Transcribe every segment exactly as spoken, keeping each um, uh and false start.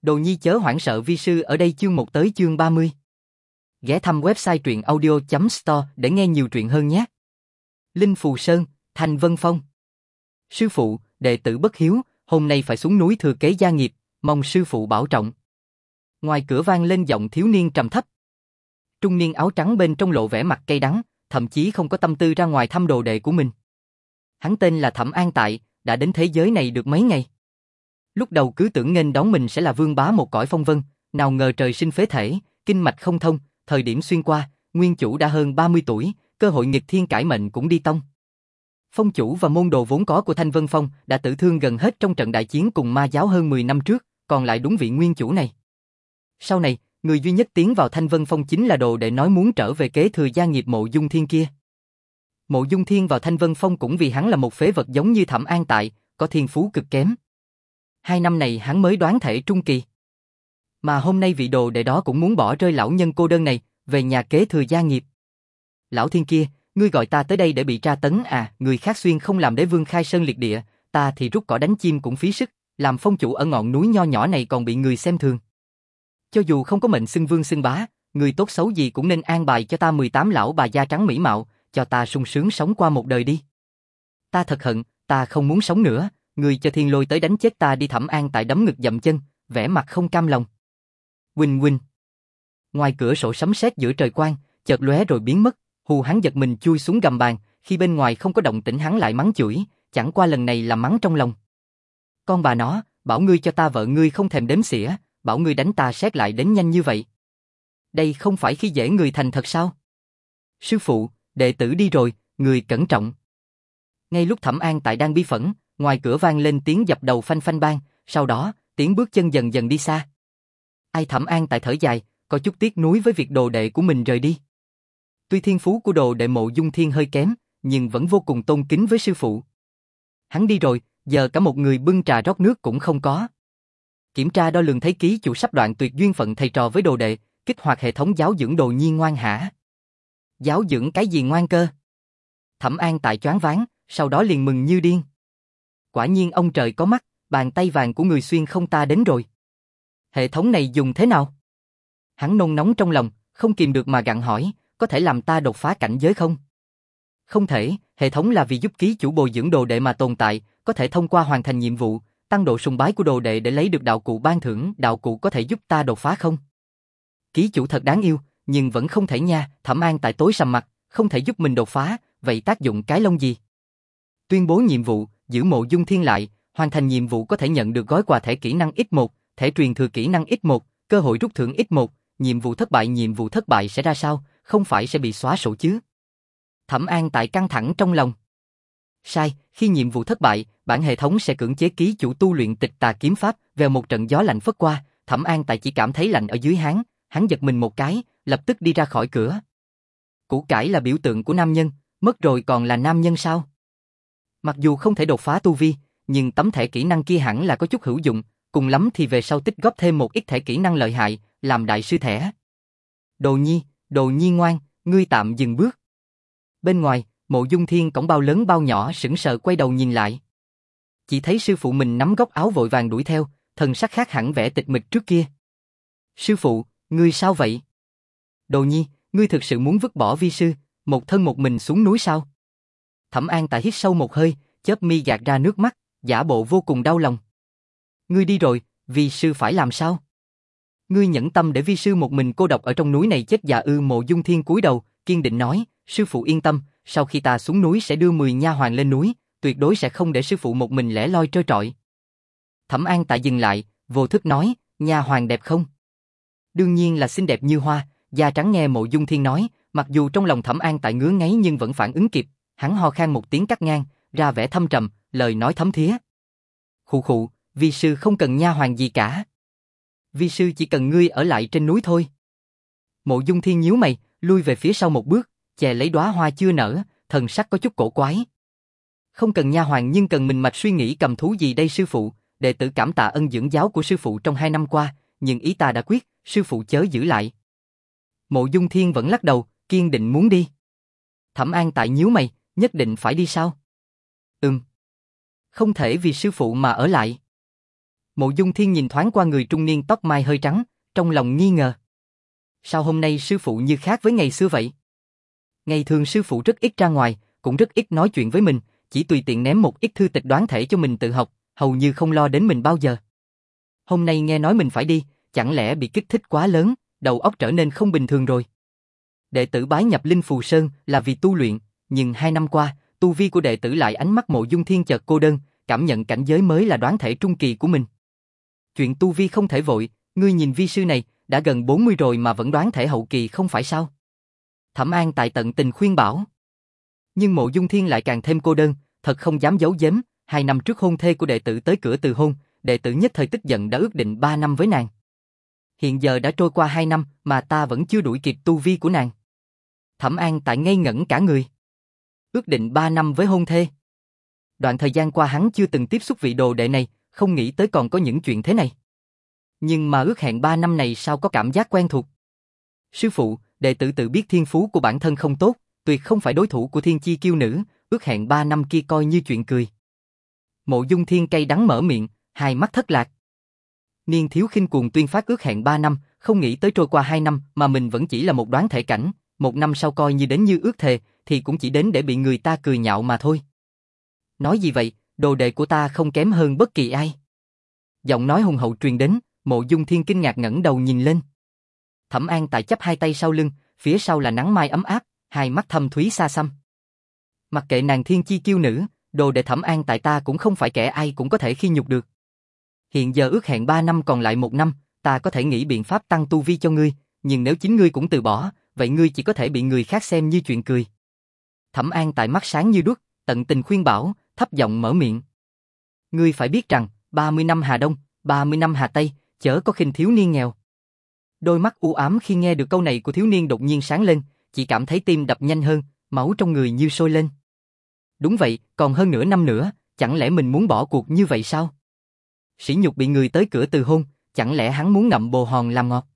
Đồ nhi chớ hoảng sợ vi sư ở đây chương một tới chương ba mươi. Ghé thăm website truyện audio chấm store để nghe nhiều truyện hơn nhé. Linh Phù Sơn, Thanh Vân Phong. Sư phụ, đệ tử bất hiếu, hôm nay phải xuống núi thừa kế gia nghiệp, mong sư phụ bảo trọng. Ngoài cửa vang lên giọng thiếu niên trầm thấp. Trung niên áo trắng bên trong lộ vẻ mặt cay đắng, thậm chí không có tâm tư ra ngoài thăm đồ đệ của mình. Hắn tên là Thẩm An Tại, đã đến thế giới này được mấy ngày. Lúc đầu cứ tưởng nghênh đón mình sẽ là vương bá một cõi phong vân, nào ngờ trời sinh phế thể, kinh mạch không thông, thời điểm xuyên qua, nguyên chủ đã hơn ba mươi tuổi, cơ hội nghịch thiên cải mệnh cũng đi tông. Phong chủ và môn đồ vốn có của Thanh Vân Phong đã tử thương gần hết trong trận đại chiến cùng ma giáo hơn mười năm trước, còn lại đúng vị nguyên chủ này. Sau này, người duy nhất tiến vào Thanh Vân Phong chính là đồ đệ nói muốn trở về kế thừa gia nghiệp Mộ Dung Thiên kia. Mộ Dung Thiên vào Thanh Vân Phong cũng vì hắn là một phế vật giống như Thẩm An Tại, có thiên phú cực kém. Hai năm này hắn mới đoán thể trung kỳ. Mà hôm nay vị đồ đệ đó cũng muốn bỏ rơi lão nhân cô đơn này, về nhà kế thừa gia nghiệp. Lão Thiên kia, ngươi gọi ta tới đây để bị tra tấn à, người khác xuyên không làm đế vương khai sơn liệt địa, ta thì rút cỏ đánh chim cũng phí sức, làm phong chủ ở ngọn núi nho nhỏ này còn bị người xem thường. Cho dù không có mệnh xưng vương xưng bá, người tốt xấu gì cũng nên an bài cho ta mười tám lão bà da trắng mỹ mạo, cho ta sung sướng sống qua một đời đi. Ta thật hận, ta không muốn sống nữa, người cho thiên lôi tới đánh chết ta đi. Thẩm An Tại đấm ngực dậm chân, vẻ mặt không cam lòng. Huỳnh huỳnh. Ngoài cửa sổ sấm sét giữa trời quang, chợt lóe rồi biến mất, hù hắn giật mình chui xuống gầm bàn, khi bên ngoài không có động tĩnh hắn lại mắng chửi, chẳng qua lần này là mắng trong lòng. Con bà nó, bảo ngươi cho ta vợ ngươi không thèm đếm xỉa, bảo ngươi đánh ta sét lại đến nhanh như vậy. Đây không phải khi dễ người thành thật sao? Sư phụ, đệ tử đi rồi, người cẩn trọng. Ngay lúc Thẩm An Tại đang bi phẫn, ngoài cửa vang lên tiếng dập đầu phanh phanh bang, sau đó, tiếng bước chân dần dần đi xa. Ai? Thẩm An Tại thở dài, có chút tiếc nuối với việc đồ đệ của mình rời đi. Tuy thiên phú của đồ đệ Mộ Dung Thiên hơi kém, nhưng vẫn vô cùng tôn kính với sư phụ. Hắn đi rồi, giờ cả một người bưng trà rót nước cũng không có. Kiểm tra đo lường thấy ký chủ sắp đoạn tuyệt duyên phận thầy trò với đồ đệ, kích hoạt hệ thống giáo dưỡng đồ nhi ngoan hả? Giáo dưỡng cái gì ngoan cơ? Thẩm An Tại choáng váng, sau đó liền mừng như điên. Quả nhiên ông trời có mắt, bàn tay vàng của người xuyên không ta đến rồi. Hệ thống này dùng thế nào? Hắn nôn nóng trong lòng, không kìm được mà gặng hỏi, có thể làm ta đột phá cảnh giới không? Không thể, hệ thống là vì giúp ký chủ bồi dưỡng đồ đệ mà tồn tại, có thể thông qua hoàn thành nhiệm vụ, tăng độ sùng bái của đồ đệ để lấy được đạo cụ ban thưởng, đạo cụ có thể giúp ta đột phá không? Ký chủ thật đáng yêu, nhưng vẫn không thể nha. Thẩm An Tại tối sầm mặt, không thể giúp mình đột phá, vậy tác dụng cái lông gì? Tuyên bố nhiệm vụ, giữ Mộ Dung Thiên lại, hoàn thành nhiệm vụ có thể nhận được gói quà thẻ kỹ năng x một, thẻ truyền thừa kỹ năng x một, cơ hội rút thưởng x một, nhiệm vụ thất bại nhiệm vụ thất bại sẽ ra sao, không phải sẽ bị xóa sổ chứ? Thẩm An Tại căng thẳng trong lòng. Sai, khi nhiệm vụ thất bại, bản hệ thống sẽ cưỡng chế ký chủ tu luyện Tịch Tà kiếm pháp, vèo một trận gió lạnh phất qua, Thẩm An Tại chỉ cảm thấy lạnh ở dưới háng, hắn giật mình một cái, lập tức đi ra khỏi cửa. Củ cải là biểu tượng của nam nhân, mất rồi còn là nam nhân sao? Mặc dù không thể đột phá tu vi, nhưng tấm thẻ kỹ năng kia hẳn là có chút hữu dụng, cùng lắm thì về sau tích góp thêm một ít thẻ kỹ năng lợi hại, làm đại sư thẻ. Đồ nhi, đồ nhi ngoan, ngươi tạm dừng bước. Bên ngoài, Mộ Dung Thiên cổng bao lớn bao nhỏ sững sờ quay đầu nhìn lại. Chỉ thấy sư phụ mình nắm góc áo vội vàng đuổi theo, thần sắc khác hẳn vẻ tịch mịch trước kia. Sư phụ, ngươi sao vậy? Đồ nhi, ngươi thực sự muốn vứt bỏ vi sư, một thân một mình xuống núi sao? Thẩm An Tại hít sâu một hơi, chớp mi gạt ra nước mắt, giả bộ vô cùng đau lòng. Ngươi đi rồi, vi sư phải làm sao? Ngươi nhẫn tâm để vi sư một mình cô độc ở trong núi này chết già ư? Mộ Dung Thiên cúi đầu, kiên định nói, sư phụ yên tâm, sau khi ta xuống núi sẽ đưa mười nha hoàn lên núi, tuyệt đối sẽ không để sư phụ một mình lẻ loi trơ trọi. Thẩm An Tại dừng lại, vô thức nói, nha hoàn đẹp không? Đương nhiên là xinh đẹp như hoa. Da trắng. Nghe Mộ Dung Thiên nói, mặc dù trong lòng Thẩm An Tại ngứa ngáy nhưng vẫn phản ứng kịp, hắn ho khan một tiếng cắt ngang, ra vẻ thâm trầm, lời nói thấm thía. Khụ khụ, vi sư không cần nha hoàn gì cả. Vi sư chỉ cần ngươi ở lại trên núi thôi. Mộ Dung Thiên nhíu mày, lui về phía sau một bước, chè lấy đóa hoa chưa nở, thần sắc có chút cổ quái. Không cần nha hoàn nhưng cần mình mạch suy nghĩ cầm thú gì đây sư phụ, đệ tử cảm tạ ân dưỡng giáo của sư phụ trong hai năm qua, nhưng ý ta đã quyết, sư phụ chớ giữ lại. Mộ Dung Thiên vẫn lắc đầu, kiên định muốn đi. Thẩm An Tại nhíu mày, nhất định phải đi sao? Ừm. Không thể vì sư phụ mà ở lại. Mộ Dung Thiên nhìn thoáng qua người trung niên tóc mai hơi trắng, trong lòng nghi ngờ. Sao hôm nay sư phụ như khác với ngày xưa vậy? Ngày thường sư phụ rất ít ra ngoài, cũng rất ít nói chuyện với mình, chỉ tùy tiện ném một ít thư tịch đoán thể cho mình tự học, hầu như không lo đến mình bao giờ. Hôm nay nghe nói mình phải đi, chẳng lẽ bị kích thích quá lớn, đầu óc trở nên không bình thường rồi. Đệ tử bái nhập Linh Phù Sơn là vì tu luyện, nhưng hai năm qua, tu vi của đệ tử lại ánh mắt Mộ Dung Thiên chợt cô đơn, cảm nhận cảnh giới mới là đoán thể trung kỳ của mình. Chuyện tu vi không thể vội, ngươi nhìn vi sư này, đã gần bốn mươi rồi mà vẫn đoán thể hậu kỳ không phải sao? Thẩm An tại tận tình khuyên bảo. Nhưng Mộ Dung Thiên lại càng thêm cô đơn, thật không dám giấu giếm, hai năm trước hôn thê của đệ tử tới cửa từ hôn, đệ tử nhất thời tức giận đã ước định ba năm với nàng. Hiện giờ đã trôi qua hai năm mà ta vẫn chưa đuổi kịp tu vi của nàng. Thẩm An tại ngây ngẩn cả người. Ước định ba năm với hôn thê. Đoạn thời gian qua hắn chưa từng tiếp xúc vị đồ đệ này, không nghĩ tới còn có những chuyện thế này. Nhưng mà ước hẹn ba năm này sao có cảm giác quen thuộc. Sư phụ, đệ tử tự biết thiên phú của bản thân không tốt, tuyệt không phải đối thủ của thiên chi kiêu nữ, ước hẹn ba năm kia coi như chuyện cười. Mộ Dung Thiên cay đắng mở miệng, hai mắt thất lạc. Niên thiếu khinh cuồng tuyên phát ước hẹn ba năm, không nghĩ tới trôi qua hai năm mà mình vẫn chỉ là một đoán thể cảnh, một năm sau coi như đến như ước thề, thì cũng chỉ đến để bị người ta cười nhạo mà thôi. Nói gì vậy, đồ đệ của ta không kém hơn bất kỳ ai. Giọng nói hùng hậu truyền đến, Mộ Dung Thiên kinh ngạc ngẩng đầu nhìn lên. Thẩm An tại chắp hai tay sau lưng, phía sau là nắng mai ấm áp, hai mắt thâm thúy xa xăm. Mặc kệ nàng thiên chi kiêu nữ, đồ đệ Thẩm An tại ta cũng không phải kẻ ai cũng có thể khi nhục được. Hiện giờ ước hẹn ba năm còn lại một năm, ta có thể nghĩ biện pháp tăng tu vi cho ngươi, nhưng nếu chính ngươi cũng từ bỏ, vậy ngươi chỉ có thể bị người khác xem như chuyện cười. Thẩm An tại mắt sáng như đuốc, tận tình khuyên bảo, thấp giọng mở miệng. Ngươi phải biết rằng, ba mươi năm Hà Đông, ba mươi năm Hà Tây, chớ có khinh thiếu niên nghèo. Đôi mắt u ám khi nghe được câu này của thiếu niên đột nhiên sáng lên, chỉ cảm thấy tim đập nhanh hơn, máu trong người như sôi lên. Đúng vậy, còn hơn nửa năm nữa, chẳng lẽ mình muốn bỏ cuộc như vậy sao? Sỉ nhục bị người tới cửa từ hôn, chẳng lẽ hắn muốn ngậm bồ hòn làm ngọt?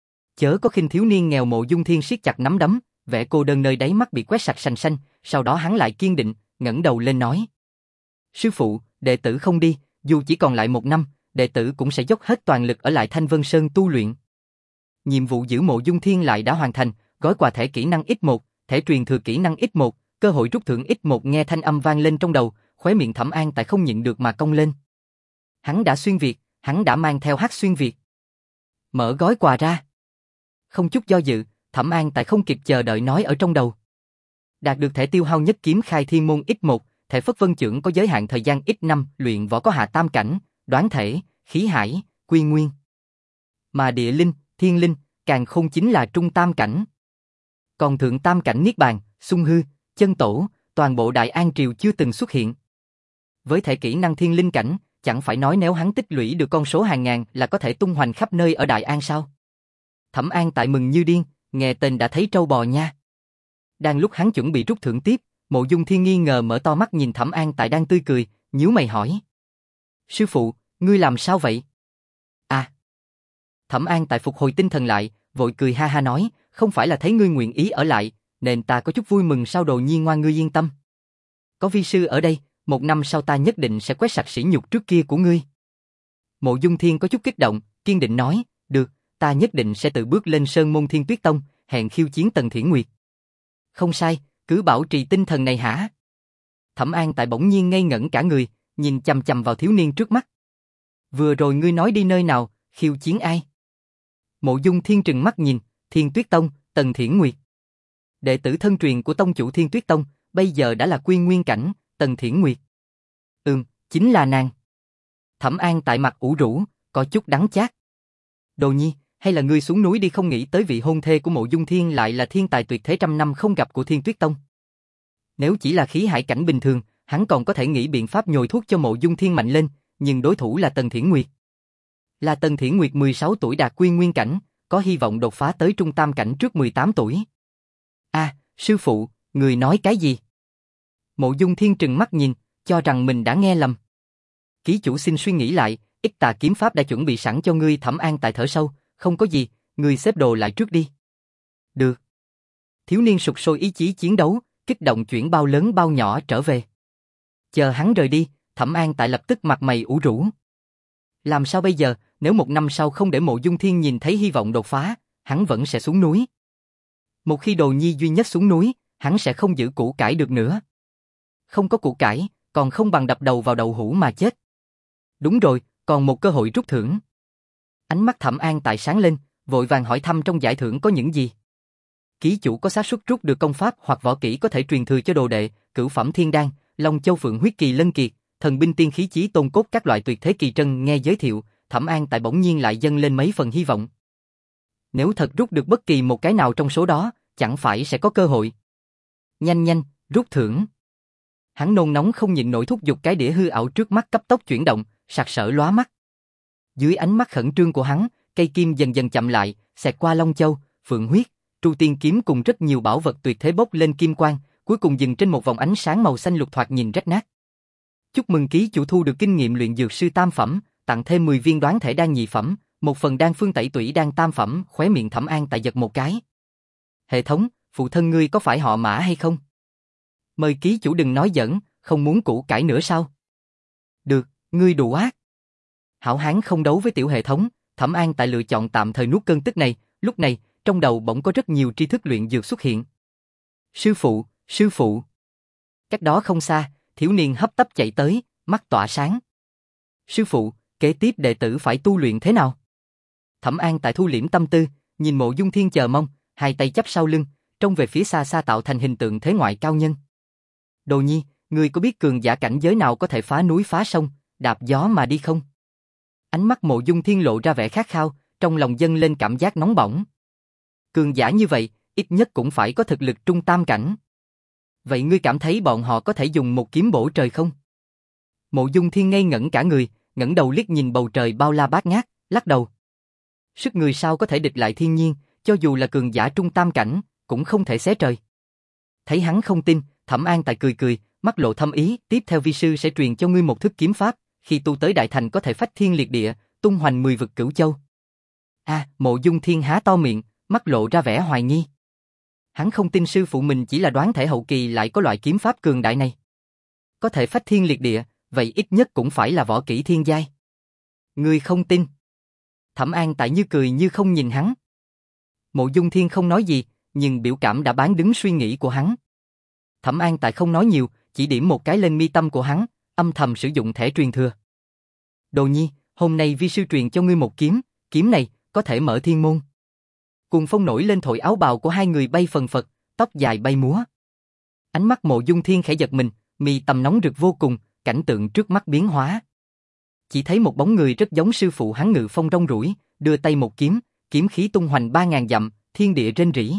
Chớ có khinh thiếu niên nghèo. Mộ Dung Thiên siết chặt nắm đấm, vẻ cô đơn nơi đáy mắt bị quét sạch sành xanh, sau đó hắn lại kiên định, ngẩng đầu lên nói. Sư phụ, đệ tử không đi, dù chỉ còn lại một năm, đệ tử cũng sẽ dốc hết toàn lực ở lại Thanh Vân Sơn tu luyện. Nhiệm vụ giữ Mộ Dung Thiên lại đã hoàn thành, gói quà thẻ kỹ năng ích một, thẻ truyền thừa kỹ năng ích một, cơ hội rút thưởng ích một nghe thanh âm vang lên trong đầu, khóe miệng Thẩm An tại không nhịn được mà cong lên. Hắn đã xuyên việt, hắn đã mang theo hắc xuyên việt. Mở gói quà ra. Không chút do dự, Thẩm An tại không kịp chờ đợi nói ở trong đầu. Đạt được thẻ tiêu hao nhất kiếm khai thiên môn ích một, thẻ phất vân chưởng có giới hạn thời gian ích năm, luyện võ có hạ tam cảnh, đoán thể, khí hải, quy nguyên. Mà địa linh, thiên linh, càng không chính là trung tam cảnh. Còn thượng tam cảnh niết bàn, xung hư, chân tổ, toàn bộ Đại An triều chưa từng xuất hiện. Với thể kỹ năng thiên linh cảnh, chẳng phải nói nếu hắn tích lũy được con số hàng ngàn là có thể tung hoành khắp nơi ở Đại An sao? Thẩm An tại mừng như điên, nghe tên đã thấy trâu bò nha. Đang lúc hắn chuẩn bị rút thưởng tiếp, Mộ Dung Thiên nghi ngờ mở to mắt nhìn Thẩm An tại đang tươi cười, nhíu mày hỏi. Sư phụ, ngươi làm sao vậy? À. Thẩm An tại phục hồi tinh thần lại, vội cười ha ha nói, không phải là thấy ngươi nguyện ý ở lại, nên ta có chút vui mừng sao đồ nhi ngoan ngươi yên tâm. Có vi sư ở đây, một năm sau ta nhất định sẽ quét sạch sỉ nhục trước kia của ngươi. Mộ Dung Thiên có chút kích động, kiên định nói, được, ta nhất định sẽ tự bước lên Sơn Môn Thiên Tuyết Tông, hẹn khiêu chiến Tần Thiển Nguyệt. Không sai, cứ bảo trì tinh thần này hả? Thẩm An tại bỗng nhiên ngây ngẩn cả người, nhìn chằm chằm vào thiếu niên trước mắt. Vừa rồi ngươi nói đi nơi nào, khiêu chiến ai? Mộ Dung Thiên trừng mắt nhìn, Thiên Tuyết Tông, Tần Thiển Nguyệt. Đệ tử thân truyền của tông chủ Thiên Tuyết Tông, bây giờ đã là quy nguyên cảnh, Tần Thiển Nguyệt. Ừm, chính là nàng. Thẩm An tại mặt ủ rũ, có chút đắng chát. Đồ nhi, hay là ngươi xuống núi đi, không nghĩ tới vị hôn thê của Mộ Dung Thiên lại là thiên tài tuyệt thế trăm năm không gặp của Thiên Tuyết Tông. Nếu chỉ là khí hải cảnh bình thường, hắn còn có thể nghĩ biện pháp nhồi thuốc cho Mộ Dung Thiên mạnh lên, nhưng đối thủ là Tần Thiển Nguyệt. Là Tần Thiển Nguyệt mười sáu tuổi đạt quy nguyên cảnh, có hy vọng đột phá tới trung tam cảnh trước mười tám tuổi. A, à, sư phụ, người nói cái gì? Mộ Dung Thiên trừng mắt nhìn, cho rằng mình đã nghe lầm. Ký chủ xin suy nghĩ lại, ít tà kiếm pháp đã chuẩn bị sẵn cho ngươi. Thẩm An tại thở sâu, không có gì, ngươi xếp đồ lại trước đi. Được. Thiếu niên sục sôi ý chí chiến đấu, kích động chuyển bao lớn bao nhỏ trở về. Chờ hắn rời đi, Thẩm An tại lập tức mặt mày ủ rũ. Làm sao bây giờ, nếu một năm sau không để Mộ Dung Thiên nhìn thấy hy vọng đột phá, hắn vẫn sẽ xuống núi. Một khi Đồ Nhi duy nhất xuống núi, hắn sẽ không giữ củ cải được nữa. Không có củ cải, còn không bằng đập đầu vào đậu hũ mà chết. Đúng rồi, còn một cơ hội rút thưởng. Ánh mắt Thẩm An Tại sáng lên, vội vàng hỏi thăm trong giải thưởng có những gì. Ký chủ có xác suất rút được công pháp hoặc võ kỹ có thể truyền thừa cho đồ đệ, cửu phẩm thiên đan, Long Châu Phượng huyết kỳ lân kiệt, thần binh tiên khí chí tôn cốt các loại tuyệt thế kỳ trân. Nghe giới thiệu, Thẩm An Tại bỗng nhiên lại dâng lên mấy phần hy vọng. Nếu thật rút được bất kỳ một cái nào trong số đó, chẳng phải sẽ có cơ hội. Nhanh nhanh, rút thưởng. Hắn nôn nóng không nhịn nổi thúc giục cái đĩa hư ảo trước mắt cấp tốc chuyển động, sặc sỡ lóa mắt. Dưới ánh mắt khẩn trương của hắn, cây kim dần dần chậm lại, xẹt qua Long Châu, Phượng huyết, Tru Tiên kiếm cùng rất nhiều bảo vật tuyệt thế bốc lên kim quang, cuối cùng dừng trên một vòng ánh sáng màu xanh lục thoạt nhìn rách nát. Chúc mừng ký chủ thu được kinh nghiệm luyện dược sư tam phẩm, tặng thêm mười viên đoán thể đan nhị phẩm, một phần đan phương tẩy tủy đan tam phẩm. Khóe miệng Thẩm An Tại giật một cái. Hệ thống, phụ thân ngươi có phải họ Mã hay không? Mời ký chủ đừng nói giỡn, không muốn củ cải nữa sao? Được, ngươi đủ ác. Hảo hán không đấu với tiểu hệ thống, Thẩm An Tại lựa chọn tạm thời nuốt cơn tức này. Lúc này, trong đầu bỗng có rất nhiều tri thức luyện dược xuất hiện. Sư phụ, sư phụ. Cách đó không xa, thiếu niên hấp tấp chạy tới, mắt tỏa sáng. Sư phụ, kế tiếp đệ tử phải tu luyện thế nào? Thẩm An Tại thu liễm tâm tư, nhìn Mộ Dung Thiên chờ mong, hai tay chắp sau lưng, trông về phía xa xa tạo thành hình tượng thế ngoại cao nhân. Đồ Nhi, ngươi có biết cường giả cảnh giới nào có thể phá núi phá sông, đạp gió mà đi không? Ánh mắt Mộ Dung Thiên lộ ra vẻ khát khao, trong lòng dâng lên cảm giác nóng bỏng. Cường giả như vậy, ít nhất cũng phải có thực lực trung tam cảnh. Vậy ngươi cảm thấy bọn họ có thể dùng một kiếm bổ trời không? Mộ Dung Thiên ngây ngẩn cả người, ngẩng đầu liếc nhìn bầu trời bao la bát ngát, lắc đầu. Sức người sao có thể địch lại thiên nhiên, cho dù là cường giả trung tam cảnh, cũng không thể xé trời. Thấy hắn không tin, Thẩm An Tại cười cười, mắt lộ thâm ý, tiếp theo vi sư sẽ truyền cho ngươi một thức kiếm pháp, khi tu tới đại thành có thể phách thiên liệt địa, tung hoành mười vực cửu châu. A, à, Mộ Dung Thiên há to miệng, mắt lộ ra vẻ hoài nghi. Hắn không tin sư phụ mình chỉ là đoán thể hậu kỳ lại có loại kiếm pháp cường đại này. Có thể phách thiên liệt địa, vậy ít nhất cũng phải là võ kỹ thiên giai. Ngươi không tin? Thẩm An Tại như cười như không nhìn hắn. Mộ Dung Thiên không nói gì, nhưng biểu cảm đã bán đứng suy nghĩ của hắn. Thẩm An Tại không nói nhiều, chỉ điểm một cái lên mi tâm của hắn, âm thầm sử dụng thẻ truyền thừa. Đồ Nhi, hôm nay vi sư truyền cho ngươi một kiếm, kiếm này có thể mở thiên môn. Cuồng phong nổi lên thổi áo bào của hai người bay phần phật, tóc dài bay múa. Ánh mắt Mộ Dung Thiên khẽ giật mình, mi tâm nóng rực vô cùng, cảnh tượng trước mắt biến hóa. Chỉ thấy một bóng người rất giống sư phụ hắn ngự phong rong ruổi, đưa tay một kiếm, kiếm khí tung hoành ba ngàn dặm, thiên địa rên rỉ.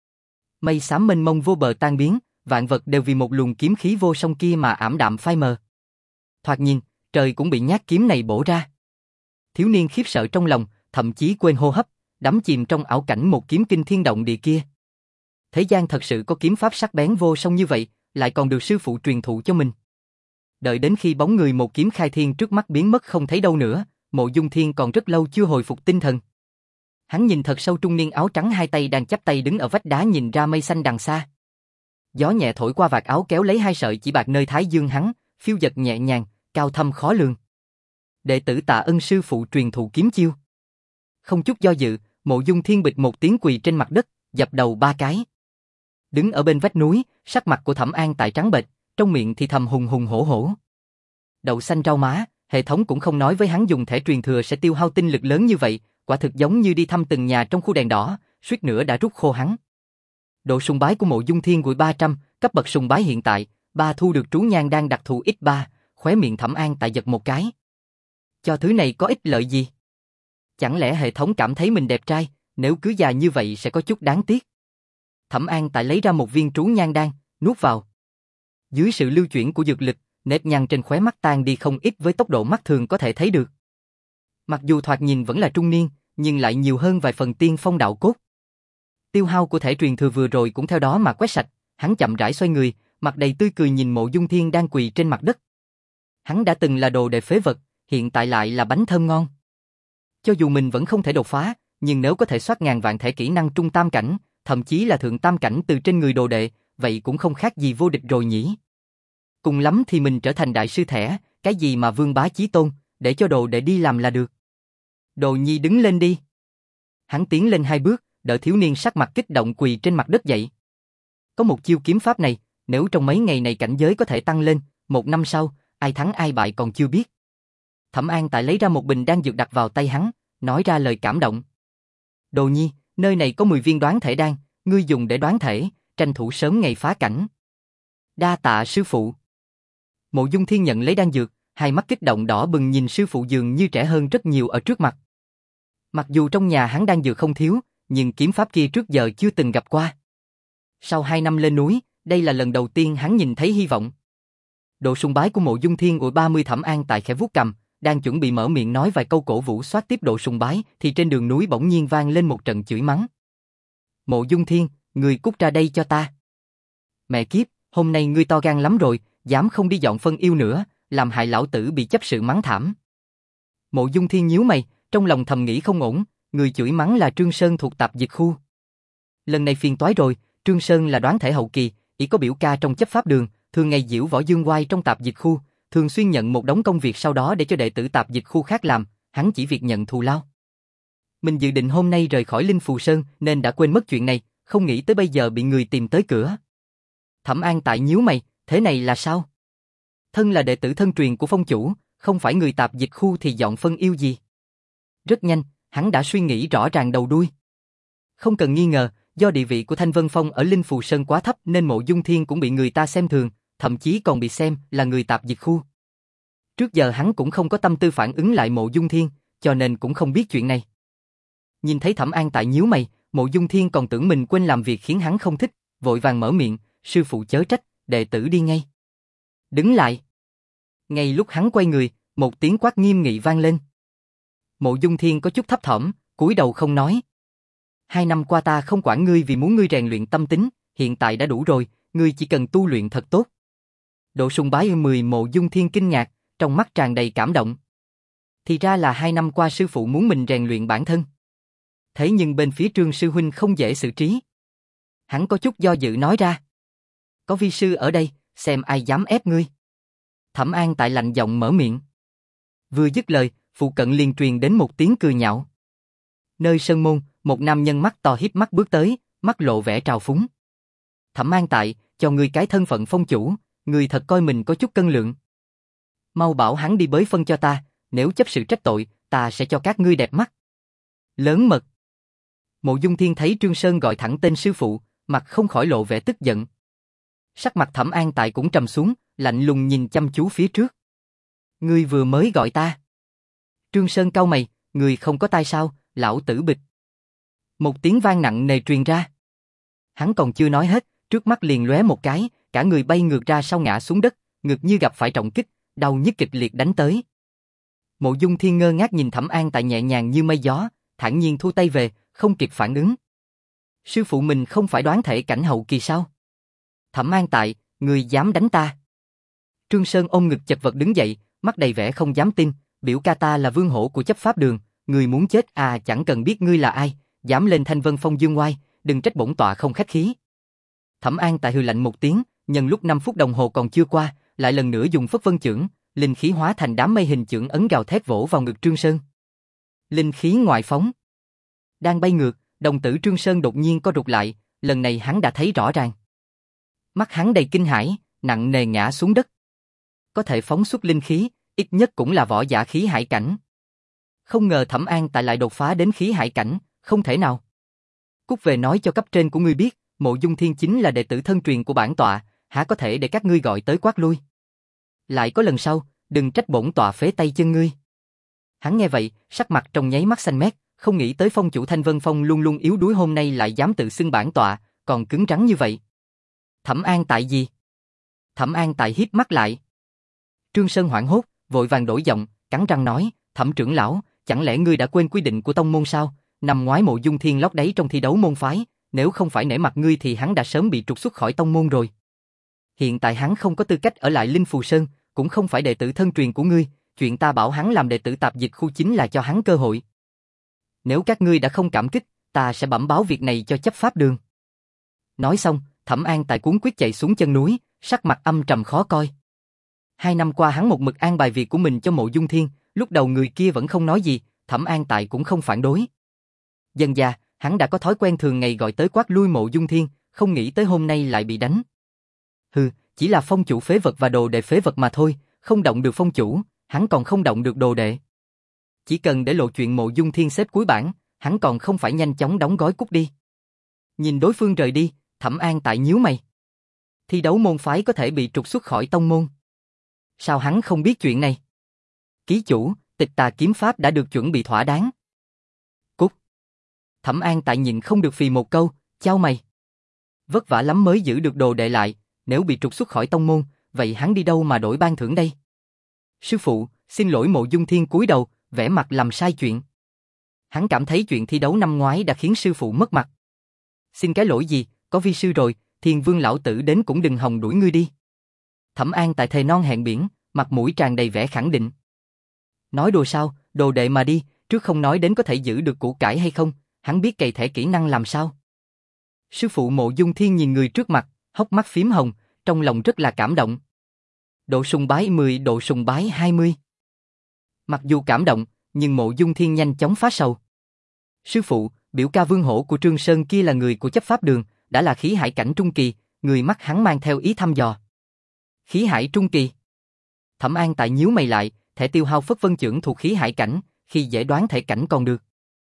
Mây xám mênh mông vô bờ tan biến, vạn vật đều vì một luồng kiếm khí vô song kia mà ảm đạm phai mờ. Thoạt nhìn, trời cũng bị nhát kiếm này bổ ra. Thiếu niên khiếp sợ trong lòng, thậm chí quên hô hấp, đắm chìm trong ảo cảnh một kiếm kinh thiên động địa kia. Thế gian thật sự có kiếm pháp sắc bén vô song như vậy, lại còn được sư phụ truyền thụ cho mình. Đợi đến khi bóng người một kiếm khai thiên trước mắt biến mất không thấy đâu nữa, Mộ Dung Thiên còn rất lâu chưa hồi phục tinh thần. Hắn nhìn thật sâu trung niên áo trắng hai tay đang chắp tay đứng ở vách đá nhìn ra mây xanh đằng xa. Gió nhẹ thổi qua vạt áo kéo lấy hai sợi chỉ bạc nơi thái dương hắn, phiêu dật nhẹ nhàng, cao thâm khó lường. Đệ tử tạ ơn sư phụ truyền thụ kiếm chiêu. Không chút do dự, Mộ Dung Thiên bịch một tiếng quỳ trên mặt đất, dập đầu ba cái. Đứng ở bên vách núi, sắc mặt của Thẩm An Tại trắng bệch, trong miệng thì thầm hùng hùng hổ hổ. Đậu xanh rau má, hệ thống cũng không nói với hắn dùng thẻ truyền thừa sẽ tiêu hao tinh lực lớn như vậy, quả thực giống như đi thăm từng nhà trong khu đèn đỏ, suýt nữa đã rút khô hắn. Độ sùng bái của Mộ Dung Thiên của ba trăm, cấp bậc sùng bái hiện tại, ba thu được trú nhang đang đặc thù x ba, khóe miệng Thẩm An Tại giật một cái. Cho thứ này có ích lợi gì? Chẳng lẽ hệ thống cảm thấy mình đẹp trai, nếu cứ già như vậy sẽ có chút đáng tiếc. Thẩm An Tại lấy ra một viên trú nhang đan, nuốt vào. Dưới sự lưu chuyển của dược lực, nếp nhăn trên khóe mắt tan đi không ít với tốc độ mắt thường có thể thấy được. Mặc dù thoạt nhìn vẫn là trung niên, nhưng lại nhiều hơn vài phần tiên phong đạo cốt. Tiêu hao của thể truyền thừa vừa rồi cũng theo đó mà quét sạch, hắn chậm rãi xoay người, mặt đầy tươi cười nhìn Mộ Dung Thiên đang quỳ trên mặt đất. Hắn đã từng là đồ đệ phế vật, hiện tại lại là bánh thơm ngon. Cho dù mình vẫn không thể đột phá, nhưng nếu có thể soát ngàn vạn thể kỹ năng trung tam cảnh, thậm chí là thượng tam cảnh từ trên người đồ đệ, vậy cũng không khác gì vô địch rồi nhỉ. Cùng lắm thì mình trở thành đại sư thẻ, cái gì mà vương bá chí tôn, để cho đồ đệ đi làm là được. Đồ nhi đứng lên đi. Hắn tiến lên hai bước, đỡ thiếu niên sắc mặt kích động quỳ trên mặt đất dậy. Có một chiêu kiếm pháp này, nếu trong mấy ngày này cảnh giới có thể tăng lên, một năm sau, ai thắng ai bại còn chưa biết. Thẩm An Tại lấy ra một bình đan dược đặt vào tay hắn, nói ra lời cảm động. Đồ nhi, nơi này có mười viên đoán thể đan, ngươi dùng để đoán thể, tranh thủ sớm ngày phá cảnh. Đa tạ sư phụ. Mộ Dung Thiên nhận lấy đan dược, hai mắt kích động đỏ bừng nhìn sư phụ dường như trẻ hơn rất nhiều ở trước mặt. Mặc dù trong nhà hắn đan dược không thiếu, nhưng kiếm pháp kia trước giờ chưa từng gặp qua. Sau hai năm lên núi, đây là lần đầu tiên hắn nhìn thấy hy vọng. Độ sùng bái của Mộ Dung Thiên của ba mươi Thẩm An Tại khẽ vuốt cằm, đang chuẩn bị mở miệng nói vài câu cổ vũ soát tiếp độ sùng bái, thì trên đường núi bỗng nhiên vang lên một trận chửi mắng. Mộ Dung Thiên, người cút ra đây cho ta. Mẹ kiếp, hôm nay ngươi to gan lắm rồi, dám không đi dọn phân yêu nữa, làm hại lão tử bị chấp sự mắng thảm. Mộ Dung Thiên nhíu mày, trong lòng thầm nghĩ không ổn, người chửi mắng là Trương Sơn thuộc tạp dịch khu. Lần này phiền toái rồi, Trương Sơn là đoán thể hậu kỳ, chỉ có biểu ca trong chấp pháp đường, thường ngày diễu võ dương oai trong tạp dịch khu, thường xuyên nhận một đống công việc sau đó để cho đệ tử tạp dịch khu khác làm, hắn chỉ việc nhận thù lao. Mình dự định hôm nay rời khỏi Linh Phù Sơn nên đã quên mất chuyện này, không nghĩ tới bây giờ bị người tìm tới cửa. Thẩm An Tại nhíu mày, thế này là sao? Thân là đệ tử thân truyền của phong chủ, không phải người tạp dịch khu thì dọn phân yêu gì? Rất nhanh, hắn đã suy nghĩ rõ ràng đầu đuôi. Không cần nghi ngờ, do địa vị của Thanh Vân Phong ở Linh Phù Sơn quá thấp nên Mộ Dung Thiên cũng bị người ta xem thường, thậm chí còn bị xem là người tạp dịch khu. Trước giờ hắn cũng không có tâm tư phản ứng lại Mộ Dung Thiên, cho nên cũng không biết chuyện này. Nhìn thấy Thẩm An Tại nhíu mày, Mộ Dung Thiên còn tưởng mình quên làm việc khiến hắn không thích, vội vàng mở miệng, sư phụ chớ trách, đệ tử đi ngay. Đứng lại. Ngay lúc hắn quay người, một tiếng quát nghiêm nghị vang lên. Mộ Dung Thiên có chút thấp thỏm, cúi đầu không nói. Hai năm qua ta không quản ngươi vì muốn ngươi rèn luyện tâm tính, hiện tại đã đủ rồi, ngươi chỉ cần tu luyện thật tốt. Độ sùng bái mười Mộ Dung Thiên kinh ngạc, trong mắt tràn đầy cảm động. Thì ra là hai năm qua sư phụ muốn mình rèn luyện bản thân. Thế nhưng bên phía Trương sư huynh không dễ xử trí. Hắn có chút do dự nói ra. Có vi sư ở đây, xem ai dám ép ngươi. Thẩm An Tại lạnh giọng mở miệng. Vừa dứt lời, phụ cận liền truyền đến một tiếng cười nhạo. Nơi sân môn, một nam nhân mắt to híp mắt bước tới, mắt lộ vẻ trào phúng. Thẩm An Tại, cho ngươi cái thân phận phong chủ, ngươi thật coi mình có chút cân lượng. Mau bảo hắn đi bới phân cho ta, nếu chấp sự trách tội, ta sẽ cho các ngươi đẹp mắt. Lớn mật. Mộ Dung Thiên thấy Trương Sơn gọi thẳng tên sư phụ, mặt không khỏi lộ vẻ tức giận. Sắc mặt Thẩm An Tại cũng trầm xuống, lạnh lùng nhìn chăm chú phía trước. Ngươi vừa mới gọi ta. Trương Sơn cau mày, ngươi không có tai sao, lão tử bịch. Một tiếng vang nặng nề truyền ra. Hắn còn chưa nói hết, trước mắt liền lóe một cái, cả người bay ngược ra sau ngã xuống đất, ngực như gặp phải trọng kích, đau nhức kịch liệt đánh tới. Mộ Dung Thiên ngơ ngác nhìn Thẩm An Tại nhẹ nhàng như mây gió, thản nhiên thu tay về, không kịp phản ứng. Sư phụ mình không phải đoán thể cảnh hậu kỳ sao? Thẩm An Tại, ngươi dám đánh ta? Trương Sơn ôm ngực chật vật đứng dậy, mắt đầy vẻ không dám tin, biểu ca ta là vương hổ của chấp pháp đường, ngươi muốn chết à? Chẳng cần biết ngươi là ai, dám lên Thanh Vân Phong dương oai, đừng trách bổn tọa không khách khí. Thẩm An Tại hừ lạnh một tiếng, nhân lúc năm phút đồng hồ còn chưa qua, lại lần nữa dùng Phất Vân Chưởng, linh khí hóa thành đám mây hình chưởng ấn gào thét vỗ vào ngực Trương Sơn. Linh khí ngoại phóng. Đang bay ngược, đồng tử Trương Sơn đột nhiên co rụt lại, lần này hắn đã thấy rõ ràng. Mắt hắn đầy kinh hãi, nặng nề ngã xuống đất. Có thể phóng xuất linh khí, ít nhất cũng là võ giả khí hải cảnh. Không ngờ Thẩm An Tại lại đột phá đến khí hải cảnh, không thể nào. Cút về nói cho cấp trên của ngươi biết, Mộ Dung Thiên chính là đệ tử thân truyền của bản tọa, há có thể để các ngươi gọi tới quát lui. Lại có lần sau, đừng trách bổn tọa phế tay chân ngươi. Hắn nghe vậy, sắc mặt trong nháy mắt xanh mét, không nghĩ tới phong chủ Thanh Vân Phong luôn luôn yếu đuối hôm nay lại dám tự xưng bản tọa, còn cứng rắn như vậy. Thẩm An Tại gì? Thẩm An Tại híp mắt lại. Trương Sơn hoảng hốt, vội vàng đổi giọng, cắn răng nói, Thẩm trưởng lão, chẳng lẽ ngươi đã quên quy định của tông môn sao? Năm ngoái Mộ Dung Thiên lót đáy trong thi đấu môn phái, nếu không phải nể mặt ngươi thì hắn đã sớm bị trục xuất khỏi tông môn rồi. Hiện tại hắn không có tư cách ở lại Linh Phù Sơn, cũng không phải đệ tử thân truyền của ngươi, chuyện ta bảo hắn làm đệ tử tạp dịch khu chính là cho hắn cơ hội. Nếu các ngươi đã không cảm kích, ta sẽ bẩm báo việc này cho chấp pháp đường. Nói xong, Thẩm An Tại cuống quyết chạy xuống chân núi, sắc mặt âm trầm khó coi. Hai năm qua hắn một mực an bài việc của mình cho Mộ Dung Thiên, Lúc đầu người kia vẫn không nói gì, Thẩm An Tại cũng không phản đối. Dần dà, hắn đã có thói quen thường ngày gọi tới quát lui Mộ Dung Thiên, không nghĩ tới hôm nay lại bị đánh. Hừ, chỉ là phong chủ phế vật và đồ đệ phế vật mà thôi, không động được phong chủ, hắn còn không động được đồ đệ. Chỉ cần để lộ chuyện Mộ Dung Thiên xếp cuối bảng, hắn còn không phải nhanh chóng đóng gói cút đi. Nhìn đối phương rời đi, Thẩm An Tại nhíu mày. Thi đấu môn phái có thể bị trục xuất khỏi tông môn. Sao hắn không biết chuyện này? Ký chủ, Tịch Tà kiếm pháp đã được chuẩn bị thỏa đáng. Cút. Thẩm An Tại nhìn không được phì một câu, chau mày. Vất vả lắm mới giữ được đồ đệ lại, nếu bị trục xuất khỏi tông môn, vậy hắn đi đâu mà đổi ban thưởng đây? Sư phụ, xin lỗi. Mộ Dung Thiên cúi đầu, vẻ mặt làm sai chuyện. Hắn cảm thấy chuyện thi đấu năm ngoái đã khiến sư phụ mất mặt. Xin cái lỗi gì, có vi sư rồi, Thiên Vương lão tử đến cũng đừng hòng đuổi ngươi đi. Thẩm An Tại thề non hẹn biển, mặt mũi tràn đầy vẻ khẳng định. Nói đùa sao, đồ đệ mà đi, trước không nói đến có thể giữ được củ cải hay không, hắn biết cày thẻ kỹ năng làm sao. Sư phụ. Mộ Dung Thiên nhìn người trước mặt, hốc mắt phím hồng, trong lòng rất là cảm động. Độ sùng bái mười, độ sùng bái hai mươi. Mặc dù cảm động, nhưng Mộ Dung Thiên nhanh chóng phá sầu. Sư phụ, biểu ca Vương Hổ của Trương Sơn kia là người của chấp pháp đường, đã là khí hải cảnh trung kỳ, người mắt hắn mang theo ý thăm dò. Khí hải trung kỳ. Thẩm An Tại nhíu mày lại, thể tiêu hao phất vân chưởng thuộc khí hải cảnh, khi dễ đoán thể cảnh còn được.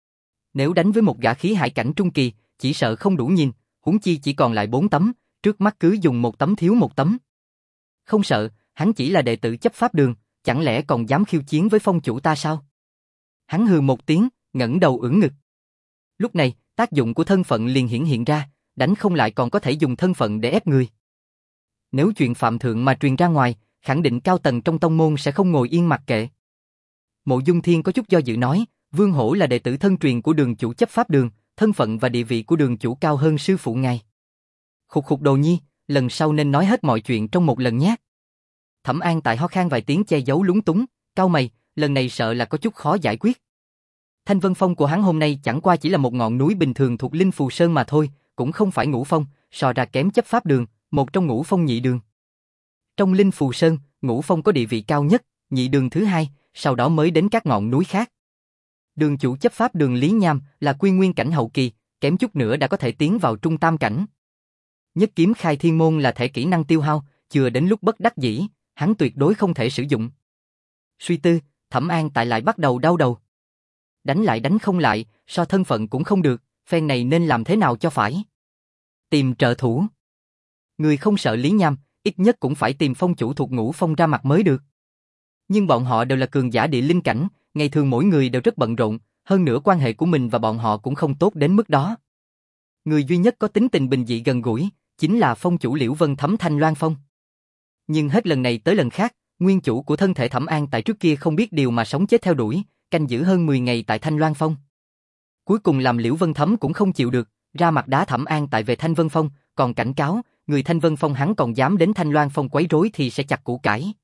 Nếu đánh với một gã khí hải cảnh trung kỳ, chỉ sợ không đủ nhìn, huống chi chỉ còn lại bốn tấm, trước mắt cứ dùng một tấm thiếu một tấm. Không sợ, hắn chỉ là đệ tử chấp pháp đường, chẳng lẽ còn dám khiêu chiến với phong chủ ta sao? Hắn hừ một tiếng, ngẩng đầu ưỡn ngực. Lúc này, tác dụng của thân phận liền hiển hiện ra, đánh không lại còn có thể dùng thân phận để ép người. Nếu chuyện phạm thượng mà truyền ra ngoài, khẳng định cao tầng trong tông môn sẽ không ngồi yên mặc kệ. Mộ Dung Thiên có chút do dự nói, Vương Hổ là đệ tử thân truyền của đường chủ chấp pháp đường, thân phận và địa vị của đường chủ cao hơn sư phụ ngài. Khục khục đồ nhi, lần sau nên nói hết mọi chuyện trong một lần nhé. Thẩm An Tại ho khan vài tiếng che giấu lúng túng, cau mày, lần này sợ là có chút khó giải quyết. Thanh Vân Phong của hắn hôm nay chẳng qua chỉ là một ngọn núi bình thường thuộc Linh Phù Sơn mà thôi, cũng không phải ngũ phong, so ra kém chấp pháp đường, một trong ngũ phong nhị đường. Trong Linh Phù Sơn, ngũ phong có địa vị cao nhất, nhị đường thứ hai, sau đó mới đến các ngọn núi khác. Đường chủ chấp pháp đường Lý Nham là quy nguyên cảnh hậu kỳ, kém chút nữa đã có thể tiến vào trung tam cảnh. Nhất kiếm khai thiên môn là thể kỹ năng tiêu hao, chưa đến lúc bất đắc dĩ, hắn tuyệt đối không thể sử dụng. Suy tư, Thẩm An Tại lại bắt đầu đau đầu. Đánh lại đánh không lại, so thân phận cũng không được, phen này nên làm thế nào cho phải. Tìm trợ thủ. Người không sợ Lý Nham, ít nhất cũng phải tìm phong chủ thuộc ngũ phong ra mặt mới được. Nhưng bọn họ đều là cường giả địa linh cảnh, ngày thường mỗi người đều rất bận rộn, hơn nữa quan hệ của mình và bọn họ cũng không tốt đến mức đó. Người duy nhất có tính tình bình dị gần gũi, chính là phong chủ Liễu Vân Thấm Thanh Loan Phong. Nhưng hết lần này tới lần khác, nguyên chủ của thân thể Thẩm An Tại trước kia không biết điều mà sống chết theo đuổi, canh giữ hơn mười ngày tại Thanh Loan Phong. Cuối cùng làm Liễu Vân Thấm cũng không chịu được, ra mặt đá Thẩm An Tại về Thanh Vân Phong, còn cảnh cáo, người Thanh Vân Phong hắn còn dám đến Thanh Loan Phong quấy rối thì sẽ chặt củ cải.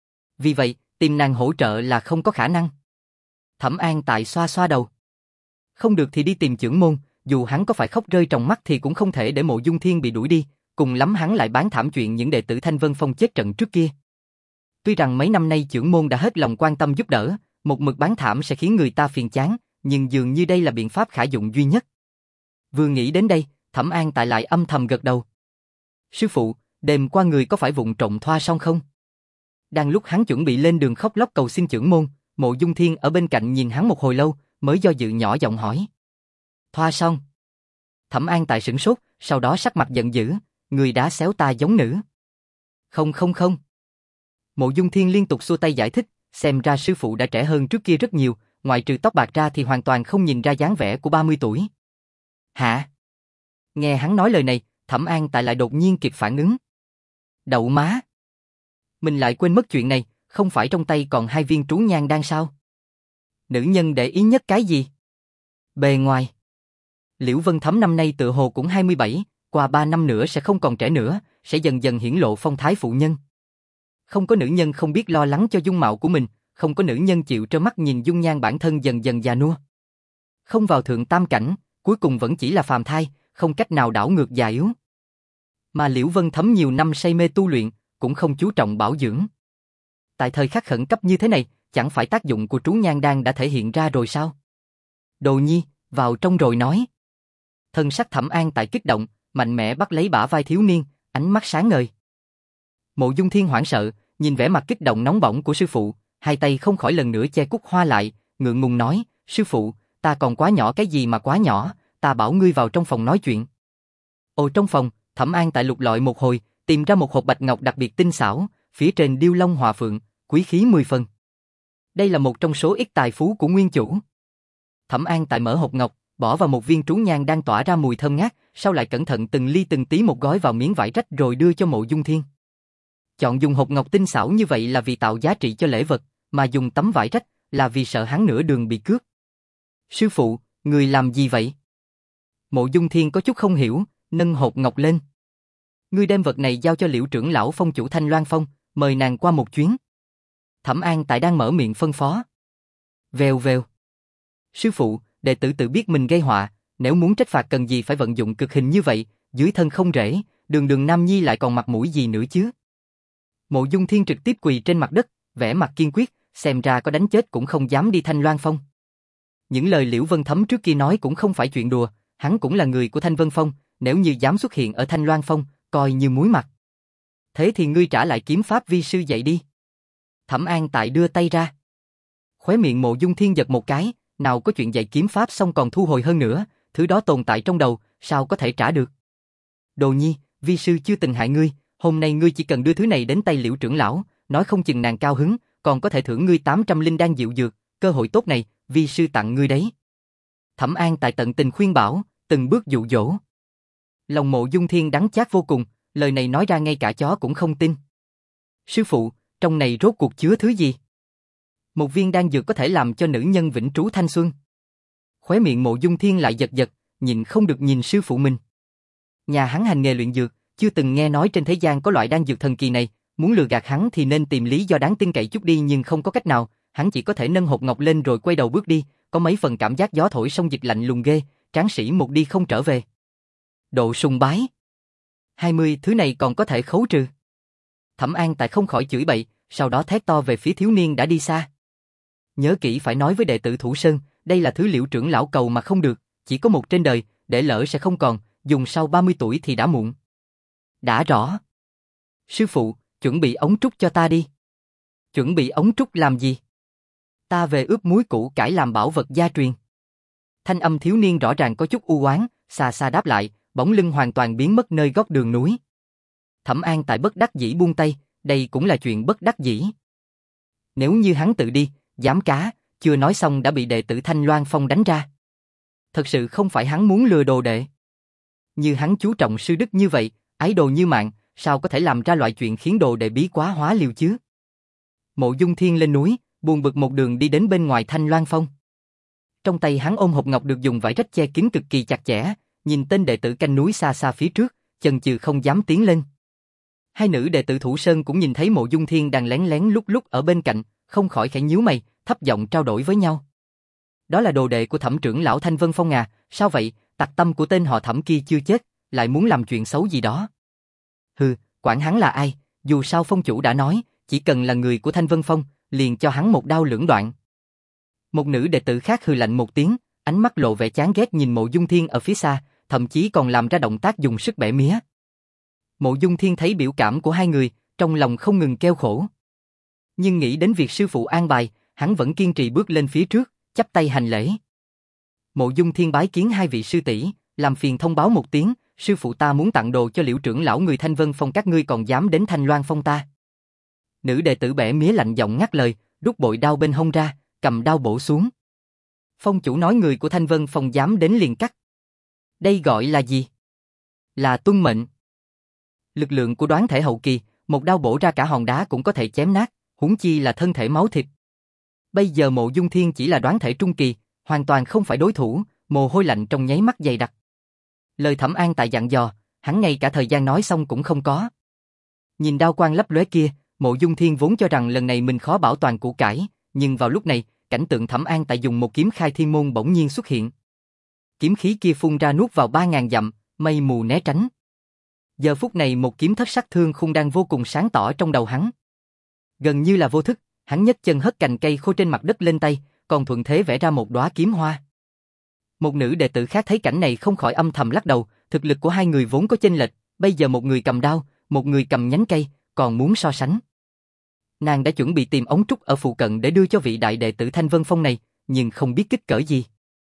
Vì vậy, tìm nàng hỗ trợ là không có khả năng. Thẩm An Tại xoa xoa đầu. Không được thì đi tìm chưởng môn, dù hắn có phải khóc rơi trong mắt thì cũng không thể để Mộ Dung Thiên bị đuổi đi, cùng lắm hắn lại bán thảm chuyện những đệ tử Thanh Vân Phong chết trận trước kia. Tuy rằng mấy năm nay chưởng môn đã hết lòng quan tâm giúp đỡ, một mực bán thảm sẽ khiến người ta phiền chán, nhưng dường như đây là biện pháp khả dụng duy nhất. Vừa nghĩ đến đây, Thẩm An Tại lại âm thầm gật đầu. Sư phụ, đêm qua người có phải vụng trộm thoa xong không? Đang lúc hắn chuẩn bị lên đường khóc lóc cầu xin chưởng môn, Mộ Dung Thiên ở bên cạnh nhìn hắn một hồi lâu, mới do dự nhỏ giọng hỏi. Thoa xong. Thẩm An Tại sửng sốt, sau đó sắc mặt giận dữ, người đã xéo ta giống nữ. Không không không. Mộ Dung Thiên liên tục xua tay giải thích, xem ra sư phụ đã trẻ hơn trước kia rất nhiều, ngoại trừ tóc bạc ra thì hoàn toàn không nhìn ra dáng vẻ của ba mươi tuổi. Hả? Nghe hắn nói lời này, Thẩm An Tại lại đột nhiên kịp phản ứng. Đậu má. Mình lại quên mất chuyện này, không phải trong tay còn hai viên trú nhang đan sao? Nữ nhân để ý nhất cái gì? Bề ngoài. Liễu Vân Thấm năm nay tự hồ cũng hai mươi bảy, qua ba năm nữa sẽ không còn trẻ nữa, sẽ dần dần hiển lộ phong thái phụ nhân. Không có nữ nhân không biết lo lắng cho dung mạo của mình, không có nữ nhân chịu trơ mắt nhìn dung nhan bản thân dần dần già nua. Không vào thượng tam cảnh, cuối cùng vẫn chỉ là phàm thai, không cách nào đảo ngược già yếu. Mà Liễu Vân Thấm nhiều năm say mê tu luyện, cũng không chú trọng bảo dưỡng. Tại thời khắc khẩn cấp như thế này, chẳng phải tác dụng của trú nhang đan đã thể hiện ra rồi sao? Đồ nhi, vào trong rồi nói. Thân sắc Thẩm An Tại kích động, mạnh mẽ bắt lấy bả vai thiếu niên, ánh mắt sáng ngời. Mộ Dung Thiên hoảng sợ, nhìn vẻ mặt kích động nóng bỏng của sư phụ, hai tay không khỏi lần nữa che cúc hoa lại, ngượng ngùng nói, sư phụ, ta còn quá nhỏ. Cái gì mà quá nhỏ, ta bảo ngươi vào trong phòng nói chuyện. Ồ, trong phòng, Thẩm An Tại lục lọi một hồi, tìm ra một hộp bạch ngọc đặc biệt tinh xảo, phía trên điêu long hòa phượng, quý khí mười phần. Đây là một trong số ít tài phú của nguyên chủ. Thẩm An Tại mở hộp ngọc, bỏ vào một viên trú nhang đang tỏa ra mùi thơm ngát, sau lại cẩn thận từng ly từng tí một gói vào miếng vải rách rồi đưa cho Mộ Dung Thiên. Chọn dùng hộp ngọc tinh xảo như vậy là vì tạo giá trị cho lễ vật, mà dùng tấm vải rách là vì sợ hắn nửa đường bị cướp. Sư phụ, người làm gì vậy? Mộ Dung Thiên có chút không hiểu, nâng hộp ngọc lên. Ngươi đem vật này giao cho Liễu trưởng lão phong chủ Thanh Loan Phong, mời nàng qua một chuyến. Thẩm An Tại đang mở miệng phân phó. Vèo vèo. Sư phụ, đệ tử tự biết mình gây họa, nếu muốn trách phạt cần gì phải vận dụng cực hình như vậy, dưới thân không rễ, đường đường nam nhi lại còn mặt mũi gì nữa chứ? Mộ Dung Thiên trực tiếp quỳ trên mặt đất, vẻ mặt kiên quyết, xem ra có đánh chết cũng không dám đi Thanh Loan Phong. Những lời Liễu Vân Thấm trước kia nói cũng không phải chuyện đùa, hắn cũng là người của Thanh Vân Phong, nếu như dám xuất hiện ở Thanh Loan Phong, coi như muối mặt. Thế thì ngươi trả lại kiếm pháp vi sư dạy đi. Thẩm An Tại đưa tay ra. Khóe miệng Mộ Dung Thiên giật một cái, nào có chuyện dạy kiếm pháp xong còn thu hồi hơn nữa, thứ đó tồn tại trong đầu, sao có thể trả được. Đồ nhi, vi sư chưa từng hại ngươi, hôm nay ngươi chỉ cần đưa thứ này đến tay Liễu trưởng lão, nói không chừng nàng cao hứng, còn có thể thưởng ngươi tám trăm linh đan diệu dược, cơ hội tốt này, vi sư tặng ngươi đấy. Thẩm An Tại tận tình khuyên bảo, từng bước dụ dỗ. Lòng Mộ Dung Thiên đắng chát vô cùng, lời này nói ra ngay cả chó cũng không tin. Sư phụ, trong này rốt cuộc chứa thứ gì? Một viên đan dược có thể làm cho nữ nhân vĩnh trú thanh xuân. Khóe miệng Mộ Dung Thiên lại giật giật, nhìn không được nhìn sư phụ mình. Nhà hắn hành nghề luyện dược, chưa từng nghe nói trên thế gian có loại đan dược thần kỳ này, muốn lừa gạt hắn thì nên tìm lý do đáng tin cậy chút đi, nhưng không có cách nào, hắn chỉ có thể nâng hộp ngọc lên rồi quay đầu bước đi, có mấy phần cảm giác gió thổi sông dịch lạnh lùng ghê, tráng sĩ một đi không trở về. Độ sùng bái. hai mươi thứ này còn có thể khấu trừ. Thẩm An Tại không khỏi chửi bậy, sau đó thét to về phía thiếu niên đã đi xa. Nhớ kỹ phải nói với đệ tử Thủ Sơn, đây là thứ Liễu trưởng lão cầu mà không được, chỉ có một trên đời, để lỡ sẽ không còn, dùng sau ba mươi tuổi thì đã muộn. Đã rõ. Sư phụ, chuẩn bị ống trúc cho ta đi. Chuẩn bị ống trúc làm gì? Ta về ướp muối củ cải làm bảo vật gia truyền. Thanh âm thiếu niên rõ ràng có chút u oán, xa xa đáp lại, bóng lưng hoàn toàn biến mất nơi góc đường núi. Thẩm An Tại bất đắc dĩ buông tay, đây cũng là chuyện bất đắc dĩ. Nếu như hắn tự đi, dám cá, chưa nói xong đã bị đệ tử Thanh Loan Phong đánh ra. Thật sự không phải hắn muốn lừa đồ đệ. Như hắn chú trọng sư đức như vậy, ái đồ như mạng, sao có thể làm ra loại chuyện khiến đồ đệ bí quá hóa liều chứ? Mộ Dung Thiên lên núi, buồn bực một đường đi đến bên ngoài Thanh Loan Phong. Trong tay hắn ôm hộp ngọc được dùng vải rách che kín cực kỳ chặt chẽ, nhìn tên đệ tử canh núi xa xa phía trước, chần chừ không dám tiến lên. Hai nữ đệ tử Thủ Sơn cũng nhìn thấy Mộ Dung Thiên đang lén lén lúc lúc ở bên cạnh, không khỏi khẽ nhíu mày, thấp giọng trao đổi với nhau. Đó là đồ đệ của Thẩm trưởng lão Thanh Vân Phong à, sao vậy, tặc tâm của tên họ Thẩm kia chưa chết, lại muốn làm chuyện xấu gì đó. Hừ, quản hắn là ai, dù sao phong chủ đã nói, chỉ cần là người của Thanh Vân Phong, liền cho hắn một đao lưỡng đoạn. Một nữ đệ tử khác hừ lạnh một tiếng, ánh mắt lộ vẻ chán ghét nhìn Mộ Dung Thiên ở phía xa, thậm chí còn làm ra động tác dùng sức bẻ mía. Mộ Dung Thiên thấy biểu cảm của hai người, trong lòng không ngừng kêu khổ. Nhưng nghĩ đến việc sư phụ an bài, hắn vẫn kiên trì bước lên phía trước, chắp tay hành lễ. Mộ Dung Thiên bái kiến hai vị sư tỷ, làm phiền thông báo một tiếng, sư phụ ta muốn tặng đồ cho Liễu trưởng lão người Thanh Vân Phong, các ngươi còn dám đến Thanh Loan Phong ta? Nữ đệ tử bẻ mía lạnh giọng ngắt lời, rút bội đao bên hông ra, cầm đao bổ xuống. Phong chủ nói người của Thanh Vân Phong dám đến liền cắt. Đây gọi là gì? Là tuân mệnh. Lực lượng của đoán thể hậu kỳ, một đao bổ ra cả hòn đá cũng có thể chém nát, huống chi là thân thể máu thịt. Bây giờ Mộ Dung Thiên chỉ là đoán thể trung kỳ, hoàn toàn không phải đối thủ, mồ hôi lạnh trong nháy mắt dày đặc. Lời Thẩm An Tại dặn dò, hắn ngay cả thời gian nói xong cũng không có. Nhìn đao quang lấp lóe kia, Mộ Dung Thiên vốn cho rằng lần này mình khó bảo toàn củ cải, nhưng vào lúc này, cảnh tượng Thẩm An Tại dùng một kiếm khai thiên môn bỗng nhiên xuất hiện. Kiếm khí kia phun ra nuốt vào ba ngàn dặm, mây mù né tránh. Giờ phút này một kiếm thất sắc thương khung đang vô cùng sáng tỏ trong đầu hắn. Gần như là vô thức, Hắn nhấc chân hất cành cây khô trên mặt đất lên tay, còn thuận thế vẽ ra một đóa kiếm hoa. Một nữ đệ tử khác thấy cảnh này không khỏi âm thầm lắc đầu, thực lực của hai người vốn có chênh lệch, bây giờ một người cầm đao, một người cầm nhánh cây, còn muốn so sánh. Nàng đã chuẩn bị tìm ống trúc ở phụ cận để đưa cho vị đại đệ tử Thanh Vân Phong này, nhưng không biết kích cỡ gì.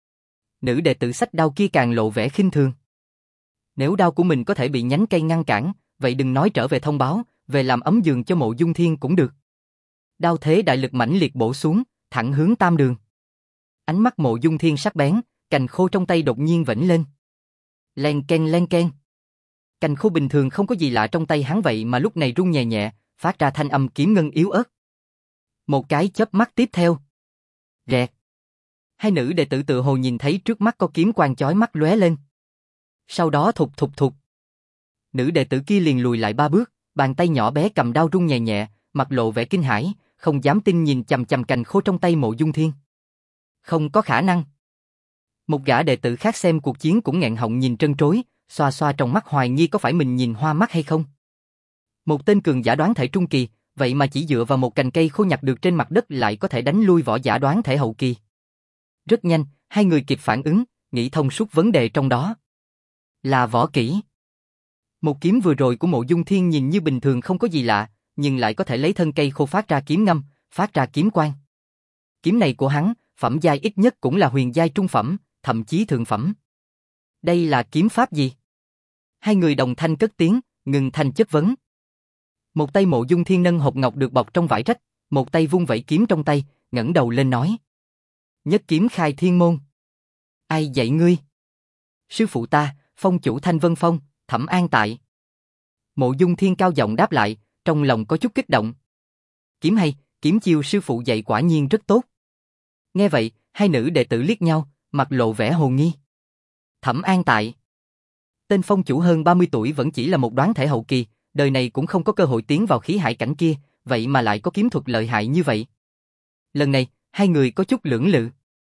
Nữ đệ tử xách đao kia càng lộ vẻ khinh thường. Nếu đao của mình có thể bị nhánh cây ngăn cản, vậy đừng nói trở về thông báo, về làm ấm giường cho Mộ Dung Thiên cũng được. Đao thế đại lực mãnh liệt bổ xuống, thẳng hướng tam đường. Ánh mắt Mộ Dung Thiên sắc bén, cành khô trong tay đột nhiên vẫy lên. Len ken len ken. Cành khô bình thường không có gì lạ trong tay hắn vậy mà lúc này rung nhẹ nhẹ, phát ra thanh âm kiếm ngân yếu ớt. Một cái chớp mắt tiếp theo. Rẹt. Hai nữ đệ tử tự hồ nhìn thấy trước mắt có kiếm quang chói mắt lóe lên. Sau đó thục thục thục. Nữ đệ tử kia liền lùi lại ba bước, bàn tay nhỏ bé cầm đao rung nhẹ nhẹ, mặt lộ vẻ kinh hãi, không dám tin nhìn chằm chằm cành khô trong tay Mộ Dung Thiên. Không có khả năng. Một gã đệ tử khác xem cuộc chiến cũng nghẹn họng nhìn trân trối, xoa xoa trong mắt hoài nghi có phải mình nhìn hoa mắt hay không. Một tên cường giả đoán thể trung kỳ, vậy mà chỉ dựa vào một cành cây khô nhặt được trên mặt đất lại có thể đánh lui võ giả đoán thể hậu kỳ. Rất nhanh, hai người kịp phản ứng, nghĩ thông suốt vấn đề trong đó. Là võ kỹ. Một kiếm vừa rồi của Mộ Dung Thiên nhìn như bình thường không có gì lạ, nhưng lại có thể lấy thân cây khô phát ra kiếm ngâm, phát ra kiếm quang. Kiếm này của hắn, phẩm giai ít nhất cũng là huyền giai trung phẩm, thậm chí thượng phẩm. Đây là kiếm pháp gì? Hai người đồng thanh cất tiếng, ngừng thanh chất vấn. Một tay Mộ Dung Thiên nâng hộp ngọc được bọc trong vải rách, một tay vung vẩy kiếm trong tay, ngẩng đầu lên nói. Nhất kiếm khai thiên môn. Ai dạy ngươi? Sư phụ ta, phong chủ Thanh Vân Phong, Thẩm An Tại. Mộ Dung Thiên cao giọng đáp lại, trong lòng có chút kích động. Kiếm hay, kiếm chiêu sư phụ dạy quả nhiên rất tốt. Nghe vậy, hai nữ đệ tử liếc nhau, mặt lộ vẻ hồ nghi. Thẩm An Tại. Tên phong chủ hơn ba mươi tuổi vẫn chỉ là một đoán thể hậu kỳ, đời này cũng không có cơ hội tiến vào khí hải cảnh kia, vậy mà lại có kiếm thuật lợi hại như vậy. Lần này, hai người có chút lưỡng lự.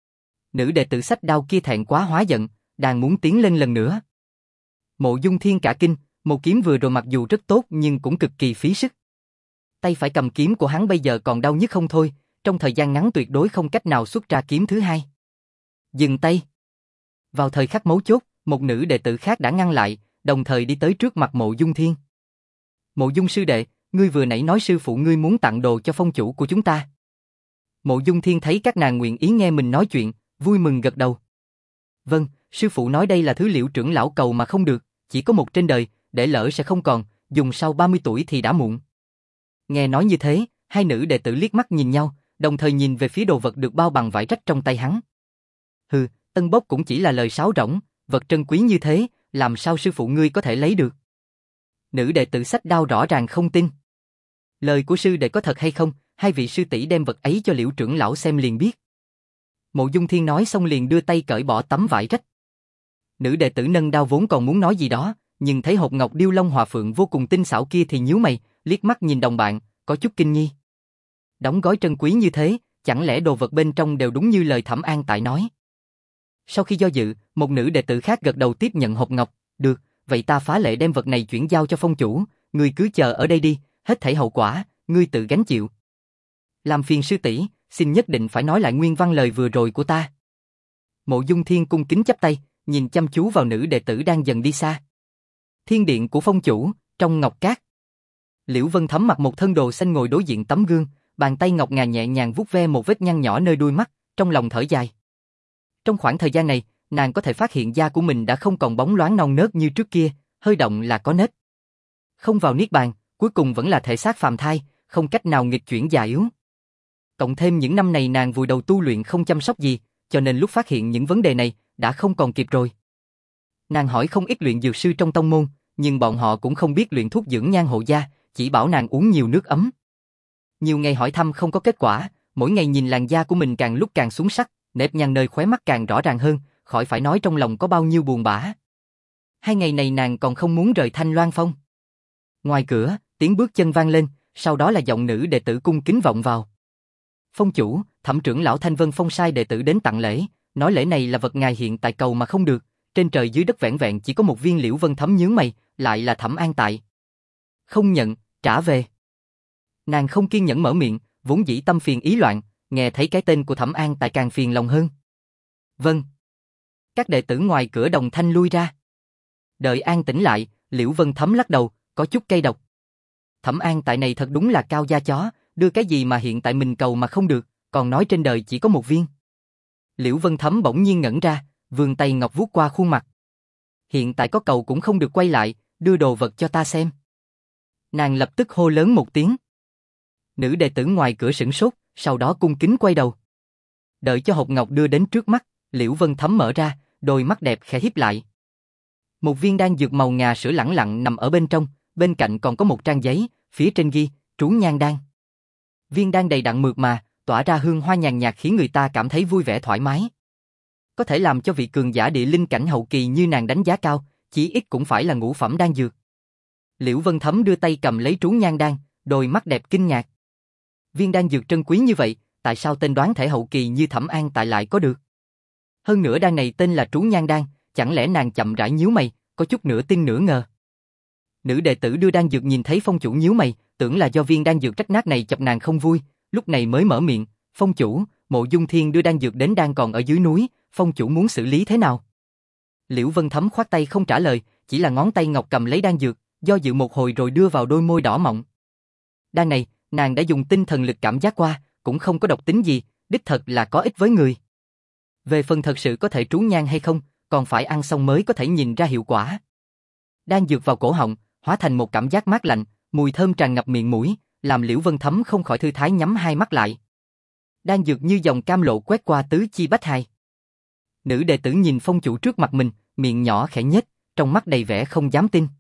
Nữ đệ tử xách đao kia thẹn quá hóa giận, đang muốn tiến lên lần nữa. Mộ Dung Thiên cả kinh, một kiếm vừa rồi mặc dù rất tốt nhưng cũng cực kỳ phí sức. Tay phải cầm kiếm của hắn bây giờ còn đau nhức không thôi, trong thời gian ngắn tuyệt đối không cách nào xuất ra kiếm thứ hai. Dừng tay. Vào thời khắc mấu chốt, một nữ đệ tử khác đã ngăn lại, đồng thời đi tới trước mặt Mộ Dung Thiên. Mộ Dung sư đệ, ngươi vừa nãy nói sư phụ ngươi muốn tặng đồ cho phong chủ của chúng ta. Mộ Dung Thiên thấy các nàng nguyện ý nghe mình nói chuyện, vui mừng gật đầu. Vâng, sư phụ nói đây là thứ Liễu trưởng lão cầu mà không được, chỉ có một trên đời, để lỡ sẽ không còn, dùng sau ba mươi tuổi thì đã muộn. Nghe nói như thế, hai nữ đệ tử liếc mắt nhìn nhau, đồng thời nhìn về phía đồ vật được bao bằng vải rách trong tay hắn. Hừ, tân bốc cũng chỉ là lời sáo rỗng, vật trân quý như thế, làm sao sư phụ ngươi có thể lấy được? Nữ đệ tử xách đao rõ ràng không tin. Lời của sư đệ có thật hay không, hai vị sư tỷ đem vật ấy cho Liễu trưởng lão xem liền biết. Mộ Dung Thiên nói xong liền đưa tay cởi bỏ tấm vải rách. Nữ đệ tử nâng đao vốn còn muốn nói gì đó, nhưng thấy hộp ngọc điêu long hòa phượng vô cùng tinh xảo kia thì nhíu mày, liếc mắt nhìn đồng bạn, có chút kinh nghi. Đóng gói trân quý như thế, chẳng lẽ đồ vật bên trong đều đúng như lời Thẩm An Tại nói? Sau khi do dự, một nữ đệ tử khác gật đầu tiếp nhận hộp ngọc, được, vậy ta phá lệ đem vật này chuyển giao cho phong chủ, ngươi cứ chờ ở đây đi, hết thảy hậu quả, ngươi tự gánh chịu. Làm phiền sư tỷ, xin nhất định phải nói lại nguyên văn lời vừa rồi của ta. Mộ Dung Thiên cung kính chắp tay, nhìn chăm chú vào nữ đệ tử đang dần đi xa. Thiên điện của phong chủ, trong ngọc cát. Liễu Vân Thấm mặc một thân đồ xanh ngồi đối diện tấm gương, bàn tay ngọc ngà nhẹ nhàng vuốt ve một vết nhăn nhỏ nơi đuôi mắt, trong lòng thở dài. Trong khoảng thời gian này, nàng có thể phát hiện da của mình đã không còn bóng loáng non nớt như trước kia, hơi động là có nếp. Không vào niết bàn, cuối cùng vẫn là thể xác phàm thai, không cách nào nghịch chuyển già yếu. Cộng thêm những năm này nàng vùi đầu tu luyện không chăm sóc gì, cho nên lúc phát hiện những vấn đề này, đã không còn kịp rồi. Nàng hỏi không ít luyện dược sư trong tông môn, nhưng bọn họ cũng không biết luyện thuốc dưỡng nhan hộ da, chỉ bảo nàng uống nhiều nước ấm. Nhiều ngày hỏi thăm không có kết quả, mỗi ngày nhìn làn da của mình càng lúc càng xuống sắc, nếp nhăn nơi khóe mắt càng rõ ràng hơn, khỏi phải nói trong lòng có bao nhiêu buồn bã. Hai ngày này nàng còn không muốn rời Thanh Loan Phong. Ngoài cửa, tiếng bước chân vang lên, sau đó là giọng nữ đệ tử cung kính vọng vào. Phong chủ, Thẩm trưởng lão Thanh Vân Phong sai đệ tử đến tặng lễ, nói lễ này là vật ngài hiện tại cầu mà không được, trên trời dưới đất vẻn vẹn chỉ có một viên Liễu Vân Thấm nhướng mày, lại là Thẩm An Tại. Không nhận, trả về. Nàng không kiên nhẫn mở miệng, vốn dĩ tâm phiền ý loạn, nghe thấy cái tên của Thẩm An Tại càng phiền lòng hơn. Vâng. Các đệ tử ngoài cửa đồng thanh lui ra. Đợi an tĩnh lại, Liễu Vân Thấm lắc đầu, có chút cay độc. Thẩm An Tại này thật đúng là cao da chó, đưa cái gì mà hiện tại mình cầu mà không được, còn nói trên đời chỉ có một viên. Liễu Vân Thấm bỗng nhiên ngẩn ra, vươn tay ngọc vuốt qua khuôn mặt. Hiện tại có cầu cũng không được quay lại, đưa đồ vật cho ta xem. Nàng lập tức hô lớn một tiếng. Nữ đệ tử ngoài cửa sửng sốt, sau đó cung kính quay đầu. Đợi cho hộp ngọc đưa đến trước mắt, Liễu Vân Thấm mở ra, đôi mắt đẹp khẽ híp lại. Một viên đan dược màu ngà sữa lẳng lặng nằm ở bên trong, bên cạnh còn có một trang giấy, phía trên ghi, trú nhan đan. Viên đan đầy đặn mượt mà, tỏa ra hương hoa nhàn nhạt khiến người ta cảm thấy vui vẻ thoải mái. Có thể làm cho vị cường giả địa linh cảnh hậu kỳ như nàng đánh giá cao, chỉ ít cũng phải là ngũ phẩm đan dược. Liễu Vân Thấm đưa tay cầm lấy trú nhan đan, đôi mắt đẹp kinh ngạc. Viên đan dược trân quý như vậy, tại sao tên đoán thể hậu kỳ như Thẩm An Tại lại có được? Hơn nữa đan này tên là trú nhan đan, chẳng lẽ nàng chậm rãi nhíu mày, có chút nửa tin nửa ngờ. Nữ đệ tử đưa đan dược nhìn thấy phong chủ nhíu mày, tưởng là do viên đan dược rách nát này chọc nàng không vui, lúc này mới mở miệng, phong chủ, Mộ Dung Thiên đưa đan dược đến đang còn ở dưới núi, phong chủ muốn xử lý thế nào? Liễu Vân Thấm khoát tay không trả lời, chỉ là ngón tay ngọc cầm lấy đan dược, do dự một hồi rồi đưa vào đôi môi đỏ mọng. Đan này, nàng đã dùng tinh thần lực cảm giác qua, cũng không có độc tính gì, đích thật là có ích với người. Về phần thật sự có thể trú nhan hay không, còn phải ăn xong mới có thể nhìn ra hiệu quả. Đan dược vào cổ họng, hóa thành một cảm giác mát lạnh, mùi thơm tràn ngập miệng mũi, làm Liễu Vân Thấm không khỏi thư thái nhắm hai mắt lại. Đan dược như dòng cam lộ quét qua tứ chi bách hài. Nữ đệ tử nhìn phong chủ trước mặt mình, miệng nhỏ khẽ nhếch, trong mắt đầy vẻ không dám tin.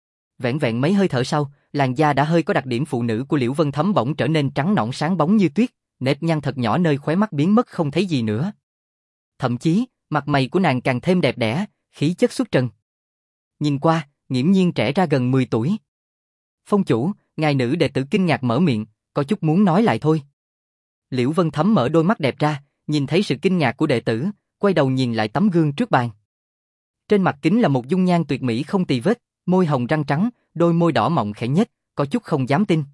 Vẹn vẹn mấy hơi thở sau, làn da đã hơi có đặc điểm phụ nữ của Liễu Vân Thấm bỗng trở nên trắng nõn sáng bóng như tuyết, nếp nhăn thật nhỏ nơi khóe mắt biến mất không thấy gì nữa. Thậm chí, mặt mày của nàng càng thêm đẹp đẽ, khí chất xuất trần. Nhìn qua, nghiễm nhiên trẻ ra gần mười tuổi. Phong chủ, ngài nữ đệ tử kinh ngạc mở miệng, có chút muốn nói lại thôi. Liễu Vân Thấm mở đôi mắt đẹp ra, nhìn thấy sự kinh ngạc của đệ tử, quay đầu nhìn lại tấm gương trước bàn. Trên mặt kính là một dung nhan tuyệt mỹ không tì vết, môi hồng răng trắng, đôi môi đỏ mọng khẽ nhếch, có chút không dám tin.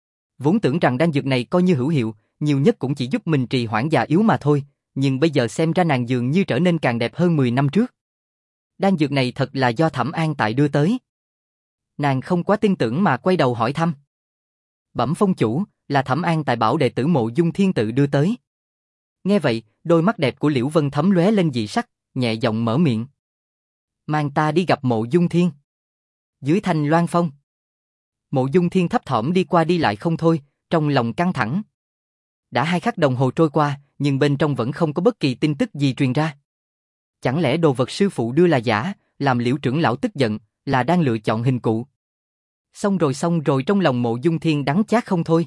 Vốn tưởng rằng đan dược này coi như hữu hiệu, nhiều nhất cũng chỉ giúp mình trì hoãn già yếu mà thôi, nhưng bây giờ xem ra nàng dường như trở nên càng đẹp hơn mười năm trước. Đan dược này thật là do Thẩm An Tại đưa tới. Nàng không quá tin tưởng mà quay đầu hỏi thăm. Bẩm phong chủ, là Thẩm An Tại bảo đệ tử Mộ Dung Thiên tự đưa tới. Nghe vậy, đôi mắt đẹp của Liễu Vân Thấm lóe lên dị sắc, nhẹ giọng mở miệng. Mang ta đi gặp Mộ Dung Thiên. Dưới thành loan phong. Mộ Dung Thiên thấp thỏm đi qua đi lại không thôi, trong lòng căng thẳng. Đã hai khắc đồng hồ trôi qua, nhưng bên trong vẫn không có bất kỳ tin tức gì truyền ra. Chẳng lẽ đồ vật sư phụ đưa là giả, làm Liễu trưởng lão tức giận, là đang lựa chọn hình cụ. Xong rồi xong rồi trong lòng Mộ Dung Thiên đắng chát không thôi.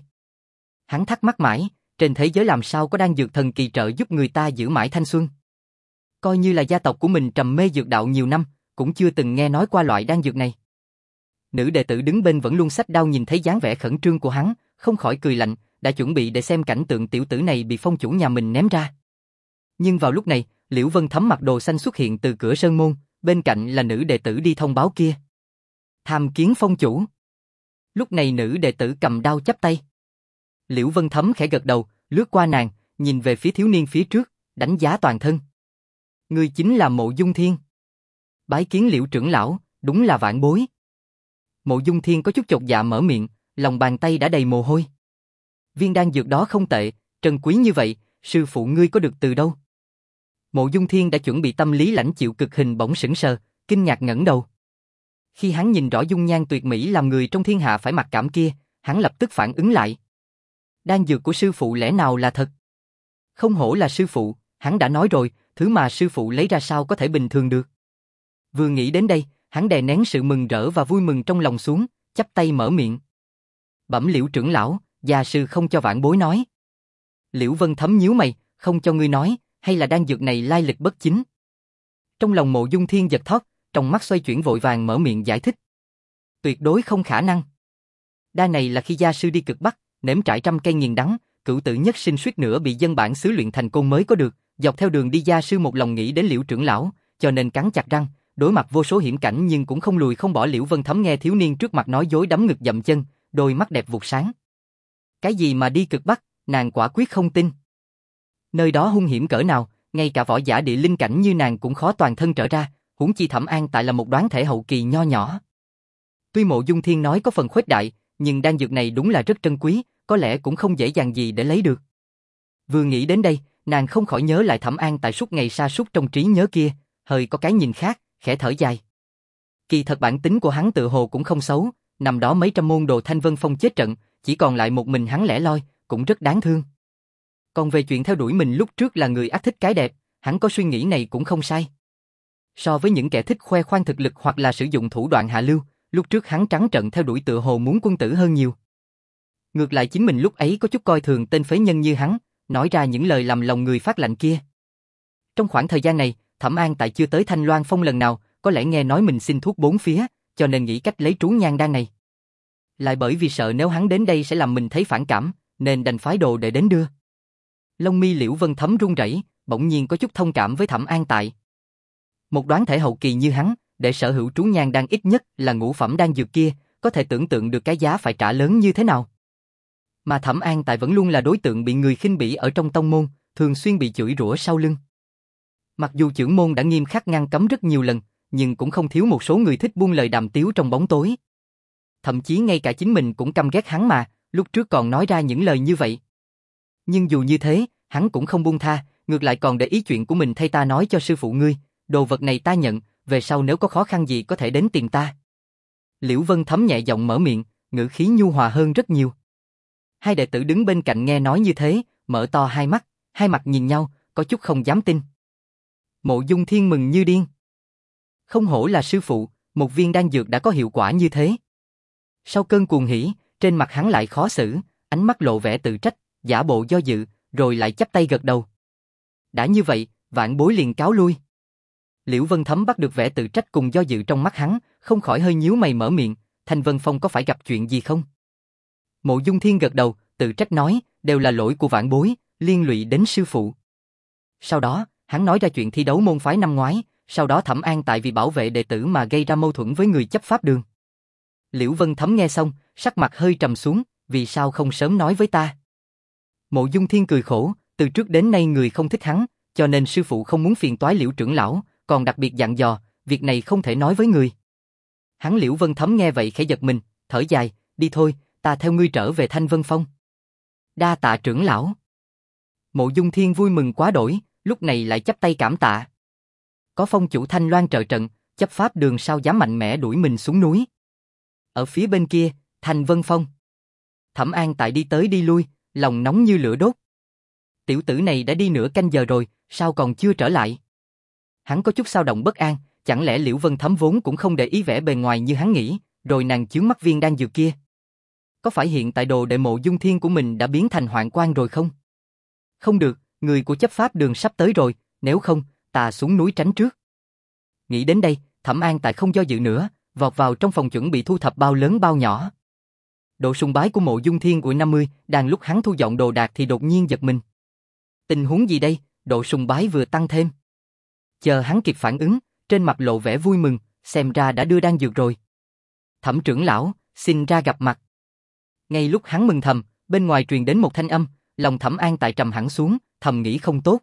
Hắn thắc mắc mãi, trên thế giới làm sao có đan dược thần kỳ trợ giúp người ta giữ mãi thanh xuân. Coi như là gia tộc của mình trầm mê dược đạo nhiều năm, cũng chưa từng nghe nói qua loại đan dược này. Nữ đệ tử đứng bên vẫn luôn xách đao nhìn thấy dáng vẻ khẩn trương của hắn, không khỏi cười lạnh, đã chuẩn bị để xem cảnh tượng tiểu tử này bị phong chủ nhà mình ném ra. Nhưng vào lúc này, Liễu Vân Thấm mặc đồ xanh xuất hiện từ cửa sơn môn, bên cạnh là nữ đệ tử đi thông báo kia. Tham kiến phong chủ. Lúc này nữ đệ tử cầm đao chắp tay. Liễu Vân Thấm khẽ gật đầu, lướt qua nàng, nhìn về phía thiếu niên phía trước, đánh giá toàn thân. Người chính là Mộ Dung Thiên. Bái kiến Liễu trưởng lão, đúng là vạn bối. Mộ Dung Thiên có chút chột dạ mở miệng, lòng bàn tay đã đầy mồ hôi. Viên đan dược đó không tệ, trân quý như vậy, sư phụ ngươi có được từ đâu? Mộ Dung Thiên đã chuẩn bị tâm lý lãnh chịu cực hình bỗng sững sờ, kinh ngạc ngẩng đầu. Khi hắn nhìn rõ dung nhan tuyệt mỹ làm người trong thiên hạ phải mặc cảm kia, hắn lập tức phản ứng lại. Đan dược của sư phụ lẽ nào là thật? Không hổ là sư phụ, hắn đã nói rồi, thứ mà sư phụ lấy ra sao có thể bình thường được. Vừa nghĩ đến đây, hắn đè nén sự mừng rỡ và vui mừng trong lòng xuống, chắp tay mở miệng. Bẩm Liễu trưởng lão, gia sư không cho vãn bối nói. Liễu Vân Thấm nhíu mày, không cho ngươi nói, hay là đan dược này lai lịch bất chính? Trong lòng Mộ Dung Thiên giật thót, trong mắt xoay chuyển vội vàng mở miệng giải thích. Tuyệt đối không khả năng. Đan này là khi gia sư đi cực Bắc, nếm trải trăm cây nghiền đắng, cửu tử nhất sinh suýt nữa bị dân bản xứ luyện thành côn mới có được, dọc theo đường đi gia sư một lòng nghĩ đến Liễu trưởng lão, cho nên cắn chặt răng, đối mặt vô số hiểm cảnh nhưng cũng không lùi không bỏ. Liễu Vân Thấm nghe thiếu niên trước mặt nói dối đấm ngực dậm chân, đôi mắt đẹp vụt sáng. Cái gì mà đi cực Bắc, nàng quả quyết không tin. Nơi đó hung hiểm cỡ nào, ngay cả võ giả địa linh cảnh như nàng cũng khó toàn thân trở ra, huống chi Thẩm An Tại là một đoán thể hậu kỳ nho nhỏ. Tuy Mộ Dung Thiên nói có phần khuếch đại, nhưng đan dược này đúng là rất trân quý, có lẽ cũng không dễ dàng gì để lấy được. Vừa nghĩ đến đây, nàng không khỏi nhớ lại Thẩm An Tại suốt ngày sa sút trong trí nhớ kia, hơi có cái nhìn khác, khẽ thở dài. Kỳ thật bản tính của hắn tự hồ cũng không xấu, năm đó mấy trăm môn đồ Thanh Vân Phong chết trận, chỉ còn lại một mình hắn lẻ loi, cũng rất đáng thương. Còn về chuyện theo đuổi mình lúc trước là người ác thích cái đẹp, hắn có suy nghĩ này cũng không sai. So với những kẻ thích khoe khoang thực lực hoặc là sử dụng thủ đoạn hạ lưu, lúc trước hắn trắng trợn theo đuổi tựa hồ muốn quân tử hơn nhiều. Ngược lại chính mình lúc ấy có chút coi thường tên phế nhân như hắn, nói ra những lời làm lòng người phát lạnh kia. Trong khoảng thời gian này, Thẩm An Tại chưa tới Thanh Loan Phong lần nào, có lẽ nghe nói mình xin thuốc bốn phía, cho nên nghĩ cách lấy trú nhan đan này. Lại bởi vì sợ nếu hắn đến đây sẽ làm mình thấy phản cảm, nên đành phái đồ để đến đưa. Lông mi Liễu Vân Thấm run rẩy, bỗng nhiên có chút thông cảm với Thẩm An Tại. Một đoán thể hậu kỳ như hắn, để sở hữu trú nhan đan ít nhất là ngũ phẩm đan dược kia, có thể tưởng tượng được cái giá phải trả lớn như thế nào. Mà Thẩm An Tại vẫn luôn là đối tượng bị người khinh bỉ ở trong tông môn, thường xuyên bị chửi rủa sau lưng. Mặc dù chưởng môn đã nghiêm khắc ngăn cấm rất nhiều lần, nhưng cũng không thiếu một số người thích buông lời đàm tiếu trong bóng tối. Thậm chí ngay cả chính mình cũng căm ghét hắn mà, lúc trước còn nói ra những lời như vậy. Nhưng dù như thế, hắn cũng không buông tha, ngược lại còn để ý chuyện của mình thay ta nói cho sư phụ ngươi, đồ vật này ta nhận, về sau nếu có khó khăn gì có thể đến tìm ta. Liễu Vân Thấm nhẹ giọng mở miệng, ngữ khí nhu hòa hơn rất nhiều. Hai đệ tử đứng bên cạnh nghe nói như thế, mở to hai mắt, hai mặt nhìn nhau, có chút không dám tin. Mộ Dung Thiên mừng như điên. Không hổ là sư phụ, một viên đan dược đã có hiệu quả như thế. Sau cơn cuồng hỉ, trên mặt hắn lại khó xử, ánh mắt lộ vẻ tự trách, giả bộ do dự, rồi lại chắp tay gật đầu. Đã như vậy, vạn bối liền cáo lui. Liễu Vân Thấm bắt được vẻ tự trách cùng do dự trong mắt hắn, không khỏi hơi nhíu mày mở miệng, Thanh Vân Phong có phải gặp chuyện gì không? Mộ Dung Thiên gật đầu, tự trách nói, đều là lỗi của vạn bối, liên lụy đến sư phụ. Sau đó, hắn nói ra chuyện thi đấu môn phái năm ngoái, sau đó Thẩm An Tại vì bảo vệ đệ tử mà gây ra mâu thuẫn với người chấp pháp đường. Liễu Vân Thấm nghe xong, sắc mặt hơi trầm xuống, vì sao không sớm nói với ta? Mộ Dung Thiên cười khổ, từ trước đến nay người không thích hắn, cho nên sư phụ không muốn phiền toái Liễu trưởng lão, còn đặc biệt dặn dò, việc này không thể nói với người. Hắn Liễu Vân Thấm nghe vậy khẽ giật mình, thở dài, đi thôi, ta theo ngươi trở về Thanh Vân Phong. Đa tạ trưởng lão. Mộ Dung Thiên vui mừng quá đổi, lúc này lại chắp tay cảm tạ. Có phong chủ Thanh Loan trợ trận, chấp pháp đường sao dám mạnh mẽ đuổi mình xuống núi. Ở phía bên kia, Thanh Vân Phong. Thẩm An Tại đi tới đi lui, lòng nóng như lửa đốt. Tiểu tử này đã đi nửa canh giờ rồi, sao còn chưa trở lại? Hắn có chút dao động bất an, chẳng lẽ Liễu Vân Thấm vốn cũng không để ý vẻ bề ngoài như hắn nghĩ, rồi nàng chướng mắt viên đan dược kia. Có phải hiện tại đồ đệ Mộ Dung Thiên của mình đã biến thành hoạn quan rồi không? Không được, người của chấp pháp đường sắp tới rồi, nếu không, ta xuống núi tránh trước. Nghĩ đến đây, Thẩm An Tại không do dự nữa, vọt vào trong phòng chuẩn bị thu thập bao lớn bao nhỏ. Độ sùng bái của Mộ Dung Thiên của năm mươi, đang lúc hắn thu dọn đồ đạc thì đột nhiên giật mình. Tình huống gì đây, độ sùng bái vừa tăng thêm. Chờ hắn kịp phản ứng, trên mặt lộ vẻ vui mừng, xem ra đã đưa đan dược rồi. Thẩm trưởng lão, xin ra gặp mặt. Ngay lúc hắn mừng thầm, bên ngoài truyền đến một thanh âm, lòng Thẩm An Tại trầm hẳn xuống, thầm nghĩ không tốt.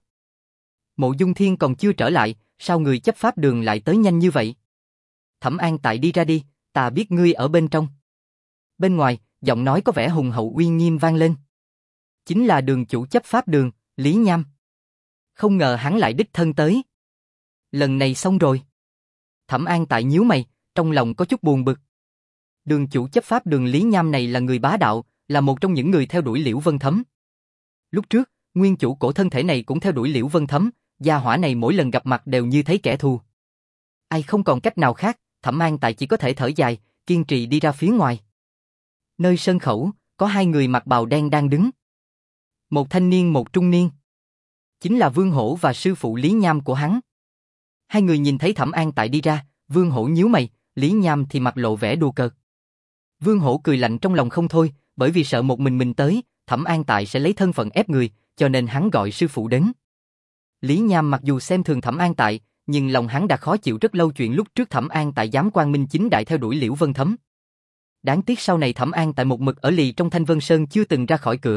Mộ Dung Thiên còn chưa trở lại, sao người chấp pháp đường lại tới nhanh như vậy? Thẩm An Tại đi ra đi, ta biết ngươi ở bên trong. Bên ngoài, giọng nói có vẻ hùng hậu uy nghiêm vang lên. Chính là đường chủ chấp pháp đường, Lý Nham. Không ngờ hắn lại đích thân tới. Lần này xong rồi. Thẩm An Tại nhíu mày, trong lòng có chút buồn bực. Đường chủ chấp pháp đường Lý Nham này là người bá đạo, là một trong những người theo đuổi Liễu Vân Thấm. Lúc trước, nguyên chủ cổ thân thể này cũng theo đuổi Liễu Vân Thấm, gia hỏa này mỗi lần gặp mặt đều như thấy kẻ thù. Ai không còn cách nào khác, Thẩm An Tại chỉ có thể thở dài, kiên trì đi ra phía ngoài. Nơi sân khẩu, có hai người mặc bào đen đang đứng. Một thanh niên một trung niên. Chính là Vương Hổ và sư phụ Lý Nham của hắn. Hai người nhìn thấy Thẩm An Tại đi ra, Vương Hổ nhíu mày, Lý Nham thì mặt lộ vẻ đùa cợt. Vương Hổ cười lạnh trong lòng không thôi, bởi vì sợ một mình mình tới, Thẩm An Tại sẽ lấy thân phận ép người, cho nên hắn gọi sư phụ đến. Lý Nham mặc dù xem thường Thẩm An Tại, nhưng lòng hắn đã khó chịu rất lâu chuyện lúc trước Thẩm An Tại dám quang minh chính đại theo đuổi Liễu Vân Thấm. Đáng tiếc sau này Thẩm An Tại một mực ở lì trong Thanh Vân Sơn chưa từng ra khỏi cửa,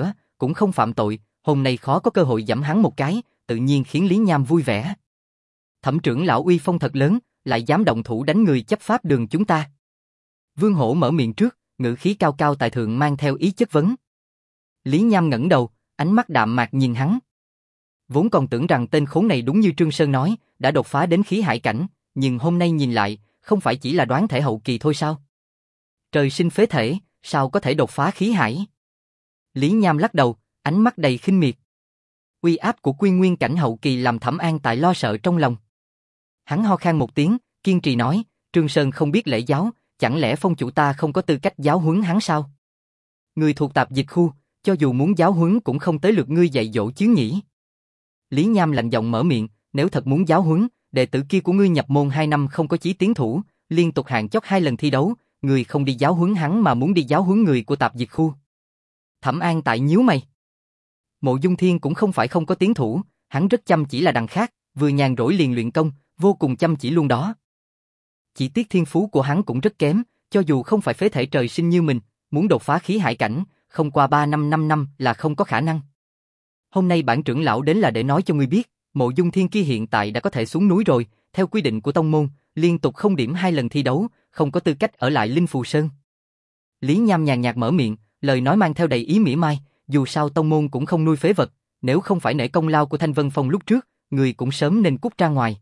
cũng không phạm tội, hôm nay khó có cơ hội giẫm hắn một cái, tự nhiên khiến Lý Nham vui vẻ. Thẩm trưởng lão uy phong thật lớn, lại dám động thủ đánh người chấp pháp đường chúng ta. Vương Hổ mở miệng trước, ngữ khí cao cao tại thượng mang theo ý chất vấn. Lý Nham ngẩng đầu, ánh mắt đạm mạc nhìn hắn. Vốn còn tưởng rằng tên khốn này đúng như Trương Sơn nói, đã đột phá đến khí hải cảnh, nhưng hôm nay nhìn lại, không phải chỉ là đoán thể hậu kỳ thôi sao? Trời sinh phế thể, sao có thể đột phá khí hải? Lý Nham lắc đầu, ánh mắt đầy khinh miệt. Uy áp của quy nguyên cảnh hậu kỳ làm Thẩm An Tại lo sợ trong lòng. Hắn ho khan một tiếng, kiên trì nói, Trương Sơn không biết lễ giáo, chẳng lẽ phong chủ ta không có tư cách giáo huấn hắn sao? Người thuộc tạp dịch khu, cho dù muốn giáo huấn cũng không tới lượt ngươi dạy dỗ chứ nhỉ? Lý Nham lạnh giọng mở miệng, nếu thật muốn giáo huấn, đệ tử kia của ngươi nhập môn hai năm không có chí tiến thủ, liên tục hạng chót hai lần thi đấu, ngươi không đi giáo huấn hắn mà muốn đi giáo huấn người của tạp dịch khu. Thẩm An Tại nhíu mày. Mộ Dung Thiên cũng không phải không có tiến thủ, hắn rất chăm chỉ là đằng khác, vừa nhàn rỗi liền luyện công, vô cùng chăm chỉ luôn đó. Chỉ tiếc thiên phú của hắn cũng rất kém, cho dù không phải phế thể trời sinh như mình, muốn đột phá khí hải cảnh, không qua ba năm năm năm là không có khả năng. Hôm nay bản trưởng lão đến là để nói cho ngươi biết, Mộ Dung Thiên kia hiện tại đã có thể xuống núi rồi, theo quy định của tông môn, liên tục không điểm hai lần thi đấu, không có tư cách ở lại Linh Phù Sơn. Lý Nham nhàn nhạt mở miệng, lời nói mang theo đầy ý mỉa mai, dù sao tông môn cũng không nuôi phế vật, nếu không phải nể công lao của Thanh Vân Phong lúc trước, người cũng sớm nên cút ra ngoài.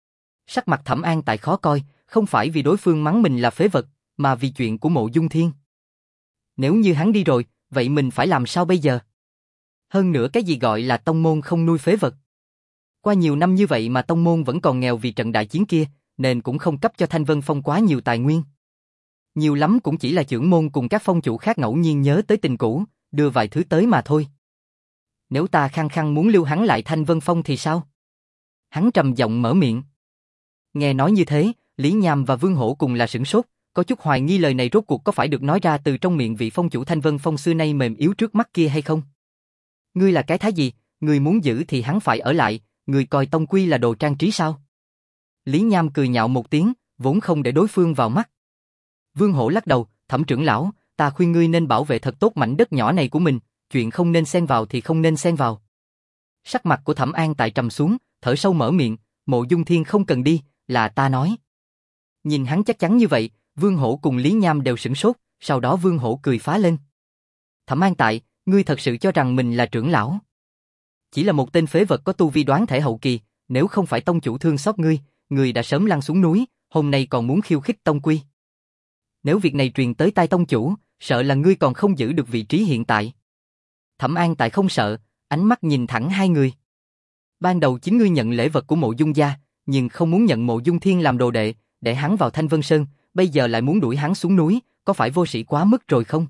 Sắc mặt Thẩm An Tại khó coi, không phải vì đối phương mắng mình là phế vật, mà vì chuyện của Mộ Dung Thiên. Nếu như hắn đi rồi, vậy mình phải làm sao bây giờ? Hơn nữa cái gì gọi là tông môn không nuôi phế vật? Qua nhiều năm như vậy mà tông môn vẫn còn nghèo vì trận đại chiến kia, nên cũng không cấp cho Thanh Vân Phong quá nhiều tài nguyên. Nhiều lắm cũng chỉ là trưởng môn cùng các phong chủ khác ngẫu nhiên nhớ tới tình cũ, đưa vài thứ tới mà thôi. Nếu ta khăng khăng muốn lưu hắn lại Thanh Vân Phong thì sao? Hắn trầm giọng mở miệng. Nghe nói như thế, Lý Nham và Vương Hổ cùng là sửng sốt, có chút hoài nghi lời này rốt cuộc có phải được nói ra từ trong miệng vị phong chủ Thanh Vân Phong xưa nay mềm yếu trước mắt kia hay không? Ngươi là cái thái gì, ngươi muốn giữ thì hắn phải ở lại, ngươi coi tông quy là đồ trang trí sao? Lý Nham cười nhạo một tiếng, vốn không để đối phương vào mắt. Vương Hổ lắc đầu, Thẩm trưởng lão, ta khuyên ngươi nên bảo vệ thật tốt mảnh đất nhỏ này của mình, chuyện không nên xen vào thì không nên xen vào. Sắc mặt của Thẩm An Tại trầm xuống, thở sâu mở miệng, Mộ Dung Thiên không cần đi, là ta nói. Nhìn hắn chắc chắn như vậy, Vương Hổ cùng Lý Nham đều sửng sốt, sau đó Vương Hổ cười phá lên. Thẩm An Tại, ngươi thật sự cho rằng mình là trưởng lão? Chỉ là một tên phế vật có tu vi đoán thể hậu kỳ, nếu không phải tông chủ thương xót ngươi, ngươi đã sớm lăn xuống núi, hôm nay còn muốn khiêu khích tông quy. Nếu việc này truyền tới tai tông chủ, sợ là ngươi còn không giữ được vị trí hiện tại. Thẩm An Tại không sợ, ánh mắt nhìn thẳng hai người. Ban đầu chính ngươi nhận lễ vật của Mộ Dung gia, nhưng không muốn nhận Mộ Dung Thiên làm đồ đệ, để hắn vào Thanh Vân Sơn, bây giờ lại muốn đuổi hắn xuống núi, có phải vô sĩ quá mức rồi không?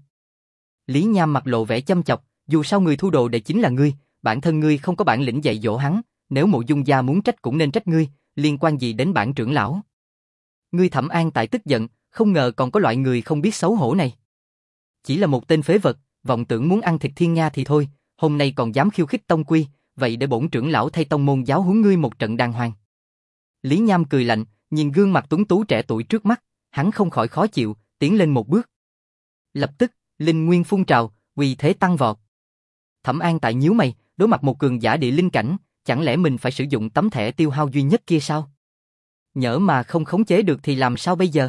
Lý Nham mặt lộ vẻ châm chọc, dù sao người thu đồ đệ chính là ngươi, bản thân ngươi không có bản lĩnh dạy dỗ hắn, nếu Mộ Dung gia muốn trách cũng nên trách ngươi, liên quan gì đến bản trưởng lão? Ngươi Thẩm An Tại tức giận, không ngờ còn có loại người không biết xấu hổ này. Chỉ là một tên phế vật, vọng tưởng muốn ăn thịt thiên nga thì thôi, hôm nay còn dám khiêu khích tông quy, vậy để bổn trưởng lão thay tông môn giáo huấn ngươi một trận đàng hoàng. Lý Nham cười lạnh, nhìn gương mặt tuấn tú trẻ tuổi trước mắt, hắn không khỏi khó chịu, tiến lên một bước. Lập tức, linh nguyên phun trào, uy thế tăng vọt. Thẩm An Tại nhíu mày, đối mặt một cường giả địa linh cảnh, chẳng lẽ mình phải sử dụng tấm thẻ tiêu hao duy nhất kia sao? Nhỡ mà không khống chế được thì làm sao bây giờ?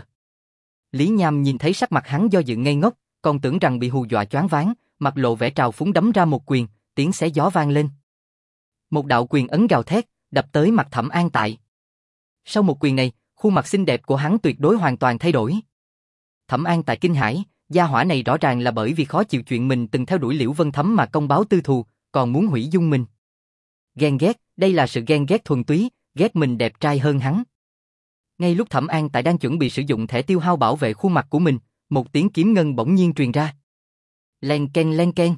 Lý Nham nhìn thấy sắc mặt hắn do dự ngây ngốc, còn tưởng rằng bị hù dọa choáng váng, mặt lộ vẻ trào phúng đấm ra một quyền, tiếng xé gió vang lên. Một đạo quyền ấn gào thét, đập tới mặt Thẩm An Tại. Sau một quyền này, khuôn mặt xinh đẹp của hắn tuyệt đối hoàn toàn thay đổi. Thẩm An Tại kinh hãi, gia hỏa này rõ ràng là bởi vì khó chịu chuyện mình từng theo đuổi Liễu Vân Thấm mà công báo tư thù, còn muốn hủy dung mình. Ghen ghét, đây là sự ghen ghét thuần túy, ghét mình đẹp trai hơn hắn. Ngay lúc Thẩm An Tại đang chuẩn bị sử dụng thẻ tiêu hao bảo vệ khuôn mặt của mình, một tiếng kiếm ngân bỗng nhiên truyền ra. Len ken len ken.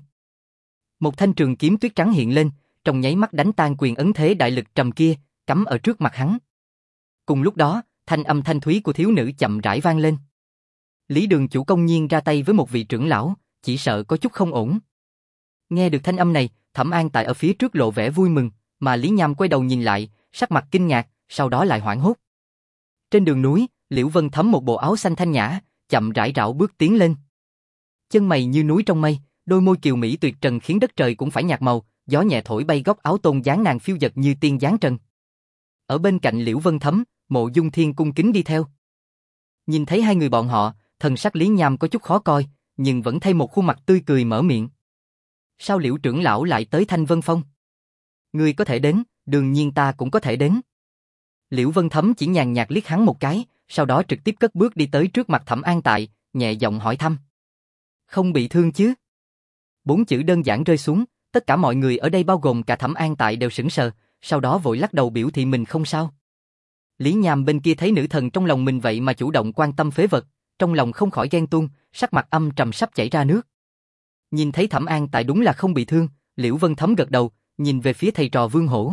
Một thanh trường kiếm tuyết trắng hiện lên, trong nháy mắt đánh tan quyền ấn thế đại lực trầm kia, cắm ở trước mặt hắn. Cùng lúc đó, thanh âm thanh thúy của thiếu nữ chậm rãi vang lên. Lý Đường chủ công nhiên ra tay với một vị trưởng lão, chỉ sợ có chút không ổn. Nghe được thanh âm này, Thẩm An Tại ở phía trước lộ vẻ vui mừng, mà Lý Nham quay đầu nhìn lại, sắc mặt kinh ngạc, sau đó lại hoảng hốt. Trên đường núi, Liễu Vân Thấm một bộ áo xanh thanh nhã, chậm rãi rảo bước tiến lên. Chân mày như núi trong mây, Đôi môi kiều mỹ tuyệt trần khiến đất trời cũng phải nhạt màu, gió nhẹ thổi bay góc áo tôn dáng nàng phiêu dật như tiên dáng trần. Ở bên cạnh Liễu Vân Thấm, Mộ Dung Thiên cung kính đi theo. Nhìn thấy hai người bọn họ, thần sắc Lý Nham có chút khó coi, nhưng vẫn thay một khuôn mặt tươi cười mở miệng. Sao Liễu trưởng lão lại tới Thanh Vân Phong? Ngươi có thể đến, đương nhiên ta cũng có thể đến. Liễu Vân Thấm chỉ nhàn nhạt liếc hắn một cái, sau đó trực tiếp cất bước đi tới trước mặt Thẩm An Tại, nhẹ giọng hỏi thăm. Không bị thương chứ? Bốn chữ đơn giản rơi xuống, tất cả mọi người ở đây bao gồm cả Thẩm An Tại đều sững sờ, sau đó vội lắc đầu biểu thị mình không sao. Lý Nham bên kia thấy nữ thần trong lòng mình vậy mà chủ động quan tâm phế vật, trong lòng không khỏi ghen tuông, sắc mặt âm trầm sắp chảy ra nước. Nhìn thấy Thẩm An Tại đúng là không bị thương, Liễu Vân Thấm gật đầu, nhìn về phía thầy trò Vương Hổ.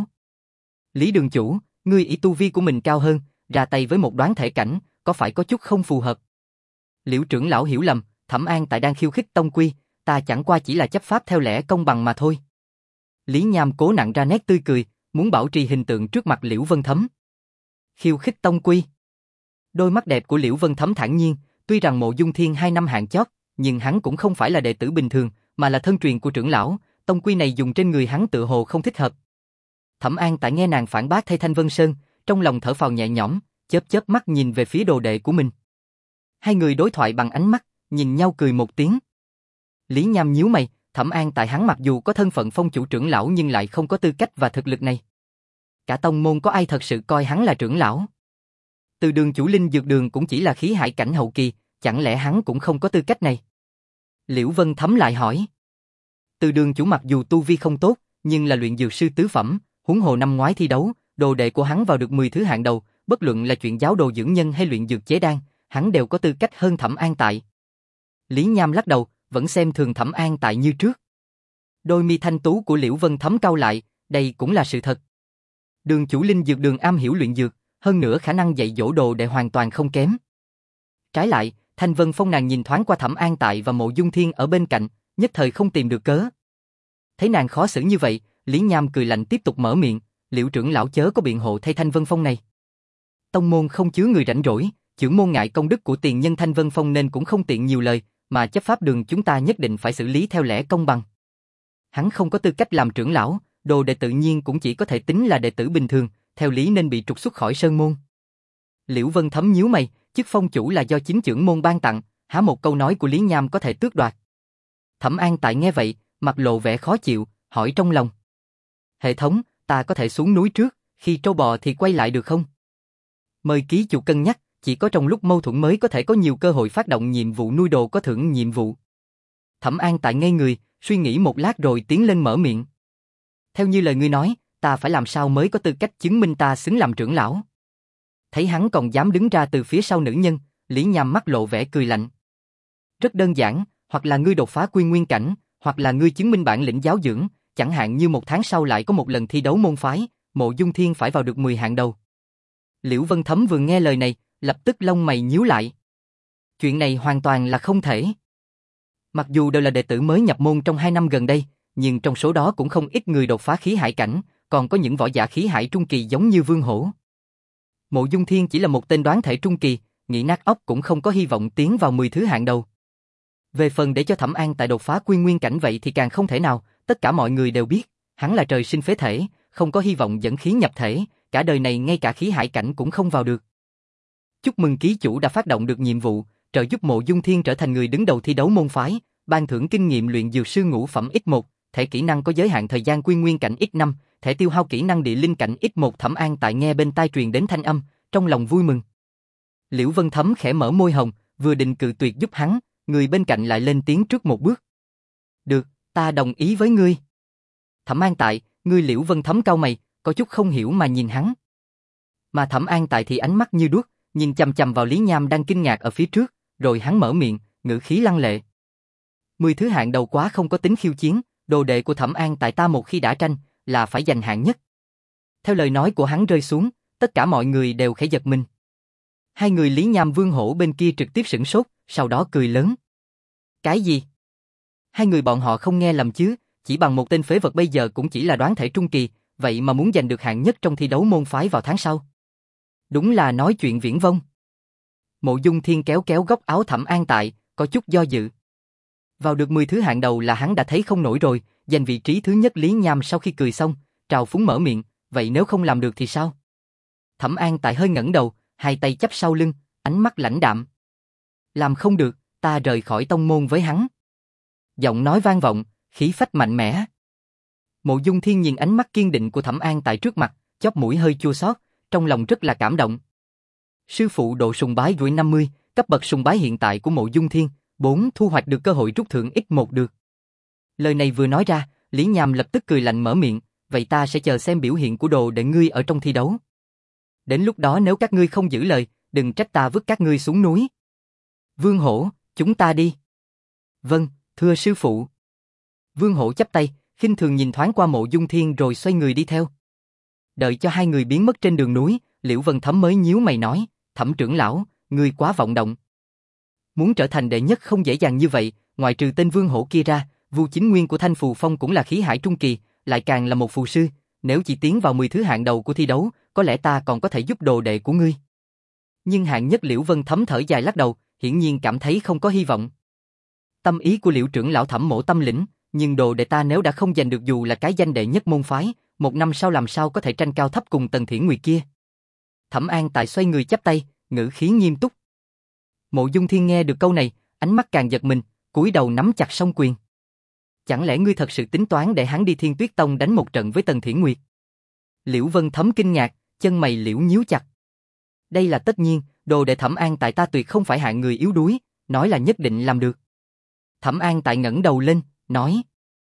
Lý đường chủ, ngươi ý tu vi của mình cao hơn, ra tay với một đoán thể cảnh, có phải có chút không phù hợp? Liễu trưởng lão hiểu lầm, Thẩm An Tại đang khiêu khích tông quy, ta chẳng qua chỉ là chấp pháp theo lẽ công bằng mà thôi. Lý Nham cố nặng ra nét tươi cười, muốn bảo trì hình tượng trước mặt Liễu Vân Thấm. Khiêu khích tông quy. Đôi mắt đẹp của Liễu Vân Thấm thản nhiên, tuy rằng Mộ Dung Thiên hai năm hạng chót, nhưng hắn cũng không phải là đệ tử bình thường, mà là thân truyền của trưởng lão, tông quy này dùng trên người hắn tự hồ không thích hợp. Thẩm An Tại nghe nàng phản bác thay Thanh Vân Sơn, trong lòng thở phào nhẹ nhõm, chớp chớp mắt nhìn về phía đồ đệ của mình. Hai người đối thoại bằng ánh mắt, nhìn nhau cười một tiếng. Lý Nham nhíu mày, Thẩm An Tại hắn mặc dù có thân phận phong chủ trưởng lão nhưng lại không có tư cách và thực lực này. Cả tông môn có ai thật sự coi hắn là trưởng lão? Từ đường chủ Linh Dược Đường cũng chỉ là khí hải cảnh hậu kỳ, chẳng lẽ hắn cũng không có tư cách này? Liễu Vân Thấm lại hỏi. Từ đường chủ mặc dù tu vi không tốt, nhưng là luyện dược sư tứ phẩm, huống hồ năm ngoái thi đấu, đồ đệ của hắn vào được mười thứ hạng đầu, bất luận là chuyện giáo đồ dưỡng nhân hay luyện dược chế đan, hắn đều có tư cách hơn Thẩm An Tại. Lý Nham lắc đầu, vẫn xem thường Thẩm An Tại như trước. Đôi mi thanh tú của Liễu Vân Thấm cau lại, đây cũng là sự thật. Đường chủ Linh Dược Đường am hiểu luyện dược, hơn nữa khả năng dạy dỗ đồ đệ hoàn toàn không kém. Trái lại, Thanh Vân Phong nàng nhìn thoáng qua Thẩm An Tại và Mộ Dung Thiên ở bên cạnh, nhất thời không tìm được cớ. Thấy nàng khó xử như vậy, Lý Nham cười lạnh tiếp tục mở miệng, Liễu trưởng lão chớ có biện hộ thay Thanh Vân Phong này. Tông môn không chứa người rảnh rỗi, trưởng môn ngại công đức của tiền nhân Thanh Vân Phong nên cũng không tiện nhiều lời, mà chấp pháp đường chúng ta nhất định phải xử lý theo lẽ công bằng. Hắn không có tư cách làm trưởng lão, đồ đệ tự nhiên cũng chỉ có thể tính là đệ tử bình thường, theo lý nên bị trục xuất khỏi sơn môn. Liễu Vân Thấm nhíu mày, chức phong chủ là do chính trưởng môn ban tặng, há một câu nói của Lý Nham có thể tước đoạt. Thẩm An Tại nghe vậy, mặt lộ vẻ khó chịu, hỏi trong lòng. Hệ thống, ta có thể xuống núi trước, khi trâu bò thì quay lại được không? Mời ký chủ cân nhắc, chỉ có trong lúc mâu thuẫn mới có thể có nhiều cơ hội phát động nhiệm vụ nuôi đồ có thưởng nhiệm vụ. Thẩm An Tại ngây người, suy nghĩ một lát rồi tiến lên mở miệng. Theo như lời ngươi nói, ta phải làm sao mới có tư cách chứng minh ta xứng làm trưởng lão? Thấy hắn còn dám đứng ra từ phía sau nữ nhân, Lý Nham mắt lộ vẻ cười lạnh. Rất đơn giản, hoặc là ngươi đột phá quy nguyên cảnh, hoặc là ngươi chứng minh bản lĩnh giáo dưỡng, chẳng hạn như một tháng sau lại có một lần thi đấu môn phái, Mộ Dung Thiên phải vào được mười hạng đầu. Liễu Vân Thấm vừa nghe lời này, lập tức lông mày nhíu lại. Chuyện này hoàn toàn là không thể. Mặc dù đều là đệ tử mới nhập môn trong hai năm gần đây, nhưng trong số đó cũng không ít người đột phá khí hải cảnh, còn có những võ giả khí hải trung kỳ giống như Vương Hổ. Mộ Dung Thiên chỉ là một tên đoán thể trung kỳ, nghĩ nát óc cũng không có hy vọng tiến vào mười thứ hạng đầu. Về phần để cho Thẩm An Tại đột phá quy nguyên cảnh vậy thì càng không thể nào, tất cả mọi người đều biết, hắn là trời sinh phế thể, không có hy vọng dẫn khí nhập thể, cả đời này ngay cả khí hải cảnh cũng không vào được. Chúc mừng ký chủ đã phát động được nhiệm vụ, trợ giúp Mộ Dung Thiên trở thành người đứng đầu thi đấu môn phái, ban thưởng kinh nghiệm luyện dược sư ngũ phẩm x một, thẻ kỹ năng có giới hạn thời gian quy nguyên cảnh x năm, thẻ tiêu hao kỹ năng địa linh cảnh x một. Thẩm An Tại nghe bên tai truyền đến thanh âm, trong lòng vui mừng. Liễu Vân Thấm khẽ mở môi hồng, vừa định cự tuyệt giúp hắn, người bên cạnh lại lên tiếng trước một bước. Được, ta đồng ý với ngươi. Thẩm An Tại, ngươi. Liễu Vân Thấm cau mày, có chút không hiểu mà nhìn hắn. Mà Thẩm An Tại thì ánh mắt như đuốc, nhìn chằm chằm vào Lý Nham đang kinh ngạc ở phía trước, rồi hắn mở miệng, ngữ khí lăng lệ. Mười thứ hạng đầu quá không có tính khiêu chiến, đồ đệ của Thẩm An Tại ta một khi đã tranh, là phải giành hạng nhất. Theo lời nói của hắn rơi xuống, tất cả mọi người đều khẽ giật mình. Hai người Lý Nham Vương Hổ bên kia trực tiếp sửng sốt, sau đó cười lớn. Cái gì? Hai người bọn họ không nghe lầm chứ, chỉ bằng một tên phế vật bây giờ cũng chỉ là đoán thể trung kỳ, vậy mà muốn giành được hạng nhất trong thi đấu môn phái vào tháng sau. Đúng là nói chuyện viển vông. Mộ Dung Thiên kéo kéo góc áo Thẩm An Tại, có chút do dự. Vào được mười thứ hạng đầu là hắn đã thấy không nổi rồi, giành vị trí thứ nhất. Lý Nham sau khi cười xong, trào phúng mở miệng, vậy nếu không làm được thì sao? Thẩm An Tại hơi ngẩng đầu, hai tay chắp sau lưng, ánh mắt lãnh đạm. Làm không được, ta rời khỏi tông môn với hắn. Giọng nói vang vọng, khí phách mạnh mẽ. Mộ Dung Thiên nhìn ánh mắt kiên định của Thẩm An Tại trước mặt, chóp mũi hơi chua xót, trong lòng rất là cảm động. Sư phụ độ sùng bái rủi năm mươi, cấp bậc sùng bái hiện tại của Mộ Dung Thiên, bốn thu hoạch được cơ hội rút thưởng ít một được. Lời này vừa nói ra, Lý Nham lập tức cười lạnh mở miệng, vậy ta sẽ chờ xem biểu hiện của đồ để ngươi ở trong thi đấu. Đến lúc đó nếu các ngươi không giữ lời, đừng trách ta vứt các ngươi xuống núi. Vương Hổ, chúng ta đi. Vâng, thưa sư phụ. Vương Hổ chắp tay, khinh thường nhìn thoáng qua Mộ Dung Thiên rồi xoay người đi theo. Đợi cho hai người biến mất trên đường núi, Liễu Vân Thấm mới nhíu mày nói, Thẩm trưởng lão, ngươi quá vọng động. Muốn trở thành đệ nhất không dễ dàng như vậy, ngoại trừ tên Vương Hổ kia ra, Vu Chính Nguyên của Thanh Phù Phong cũng là khí hải trung kỳ, lại càng là một phù sư, nếu chỉ tiến vào mười thứ hạng đầu của thi đấu, có lẽ ta còn có thể giúp đồ đệ của ngươi. Nhưng hạng nhất Liễu Vân Thấm thở dài lắc đầu, hiển nhiên cảm thấy không có hy vọng. Tâm ý của Liễu trưởng lão Thẩm Mộ tâm lĩnh, nhưng đồ đệ ta nếu đã không giành được dù là cái danh đệ nhất môn phái, một năm sau làm sao có thể tranh cao thấp cùng Tần Thiển Nguyệt kia. Thẩm An Tại xoay người chắp tay, ngữ khí nghiêm túc. Mộ Dung Thiên nghe được câu này, ánh mắt càng giật mình, cúi đầu nắm chặt song quyền. Chẳng lẽ ngươi thật sự tính toán để hắn đi Thiên Tuyết Tông đánh một trận với Tần Thiển Nguyệt? Liễu Vân Thấm kinh ngạc, chân mày liễu nhíu chặt. Đây là tất nhiên, đồ đệ Thẩm An Tại ta tuyệt không phải hạng người yếu đuối, nói là nhất định làm được. Thẩm An Tại ngẩng đầu lên, nói.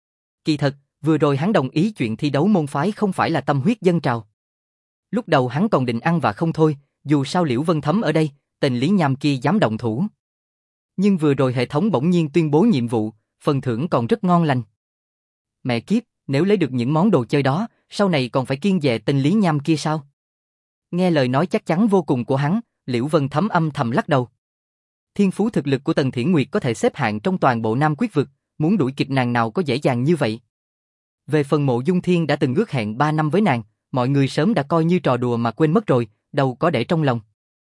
Kỳ thật, vừa rồi hắn đồng ý chuyện thi đấu môn phái không phải là tâm huyết dân trào. Lúc đầu hắn còn định ăn và không thôi, dù sao Liễu Vân Thấm ở đây, tên Lý Nham kia dám động thủ. Nhưng vừa rồi hệ thống bỗng nhiên tuyên bố nhiệm vụ, phần thưởng còn rất ngon lành. Mẹ kiếp, nếu lấy được những món đồ chơi đó, sau này còn phải kiêng dè tên Lý Nham kia sao? Nghe lời nói chắc chắn vô cùng của hắn, Liễu Vân Thấm âm thầm lắc đầu. Thiên phú thực lực của Tần Thiển Nguyệt có thể xếp hạng trong toàn bộ Nam Quyết vực, muốn đuổi kịp nàng nào có dễ dàng như vậy. Về phần Mộ Dung Thiên đã từng ước hẹn ba năm với nàng, mọi người sớm đã coi như trò đùa mà quên mất rồi, đâu có để trong lòng.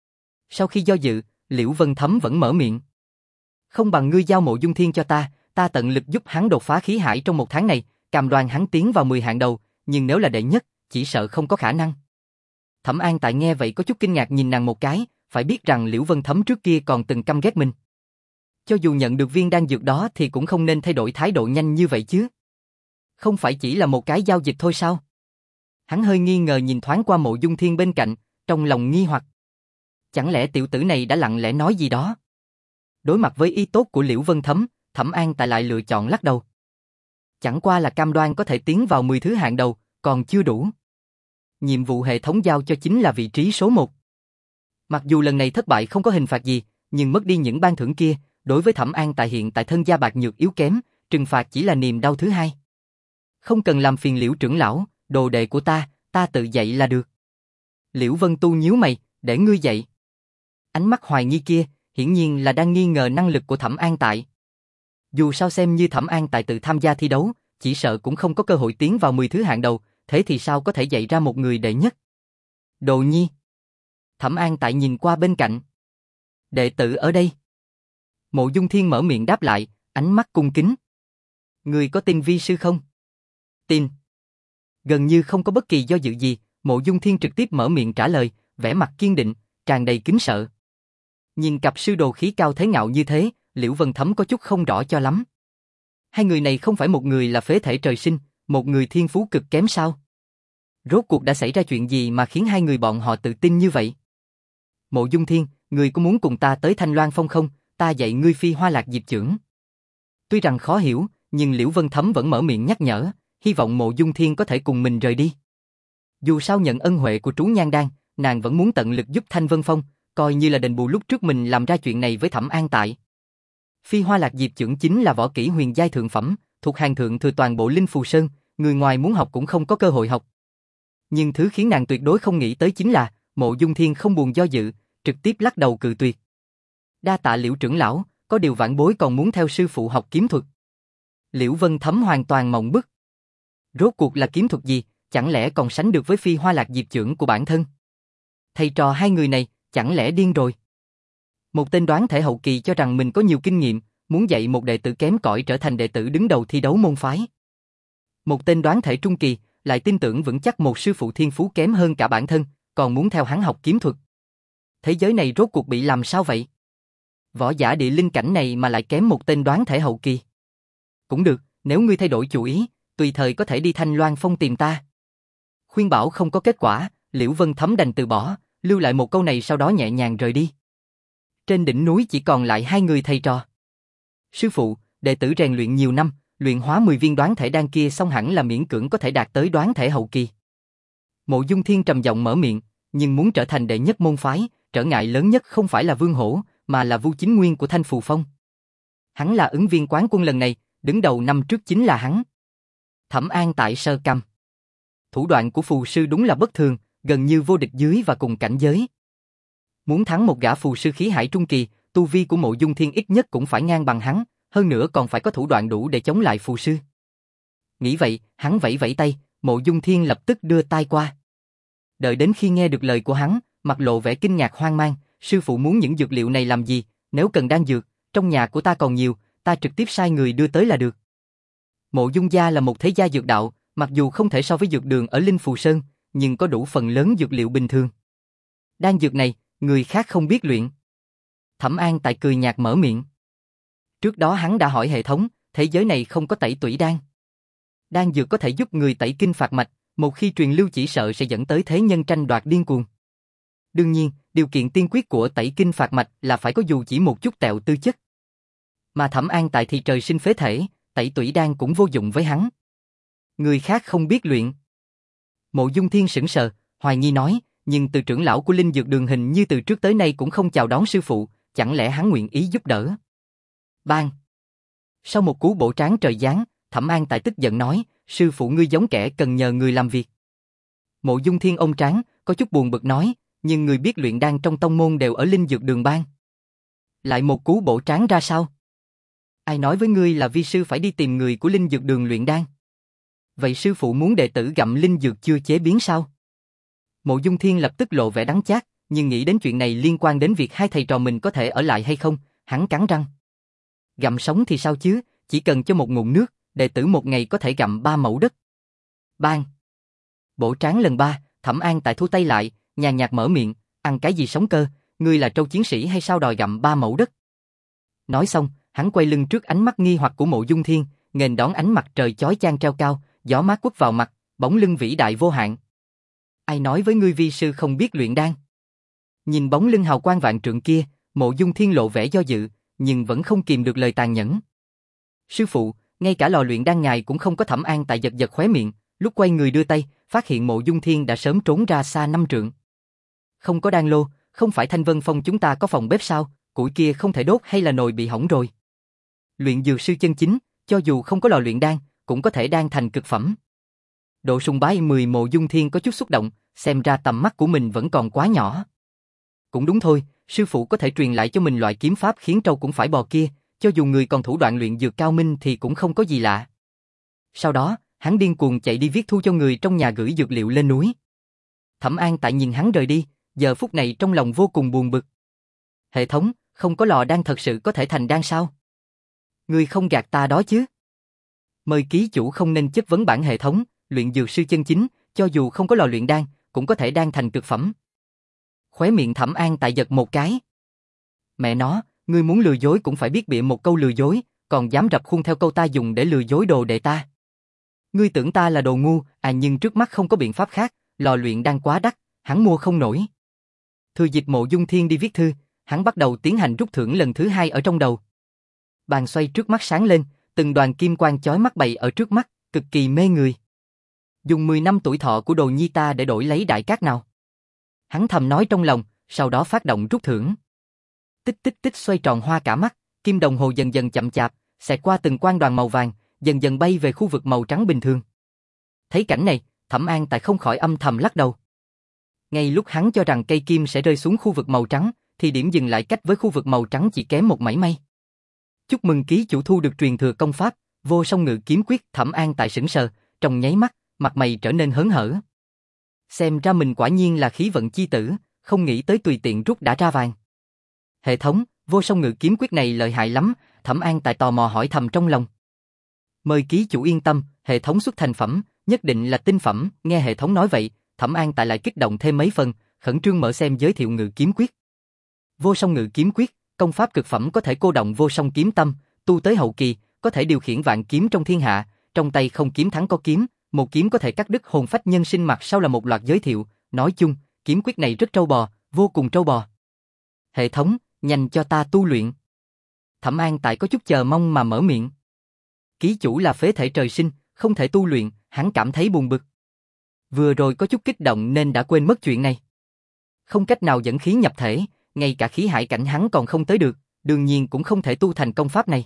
Sau khi do dự, Liễu Vân Thấm vẫn mở miệng. Không bằng ngươi giao Mộ Dung Thiên cho ta, ta tận lực giúp hắn đột phá khí hải trong một tháng này, cam đoan hắn tiến vào mười hạng đầu, nhưng nếu là đệ nhất, chỉ sợ không có khả năng. Thẩm An Tại nghe vậy có chút kinh ngạc nhìn nàng một cái, phải biết rằng Liễu Vân Thấm trước kia còn từng căm ghét mình. Cho dù nhận được viên đan dược đó thì cũng không nên thay đổi thái độ nhanh như vậy chứ. Không phải chỉ là một cái giao dịch thôi sao? Hắn hơi nghi ngờ nhìn thoáng qua Mộ Dung Thiên bên cạnh, trong lòng nghi hoặc. Chẳng lẽ tiểu tử này đã lặng lẽ nói gì đó? Đối mặt với ý tốt của Liễu Vân Thấm, Thẩm An Tại lại lựa chọn lắc đầu. Chẳng qua là cam đoan có thể tiến vào mười thứ hạng đầu, còn chưa đủ. Nhiệm vụ hệ thống giao cho chính là vị trí số một. Mặc dù lần này thất bại không có hình phạt gì, nhưng mất đi những ban thưởng kia, đối với Thẩm An Tại hiện tại thân gia bạc nhược yếu kém, trừng phạt chỉ là niềm đau thứ hai. Không cần làm phiền Liễu trưởng lão, đồ đệ của ta, ta tự dạy là được. Liễu Vân Tu nhíu mày, để ngươi dạy. Ánh mắt hoài nghi kia, hiển nhiên là đang nghi ngờ năng lực của Thẩm An Tại. Dù sao xem như Thẩm An Tại tự tham gia thi đấu, chỉ sợ cũng không có cơ hội tiến vào mười thứ hạng đầu, thế thì sao có thể dạy ra một người đệ nhất? Đồ nhi. Thẩm An Tại nhìn qua bên cạnh. Đệ tử ở đây. Mộ Dung Thiên mở miệng đáp lại, ánh mắt cung kính. Người có tin vi sư không? Tin. Gần như không có bất kỳ do dự gì, Mộ Dung Thiên trực tiếp mở miệng trả lời, vẻ mặt kiên định, tràn đầy kính sợ. Nhìn cặp sư đồ khí cao thế ngạo như thế, Liễu Vân Thấm có chút không rõ cho lắm. Hai người này không phải một người là phế thể trời sinh, một người thiên phú cực kém sao? Rốt cuộc đã xảy ra chuyện gì mà khiến hai người bọn họ tự tin như vậy? Mộ Dung Thiên, người có muốn cùng ta tới Thanh Loan Phong không? Ta dạy ngươi phi hoa lạc diệp chưởng. Tuy rằng khó hiểu, nhưng Liễu Vân Thấm vẫn mở miệng nhắc nhở, hy vọng Mộ Dung Thiên có thể cùng mình rời đi. Dù sao nhận ân huệ của Trú Nhan Đan, nàng vẫn muốn tận lực giúp Thanh Vân Phong, coi như là đền bù lúc trước mình làm ra chuyện này với Thẩm An Tại. Phi hoa lạc diệp chưởng chính là võ kỹ huyền giai thượng phẩm, thuộc hàng thượng thừa toàn bộ Linh Phù Sơn, người ngoài muốn học cũng không có cơ hội học. Nhưng thứ khiến nàng tuyệt đối không nghĩ tới chính là, Mộ Dung Thiên không buồn do dự, trực tiếp lắc đầu cự tuyệt. Đa tạ Liễu trưởng lão, có điều vãn bối còn muốn theo sư phụ học kiếm thuật. Liễu Vân Thấm hoàn toàn mộng bức. Rốt cuộc là kiếm thuật gì, chẳng lẽ còn sánh được với phi hoa lạc diệp chưởng của bản thân? Thầy trò hai người này, chẳng lẽ điên rồi? Một tên đoán thể hậu kỳ cho rằng mình có nhiều kinh nghiệm, muốn dạy một đệ tử kém cỏi trở thành đệ tử đứng đầu thi đấu môn phái. Một tên đoán thể trung kỳ, lại tin tưởng vững chắc một sư phụ thiên phú kém hơn cả bản thân, còn muốn theo hắn học kiếm thuật. Thế giới này rốt cuộc bị làm sao vậy? Võ giả địa linh cảnh này mà lại kém một tên đoán thể hậu kỳ. Cũng được, nếu ngươi thay đổi chủ ý, tùy thời có thể đi Thanh Loan Phong tìm ta. Khuyên bảo không có kết quả, Liễu Vân Thấm đành từ bỏ, lưu lại một câu này sau đó nhẹ nhàng rời đi. Trên đỉnh núi chỉ còn lại hai người thầy trò. Sư phụ, đệ tử rèn luyện nhiều năm, luyện hóa mười viên đoán thể đan kia xong hẳn là miễn cưỡng có thể đạt tới đoán thể hậu kỳ. Mộ Dung Thiên trầm giọng mở miệng, nhưng muốn trở thành đệ nhất môn phái, trở ngại lớn nhất không phải là Vương Hổ, mà là Vu Chính Nguyên của Thanh Phù Phong. Hắn là ứng viên quán quân lần này, đứng đầu năm trước chính là hắn. Thẩm An tại sơ căm. Thủ đoạn của phù sư đúng là bất thường, gần như vô địch dưới và cùng cảnh giới. Muốn thắng một gã phù sư khí hải trung kỳ, tu vi của Mộ Dung Thiên ít nhất cũng phải ngang bằng hắn, hơn nữa còn phải có thủ đoạn đủ để chống lại phù sư. Nghĩ vậy, hắn vẫy vẫy tay, Mộ Dung Thiên lập tức đưa tay qua. Đợi đến khi nghe được lời của hắn, mặt lộ vẻ kinh ngạc hoang mang, sư phụ muốn những dược liệu này làm gì, nếu cần đan dược, trong nhà của ta còn nhiều, ta trực tiếp sai người đưa tới là được. Mộ Dung gia là một thế gia dược đạo, mặc dù không thể so với dược đường ở Linh Phù Sơn, nhưng có đủ phần lớn dược liệu bình thường. Đan dược này, người khác không biết luyện. Thẩm An tại cười nhạt mở miệng. Trước đó hắn đã hỏi hệ thống, thế giới này không có tẩy tủy đan. Đan dược có thể giúp người tẩy kinh phạt mạch, một khi truyền lưu chỉ sợ sẽ dẫn tới thế nhân tranh đoạt điên cuồng. Đương nhiên, điều kiện tiên quyết của tẩy kinh phạt mạch là phải có dù chỉ một chút tẹo tư chất. Mà Thẩm An tại thì trời sinh phế thể, tẩy tủy đan cũng vô dụng với hắn. Người khác không biết luyện. Mộ Dung Thiên sững sờ, hoài nghi nói, nhưng từ trưởng lão của Linh Dược Đường hình như từ trước tới nay cũng không chào đón sư phụ, chẳng lẽ hắn nguyện ý giúp đỡ? Bang! Sau một cú bổ tráng trời giáng, Thẩm An tại tức giận nói, sư phụ ngươi giống kẻ cần nhờ người làm việc. Mộ Dung Thiên ôm trán, có chút buồn bực nói, nhưng người biết luyện đan trong tông môn đều ở Linh Dược Đường bang. Lại một cú bổ tráng ra sao? Ai nói với ngươi là vi sư phải đi tìm người của Linh Dược Đường luyện đan? Vậy sư phụ muốn đệ tử gặm linh dược chưa chế biến sao? Mộ Dung Thiên lập tức lộ vẻ đắng chát, nhưng nghĩ đến chuyện này liên quan đến việc hai thầy trò mình có thể ở lại hay không, hắn cắn răng. Gặm sống thì sao chứ, chỉ cần cho một ngụm nước, đệ tử một ngày có thể gặm ba mẫu đất. Bang! Bổ tráng lần ba, Thẩm An tại thu tay lại, nhàn nhạt mở miệng, ăn cái gì sống cơ, ngươi là trâu chiến sĩ hay sao đòi gặm ba mẫu đất? Nói xong, hắn quay lưng trước ánh mắt nghi hoặc của Mộ Dung Thiên, nghênh đón ánh mặt trời chói chang treo cao, gió mát quất vào mặt, bóng lưng vĩ đại vô hạn. Ai nói với ngươi vi sư không biết luyện đan? Nhìn bóng lưng hào quang vạn trượng kia, Mộ Dung Thiên lộ vẻ do dự, nhưng vẫn không kìm được lời tàn nhẫn. Sư phụ, ngay cả lò luyện đan ngài cũng không có. Thẩm An tại giật giật khóe miệng, lúc quay người đưa tay, phát hiện Mộ Dung Thiên đã sớm trốn ra xa năm trượng. Không có đan lô, không phải Thanh Vân Phong chúng ta có phòng bếp sao, củi kia không thể đốt hay là nồi bị hỏng rồi? Luyện dược sư chân chính, cho dù không có lò luyện đan, cũng có thể đan thành cực phẩm. Độ sùng bái mười Mộ Dung Thiên có chút xúc động, xem ra tầm mắt của mình vẫn còn quá nhỏ. Cũng đúng thôi, sư phụ có thể truyền lại cho mình loại kiếm pháp khiến trâu cũng phải bò kia, cho dù người còn thủ đoạn luyện dược cao minh thì cũng không có gì lạ. Sau đó, hắn điên cuồng chạy đi viết thu cho người trong nhà gửi dược liệu lên núi. Thẩm An tại nhìn hắn rời đi, giờ phút này trong lòng vô cùng buồn bực. Hệ thống, không có lò đan thật sự có thể thành đan sao? Ngươi không gạt ta đó chứ? Mời ký chủ không nên chất vấn bản hệ thống, luyện dược sư chân chính, cho dù không có lò luyện đan, cũng có thể đan thành cực phẩm. Khóe miệng Thẩm An tại giật một cái. Mẹ nó, ngươi muốn lừa dối cũng phải biết bịa một câu lừa dối, còn dám rập khuôn theo câu ta dùng để lừa dối đồ đệ ta. Ngươi tưởng ta là đồ ngu, à nhưng trước mắt không có biện pháp khác, lò luyện đan quá đắt, hắn mua không nổi. Thừa dịp Mộ Dung Thiên đi viết thư, hắn bắt đầu tiến hành rút thưởng lần thứ hai ở trong đầu. Bàn xoay trước mắt sáng lên, từng đoàn kim quang chói mắt bày ở trước mắt, cực kỳ mê người. Dùng mười năm tuổi thọ của đồ nhi ta để đổi lấy đại cát nào? Hắn thầm nói trong lòng, sau đó phát động rút thưởng. Tích tích tích xoay tròn hoa cả mắt, kim đồng hồ dần dần chậm chạp, xẹt qua từng quang đoàn màu vàng, dần dần bay về khu vực màu trắng bình thường. Thấy cảnh này, Thẩm An tại không khỏi âm thầm lắc đầu. Ngay lúc hắn cho rằng cây kim sẽ rơi xuống khu vực màu trắng, thì điểm dừng lại cách với khu vực màu trắng chỉ kém một mảy may. Chúc mừng ký chủ thu được truyền thừa công pháp, Vô Song Ngự Kiếm Quyết. Thẩm An tại sững sờ, trong nháy mắt, mặt mày trở nên hớn hở. Xem ra mình quả nhiên là khí vận chi tử, không nghĩ tới tùy tiện rút đã ra vàng. Hệ thống, Vô Song Ngự Kiếm Quyết này lợi hại lắm, Thẩm An Tài tò mò hỏi thầm trong lòng. Mời ký chủ yên tâm, hệ thống xuất thành phẩm, nhất định là tinh phẩm. Nghe hệ thống nói vậy, Thẩm An Tài lại kích động thêm mấy phần, khẩn trương mở xem giới thiệu Ngự Kiếm Quyết. Vô Song Ngự Kiếm Quyết, công pháp cực phẩm có thể cô động vô song kiếm tâm, tu tới hậu kỳ, có thể điều khiển vạn kiếm trong thiên hạ, trong tay không kiếm thắng có kiếm, một kiếm có thể cắt đứt hồn phách nhân sinh. Mặt sau là một loạt giới thiệu, nói chung, kiếm quyết này rất trâu bò, vô cùng trâu bò. Hệ thống, nhanh cho ta tu luyện. Thẩm An Tài có chút chờ mong mà mở miệng. Ký chủ là phế thể trời sinh, không thể tu luyện, hắn cảm thấy buồn bực. Vừa rồi có chút kích động nên đã quên mất chuyện này. Không cách nào dẫn khí nhập thể, ngay cả khí hải cảnh hắn còn không tới được, đương nhiên cũng không thể tu thành công pháp này.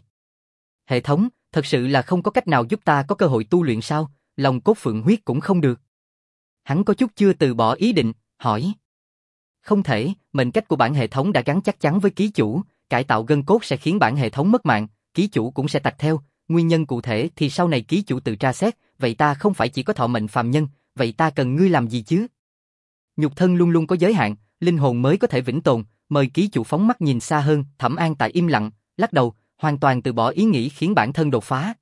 Hệ thống, thật sự là không có cách nào giúp ta có cơ hội tu luyện sao? Lòng cốt phượng huyết cũng không được. Hắn có chút chưa từ bỏ ý định, hỏi. Không thể, mệnh cách của bản hệ thống đã gắn chắc chắn với ký chủ, cải tạo gân cốt sẽ khiến bản hệ thống mất mạng, ký chủ cũng sẽ tạch theo, nguyên nhân cụ thể thì sau này ký chủ tự tra xét, vậy ta không phải chỉ có thọ mệnh phàm nhân, vậy ta cần ngươi làm gì chứ? Nhục thân luôn luôn có giới hạn, linh hồn mới có thể vĩnh tồn, mời ký chủ phóng mắt nhìn xa hơn. Thẩm An Tài im lặng, lắc đầu, hoàn toàn từ bỏ ý nghĩ khiến bản thân đột phá.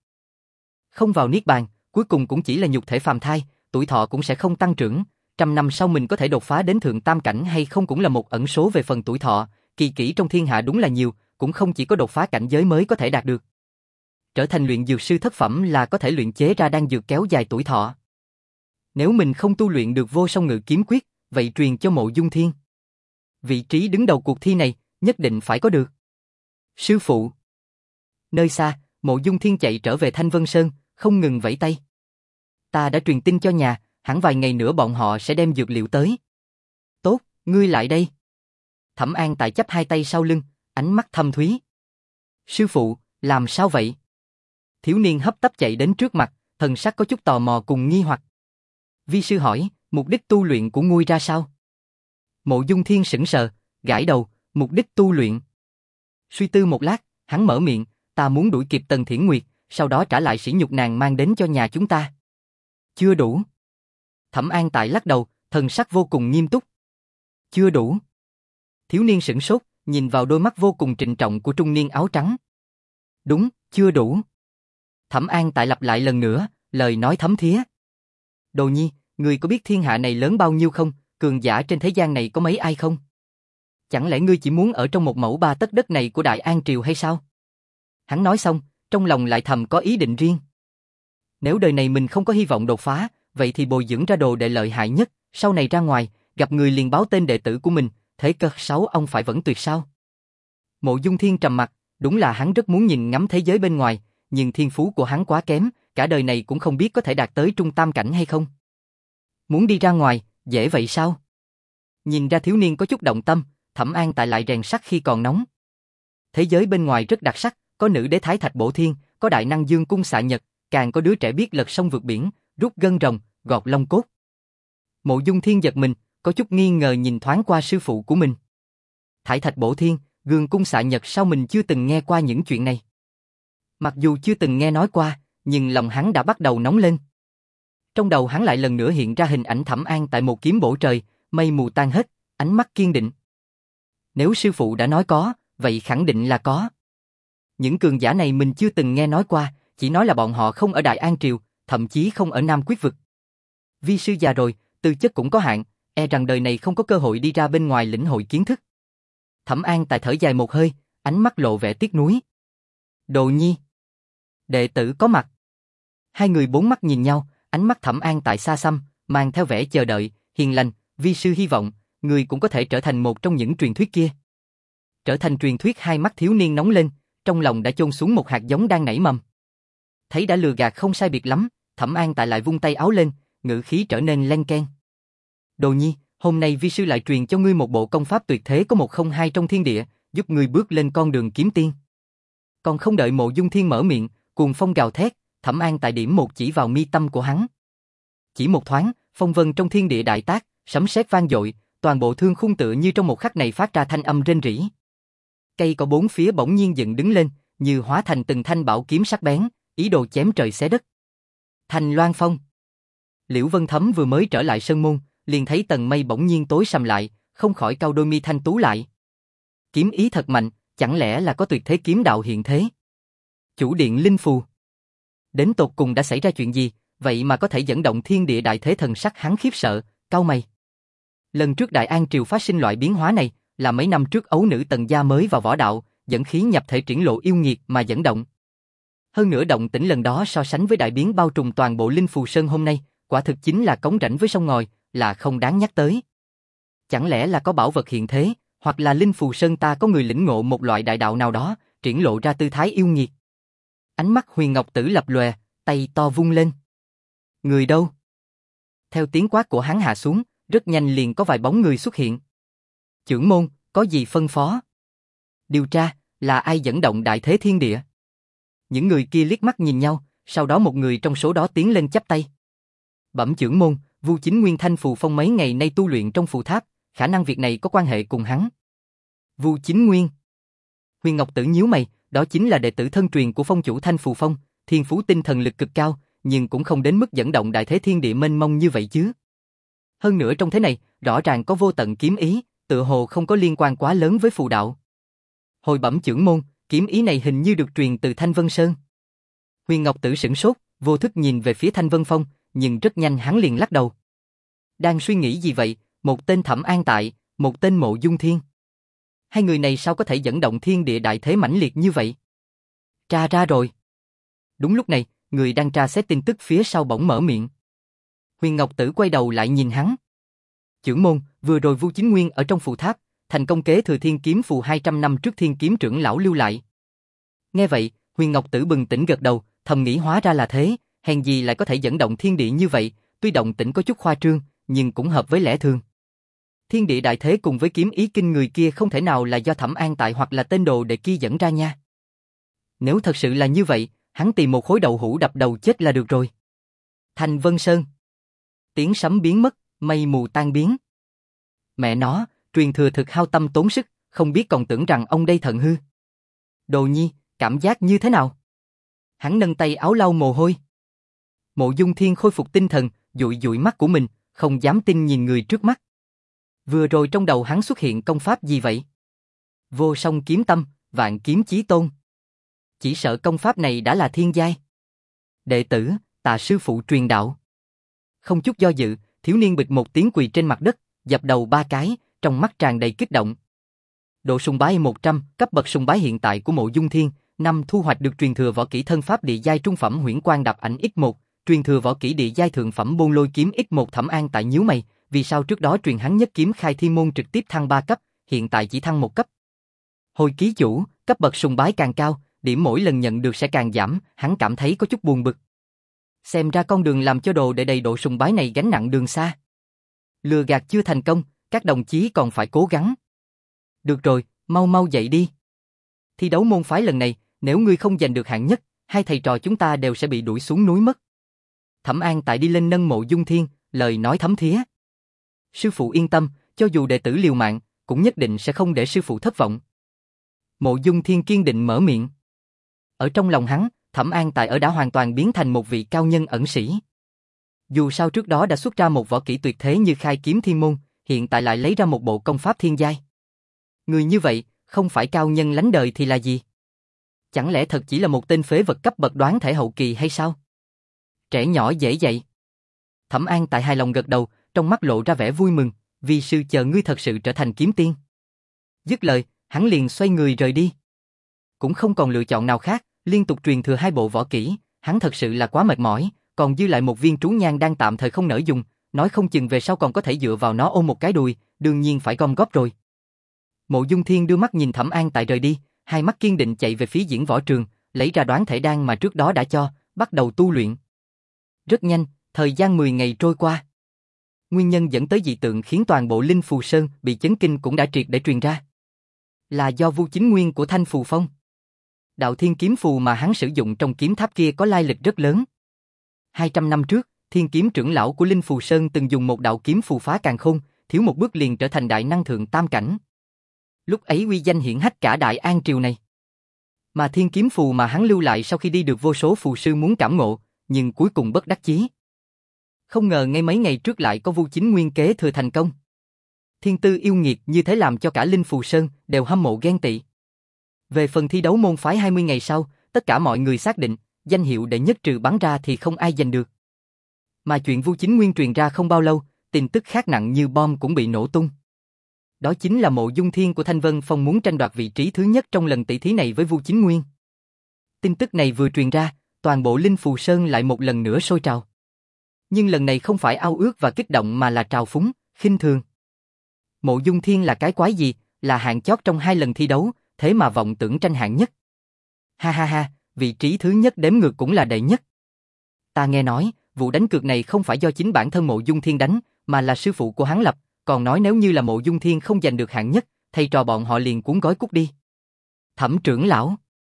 Không vào niết bàn, cuối cùng cũng chỉ là nhục thể phàm thai, tuổi thọ cũng sẽ không tăng trưởng, trăm năm sau mình có thể đột phá đến thượng tam cảnh hay không cũng là một ẩn số về phần tuổi thọ, kỳ kỹ trong thiên hạ đúng là nhiều, cũng không chỉ có đột phá cảnh giới mới có thể đạt được. Trở thành luyện dược sư thất phẩm là có thể luyện chế ra đan dược kéo dài tuổi thọ. Nếu mình không tu luyện được Vô Song Ngự Kiếm Quyết, vậy truyền cho Mộ Dung Thiên. Vị trí đứng đầu cuộc thi này, nhất định phải có được. Sư phụ. Nơi xa, Mộ Dung Thiên chạy trở về Thanh Vân Sơn, không ngừng vẫy tay. Ta đã truyền tin cho nhà, hẳn vài ngày nữa bọn họ sẽ đem dược liệu tới. Tốt, ngươi lại đây. Thẩm An Tài chắp hai tay sau lưng, ánh mắt thâm thúy. Sư phụ, làm sao vậy? Thiếu niên hấp tấp chạy đến trước mặt, thần sắc có chút tò mò cùng nghi hoặc. Vi sư hỏi, mục đích tu luyện của ngươi ra sao? Mộ Dung Thiên sững sờ, gãi đầu, mục đích tu luyện. Suy tư một lát, hắn mở miệng, ta muốn đuổi kịp Tần Thiển Nguyệt, sau đó trả lại sỉ nhục nàng mang đến cho nhà chúng ta. Chưa đủ. Thẩm An Tài lắc đầu, thần sắc vô cùng nghiêm túc. Chưa đủ. Thiếu niên sửng sốt, nhìn vào đôi mắt vô cùng trịnh trọng của trung niên áo trắng. Đúng, chưa đủ. Thẩm An Tài lặp lại lần nữa, lời nói thấm thía. Đồ Nhi, ngươi có biết thiên hạ này lớn bao nhiêu không? Cường giả trên thế gian này có mấy ai không? Chẳng lẽ ngươi chỉ muốn ở trong một mẫu ba tấc đất này của Đại An Triều hay sao? Hắn nói xong, trong lòng lại thầm có ý định riêng. Nếu đời này mình không có hy vọng đột phá, vậy thì bồi dưỡng ra đồ đệ lợi hại nhất, sau này ra ngoài, gặp người liền báo tên đệ tử của mình, thế cơ sáu ông phải vẫn tuyệt sao? Mộ Dung Thiên trầm mặt, đúng là hắn rất muốn nhìn ngắm thế giới bên ngoài, nhưng thiên phú của hắn quá kém, cả đời này cũng không biết có thể đạt tới trung tam cảnh hay không. Muốn đi ra ngoài, dễ vậy sao? Nhìn ra thiếu niên có chút động tâm, Thẩm An Tài lại rèn sắt khi còn nóng. Thế giới bên ngoài rất đặc sắc, có nữ đế Thái Thạch Bổ Thiên, có đại năng Dương Cung Xạ Nhật, càng có đứa trẻ biết lật sông vượt biển, rút gân rồng, gọt lông cốt. Mộ Dung Thiên giật mình, có chút nghi ngờ nhìn thoáng qua sư phụ của mình. Thái Thạch Bổ Thiên, Dương Cung Xạ Nhật, sao mình chưa từng nghe qua những chuyện này? Mặc dù chưa từng nghe nói qua, nhưng lòng hắn đã bắt đầu nóng lên. Trong đầu hắn lại lần nữa hiện ra hình ảnh Thẩm An Tại một kiếm bổ trời, mây mù tan hết, ánh mắt kiên định. Nếu sư phụ đã nói có, vậy khẳng định là có. Những cường giả này mình chưa từng nghe nói qua, chỉ nói là bọn họ không ở Đại An Triều, thậm chí không ở Nam Quyết Vực. Vi sư già rồi, tư chất cũng có hạn, e rằng đời này không có cơ hội đi ra bên ngoài lĩnh hội kiến thức. Thẩm An Tài thở dài một hơi, ánh mắt lộ vẻ tiếc nuối. Đồ Nhi. Đệ tử có mặt. Hai người bốn mắt nhìn nhau, ánh mắt Thẩm An Tại xa xăm, mang theo vẻ chờ đợi, hiền lành. Vi sư hy vọng, người cũng có thể trở thành một trong những truyền thuyết kia. Trở thành truyền thuyết. Hai mắt thiếu niên nóng lên, trong lòng đã chôn xuống một hạt giống đang nảy mầm. Thấy đã lừa gạt không sai biệt lắm, Thẩm An Tại lại vung tay áo lên, ngữ khí trở nên len keng. Đồ Nhi, hôm nay vi sư lại truyền cho ngươi một bộ công pháp tuyệt thế có một không hai trong thiên địa, giúp ngươi bước lên con đường kiếm tiên. Còn không đợi Mộ Dung Thiên mở miệng, cuồng phong gào thét, Thẩm An Tại điểm một chỉ vào mi tâm của hắn. Chỉ một thoáng, phong vân trong thiên địa đại tác, sấm sét vang dội, toàn bộ thương khung tựa như trong một khắc này phát ra thanh âm rên rỉ. Cây cỏ bốn phía bỗng nhiên dựng đứng lên, như hóa thành từng thanh bảo kiếm sắc bén, ý đồ chém trời xé đất. Thành Loan Phong. Liễu Vân Thấm vừa mới trở lại sơn môn, liền thấy tầng mây bỗng nhiên tối sầm lại, không khỏi cau đôi mi thanh tú lại. Kiếm ý thật mạnh, chẳng lẽ là có tuyệt thế kiếm đạo hiện thế? Chủ điện linh phù. Đến tột cùng đã xảy ra chuyện gì, vậy mà có thể dẫn động thiên địa đại thế thần sắc hắn khiếp sợ, cau mày. Lần trước Đại An Triều phát sinh loại biến hóa này, là mấy năm trước ấu nữ Tần gia mới vào võ đạo, dẫn khí nhập thể triển lộ yêu nghiệt mà dẫn động. Hơn nữa động tĩnh lần đó so sánh với đại biến bao trùm toàn bộ Linh Phù Sơn hôm nay, quả thực chính là cống rãnh với sông ngòi, là không đáng nhắc tới. Chẳng lẽ là có bảo vật hiện thế, hoặc là Linh Phù Sơn ta có người lĩnh ngộ một loại đại đạo nào đó, triển lộ ra tư thái yêu nghiệt. Ánh mắt Huyền Ngọc Tử lập lòe, tay to vung lên. Người đâu? Theo tiếng quát của hắn hạ xuống, rất nhanh liền có vài bóng người xuất hiện. Chưởng môn, có gì phân phó? Điều tra, là ai dẫn động đại thế thiên địa? Những người kia liếc mắt nhìn nhau, sau đó một người trong số đó tiến lên chắp tay. Bẩm chưởng môn, Vu Chính Nguyên Thanh Phù Phong mấy ngày nay tu luyện trong phù tháp, khả năng việc này có quan hệ cùng hắn. Vu Chính Nguyên. Huyền Ngọc Tử nhíu mày, đó chính là đệ tử thân truyền của phong chủ Thanh Phù Phong, thiên phú tinh thần lực cực cao, nhưng cũng không đến mức dẫn động đại thế thiên địa mênh mông như vậy chứ. Hơn nữa trong thế này, rõ ràng có vô tận kiếm ý, tựa hồ không có liên quan quá lớn với phù đạo. Hồi bẩm chưởng môn, kiếm ý này hình như được truyền từ Thanh Vân Sơn. Huyền Ngọc Tử sửng sốt, vô thức nhìn về phía Thanh Vân Phong, nhưng rất nhanh hắn liền lắc đầu. Đang suy nghĩ gì vậy, một tên Thẩm An Tại, một tên Mộ Dung Thiên. Hai người này sao có thể dẫn động thiên địa đại thế mãnh liệt như vậy? Tra ra rồi. Đúng lúc này, người đang tra xét tin tức phía sau bỗng mở miệng. Huyền Ngọc Tử quay đầu lại nhìn hắn. Chưởng môn, vừa rồi Vu Chính Nguyên ở trong phù tháp, thành công kế thừa thiên kiếm phù hai trăm năm trước thiên kiếm trưởng lão lưu lại. Nghe vậy, Huyền Ngọc Tử bừng tỉnh gật đầu, thầm nghĩ hóa ra là thế, hèn gì lại có thể dẫn động thiên địa như vậy, tuy động tĩnh có chút khoa trương, nhưng cũng hợp với lẽ thường. Thiên địa đại thế cùng với kiếm ý kinh người kia không thể nào là do Thẩm An Tại hoặc là tên đồ đệ kia dẫn ra nha. Nếu thật sự là như vậy, hắn tìm một khối đậu hũ đập đầu chết là được rồi. Thanh Vân Sơn. Tiếng sấm biến mất, mây mù tan biến. Mẹ nó, truyền thừa thực hao tâm tốn sức, không biết còn tưởng rằng ông đây thận hư. Đồ Nhi, cảm giác như thế nào? Hắn nâng tay áo lau mồ hôi. Mộ Dung Thiên khôi phục tinh thần, dụi dụi mắt của mình, không dám tin nhìn người trước mắt. Vừa rồi trong đầu hắn xuất hiện công pháp gì vậy? Vô song kiếm tâm, vạn kiếm chí tôn. Chỉ sợ công pháp này đã là thiên giai. Đệ tử, tạ sư phụ truyền đạo. Không chút do dự, thiếu niên bịch một tiếng quỳ trên mặt đất, dập đầu ba cái, trong mắt tràn đầy kích động. Độ sùng bái một trăm, cấp bậc sùng bái hiện tại của Mộ Dung Thiên, năm thu hoạch được truyền thừa võ kỹ thân pháp địa giai trung phẩm Huyễn Quang Đạp Ảnh x một, truyền thừa võ kỹ địa giai thượng phẩm Bôn Lôi kiếm x một. Thẩm An Tại nhíu mày, vì sao trước đó truyền hắn nhất kiếm khai thiên môn trực tiếp thăng ba cấp, hiện tại chỉ thăng một cấp. Hồi ký chủ, cấp bậc sùng bái càng cao, điểm mỗi lần nhận được sẽ càng giảm, hắn cảm thấy có chút buồn bực. Xem ra con đường làm cho đồ để đầy độ sùng bái này gánh nặng đường xa. Lừa gạt chưa thành công, các đồng chí còn phải cố gắng. Được rồi, mau mau dậy đi. Thi đấu môn phái lần này, nếu ngươi không giành được hạng nhất, hai thầy trò chúng ta đều sẽ bị đuổi xuống núi mất. Thẩm An Tại đi lên nâng Mộ Dung Thiên, lời nói thấm thía. Sư phụ yên tâm, cho dù đệ tử liều mạng, cũng nhất định sẽ không để sư phụ thất vọng. Mộ Dung Thiên kiên định mở miệng. Ở trong lòng hắn, Thẩm An Tại ở đã hoàn toàn biến thành một vị cao nhân ẩn sĩ. Dù sao trước đó đã xuất ra một võ kỹ tuyệt thế như khai kiếm thiên môn, hiện tại lại lấy ra một bộ công pháp thiên giai. Người như vậy, không phải cao nhân lánh đời thì là gì? Chẳng lẽ thật chỉ là một tên phế vật cấp bậc đoán thể hậu kỳ hay sao? Trẻ nhỏ dễ dạy. Thẩm An Tại hài lòng gật đầu, trong mắt lộ ra vẻ vui mừng, vì sư chờ ngươi thật sự trở thành kiếm tiên. Dứt lời, hắn liền xoay người rời đi. Cũng không còn lựa chọn nào khác, liên tục truyền thừa hai bộ võ kỹ, hắn thật sự là quá mệt mỏi, còn dư lại một viên trú nhang đang tạm thời không nỡ dùng, nói không chừng về sau còn có thể dựa vào nó ôm một cái đùi, đương nhiên phải gom góp rồi. Mộ Dung Thiên đưa mắt nhìn Thẩm An Tại rời đi, hai mắt kiên định chạy về phía diễn võ trường, lấy ra đoán thể đan mà trước đó đã cho, bắt đầu tu luyện. Rất nhanh, thời gian mười ngày trôi qua. Nguyên nhân dẫn tới dị tượng khiến toàn bộ Linh Phù Sơn bị chấn kinh cũng đã triệt để truyền ra. Là do Vu Chính Nguyên của Thanh Phù Phong. Đạo thiên kiếm phù mà hắn sử dụng trong kiếm tháp kia có lai lịch rất lớn. hai trăm năm trước, thiên kiếm trưởng lão của Linh Phù Sơn từng dùng một đạo kiếm phù phá càn khôn, thiếu một bước liền trở thành đại năng thượng tam cảnh. Lúc ấy uy danh hiển hách cả Đại An Triều này. Mà thiên kiếm phù mà hắn lưu lại sau khi đi được vô số phù sư muốn cảm ngộ, nhưng cuối cùng bất đắc chí. Không ngờ ngay mấy ngày trước lại có Vu Chính Nguyên kế thừa thành công. Thiên tư yêu nghiệt như thế làm cho cả Linh Phù Sơn đều hâm mộ ghen tị. Về phần thi đấu môn phái hai mươi ngày sau, tất cả mọi người xác định, danh hiệu đệ nhất trừ bắn ra thì không ai giành được. Mà chuyện Vu Chính Nguyên truyền ra không bao lâu, tin tức khác nặng như bom cũng bị nổ tung. Đó chính là Mộ Dung Thiên của Thanh Vân Phong muốn tranh đoạt vị trí thứ nhất trong lần tỷ thí này với Vu Chính Nguyên. Tin tức này vừa truyền ra, toàn bộ Linh Phù Sơn lại một lần nữa sôi trào. Nhưng lần này không phải ao ước và kích động mà là trào phúng, khinh thường. Mộ Dung Thiên là cái quái gì, là hạng chót trong hai lần thi đấu, thế mà vọng tưởng tranh hạng nhất. Ha ha ha, vị trí thứ nhất đếm ngược cũng là đệ nhất. Ta nghe nói, vụ đánh cược này không phải do chính bản thân Mộ Dung Thiên đánh, mà là sư phụ của hắn lập, còn nói nếu như là Mộ Dung Thiên không giành được hạng nhất, thầy trò bọn họ liền cuốn gói cút đi. Thẩm trưởng lão.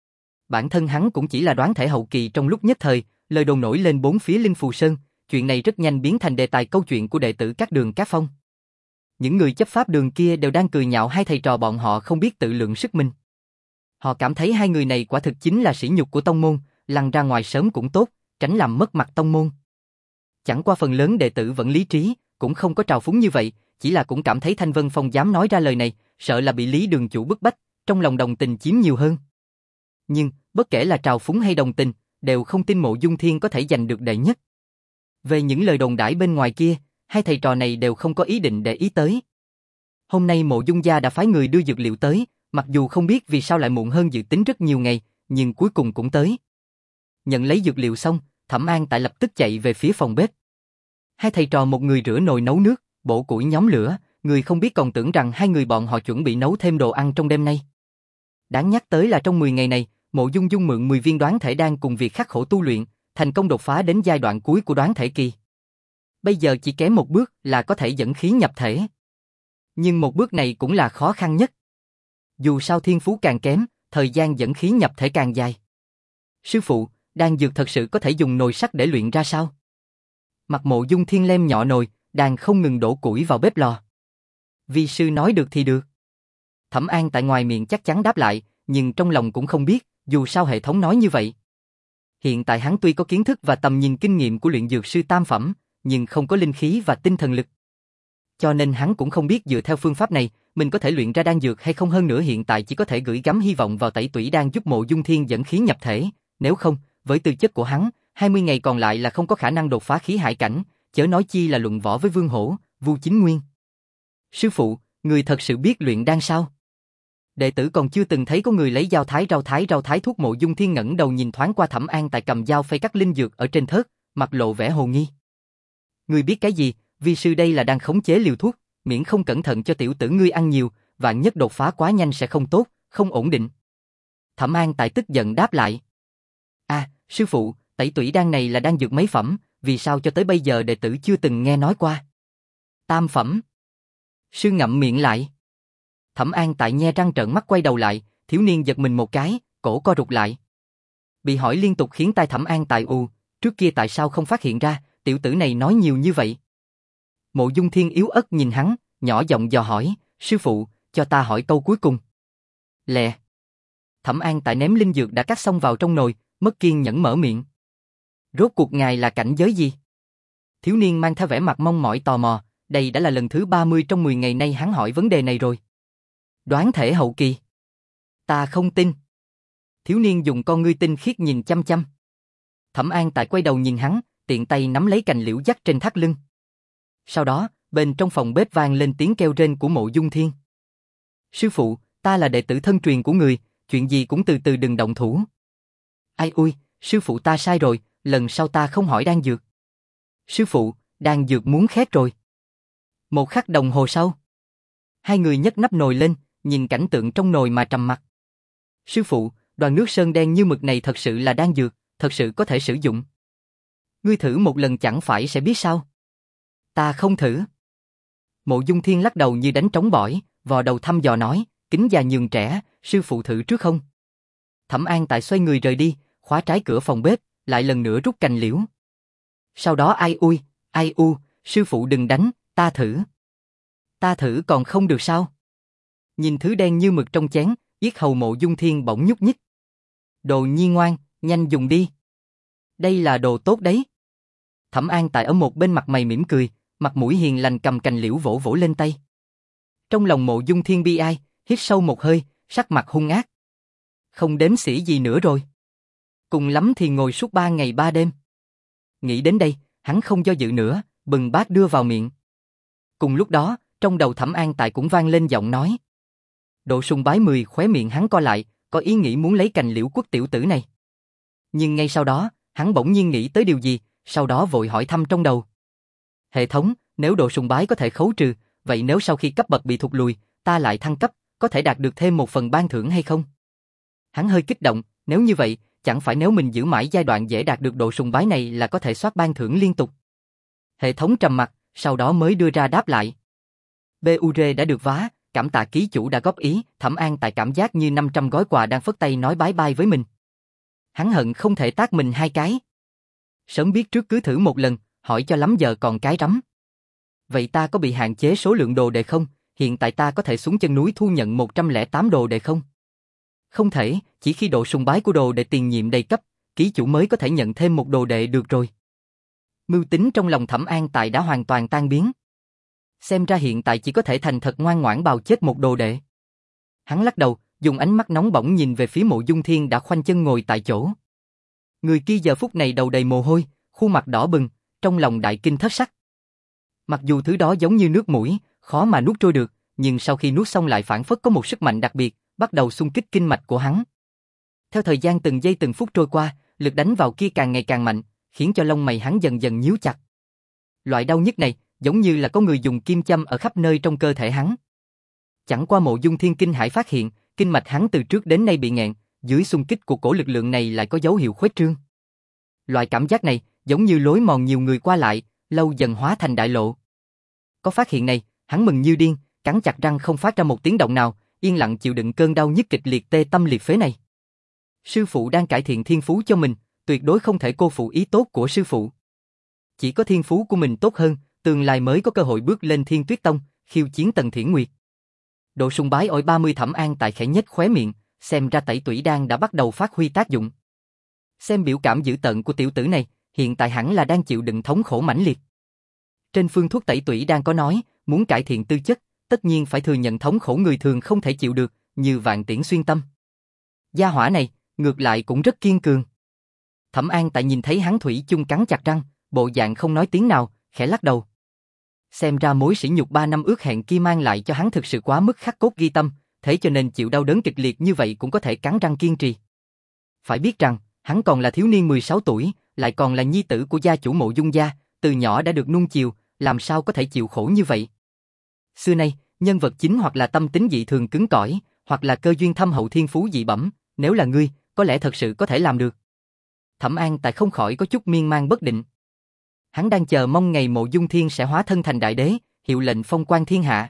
Bản thân hắn cũng chỉ là đoán thể hậu kỳ trong lúc nhất thời, lời đồn nổi lên bốn phía Linh Phù Sơn, chuyện này rất nhanh biến thành đề tài câu chuyện của đệ tử các đường các phong. Những người chấp pháp đường kia đều đang cười nhạo hai thầy trò bọn họ không biết tự lượng sức mình. Họ cảm thấy hai người này quả thực chính là sỉ nhục của tông môn, lăn ra ngoài sớm cũng tốt, tránh làm mất mặt tông môn. Chẳng qua phần lớn đệ tử vẫn lý trí, cũng không có trào phúng như vậy, chỉ là cũng cảm thấy Thanh Vân Phong dám nói ra lời này, sợ là bị Lý Đường chủ bức bách, trong lòng đồng tình chiếm nhiều hơn. Nhưng, bất kể là trào phúng hay đồng tình, đều không tin Mộ Dung Thiên có thể giành được đệ nhất. Về những lời đồn đãi bên ngoài kia, hai thầy trò này đều không có ý định để ý tới. Hôm nay Mộ Dung gia đã phái người đưa dược liệu tới, mặc dù không biết vì sao lại muộn hơn dự tính rất nhiều ngày, nhưng cuối cùng cũng tới. Nhận lấy dược liệu xong, Thẩm An Tại lập tức chạy về phía phòng bếp. Hai thầy trò một người rửa nồi nấu nước, bổ củi nhóm lửa, người không biết còn tưởng rằng hai người bọn họ chuẩn bị nấu thêm đồ ăn trong đêm nay. Đáng nhắc tới là trong mười ngày này, Mộ Dung Dung mượn mười viên đoán thể đan cùng việc khắc khổ tu luyện, thành công đột phá đến giai đoạn cuối của đoán thể kỳ. Bây giờ chỉ kém một bước là có thể dẫn khí nhập thể. Nhưng một bước này cũng là khó khăn nhất. Dù sao thiên phú càng kém, thời gian dẫn khí nhập thể càng dài. Sư phụ, đan dược thật sự có thể dùng nồi sắt để luyện ra sao? Mặt Mộ Dung Thiên lem nhỏ nồi, đang không ngừng đổ củi vào bếp lò. Vi sư nói được thì được. Thẩm An Tại ngoài miệng chắc chắn đáp lại, nhưng trong lòng cũng không biết, dù sao hệ thống nói như vậy. Hiện tại hắn tuy có kiến thức và tầm nhìn kinh nghiệm của luyện dược sư tam phẩm, nhưng không có linh khí và tinh thần lực. Cho nên hắn cũng không biết dựa theo phương pháp này, mình có thể luyện ra đan dược hay không, hơn nữa hiện tại chỉ có thể gửi gắm hy vọng vào tẩy tủy đan giúp Mộ Dung Thiên dẫn khí nhập thể, nếu không, với tư chất của hắn, hai mươi ngày còn lại là không có khả năng đột phá khí hải cảnh, chớ nói chi là luận võ với Vương Hổ, Vu Chính Nguyên. Sư phụ, người thật sự biết luyện đan sao? Đệ tử còn chưa từng thấy có người lấy dao thái rau thái rau thái thuốc. Mộ Dung Thiên ngẩng đầu nhìn thoáng qua Thẩm An Tại cầm dao phay cắt linh dược ở trên thớt, mặt lộ vẻ hồ nghi. Ngươi biết cái gì? Vi sư đây là đang khống chế liều thuốc, miễn không cẩn thận cho tiểu tử ngươi ăn nhiều, vạn nhất đột phá quá nhanh sẽ không tốt, không ổn định. Thẩm An Tại tức giận đáp lại. À, sư phụ, tẩy tủy đan này là đan dược mấy phẩm, vì sao cho tới bây giờ đệ tử chưa từng nghe nói qua? Tam phẩm. Sư ngậm miệng lại. Thẩm An Tại nhe răng trợn mắt quay đầu lại, thiếu niên giật mình một cái, cổ co rụt lại. Bị hỏi liên tục khiến tai Thẩm An Tại ù, trước kia tại sao không phát hiện ra, tiểu tử này nói nhiều như vậy. Mộ Dung Thiên yếu ớt nhìn hắn, nhỏ giọng dò hỏi, sư phụ, cho ta hỏi câu cuối cùng. Lẹ. Thẩm An Tại ném linh dược đã cắt xong vào trong nồi, mất kiên nhẫn mở miệng. Rốt cuộc ngài là cảnh giới gì? Thiếu niên mang theo vẻ mặt mong mỏi tò mò, đây đã là lần thứ ba mươi trong mười ngày nay hắn hỏi vấn đề này rồi. Đoán thể hậu kỳ. Ta không tin. Thiếu niên dùng con ngươi tinh khiết nhìn chăm chăm. Thẩm An Tại quay đầu nhìn hắn, tiện tay nắm lấy cành liễu dắt trên thắt lưng. Sau đó, bên trong phòng bếp vang lên tiếng kêu rên của Mộ Dung Thiên. Sư phụ, ta là đệ tử thân truyền của người, chuyện gì cũng từ từ đừng động thủ. Ai ui, sư phụ ta sai rồi, lần sau ta không hỏi đan dược. Sư phụ, đan dược muốn khét rồi. Một khắc đồng hồ sau, hai người nhấc nắp nồi lên, nhìn cảnh tượng trong nồi mà trầm mặc. Sư phụ, đoàn nước sơn đen như mực này thật sự là đan dược, thật sự có thể sử dụng. Ngươi thử một lần chẳng phải sẽ biết sao? Ta không thử. Mộ Dung Thiên lắc đầu như đánh trống bỏi, vò đầu thăm dò nói, kính già nhường trẻ, sư phụ thử trước không? Thẩm An Tại xoay người rời đi, khóa trái cửa phòng bếp, lại lần nữa rút cành liễu. Sau đó ai ui, ai u, sư phụ đừng đánh, ta thử. Ta thử còn không được sao? Nhìn thứ đen như mực trong chén, yết hầu Mộ Dung Thiên bỗng nhúc nhích. Đồ nhi ngoan, nhanh dùng đi. Đây là đồ tốt đấy. Thẩm An Tại ở một bên mặt mày mỉm cười, mặt mũi hiền lành cầm cành liễu vỗ vỗ lên tay. Trong lòng Mộ Dung Thiên bi ai, hít sâu một hơi, sắc mặt hung ác. Không đếm xỉa gì nữa rồi. Cùng lắm thì ngồi suốt ba ngày ba đêm. Nghĩ đến đây, hắn không do dự nữa, bừng bát đưa vào miệng. Cùng lúc đó, trong đầu Thẩm An Tại cũng vang lên giọng nói. Độ sùng bái mười, khóe miệng hắn co lại, có ý nghĩ muốn lấy cành liễu quất tiểu tử này. Nhưng ngay sau đó, hắn bỗng nhiên nghĩ tới điều gì, sau đó vội hỏi thăm trong đầu. Hệ thống, nếu độ sùng bái có thể khấu trừ, vậy nếu sau khi cấp bậc bị thụt lùi, ta lại thăng cấp, có thể đạt được thêm một phần ban thưởng hay không? Hắn hơi kích động, nếu như vậy, chẳng phải nếu mình giữ mãi giai đoạn dễ đạt được độ sùng bái này là có thể soát ban thưởng liên tục. Hệ thống trầm mặc, sau đó mới đưa ra đáp lại. bê u rờ đã được vá, cảm tạ ký chủ đã góp ý, Thẩm An Tại cảm giác như năm trăm gói quà đang phất tay nói bye bye với mình. Hắn hận không thể tát mình hai cái. Sớm biết trước cứ thử một lần, hỏi cho lắm giờ còn cái rắm. Vậy ta có bị hạn chế số lượng đồ đệ không? Hiện tại ta có thể xuống chân núi thu nhận một trăm lẻ tám đồ đệ không? Không thể, chỉ khi độ sùng bái của đồ đệ tiền nhiệm đầy cấp, ký chủ mới có thể nhận thêm một đồ đệ được rồi. Mưu tính trong lòng Thẩm An Tại đã hoàn toàn tan biến. Xem ra hiện tại chỉ có thể thành thật ngoan ngoãn bào chết một đồ đệ. Hắn lắc đầu, dùng ánh mắt nóng bỏng nhìn về phía Mộ Dung Thiên đã khoanh chân ngồi tại chỗ. Người kia giờ phút này đầu đầy mồ hôi, khuôn mặt đỏ bừng, trong lòng đại kinh thất sắc. Mặc dù thứ đó giống như nước mũi, khó mà nuốt trôi được, nhưng sau khi nuốt xong lại phản phất có một sức mạnh đặc biệt, bắt đầu xung kích kinh mạch của hắn. Theo thời gian từng giây từng phút trôi qua, lực đánh vào kia càng ngày càng mạnh, khiến cho lông mày hắn dần dần nhíu chặt. Loại đau nhức này, giống như là có người dùng kim châm ở khắp nơi trong cơ thể hắn. Chẳng qua Mộ Dung Thiên kinh hãi phát hiện, kinh mạch hắn từ trước đến nay bị nghẹn, dưới xung kích của cổ lực lượng này lại có dấu hiệu khuếch trương. Loại cảm giác này, giống như lối mòn nhiều người qua lại, lâu dần hóa thành đại lộ. Có phát hiện này, hắn mừng như điên, cắn chặt răng không phát ra một tiếng động nào, yên lặng chịu đựng cơn đau nhức kịch liệt tê tâm liệt phế này. Sư phụ đang cải thiện thiên phú cho mình, tuyệt đối không thể cô phụ ý tốt của sư phụ. Chỉ có thiên phú của mình tốt hơn, tương lai mới có cơ hội bước lên Thiên Tuyết Tông, khiêu chiến Tần Thiển Nguyệt. Độ sùng bái ỏi ba mươi Thẩm An Tại khẽ nhếch khóe miệng, xem ra tẩy tủy đan đã bắt đầu phát huy tác dụng. Xem biểu cảm dữ tợn của tiểu tử này, hiện tại hẳn là đang chịu đựng thống khổ mãnh liệt. Trên phương thuốc tẩy tủy đan có nói, muốn cải thiện tư chất, tất nhiên phải thừa nhận thống khổ người thường không thể chịu được, như vạn tiễn xuyên tâm. Gia hỏa này, ngược lại cũng rất kiên cường. Thẩm An Tại nhìn thấy hắn thủy chung cắn chặt răng, bộ dạng không nói tiếng nào, khẽ lắc đầu. Xem ra mối sỉ nhục ba năm ước hẹn kia mang lại cho hắn thực sự quá mức khắc cốt ghi tâm, thế cho nên chịu đau đớn kịch liệt như vậy cũng có thể cắn răng kiên trì. Phải biết rằng, hắn còn là thiếu niên mười sáu tuổi, lại còn là nhi tử của gia chủ Mộ Dung gia, từ nhỏ đã được nuông chiều, làm sao có thể chịu khổ như vậy. Xưa nay, nhân vật chính hoặc là tâm tính dị thường cứng cỏi, hoặc là cơ duyên thâm hậu thiên phú dị bẩm, nếu là ngươi, có lẽ thật sự có thể làm được. Thẩm An Tại không khỏi có chút miên man bất định. Hắn đang chờ mong ngày Mộ Dung Thiên sẽ hóa thân thành đại đế, hiệu lệnh phong quan thiên hạ.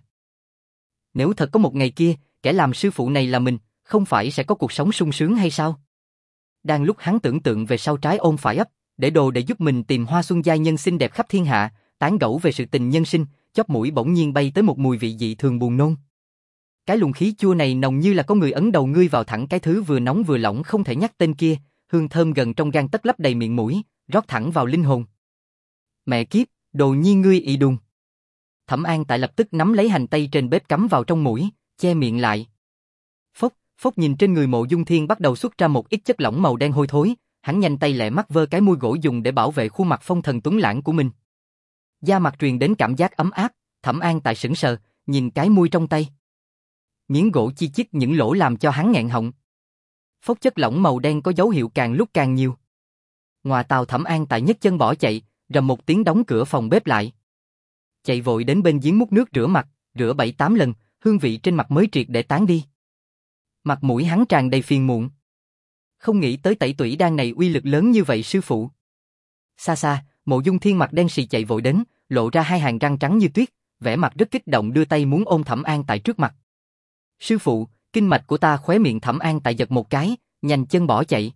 Nếu thật có một ngày kia, kẻ làm sư phụ này là mình, không phải sẽ có cuộc sống sung sướng hay sao? Đang lúc hắn tưởng tượng về sau trái ôm phải ấp, để đồ để giúp mình tìm hoa xuân giai nhân xinh đẹp khắp thiên hạ, tán gẫu về sự tình nhân sinh, chóp mũi bỗng nhiên bay tới một mùi vị dị thường buồn nôn. Cái luồng khí chua này nồng như là có người ấn đầu ngươi vào thẳng cái thứ vừa nóng vừa lỏng không thể nhắc tên kia, hương thơm gần trong gang tấc lấp đầy miệng mũi, rót thẳng vào linh hồn. Mẹ kiếp, đồ nhi ngươi ị đùng. Thẩm An Tại lập tức nắm lấy hành tây trên bếp cắm vào trong mũi, che miệng lại. Phốc, phốc nhìn trên người Mộ Dung Thiên bắt đầu xuất ra một ít chất lỏng màu đen hôi thối, hắn nhanh tay lẹ mắt vơ cái muôi gỗ dùng để bảo vệ khuôn mặt phong thần tuấn lãng của mình. Da mặt truyền đến cảm giác ấm áp, Thẩm An Tại sững sờ, nhìn cái muôi trong tay. Miếng gỗ chi chít những lỗ làm cho hắn nghẹn họng. Phốc chất lỏng màu đen có dấu hiệu càng lúc càng nhiều. Ngoà tào Thẩm An Tại nhấc chân bỏ chạy, rầm một tiếng đóng cửa phòng bếp lại. Chạy vội đến bên giếng múc nước rửa mặt, rửa bảy tám lần, hương vị trên mặt mới triệt để tán đi. Mặt mũi hắn tràn đầy phiền muộn. Không nghĩ tới tẩy tủy đan này uy lực lớn như vậy sư phụ. Xa xa, Mộ Dung Thiên mặt đen sì chạy vội đến, lộ ra hai hàng răng trắng như tuyết, vẻ mặt rất kích động đưa tay muốn ôm Thẩm An Tại trước mặt. Sư phụ, kinh mạch của ta khóe miệng Thẩm An Tại giật một cái, nhanh chân bỏ chạy.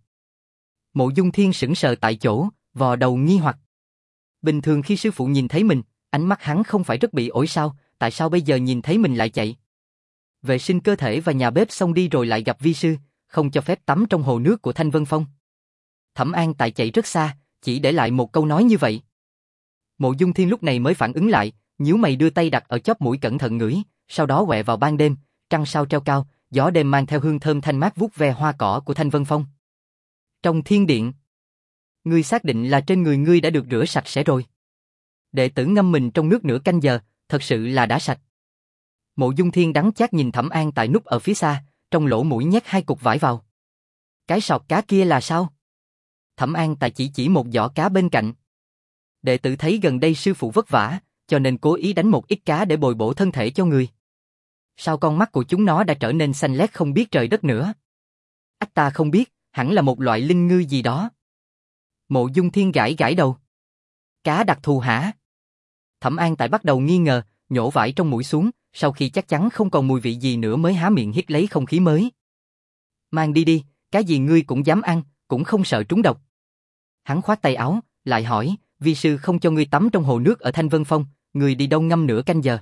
Mộ Dung Thiên sững sờ tại chỗ, vò đầu nghi hoặc. Bình thường khi sư phụ nhìn thấy mình, ánh mắt hắn không phải rất bị ổi sao, tại sao bây giờ nhìn thấy mình lại chạy? Vệ sinh cơ thể và nhà bếp xong đi rồi lại gặp vi sư, không cho phép tắm trong hồ nước của Thanh Vân Phong. Thẩm An Tại chạy rất xa, chỉ để lại một câu nói như vậy. Mộ Dung Thiên lúc này mới phản ứng lại, nhíu mày đưa tay đặt ở chóp mũi cẩn thận ngửi, sau đó quẹ vào ban đêm, trăng sao treo cao, gió đêm mang theo hương thơm thanh mát vuốt ve hoa cỏ của Thanh Vân Phong. Trong thiên điện. Ngươi xác định là trên người ngươi đã được rửa sạch sẽ rồi. Đệ tử ngâm mình trong nước nửa canh giờ, thật sự là đã sạch. Mộ Dung Thiên đắng chát nhìn Thẩm An Tại núp ở phía xa, trong lỗ mũi nhét hai cục vải vào. Cái sọt cá kia là sao? Thẩm An Tại chỉ chỉ một giỏ cá bên cạnh. Đệ tử thấy gần đây sư phụ vất vả, cho nên cố ý đánh một ít cá để bồi bổ thân thể cho người. Sao con mắt của chúng nó đã trở nên xanh lét không biết trời đất nữa? Ách ta không biết, hẳn là một loại linh ngư gì đó. Mộ Dung Thiên gãi gãi đầu. Cá đặc thù hả? Thẩm An Tại bắt đầu nghi ngờ, nhổ vải trong mũi xuống, sau khi chắc chắn không còn mùi vị gì nữa mới há miệng hít lấy không khí mới. Mang đi đi, cái gì ngươi cũng dám ăn, cũng không sợ trúng độc. Hắn khoát tay áo, lại hỏi, vi sư không cho ngươi tắm trong hồ nước ở Thanh Vân Phong, ngươi đi đâu ngâm nửa canh giờ.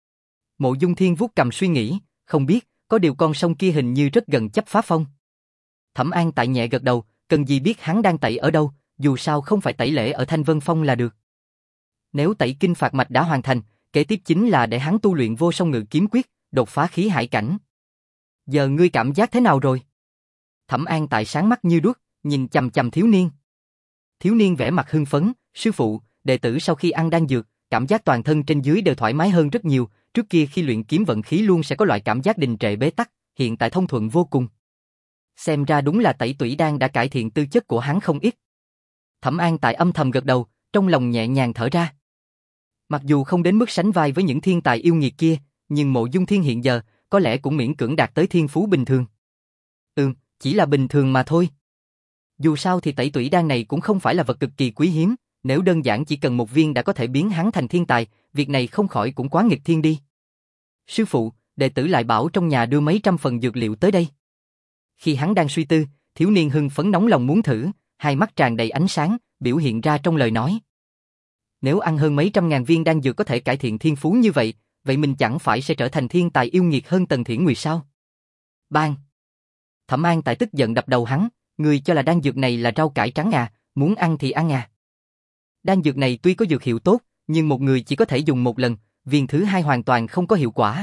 Mộ Dung Thiên vuốt cầm suy nghĩ, không biết, có điều con sông kia hình như rất gần Chấp Phá Phong. Thẩm An Tại nhẹ gật đầu, cần gì biết hắn đang tẩy ở đâu, dù sao không phải tẩy lễ ở Thanh Vân Phong là được. Nếu tẩy kinh phạt mạch đã hoàn thành, kế tiếp chính là để hắn tu luyện Vô Song Ngự Kiếm Quyết, đột phá khí hải cảnh. Giờ ngươi cảm giác thế nào rồi? Thẩm An Tại sáng mắt như đuốc, nhìn chằm chằm thiếu niên. Thiếu niên vẻ mặt hưng phấn, sư phụ, đệ tử sau khi ăn đan dược, cảm giác toàn thân trên dưới đều thoải mái hơn rất nhiều, trước kia khi luyện kiếm vận khí luôn sẽ có loại cảm giác đình trệ bế tắc, hiện tại thông thuận vô cùng. Xem ra đúng là tẩy tủy đan đã cải thiện tư chất của hắn không ít. Thẩm An Tại âm thầm gật đầu, trong lòng nhẹ nhàng thở ra. Mặc dù không đến mức sánh vai với những thiên tài yêu nghiệt kia, nhưng Mộ Dung Thiên hiện giờ, có lẽ cũng miễn cưỡng đạt tới thiên phú bình thường. Ừm, chỉ là bình thường mà thôi. Dù sao thì tẩy tủy đan này cũng không phải là vật cực kỳ quý hiếm, nếu đơn giản chỉ cần một viên đã có thể biến hắn thành thiên tài, việc này không khỏi cũng quá nghịch thiên đi. Sư phụ, đệ tử lại bảo trong nhà đưa mấy trăm phần dược liệu tới đây. Khi hắn đang suy tư, thiếu niên hưng phấn nóng lòng muốn thử, hai mắt tràn đầy ánh sáng, biểu hiện ra trong lời nói. Nếu ăn hơn mấy trăm ngàn viên đan dược có thể cải thiện thiên phú như vậy, vậy mình chẳng phải sẽ trở thành thiên tài yêu nghiệt hơn Tần Thiển Nguyệt sao? Bang! Thẩm An Tại tức giận đập đầu hắn, người cho là đan dược này là rau cải trắng à, muốn ăn thì ăn à. Đan dược này tuy có dược hiệu tốt, nhưng một người chỉ có thể dùng một lần, viên thứ hai hoàn toàn không có hiệu quả.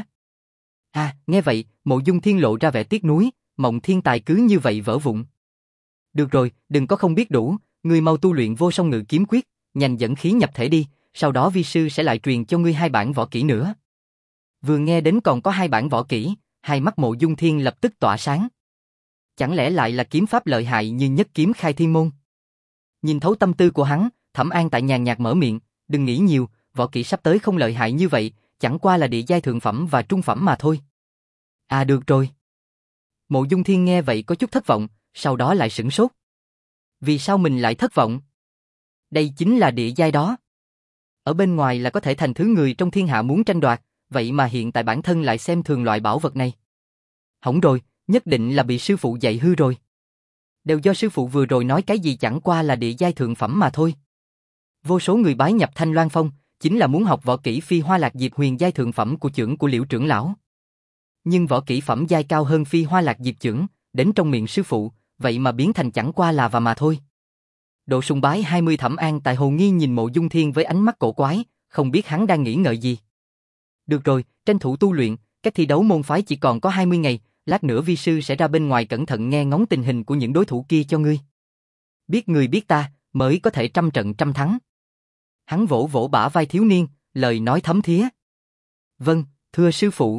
À, nghe vậy, Mộ Dung Thiên lộ ra vẻ tiếc nuối, mộng thiên tài cứ như vậy vỡ vụn. Được rồi, đừng có không biết đủ, ngươi mau tu luyện Vô Song Ngự Kiếm Quyết, nhanh dẫn khí nhập thể đi, sau đó vi sư sẽ lại truyền cho ngươi hai bản võ kỹ nữa. Vừa nghe đến còn có hai bản võ kỹ, hai mắt Mộ Dung Thiên lập tức tỏa sáng. Chẳng lẽ lại là kiếm pháp lợi hại như Nhất Kiếm Khai Thiên Môn? Nhìn thấu tâm tư của hắn, Thẩm An Tại nhàn nhạt mở miệng, đừng nghĩ nhiều, võ kỹ sắp tới không lợi hại như vậy, chẳng qua là địa giai thượng phẩm và trung phẩm mà thôi. À được rồi. Mộ Dung Thiên nghe vậy có chút thất vọng, sau đó lại sửng sốt. Vì sao mình lại thất vọng? Đây chính là địa giai đó. Ở bên ngoài là có thể thành thứ người trong thiên hạ muốn tranh đoạt, vậy mà hiện tại bản thân lại xem thường loại bảo vật này. Hỏng rồi, nhất định là bị sư phụ dạy hư rồi. Đều do sư phụ vừa rồi nói cái gì chẳng qua là địa giai thượng phẩm mà thôi. Vô số người bái nhập Thanh Loan Phong, chính là muốn học võ kỹ Phi Hoa Lạc Diệp huyền giai thượng phẩm của chưởng của Liễu trưởng lão. Nhưng võ kỹ phẩm giai cao hơn Phi Hoa Lạc Diệp chưởng, đến trong miệng sư phụ, vậy mà biến thành chẳng qua là và mà thôi. Độ sùng bái hai mươi Thẩm An Tại hồ nghi nhìn Mộ Dung Thiên với ánh mắt cổ quái, không biết hắn đang nghĩ ngợi gì. Được rồi, tranh thủ tu luyện, cách thi đấu môn phái chỉ còn có hai mươi ngày, lát nữa vi sư sẽ ra bên ngoài cẩn thận nghe ngóng tình hình của những đối thủ kia cho ngươi. Biết người biết ta, mới có thể trăm trận trăm thắng. Hắn vỗ vỗ bả vai thiếu niên, lời nói thấm thía. Vâng, thưa sư phụ.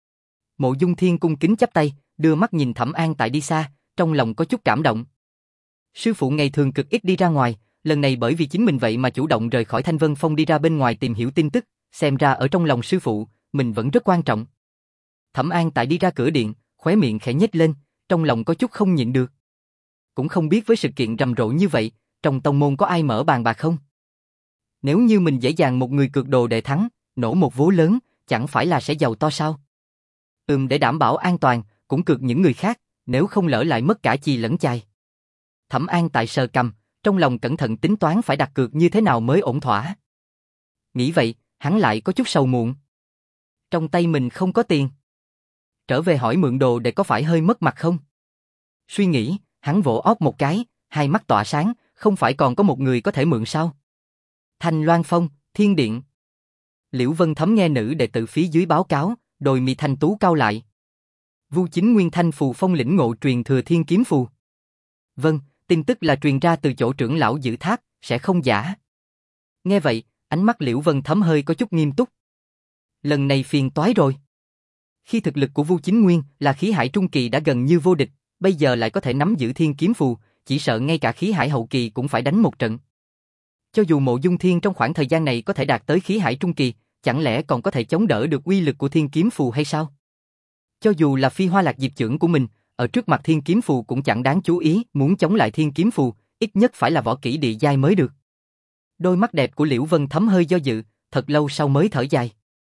Mộ Dung Thiên cung kính chắp tay, đưa mắt nhìn Thẩm An Tại đi xa, trong lòng có chút cảm động. Sư phụ ngày thường cực ít đi ra ngoài, lần này bởi vì chính mình vậy mà chủ động rời khỏi Thanh Vân Phong đi ra bên ngoài tìm hiểu tin tức, xem ra ở trong lòng sư phụ, mình vẫn rất quan trọng. Thẩm An Tại đi ra cửa điện, khóe miệng khẽ nhếch lên, trong lòng có chút không nhịn được. Cũng không biết với sự kiện rầm rộ như vậy, trong tông môn có ai mở bàn bạc không? Nếu như mình dễ dàng một người cược đồ để thắng, nổ một vố lớn, chẳng phải là sẽ giàu to sao? Ừm, để đảm bảo an toàn, cũng cược những người khác, nếu không lỡ lại mất cả chì lẫn chài. Thẩm An Tại sờ cằm, trong lòng cẩn thận tính toán phải đặt cược như thế nào mới ổn thỏa. Nghĩ vậy, hắn lại có chút sầu muộn. Trong tay mình không có tiền. Trở về hỏi mượn đồ để có phải hơi mất mặt không? Suy nghĩ, hắn vỗ óc một cái, hai mắt tỏa sáng, không phải còn có một người có thể mượn sao? Thanh Loan Phong, Thiên Điện. Liễu Vân Thấm nghe nữ đệ tử phía dưới báo cáo, đôi mi thanh tú cau lại. Vu Chính Nguyên Thanh Phù Phong lĩnh ngộ truyền thừa Thiên Kiếm Phù. Vâng, tin tức là truyền ra từ chỗ trưởng lão giữ tháp, sẽ không giả. Nghe vậy, ánh mắt Liễu Vân Thấm hơi có chút nghiêm túc. Lần này phiền toái rồi. Khi thực lực của Vu Chính Nguyên là khí hải trung kỳ đã gần như vô địch, bây giờ lại có thể nắm giữ thiên kiếm phù, chỉ sợ ngay cả khí hải hậu kỳ cũng phải đánh một trận. Cho dù Mộ Dung Thiên trong khoảng thời gian này có thể đạt tới khí hải trung kỳ, chẳng lẽ còn có thể chống đỡ được uy lực của thiên kiếm phù hay sao? Cho dù là Phi Hoa Lạc Diệp chưởng của mình, ở trước mặt thiên kiếm phù cũng chẳng đáng chú ý, muốn chống lại thiên kiếm phù, ít nhất phải là võ kỹ địa giai mới được. Đôi mắt đẹp của Liễu Vân Thấm hơi do dự, thật lâu sau mới thở dài.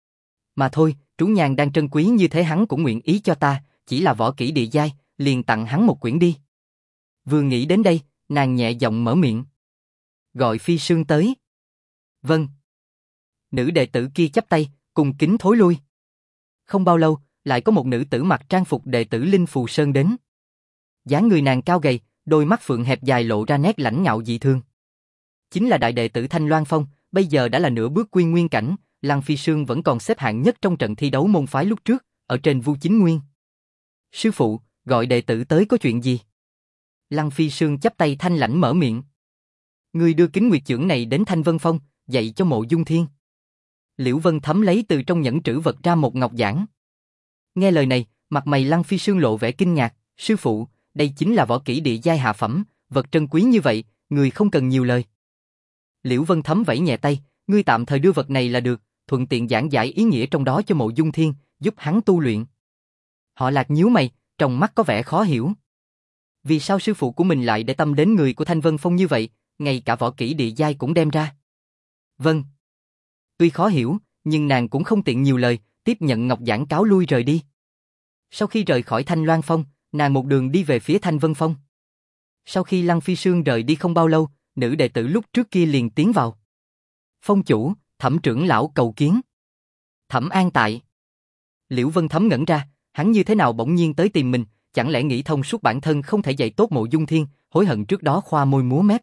Mà thôi, trú nhàn đang trân quý như thế hắn cũng nguyện ý cho ta, chỉ là võ kỹ địa giai, liền tặng hắn một quyển đi. Vừa nghĩ đến đây, nàng nhẹ giọng mở miệng. Gọi Phi Sương tới. Vâng. Nữ đệ tử kia chắp tay, cùng kính thối lui. Không bao lâu, lại có một nữ tử mặc trang phục đệ tử Linh Phù Sơn đến. Dáng người nàng cao gầy, đôi mắt phượng hẹp dài lộ ra nét lãnh ngạo dị thương. Chính là đại đệ tử Thanh Loan Phong, bây giờ đã là nửa bước quy nguyên cảnh, Lăng Phi Sương vẫn còn xếp hạng nhất trong trận thi đấu môn phái lúc trước, ở trên Vu Chính Nguyên. Sư phụ, gọi đệ tử tới có chuyện gì? Lăng Phi Sương chắp tay thanh lãnh mở miệng. Ngươi đưa kính nguyệt chưởng này đến Thanh Vân Phong, dạy cho Mộ Dung Thiên. Liễu Vân Thấm lấy từ trong nhẫn trữ vật ra một ngọc giản. Nghe lời này, mặt mày Lăng Phi Sương lộ vẻ kinh ngạc. Sư phụ, đây chính là võ kỹ địa giai hạ phẩm, vật trân quý như vậy, người không cần nhiều lời. Liễu Vân Thấm vẫy nhẹ tay, ngươi tạm thời đưa vật này là được, thuận tiện giảng giải ý nghĩa trong đó cho Mộ Dung Thiên, giúp hắn tu luyện. Họ Lạc nhíu mày, trong mắt có vẻ khó hiểu. Vì sao sư phụ của mình lại để tâm đến người của Thanh Vân Phong như vậy, ngay cả võ kỹ địa giai cũng đem ra? Vâng. Tuy khó hiểu, nhưng nàng cũng không tiện nhiều lời, tiếp nhận ngọc giản cáo lui rời đi. Sau khi rời khỏi Thanh Loan Phong, nàng một đường đi về phía Thanh Vân Phong. Sau khi Lăng Phi Sương rời đi không bao lâu, nữ đệ tử lúc trước kia liền tiến vào. Phong chủ, Thẩm trưởng lão cầu kiến. Thẩm An tại. Liễu Vân Thấm ngẩn ra, hắn như thế nào bỗng nhiên tới tìm mình, chẳng lẽ nghĩ thông suốt bản thân không thể dạy tốt Mộ Dung Thiên, hối hận trước đó khoa môi múa mép.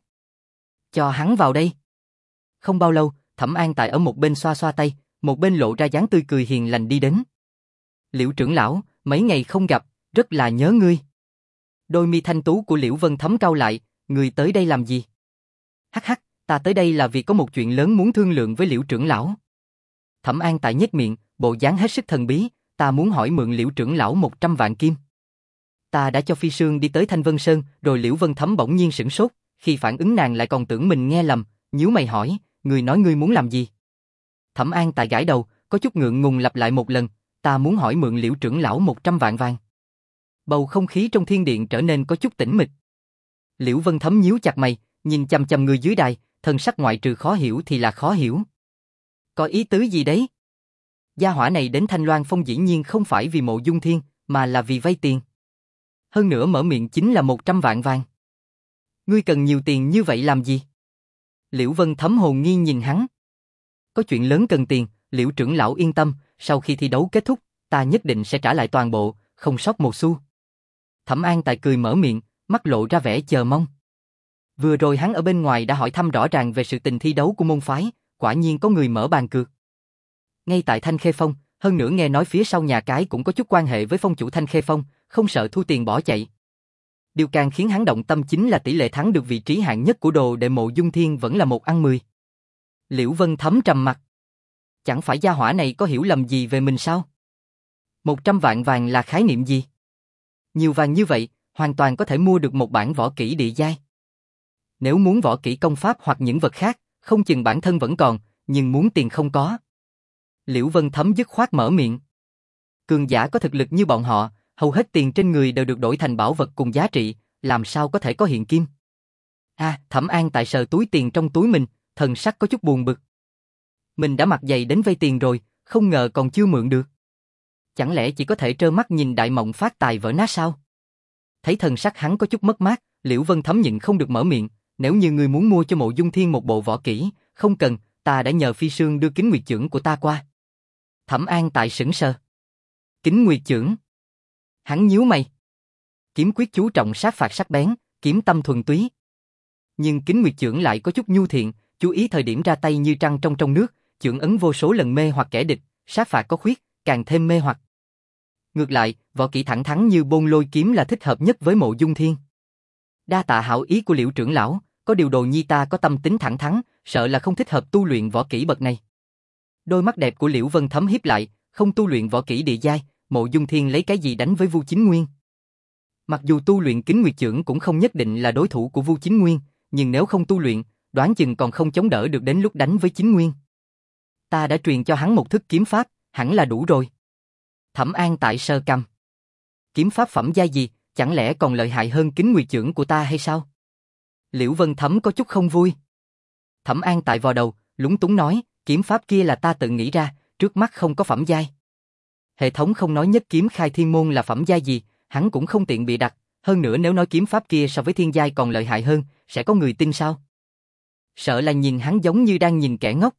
Cho hắn vào đây. Không bao lâu, Thẩm An tại ở một bên xoa xoa tay, một bên lộ ra dáng tươi cười hiền lành đi đến. Liễu trưởng lão, mấy ngày không gặp, rất là nhớ ngươi. Đôi mi thanh tú của Liễu Vân Thấm cau lại, ngươi tới đây làm gì? Hắc hắc, ta tới đây là vì có một chuyện lớn muốn thương lượng với Liễu trưởng lão. Thẩm An tại nhếch miệng, bộ dáng hết sức thần bí, ta muốn hỏi mượn Liễu trưởng lão một trăm vạn kim. Ta đã cho Phi Sương đi tới Thanh Vân Sơn, rồi Liễu Vân Thấm bỗng nhiên sửng sốt, khi phản ứng nàng lại còn tưởng mình nghe lầm, nhíu mày hỏi, ngươi nói ngươi muốn làm gì? Thẩm An tại gãi đầu, có chút ngượng ngùng lặp lại một lần, ta muốn hỏi mượn Liễu trưởng lão một trăm vạn vàng. Bầu không khí trong thiên điện trở nên có chút tĩnh mịch. Liễu Vân Thấm nhíu chặt mày, nhìn chằm chằm người dưới đài, thần sắc ngoại trừ khó hiểu thì là khó hiểu. Có ý tứ gì đấy? Gia hỏa này đến Thanh Loan Phong dĩ nhiên không phải vì Mộ Dung Thiên, mà là vì vay tiền. Hơn nữa mở miệng chính là một trăm vạn vàng. Ngươi cần nhiều tiền như vậy làm gì? Liễu Vân Thấm hồn nghi nhìn hắn. Có chuyện lớn cần tiền, Liễu trưởng lão yên tâm, sau khi thi đấu kết thúc, ta nhất định sẽ trả lại toàn bộ, không sót một xu. Thẩm An tại cười mở miệng, mắt lộ ra vẻ chờ mong. Vừa rồi hắn ở bên ngoài đã hỏi thăm rõ ràng về sự tình thi đấu của môn phái, quả nhiên có người mở bàn cược. Ngay tại Thanh Khê Phong, hơn nữa nghe nói phía sau nhà cái cũng có chút quan hệ với phong chủ Thanh Khê Phong, không sợ thu tiền bỏ chạy. Điều càng khiến hắn động tâm chính là tỷ lệ thắng được vị trí hạng nhất của đồ đệ Mộ Dung Thiên vẫn là một ăn mười. Liễu Vân Thấm trầm mặt. Chẳng phải gia hỏa này có hiểu lầm gì về mình sao? Một trăm vạn vàng là khái niệm gì? Nhiều vàng như vậy, hoàn toàn có thể mua được một bản võ kỹ địa giai. Nếu muốn võ kỹ công pháp hoặc những vật khác, không chừng bản thân vẫn còn, nhưng muốn tiền không có. Liễu Vân Thấm dứt khoát mở miệng. Cường giả có thực lực như bọn họ, hầu hết tiền trên người đều được đổi thành bảo vật cùng giá trị, làm sao có thể có hiện kim? À, Thẩm An tại sờ túi tiền trong túi mình, thần sắc có chút buồn bực. Mình đã mặc giày đến vay tiền rồi, không ngờ còn chưa mượn được. Chẳng lẽ chỉ có thể trơ mắt nhìn đại mộng phát tài vỡ nát sao? Thấy thần sắc hắn có chút mất mát, Liễu Vân Thấm nhịn không được mở miệng, nếu như ngươi muốn mua cho Mộ Dung Thiên một bộ võ kỹ, không cần, ta đã nhờ Phi Sương đưa kính nguyệt chưởng của ta qua. Thẩm An tại sững sờ. Kính nguyệt chưởng? Hắn nhíu mày. Kiếm quyết chú trọng sát phạt sắc bén, kiếm tâm thuần túy. Nhưng kính nguyệt chưởng lại có chút nhu thiện, chú ý thời điểm ra tay như trăng trong trong nước, chưởng ấn vô số lần mê hoặc kẻ địch, sát phạt có khuyết, càng thêm mê hoặc. Ngược lại, võ kỹ thẳng thắn như Bôn Lôi kiếm là thích hợp nhất với Mộ Dung Thiên. Đa tạ hảo ý của Liễu trưởng lão, có điều Đồ Nhi ta có tâm tính thẳng thắn, sợ là không thích hợp tu luyện võ kỹ bậc này. Đôi mắt đẹp của Liễu Vân Thấm híp lại, không tu luyện võ kỹ địa giai, Mộ Dung Thiên lấy cái gì đánh với Vu Chính Nguyên? Mặc dù tu luyện Kính Nguyệt Chưởng cũng không nhất định là đối thủ của Vu Chính Nguyên, nhưng nếu không tu luyện, đoán chừng còn không chống đỡ được đến lúc đánh với Chính Nguyên. Ta đã truyền cho hắn một thức kiếm pháp, hẳn là đủ rồi. Thẩm An Tại sơ cằm. Kiếm pháp phẩm giai gì, chẳng lẽ còn lợi hại hơn Kính Nguyệt Chưởng của ta hay sao? Liễu Vân Thấm có chút không vui. Thẩm An Tại vò đầu, lúng túng nói, kiếm pháp kia là ta tự nghĩ ra, trước mắt không có phẩm giai. Hệ thống không nói nhất kiếm khai thiên môn là phẩm giai gì, hắn cũng không tiện bịa đặt, hơn nữa nếu nói kiếm pháp kia so với thiên giai còn lợi hại hơn, sẽ có người tin sao? Sợ là nhìn hắn giống như đang nhìn kẻ ngốc.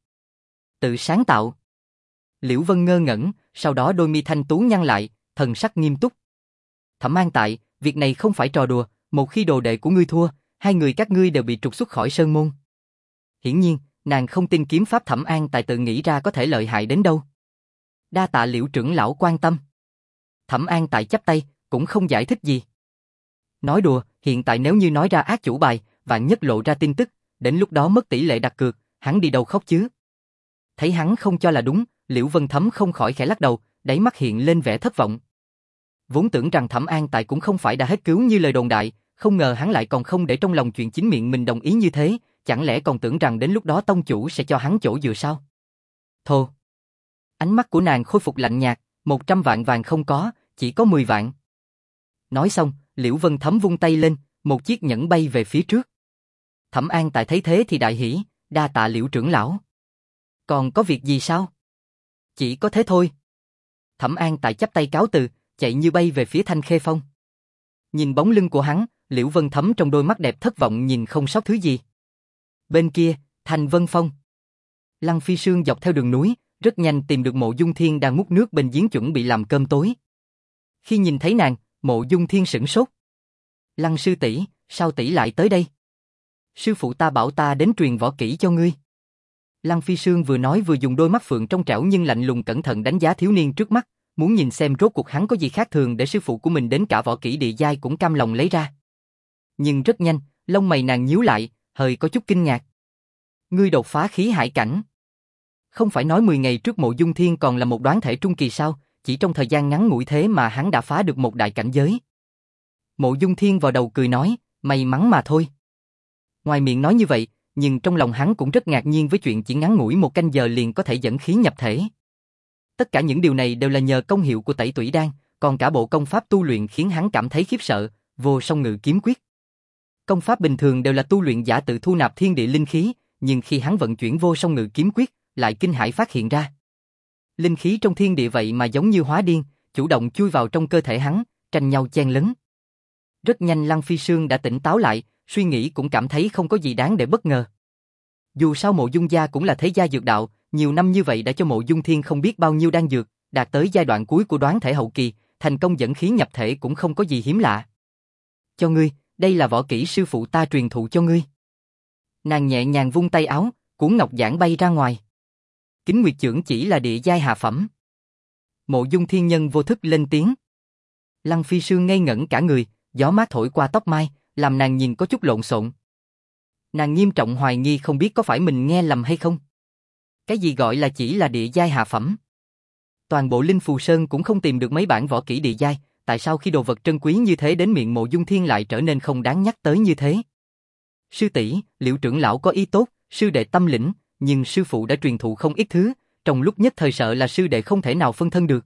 Tự sáng tạo. Liễu Vân ngơ ngẩn, sau đó đôi mi thanh tú nhăn lại, thần sắc nghiêm túc. Thẩm An Tại, việc này không phải trò đùa, một khi đồ đệ của ngươi thua, hai người các ngươi đều bị trục xuất khỏi sơn môn. Hiển nhiên, nàng không tin kiếm pháp Thẩm An Tại tự nghĩ ra có thể lợi hại đến đâu. Đa tạ Liễu trưởng lão quan tâm. Thẩm An Tại chắp tay, cũng không giải thích gì. Nói đùa, hiện tại nếu như nói ra ác chủ bài, vạn nhất lộ ra tin tức, đến lúc đó mất tỷ lệ đặt cược, hắn đi đâu khóc chứ? Thấy hắn không cho là đúng, Liễu Vân Thấm không khỏi khẽ lắc đầu, đáy mắt hiện lên vẻ thất vọng. Vốn tưởng rằng Thẩm An Tại cũng không phải đã hết cứu như lời đồn đại, không ngờ hắn lại còn không để trong lòng chuyện chính miệng mình đồng ý như thế, chẳng lẽ còn tưởng rằng đến lúc đó tông chủ sẽ cho hắn chỗ dựa sao? Thô. Ánh mắt của nàng khôi phục lạnh nhạt, một trăm vạn vàng không có, chỉ có mười vạn. Nói xong, Liễu Vân Thấm vung tay lên, một chiếc nhẫn bay về phía trước. Thẩm An Tại thấy thế thì đại hỉ, đa tạ Liễu trưởng lão. Còn có việc gì sao? Chỉ có thế thôi. Thẩm An Tại chắp tay cáo từ, chạy như bay về phía Thanh Khê Phong. Nhìn bóng lưng của hắn, Liễu Vân Thấm trong đôi mắt đẹp thất vọng nhìn không sót thứ gì. Bên kia, Thanh Vân Phong. Lăng Phi Sương dọc theo đường núi, rất nhanh tìm được Mộ Dung Thiên đang múc nước bên giếng chuẩn bị làm cơm tối. Khi nhìn thấy nàng, Mộ Dung Thiên sửng sốt. Lăng sư tỷ, sao tỷ lại tới đây? Sư phụ ta bảo ta đến truyền võ kỹ cho ngươi. Lăng Phi Sương vừa nói vừa dùng đôi mắt phượng trong trẻo nhưng lạnh lùng cẩn thận đánh giá thiếu niên trước mắt, muốn nhìn xem rốt cuộc hắn có gì khác thường để sư phụ của mình đến cả võ kỹ địa giai cũng cam lòng lấy ra. Nhưng rất nhanh, lông mày nàng nhíu lại, hơi có chút kinh ngạc. Ngươi đột phá khí hải cảnh. Không phải nói mười ngày trước Mộ Dung Thiên còn là một đoán thể trung kỳ sao, chỉ trong thời gian ngắn ngủi thế mà hắn đã phá được một đại cảnh giới. Mộ Dung Thiên vào đầu cười nói, may mắn mà thôi. Ngoài miệng nói như vậy, nhưng trong lòng hắn cũng rất ngạc nhiên với chuyện chỉ ngắn ngủi một canh giờ liền có thể dẫn khí nhập thể. Tất cả những điều này đều là nhờ công hiệu của Tẩy Tủy Đan, còn cả bộ công pháp tu luyện khiến hắn cảm thấy khiếp sợ, Vô Song Ngự Kiếm Quyết. Công pháp bình thường đều là tu luyện giả tự thu nạp thiên địa linh khí, nhưng khi hắn vận chuyển Vô Song Ngự Kiếm Quyết, lại kinh hãi phát hiện ra. Linh khí trong thiên địa vậy mà giống như hóa điên, chủ động chui vào trong cơ thể hắn, tranh nhau chen lấn. Rất nhanh Lăng Phi Sương đã tỉnh táo lại, suy nghĩ cũng cảm thấy không có gì đáng để bất ngờ. Dù sao Mộ Dung gia cũng là thế gia dược đạo, nhiều năm như vậy đã cho Mộ Dung Thiên không biết bao nhiêu đan dược, đạt tới giai đoạn cuối của đoán thể hậu kỳ, thành công dẫn khí nhập thể cũng không có gì hiếm lạ. Cho ngươi, đây là võ kỹ sư phụ ta truyền thụ cho ngươi. Nàng nhẹ nhàng vung tay áo, cuốn ngọc giản bay ra ngoài. Kính Nguyệt Chưởng chỉ là địa giai hạ phẩm. Mộ Dung Thiên Nhân vô thức lên tiếng. Lăng Phi Sương ngây ngẩn cả người, gió mát thổi qua tóc mai, làm nàng nhìn có chút lộn xộn. Nàng nghiêm trọng hoài nghi không biết có phải mình nghe lầm hay không. Cái gì gọi là chỉ là địa giai hạ phẩm? Toàn bộ Linh Phù Sơn cũng không tìm được mấy bản võ kỹ địa giai, tại sao khi đồ vật trân quý như thế đến miệng Mộ Dung Thiên lại trở nên không đáng nhắc tới như thế? Sư tỷ, Liễu trưởng lão có ý tốt, sư đệ tâm lĩnh, nhưng sư phụ đã truyền thụ không ít thứ, trong lúc nhất thời sợ là sư đệ không thể nào phân thân được.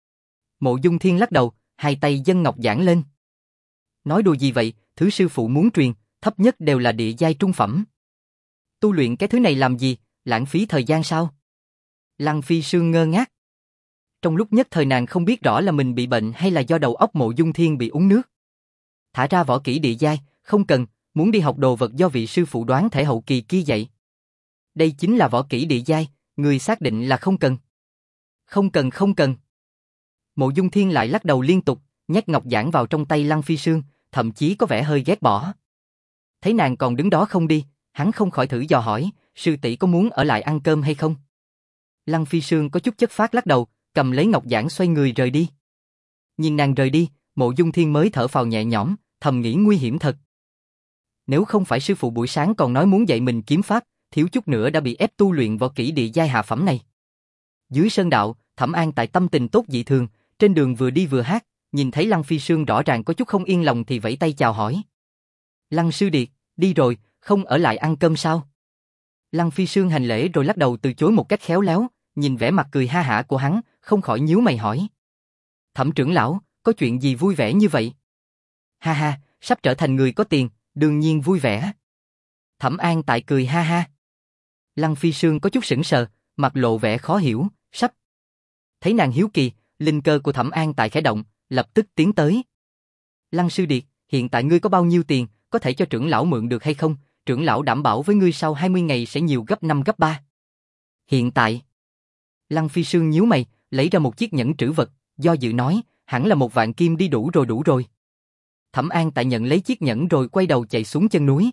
Mộ Dung Thiên lắc đầu, hai tay dâng ngọc giản lên. Nói đùa gì vậy, thứ sư phụ muốn truyền, thấp nhất đều là địa giai trung phẩm. Tu luyện cái thứ này làm gì, lãng phí thời gian sao? Lăng Phi Sương ngơ ngác. Trong lúc nhất thời nàng không biết rõ là mình bị bệnh hay là do đầu óc Mộ Dung Thiên bị uống nước. Thả ra võ kỹ địa giai, không cần, muốn đi học đồ vật do vị sư phụ đoán thể hậu kỳ kia dạy. Đây chính là võ kỹ địa giai, người xác định là không cần. Không cần không cần. Mộ Dung Thiên lại lắc đầu liên tục, nhét ngọc giản vào trong tay Lăng Phi Sương, thậm chí có vẻ hơi ghét bỏ. Thấy nàng còn đứng đó không đi, hắn không khỏi thử dò hỏi, sư tỷ có muốn ở lại ăn cơm hay không? Lăng Phi Sương có chút chất phác lắc đầu, cầm lấy ngọc giản xoay người rời đi. Nhìn nàng rời đi, Mộ Dung Thiên mới thở phào nhẹ nhõm, thầm nghĩ nguy hiểm thật. Nếu không phải sư phụ buổi sáng còn nói muốn dạy mình kiếm pháp, thiếu chút nữa đã bị ép tu luyện võ kỹ địa giai hạ phẩm này. Dưới sơn đạo, Thẩm An tại tâm tình tốt dị thường, trên đường vừa đi vừa hát, nhìn thấy Lăng Phi Sương rõ ràng có chút không yên lòng thì vẫy tay chào hỏi. Lăng sư điệt, đi rồi, không ở lại ăn cơm sao? Lăng Phi Sương hành lễ rồi lắc đầu từ chối một cách khéo léo, nhìn vẻ mặt cười ha hả của hắn, không khỏi nhíu mày hỏi. Thẩm trưởng lão, có chuyện gì vui vẻ như vậy? Ha ha, sắp trở thành người có tiền, đương nhiên vui vẻ. Thẩm An tại cười ha ha. Lăng Phi Sương có chút sững sờ, mặt lộ vẻ khó hiểu, sắp. Thấy nàng hiếu kỳ, linh cơ của Thẩm An tại khẽ động, lập tức tiến tới. Lăng sư điệt, hiện tại ngươi có bao nhiêu tiền, có thể cho trưởng lão mượn được hay không? Trưởng lão đảm bảo với ngươi sau hai mươi ngày sẽ nhiều gấp năm gấp ba. Hiện tại. Lăng Phi Sương nhíu mày, lấy ra một chiếc nhẫn trữ vật, do dự nói, hẳn là một vạn kim đi đủ rồi đủ rồi. Thẩm An tại nhận lấy chiếc nhẫn rồi quay đầu chạy xuống chân núi.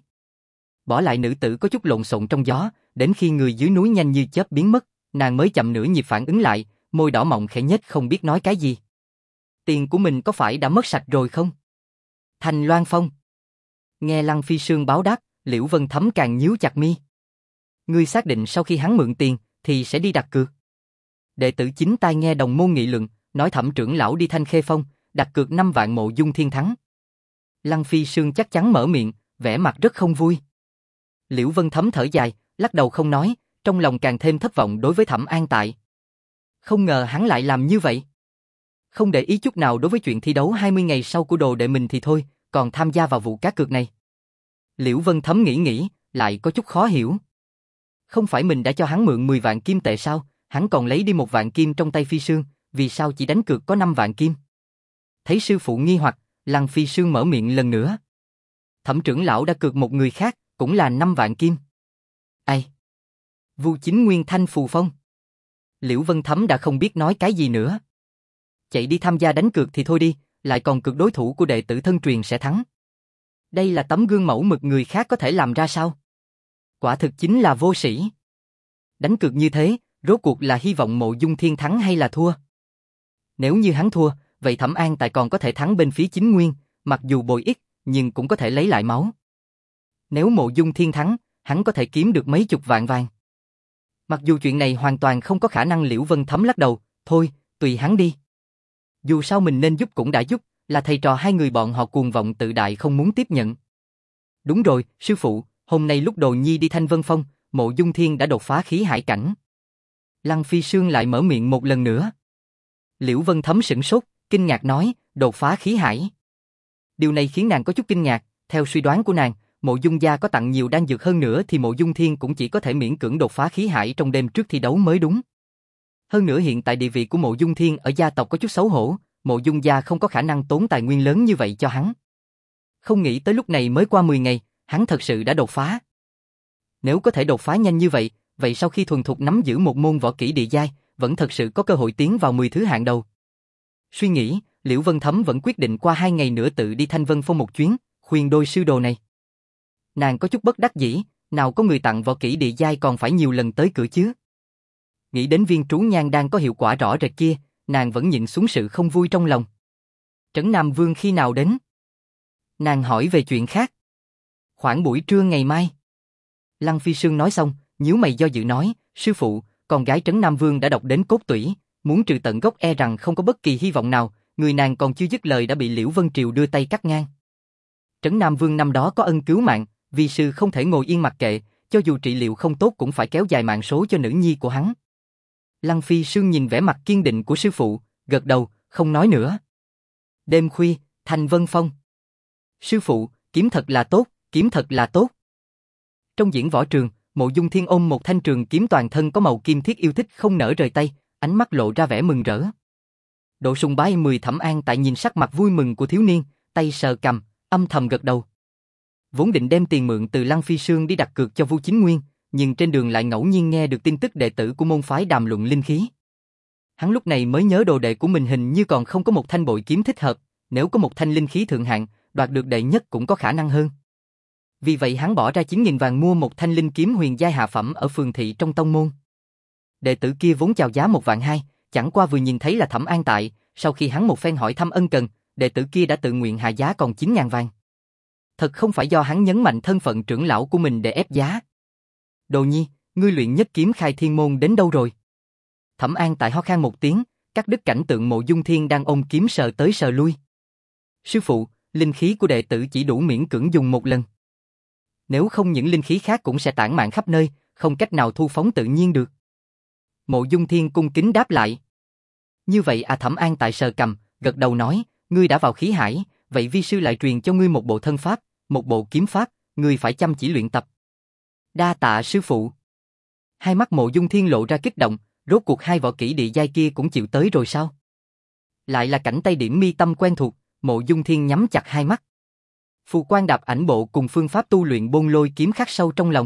Bỏ lại nữ tử có chút lộn xộn trong gió, đến khi người dưới núi nhanh như chớp biến mất, nàng mới chậm nửa nhịp phản ứng lại, môi đỏ mọng khẽ nhếch không biết nói cái gì. Tiền của mình có phải đã mất sạch rồi không? Thành Loan Phong. Nghe Lăng Phi Sương báo đáp, Liễu Vân Thấm càng nhíu chặt mi. Ngươi xác định sau khi hắn mượn tiền, thì sẽ đi đặt cược. Đệ tử chính tai nghe đồng môn nghị luận, nói Thẩm trưởng lão đi Thanh Khê Phong, đặt cược năm vạn Mộ Dung Thiên thắng. Lăng Phi Sương chắc chắn mở miệng, vẻ mặt rất không vui. Liễu Vân Thấm thở dài, lắc đầu không nói, trong lòng càng thêm thất vọng đối với Thẩm An tại. Không ngờ hắn lại làm như vậy. Không để ý chút nào đối với chuyện thi đấu hai mươi ngày sau của đồ đệ mình thì thôi, còn tham gia vào vụ cá cược này. Liễu Vân Thấm nghĩ nghĩ, lại có chút khó hiểu. Không phải mình đã cho hắn mượn mười vạn kim tệ sao, hắn còn lấy đi một vạn kim trong tay Phi Sương, vì sao chỉ đánh cược có năm vạn kim? Thấy sư phụ nghi hoặc, Lăng Phi Sương mở miệng lần nữa. Thẩm trưởng lão đã cược một người khác, cũng là năm vạn kim. Ai? Vu Chính Nguyên Thanh Phù Phong. Liễu Vân Thấm đã không biết nói cái gì nữa. Chạy đi tham gia đánh cược thì thôi đi, lại còn cược đối thủ của đệ tử thân truyền sẽ thắng. Đây là tấm gương mẫu mực người khác có thể làm ra sao? Quả thực chính là vô sĩ. Đánh cược như thế, rốt cuộc là hy vọng Mộ Dung Thiên thắng hay là thua? Nếu như hắn thua, vậy Thẩm An tại còn có thể thắng bên phía Chính Nguyên, mặc dù bồi ít, nhưng cũng có thể lấy lại máu. Nếu Mộ Dung Thiên thắng, hắn có thể kiếm được mấy chục vạn vàng. Mặc dù chuyện này hoàn toàn không có khả năng, Liễu Vân Thấm lắc đầu, thôi, tùy hắn đi. Dù sao mình nên giúp cũng đã giúp, là thầy trò hai người bọn họ cuồng vọng tự đại không muốn tiếp nhận. Đúng rồi, sư phụ, hôm nay lúc Đồ Nhi đi Thanh Vân Phong, Mộ Dung Thiên đã đột phá khí hải cảnh. Lăng Phi Sương lại mở miệng một lần nữa. Liễu Vân Thấm sửng sốt, kinh ngạc nói, đột phá khí hải. Điều này khiến nàng có chút kinh ngạc, theo suy đoán của nàng, Mộ Dung gia có tặng nhiều đan dược hơn nữa thì Mộ Dung Thiên cũng chỉ có thể miễn cưỡng đột phá khí hải trong đêm trước thi đấu mới đúng. Hơn nữa hiện tại địa vị của Mộ Dung Thiên ở gia tộc có chút xấu hổ, Mộ Dung gia không có khả năng tốn tài nguyên lớn như vậy cho hắn. Không nghĩ tới lúc này mới qua mười ngày, hắn thật sự đã đột phá. Nếu có thể đột phá nhanh như vậy, vậy sau khi thuần thục nắm giữ một môn võ kỹ địa giai, vẫn thật sự có cơ hội tiến vào mười thứ hạng đầu. Suy nghĩ, Liễu Vân Thấm vẫn quyết định qua hai ngày nữa tự đi Thanh Vân Phong một chuyến, khuyên đôi sư đồ này. Nàng có chút bất đắc dĩ, nào có người tặng võ kỹ địa giai còn phải nhiều lần tới cửa chứ. Nghĩ đến viên trú nhang đang có hiệu quả rõ rệt kia, nàng vẫn nhịn xuống sự không vui trong lòng. Trấn Nam Vương khi nào đến? Nàng hỏi về chuyện khác. Khoảng buổi trưa ngày mai. Lăng Phi Sương nói xong, nhíu mày do dự nói, sư phụ, con gái Trấn Nam Vương đã độc đến cốt tủy, muốn trừ tận gốc e rằng không có bất kỳ hy vọng nào, người nàng còn chưa dứt lời đã bị Liễu Vân Triều đưa tay cắt ngang. Trấn Nam Vương năm đó có ân cứu mạng, vì sư không thể ngồi yên mặc kệ, cho dù trị liệu không tốt cũng phải kéo dài mạng số cho nữ nhi của hắn. Lăng Phi Sương nhìn vẻ mặt kiên định của sư phụ, gật đầu, không nói nữa. Đêm khuya, Thanh Vân Phong. Sư phụ, kiếm thật là tốt, kiếm thật là tốt. Trong diễn võ trường, Mộ Dung Thiên ôm một thanh trường kiếm toàn thân có màu kim thiết yêu thích không nở rời tay, ánh mắt lộ ra vẻ mừng rỡ. Độ sùng bái mười Thẩm An tại nhìn sắc mặt vui mừng của thiếu niên, tay sờ cằm, âm thầm gật đầu. Vốn định đem tiền mượn từ Lăng Phi Sương đi đặt cược cho Vu Chính Nguyên, nhưng trên đường lại ngẫu nhiên nghe được tin tức đệ tử của môn phái đàm luận linh khí. Hắn lúc này mới nhớ đồ đệ của mình hình như còn không có một thanh bội kiếm thích hợp, nếu có một thanh linh khí thượng hạng, đoạt được đệ nhất cũng có khả năng hơn. Vì vậy hắn bỏ ra chín nghìn vàng mua một thanh linh kiếm huyền giai hạ phẩm ở phường thị trong tông môn. Đệ tử kia vốn chào giá một vạn hai, chẳng qua vừa nhìn thấy là Thẩm An tại, sau khi hắn một phen hỏi thăm ân cần, đệ tử kia đã tự nguyện hạ giá còn chín ngàn vàng. Thật không phải do hắn nhấn mạnh thân phận trưởng lão của mình để ép giá. Đồ Nhi, ngươi luyện nhất kiếm khai thiên môn đến đâu rồi? Thẩm An Tại ho khan một tiếng, cắt đứt cảnh tượng Mộ Dung Thiên đang ôm kiếm sờ tới sờ lui. Sư phụ, linh khí của đệ tử chỉ đủ miễn cưỡng dùng một lần. Nếu không những linh khí khác cũng sẽ tản mạn khắp nơi, không cách nào thu phóng tự nhiên được. Mộ Dung Thiên cung kính đáp lại. Như vậy à? Thẩm An Tại sờ cằm, gật đầu nói, ngươi đã vào khí hải, vậy vi sư lại truyền cho ngươi một bộ thân pháp, một bộ kiếm pháp, ngươi phải chăm chỉ luyện tập. Đa tạ sư phụ. Hai mắt Mộ Dung Thiên lộ ra kích động, rốt cuộc hai võ kỹ địa giai kia cũng chịu tới rồi sao? Lại là cảnh Tây Điểm mi tâm quen thuộc, Mộ Dung Thiên nhắm chặt hai mắt. Phù quan đạp ảnh bộ cùng phương pháp tu luyện bôn lôi kiếm khắc sâu trong lòng.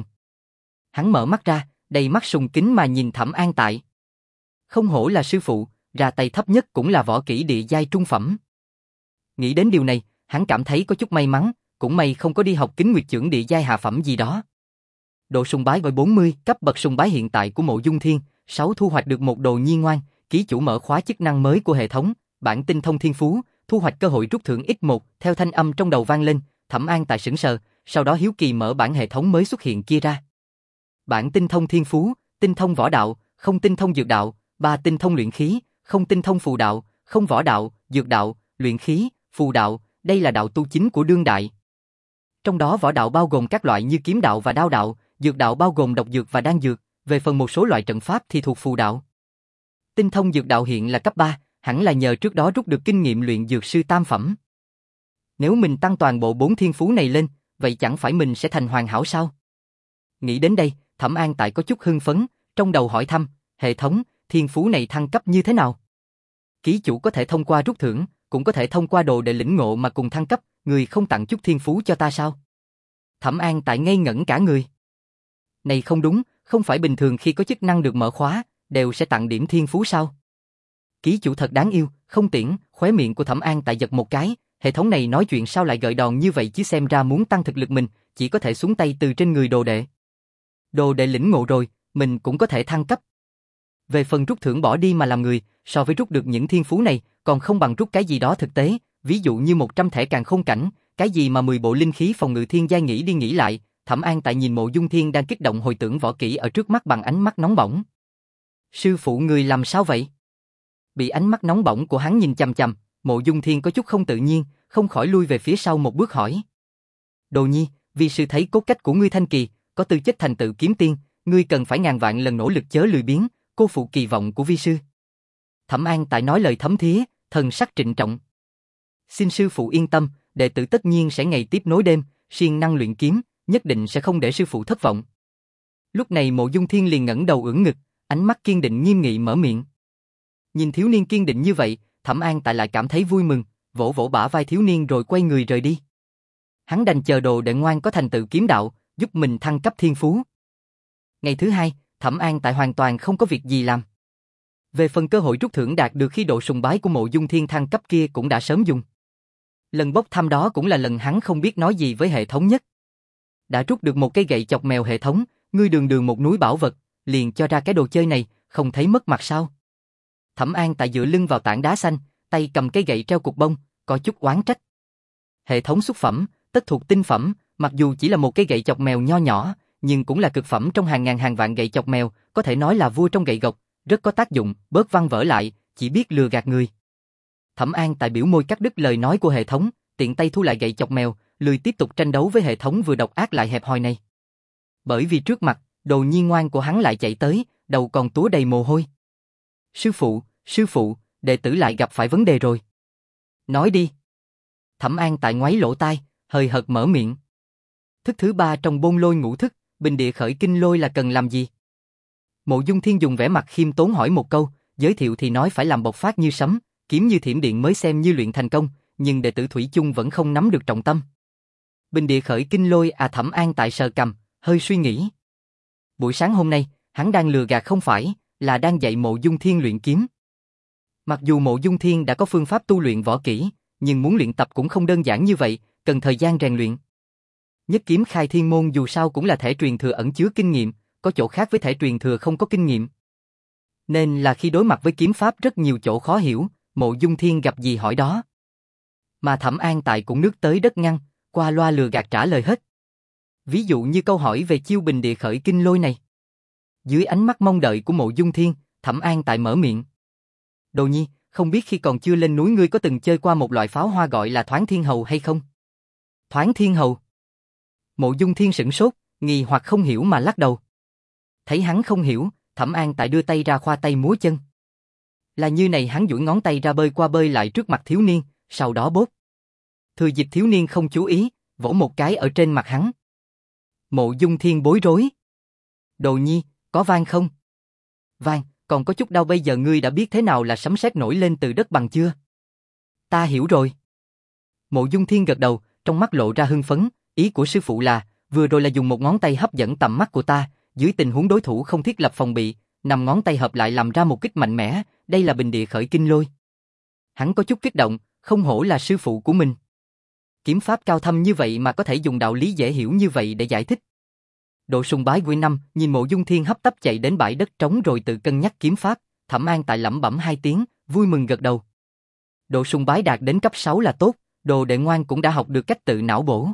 Hắn mở mắt ra, đầy mắt sùng kính mà nhìn Thẩm An Tại. Không hổ là sư phụ, ra tay thấp nhất cũng là võ kỹ địa giai trung phẩm. Nghĩ đến điều này, hắn cảm thấy có chút may mắn, cũng may không có đi học Kính Nguyệt Chưởng địa giai hạ phẩm gì đó. Độ sùng bái gọi bốn mươi, cấp bậc sùng bái hiện tại của Mộ Dung Thiên, sáu thu hoạch được một đồ nhi ngoan, ký chủ mở khóa chức năng mới của hệ thống, bản tinh thông thiên phú, thu hoạch cơ hội rút thưởng x một, theo thanh âm trong đầu vang lên, Thẩm An Tại sững sờ, sau đó hiếu kỳ mở bản hệ thống mới xuất hiện kia ra. Bản tinh thông thiên phú, tinh thông võ đạo, không tinh thông dược đạo, ba tinh thông luyện khí, không tinh thông phù đạo, không võ đạo, dược đạo, luyện khí, phù đạo, đây là đạo tu chính của đương đại. Trong đó võ đạo bao gồm các loại như kiếm đạo và đao đạo, dược đạo bao gồm độc dược và đan dược, về phần một số loại trận pháp thì thuộc phù đạo. Tinh thông dược đạo hiện là cấp ba, hẳn là nhờ trước đó rút được kinh nghiệm luyện dược sư tam phẩm. Nếu mình tăng toàn bộ bốn thiên phú này lên, vậy chẳng phải mình sẽ thành hoàn hảo sao? Nghĩ đến đây, Thẩm An Tại có chút hưng phấn, trong đầu hỏi thăm, hệ thống, thiên phú này thăng cấp như thế nào? Ký chủ có thể thông qua rút thưởng, cũng có thể thông qua đồ để lĩnh ngộ mà cùng thăng cấp, người không tặng chút thiên phú cho ta sao? Thẩm An Tại ngây ngẩn cả người. Này không đúng, không phải bình thường khi có chức năng được mở khóa, đều sẽ tặng điểm thiên phú sao? Ký chủ thật đáng yêu, không tiễn, khóe miệng của Thẩm An Tại giật một cái, hệ thống này nói chuyện sao lại gợi đòn như vậy chứ, xem ra muốn tăng thực lực mình, chỉ có thể xuống tay từ trên người đồ đệ. Đồ đệ lĩnh ngộ rồi, mình cũng có thể thăng cấp. Về phần rút thưởng bỏ đi mà làm người, so với rút được những thiên phú này, còn không bằng rút cái gì đó thực tế, ví dụ như một trăm thẻ càn khôn cảnh, cái gì mà mười bộ linh khí phòng ngự thiên giai. Nghĩ đi nghĩ lại, Thẩm An Tại nhìn Mộ Dung Thiên đang kích động hồi tưởng võ kỹ ở trước mắt bằng ánh mắt nóng bỏng. Sư phụ người làm sao vậy? Bị ánh mắt nóng bỏng của hắn nhìn chằm chằm, Mộ Dung Thiên có chút không tự nhiên, không khỏi lui về phía sau một bước hỏi. Đồ Nhi, vi sư thấy cốt cách của ngươi thanh kỳ, có tư chất thành tựu kiếm tiên, ngươi cần phải ngàn vạn lần nỗ lực chớ lười biếng, cô phụ kỳ vọng của vi sư. Thẩm An Tại nói lời thấm thía, thần sắc trịnh trọng. Xin sư phụ yên tâm, đệ tử tất nhiên sẽ ngày tiếp nối đêm, siêng năng luyện kiếm, nhất định sẽ không để sư phụ thất vọng. Lúc này Mộ Dung Thiên liền ngẩng đầu ưỡn ngực, ánh mắt kiên định nghiêm nghị mở miệng. Nhìn thiếu niên kiên định như vậy, Thẩm An Tại lại cảm thấy vui mừng, vỗ vỗ bả vai thiếu niên rồi quay người rời đi. Hắn đành chờ đồ đệ ngoan có thành tựu kiếm đạo, giúp mình thăng cấp thiên phú. Ngày thứ hai, Thẩm An Tại hoàn toàn không có việc gì làm. Về phần cơ hội rút thưởng đạt được khi độ sùng bái của Mộ Dung Thiên thăng cấp kia cũng đã sớm dùng. Lần bốc thăm đó cũng là lần hắn không biết nói gì với hệ thống nhất. Đã rút được một cây gậy chọc mèo. Hệ thống, ngươi đường đường một núi bảo vật, liền cho ra cái đồ chơi này, không thấy mất mặt sao? Thẩm An Tại dựa lưng vào tảng đá xanh, tay cầm cây gậy treo cục bông, có chút oán trách. Hệ thống xuất phẩm, tất thuộc tinh phẩm, mặc dù chỉ là một cây gậy chọc mèo nho nhỏ, nhưng cũng là cực phẩm trong hàng ngàn hàng vạn gậy chọc mèo, có thể nói là vua trong gậy gộc, rất có tác dụng, bớt văn vở lại, chỉ biết lừa gạt người. Thẩm An Tại biểu môi cắt đứt lời nói của hệ thống, tiện tay thu lại gậy chọc mèo, lười tiếp tục tranh đấu với hệ thống vừa độc ác lại hẹp hòi này. Bởi vì trước mặt, đồ nhi ngoan của hắn lại chạy tới, đầu còn túa đầy mồ hôi. Sư phụ, sư phụ, đệ tử lại gặp phải vấn đề rồi. Nói đi. Thẩm An Tại ngoáy lỗ tai, hời hợt mở miệng. Thức thứ ba trong bôn lôi ngũ thức, bình địa khởi kinh lôi là cần làm gì? Mộ Dung Thiên dùng vẻ mặt khiêm tốn hỏi một câu, giới thiệu thì nói phải làm bộc phát như sấm, kiếm như thiểm điện mới xem như luyện thành công, nhưng đệ tử thủy chung vẫn không nắm được trọng tâm. Bình địa khởi kinh lôi à? Thẩm An Tại sờ cằm, hơi suy nghĩ. Buổi sáng hôm nay, hắn đang lừa gạt không phải, là đang dạy Mộ Dung Thiên luyện kiếm. Mặc dù Mộ Dung Thiên đã có phương pháp tu luyện võ kỹ, nhưng muốn luyện tập cũng không đơn giản như vậy, cần thời gian rèn luyện. Nhất kiếm khai thiên môn dù sao cũng là thể truyền thừa ẩn chứa kinh nghiệm, có chỗ khác với thể truyền thừa không có kinh nghiệm. Nên là khi đối mặt với kiếm pháp rất nhiều chỗ khó hiểu, Mộ Dung Thiên gặp gì hỏi đó. Mà Thẩm An Tại cũng nước tới đất ngăn, qua loa lừa gạt trả lời hết. Ví dụ như câu hỏi về chiêu bình địa khởi kinh lôi này. Dưới ánh mắt mong đợi của Mộ Dung Thiên, Thẩm An Tại mở miệng. Đồ Nhi, không biết khi còn chưa lên núi ngươi có từng chơi qua một loại pháo hoa gọi là Thoáng Thiên Hầu hay không? Thoáng Thiên Hầu? Mộ Dung Thiên sửng sốt, nghi hoặc không hiểu mà lắc đầu. Thấy hắn không hiểu, Thẩm An Tại đưa tay ra khoa tay múa chân. Là như này, hắn duỗi ngón tay ra bơi qua bơi lại trước mặt thiếu niên, sau đó bóp. Thừa dịp thiếu niên không chú ý, vỗ một cái ở trên mặt hắn. Mộ Dung Thiên bối rối. Đồ Nhi, có vang không? Vang, còn có chút đau. Bây giờ ngươi đã biết thế nào là sấm sét nổi lên từ đất bằng chưa? Ta hiểu rồi. Mộ Dung Thiên gật đầu, trong mắt lộ ra hưng phấn, ý của sư phụ là, vừa rồi là dùng một ngón tay hấp dẫn tầm mắt của ta, dưới tình huống đối thủ không thiết lập phòng bị, nằm ngón tay hợp lại làm ra một kích mạnh mẽ, đây là bình địa khởi kinh lôi. Hắn có chút kích động, không hổ là sư phụ của mình. Kiếm pháp cao thâm như vậy mà có thể dùng đạo lý dễ hiểu như vậy để giải thích. Độ sùng bái Quy Năm nhìn Mộ Dung Thiên hấp tấp chạy đến bãi đất trống rồi tự cân nhắc kiếm pháp, Thẩm An Tại lẩm bẩm hai tiếng, vui mừng gật đầu. Độ sùng bái đạt đến cấp sáu là tốt, đồ đệ ngoan cũng đã học được cách tự não bổ.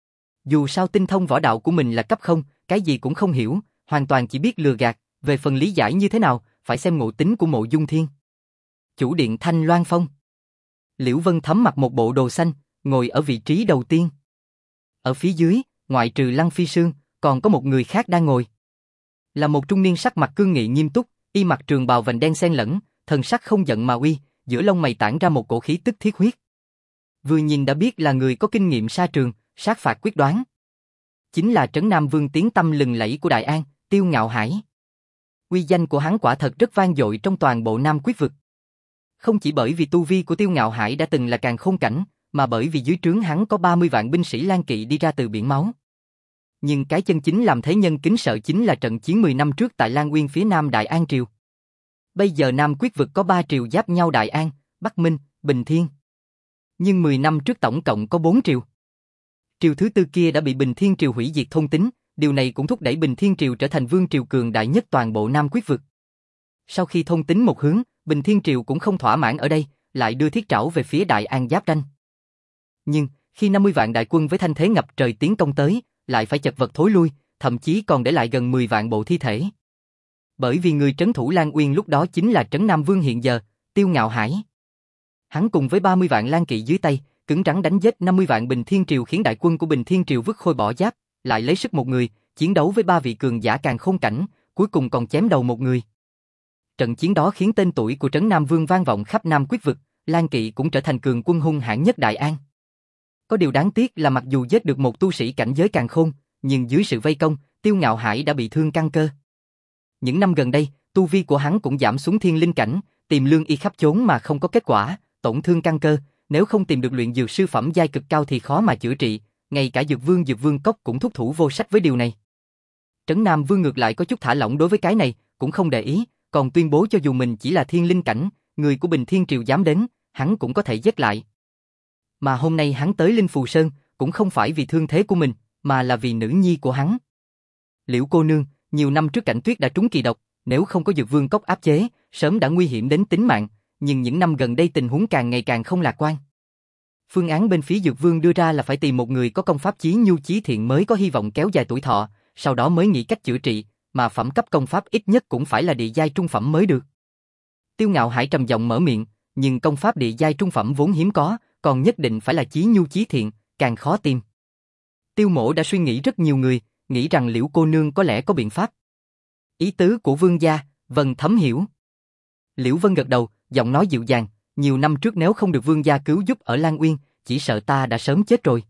Dù sao tinh thông võ đạo của mình là cấp không, cái gì cũng không hiểu, hoàn toàn chỉ biết lừa gạt, về phần lý giải như thế nào, phải xem ngộ tính của Mộ Dung Thiên. Chủ điện Thanh Loan Phong. Liễu Vân Thấm mặc một bộ đồ xanh, ngồi ở vị trí đầu tiên. Ở phía dưới, ngoại trừ Lăng Phi Sương, còn có một người khác đang ngồi. Là một trung niên sắc mặt cương nghị nghiêm túc, y mặc trường bào vành đen xen lẫn, thần sắc không giận mà uy, giữa lông mày tản ra một cổ khí tức thiết huyết. Vừa nhìn đã biết là người có kinh nghiệm sa trường, sát phạt quyết đoán. Chính là Trấn Nam Vương tiếng tăm lừng lẫy của Đại An, Tiêu Ngạo Hải. Uy danh của hắn quả thật rất vang dội trong toàn bộ Nam Quyết vực. Không chỉ bởi vì tu vi của Tiêu Ngạo Hải đã từng là càn khôn cảnh, mà bởi vì dưới trướng hắn có ba mươi vạn binh sĩ Lan Kỵ đi ra từ biển máu. Nhưng cái chân chính làm thế nhân kính sợ chính là trận chiến mười năm trước tại Lan Uyên phía Nam Đại An Triều. Bây giờ Nam Quyết vực có ba triều giáp nhau: Đại An, Bắc Minh, Bình Thiên. Nhưng mười năm trước tổng cộng có bốn triều. Triều thứ tư kia đã bị Bình Thiên Triều hủy diệt thôn tính, điều này cũng thúc đẩy Bình Thiên Triều trở thành vương triều cường đại nhất toàn bộ Nam Quyết vực. Sau khi thôn tính một hướng, Bình Thiên Triều cũng không thỏa mãn ở đây, lại đưa thiết trảo về phía Đại An giáp ranh. Nhưng, khi năm mươi vạn đại quân với thanh thế ngập trời tiến công tới, lại phải chật vật thối lui, thậm chí còn để lại gần mười vạn bộ thi thể. Bởi vì người trấn thủ Lan Uyên lúc đó chính là Trấn Nam Vương hiện giờ, Tiêu Ngạo Hải. Hắn cùng với ba mươi vạn Lan Kỵ dưới tay, cứng rắn đánh giết năm mươi vạn Bình Thiên Triều, khiến đại quân của Bình Thiên Triều vứt khôi bỏ giáp, lại lấy sức một người, chiến đấu với ba vị cường giả càn khôn cảnh, cuối cùng còn chém đầu một người. Trận chiến đó khiến tên tuổi của Trấn Nam Vương vang vọng khắp Nam Quyết vực, Lan Kỵ cũng trở thành cường quân hung hãn nhất Đại An. Có điều đáng tiếc là mặc dù giết được một tu sĩ cảnh giới càn khôn, nhưng dưới sự vây công, Tiêu Ngạo Hải đã bị thương căn cơ. Những năm gần đây, tu vi của hắn cũng giảm xuống thiên linh cảnh, tìm lương y khắp chốn mà không có kết quả, tổn thương căn cơ, nếu không tìm được luyện dược sư phẩm giai cực cao thì khó mà chữa trị, ngay cả Dược Vương Dược Vương Cốc cũng thúc thủ vô sách với điều này. Trấn Nam Vương ngược lại có chút thả lỏng đối với cái này, cũng không để ý, còn tuyên bố cho dù mình chỉ là thiên linh cảnh, người của Bình Thiên Triều dám đến, hắn cũng có thể giết lại. Mà hôm nay hắn tới Linh Phù Sơn, cũng không phải vì thương thế của mình, mà là vì nữ nhi của hắn. Liễu cô nương, nhiều năm trước Cảnh Tuyết đã trúng kỳ độc, nếu không có Dược Vương Cốc áp chế, sớm đã nguy hiểm đến tính mạng, nhưng những năm gần đây tình huống càng ngày càng không lạc quan. Phương án bên phía Dược Vương đưa ra là phải tìm một người có công pháp chí nhu chí thiện mới có hy vọng kéo dài tuổi thọ, sau đó mới nghĩ cách chữa trị, mà phẩm cấp công pháp ít nhất cũng phải là địa giai trung phẩm mới được. Tiêu Ngạo Hải trầm giọng mở miệng, nhưng công pháp địa giai trung phẩm vốn hiếm có, còn nhất định phải là chí nhu chí thiện, càng khó tìm. Tiêu Mỗ đã suy nghĩ rất nhiều người, nghĩ rằng Liễu cô nương có lẽ có biện pháp. Ý tứ của Vương gia, Vân thấm hiểu. Liễu Vân gật đầu, giọng nói dịu dàng, nhiều năm trước nếu không được Vương gia cứu giúp ở Lan Uyên, chỉ sợ ta đã sớm chết rồi.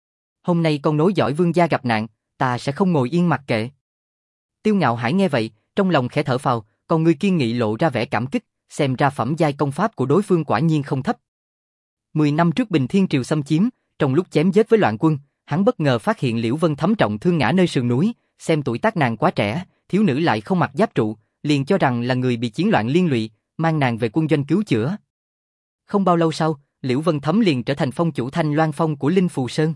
Hôm nay con nối dõi Vương gia gặp nạn, ta sẽ không ngồi yên mặc kệ. Tiêu Ngạo Hải nghe vậy, trong lòng khẽ thở phào, còn người kiên nghị lộ ra vẻ cảm kích, xem ra phẩm giai công pháp của đối phương quả nhiên không thấp. Mười năm trước Bình Thiên Triều xâm chiếm, trong lúc chém giết với loạn quân, hắn bất ngờ phát hiện Liễu Vân thấm trọng thương ngã nơi sườn núi, xem tuổi tác nàng quá trẻ, thiếu nữ lại không mặc giáp trụ, liền cho rằng là người bị chiến loạn liên lụy, mang nàng về quân doanh cứu chữa. Không bao lâu sau, Liễu Vân thấm liền trở thành phong chủ Thanh Loan Phong của Linh Phù Sơn.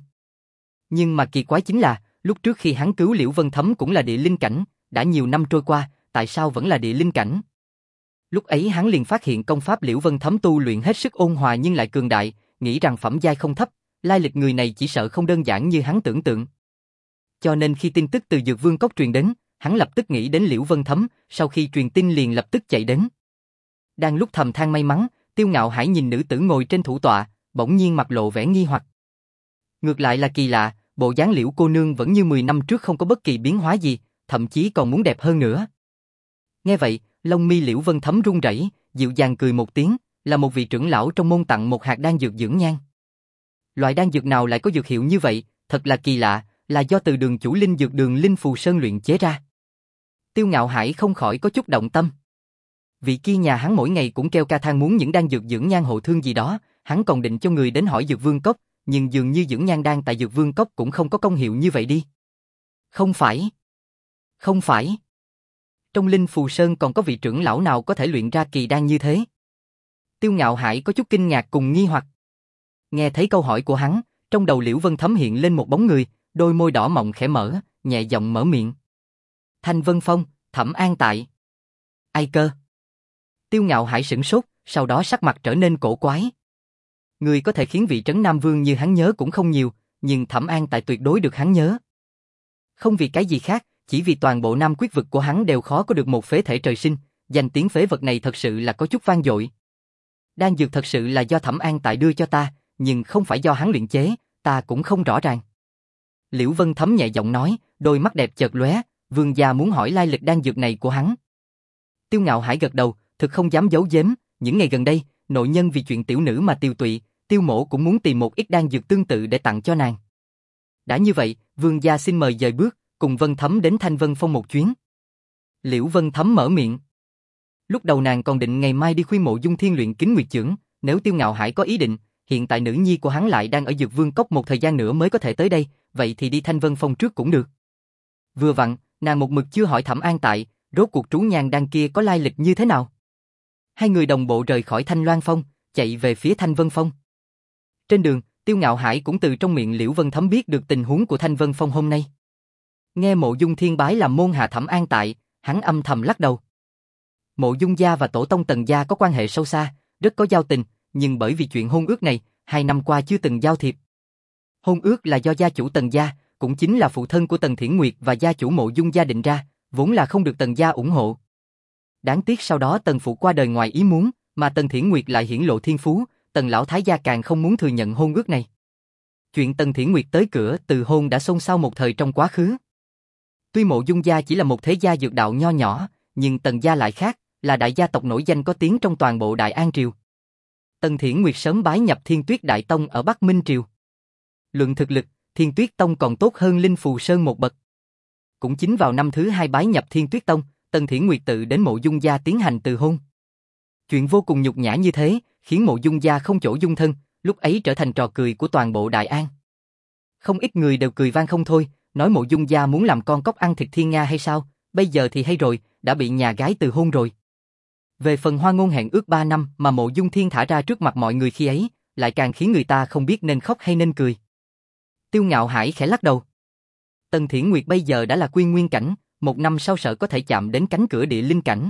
Nhưng mà kỳ quái chính là, lúc trước khi hắn cứu Liễu Vân thấm cũng là địa linh cảnh, đã nhiều năm trôi qua, tại sao vẫn là địa linh cảnh? Lúc ấy hắn liền phát hiện công pháp Liễu Vân thấm tu luyện hết sức ôn hòa nhưng lại cường đại, nghĩ rằng phẩm giai không thấp, lai lịch người này chỉ sợ không đơn giản như hắn tưởng tượng. Cho nên khi tin tức từ Dược Vương Cốc truyền đến, hắn lập tức nghĩ đến Liễu Vân Thấm, sau khi truyền tin liền lập tức chạy đến. Đang lúc thầm than may mắn, Tiêu Ngạo Hải nhìn nữ tử ngồi trên thủ tọa, bỗng nhiên mặt lộ vẻ nghi hoặc. Ngược lại là kỳ lạ, bộ dáng Liễu cô nương vẫn như mười năm trước không có bất kỳ biến hóa gì, thậm chí còn muốn đẹp hơn nữa. Nghe vậy, lông mi Liễu Vân Thấm run rẩy, dịu dàng cười một tiếng, là một vị trưởng lão trong môn tặng một hạt đan dược dưỡng nhan. Loại đan dược nào lại có dược hiệu như vậy, thật là kỳ lạ, là do từ đường chủ linh dược đường Linh Phù Sơn luyện chế ra. Tiêu Ngạo Hải không khỏi có chút động tâm. Vị kia nhà hắn mỗi ngày cũng kêu ca than muốn những đan dược dưỡng nhan hộ thương gì đó, hắn còn định cho người đến hỏi Dược Vương Cốc, nhưng dường như dưỡng nhan đan tại Dược Vương Cốc cũng không có công hiệu như vậy đi. Không phải. Không phải. Trong Linh Phù Sơn còn có vị trưởng lão nào có thể luyện ra kỳ đan như thế? Tiêu Ngạo Hải có chút kinh ngạc cùng nghi hoặc. Nghe thấy câu hỏi của hắn, trong đầu Liễu Vân Thấm hiện lên một bóng người, đôi môi đỏ mọng khẽ mở, nhẹ giọng mở miệng. Thanh Vân Phong, Thẩm An Tại. Ai cơ? Tiêu Ngạo Hải sửng sốt, sau đó sắc mặt trở nên cổ quái. Người có thể khiến vị trấn Nam Vương như hắn nhớ cũng không nhiều, nhưng Thẩm An Tại tuyệt đối được hắn nhớ. Không vì cái gì khác, chỉ vì toàn bộ Nam Quyết vực của hắn đều khó có được một phế thể trời sinh, danh tiếng phế vật này thật sự là có chút vang dội. Đan dược thật sự là do Thẩm An Tại đưa cho ta, nhưng không phải do hắn luyện chế, ta cũng không rõ ràng. Liễu Vân Thấm nhẹ giọng nói, đôi mắt đẹp chợt lóe, vương gia muốn hỏi lai lịch đan dược này của hắn. Tiêu Ngạo Hải gật đầu, thực không dám giấu giếm, những ngày gần đây, nội nhân vì chuyện tiểu nữ mà tiêu tụy, Tiêu mổ cũng muốn tìm một ít đan dược tương tự để tặng cho nàng. Đã như vậy, vương gia xin mời dời bước, cùng Vân Thấm đến Thanh Vân Phong một chuyến. Liễu Vân Thấm mở miệng. Lúc đầu nàng còn định ngày mai đi khuyên Mộ Dung Thiên luyện Kính Nguyệt Chưởng, nếu Tiêu Ngạo Hải có ý định, hiện tại nữ nhi của hắn lại đang ở Dược Vương Cốc một thời gian nữa mới có thể tới đây, vậy thì đi Thanh Vân Phong trước cũng được. Vừa vặn, nàng một mực chưa hỏi Thẩm An Tại, rốt cuộc trú nhàn đan kia có lai lịch như thế nào. Hai người đồng bộ rời khỏi Thanh Loan Phong, chạy về phía Thanh Vân Phong. Trên đường, Tiêu Ngạo Hải cũng từ trong miệng Liễu Vân Thấm biết được tình huống của Thanh Vân Phong hôm nay. Nghe Mộ Dung Thiên bái làm môn hạ Thẩm An Tại, hắn âm thầm lắc đầu. Mộ Dung gia và tổ tông Tần gia có quan hệ sâu xa, rất có giao tình, nhưng bởi vì chuyện hôn ước này, hai năm qua chưa từng giao thiệp. Hôn ước là do gia chủ Tần gia, cũng chính là phụ thân của Tần Thiển Nguyệt và gia chủ Mộ Dung gia định ra, vốn là không được Tần gia ủng hộ. Đáng tiếc sau đó Tần phụ qua đời ngoài ý muốn, mà Tần Thiển Nguyệt lại hiển lộ thiên phú, Tần lão thái gia càng không muốn thừa nhận hôn ước này. Chuyện Tần Thiển Nguyệt tới cửa từ hôn đã xôn xao một thời trong quá khứ. Tuy Mộ Dung gia chỉ là một thế gia dược đạo nho nhỏ, nhưng Tần gia lại khác, là đại gia tộc nổi danh có tiếng trong toàn bộ Đại An triều. Tần Thiển Nguyệt sớm bái nhập Thiên Tuyết Đại Tông ở Bắc Minh triều. Luận thực lực, Thiên Tuyết Tông còn tốt hơn Linh Phù Sơn một bậc. Cũng chính vào năm thứ hai bái nhập Thiên Tuyết Tông, Tần Thiển Nguyệt tự đến Mộ Dung gia tiến hành từ hôn. Chuyện vô cùng nhục nhã như thế, khiến Mộ Dung gia không chỗ dung thân, lúc ấy trở thành trò cười của toàn bộ Đại An. Không ít người đều cười vang không thôi, nói Mộ Dung gia muốn làm con cóc ăn thịt thiên nga hay sao, bây giờ thì hay rồi, đã bị nhà gái từ hôn rồi. Về phần hoa ngôn hẹn ước ba năm mà Mộ Dung Thiên thả ra trước mặt mọi người khi ấy, lại càng khiến người ta không biết nên khóc hay nên cười. Tiêu Ngạo Hải khẽ lắc đầu. Tần Thiển Nguyệt bây giờ đã là quy nguyên cảnh, một năm sau sợ có thể chạm đến cánh cửa địa linh cảnh.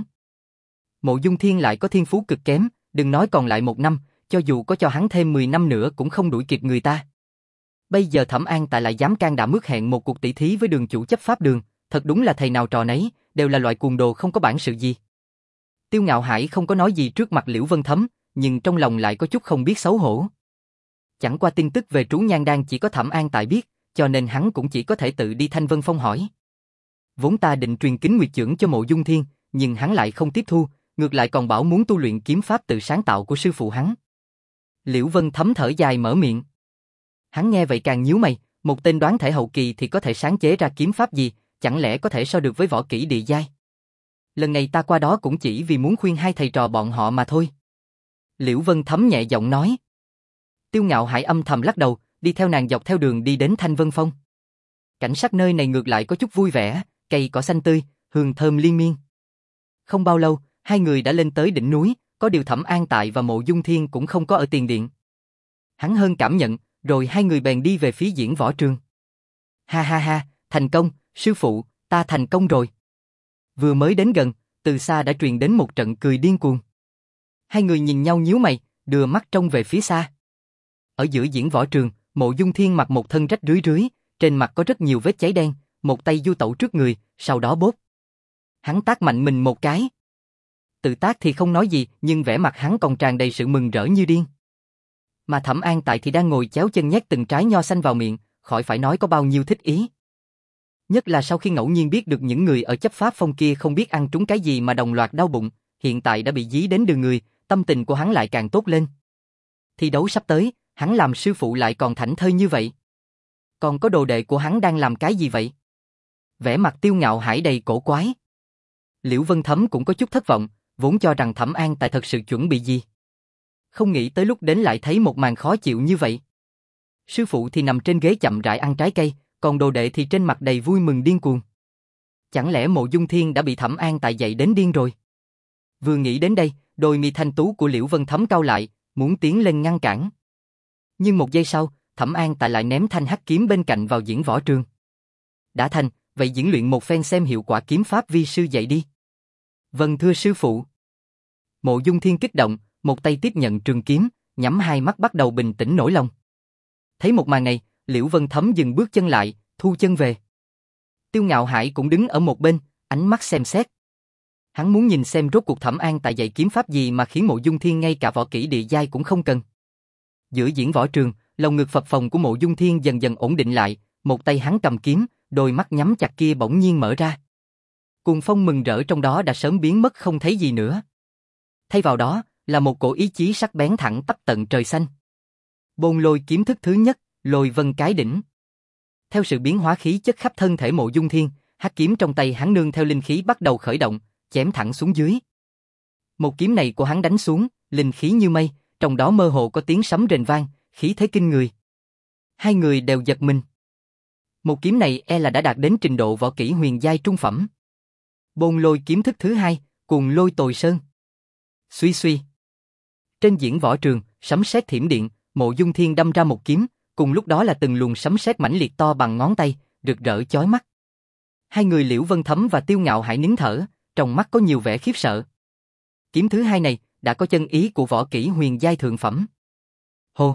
Mộ Dung Thiên lại có thiên phú cực kém, đừng nói còn lại một năm, cho dù có cho hắn thêm mười năm nữa cũng không đuổi kịp người ta. Bây giờ Thẩm An Tại lại dám can đảm ước hẹn một cuộc tỷ thí với đường chủ chấp pháp đường, thật đúng là thầy nào trò nấy, đều là loại cuồng đồ không có bản sự gì. Tiêu Ngạo Hải không có nói gì trước mặt Liễu Vân Thấm, nhưng trong lòng lại có chút không biết xấu hổ. Chẳng qua tin tức về trú nhan đan chỉ có Thẩm An Tại biết, cho nên hắn cũng chỉ có thể tự đi Thanh Vân Phong hỏi. Vốn ta định truyền Kính Nguyệt Chưởng cho Mộ Dung Thiên, nhưng hắn lại không tiếp thu, ngược lại còn bảo muốn tu luyện kiếm pháp tự sáng tạo của sư phụ hắn. Liễu Vân Thấm thở dài mở miệng. Hắn nghe vậy càng nhíu mày, một tên đoán thể hậu kỳ thì có thể sáng chế ra kiếm pháp gì, chẳng lẽ có thể so được với võ kỹ địa giai? Lần này ta qua đó cũng chỉ vì muốn khuyên hai thầy trò bọn họ mà thôi. Liễu Vân Thấm nhẹ giọng nói. Tiêu Ngạo Hải âm thầm lắc đầu, đi theo nàng dọc theo đường đi đến Thanh Vân Phong. Cảnh sắc nơi này ngược lại có chút vui vẻ, cây cỏ xanh tươi, hương thơm liên miên. Không bao lâu, hai người đã lên tới đỉnh núi, có điều Thẩm An Tại và Mộ Dung Thiên cũng không có ở tiền điện. Hắn hơn cảm nhận, rồi hai người bèn đi về phía diễn võ trường. Ha ha ha, thành công, sư phụ, ta thành công rồi. Vừa mới đến gần, từ xa đã truyền đến một trận cười điên cuồng. Hai người nhìn nhau nhíu mày, đưa mắt trông về phía xa. Ở giữa diễn võ trường, Mộ Dung Thiên mặc một thân rách rưới rưới, trên mặt có rất nhiều vết cháy đen, một tay du tẩu trước người, sau đó bóp. Hắn tát mạnh mình một cái. Tự tác thì không nói gì, nhưng vẻ mặt hắn còn tràn đầy sự mừng rỡ như điên. Mà Thẩm An Tại thì đang ngồi chéo chân nhét từng trái nho xanh vào miệng, khỏi phải nói có bao nhiêu thích ý. Nhất là sau khi ngẫu nhiên biết được những người ở chấp pháp phong kia không biết ăn trúng cái gì mà đồng loạt đau bụng, hiện tại đã bị dí đến đường người, tâm tình của hắn lại càng tốt lên. Thi đấu sắp tới, hắn làm sư phụ lại còn thảnh thơi như vậy. Còn có đồ đệ của hắn đang làm cái gì vậy? Vẻ mặt Tiêu Ngạo Hải đầy cổ quái. Liễu Vân Thấm cũng có chút thất vọng, vốn cho rằng Thẩm An Tại thật sự chuẩn bị gì. Không nghĩ tới lúc đến lại thấy một màn khó chịu như vậy. Sư phụ thì nằm trên ghế chậm rãi ăn trái cây, còn đồ đệ thì trên mặt đầy vui mừng điên cuồng. Chẳng lẽ Mộ Dung Thiên đã bị Thẩm An Tại dạy đến điên rồi? Vừa nghĩ đến đây, đôi mi thanh tú của Liễu Vân Thấm cau lại, muốn tiến lên ngăn cản. Nhưng một giây sau, Thẩm An Tại lại ném thanh hắc kiếm bên cạnh vào diễn võ trường. Đã thành, vậy diễn luyện một phen xem hiệu quả kiếm pháp vi sư dạy đi. Vâng thưa sư phụ. Mộ Dung Thiên kích động, một tay tiếp nhận trường kiếm, nhắm hai mắt bắt đầu bình tĩnh nổi lòng. Thấy một màn này, Liễu Vân Thấm dừng bước chân lại, thu chân về. Tiêu Ngạo Hải cũng đứng ở một bên, ánh mắt xem xét. Hắn muốn nhìn xem rốt cuộc Thẩm An Tại dạy kiếm pháp gì mà khiến Mộ Dung Thiên ngay cả võ kỹ địa giai cũng không cần. Giữa diễn võ trường, lồng ngực phập phồng của Mộ Dung Thiên dần dần ổn định lại, một tay hắn cầm kiếm, đôi mắt nhắm chặt kia bỗng nhiên mở ra. Cuồng phong mừng rỡ trong đó đã sớm biến mất không thấy gì nữa. Thay vào đó, là một cổ ý chí sắc bén thẳng tắp tận trời xanh. Bôn Lôi kiếm thức thứ nhất, Lôi Vân Cái Đỉnh. Theo sự biến hóa khí chất khắp thân thể Mộ Dung Thiên, hắc kiếm trong tay hắn nương theo linh khí bắt đầu khởi động, chém thẳng xuống dưới. Một kiếm này của hắn đánh xuống, linh khí như mây, trong đó mơ hồ có tiếng sấm rền vang, khí thế kinh người. Hai người đều giật mình. Một kiếm này e là đã đạt đến trình độ võ kỹ huyền giai trung phẩm. Bôn Lôi kiếm thức thứ hai, Cuồng Lôi Tồi Sơn. Suy suy. Trên diễn võ trường, sấm sét thiểm điện, Mộ Dung Thiên đâm ra một kiếm, cùng lúc đó là từng luồng sấm sét mãnh liệt to bằng ngón tay, rực rỡ chói mắt. Hai người Liễu Vân Thấm và Tiêu Ngạo Hải nín thở, trong mắt có nhiều vẻ khiếp sợ. Kiếm thứ hai này đã có chân ý của võ kỹ huyền giai thượng phẩm. Hô.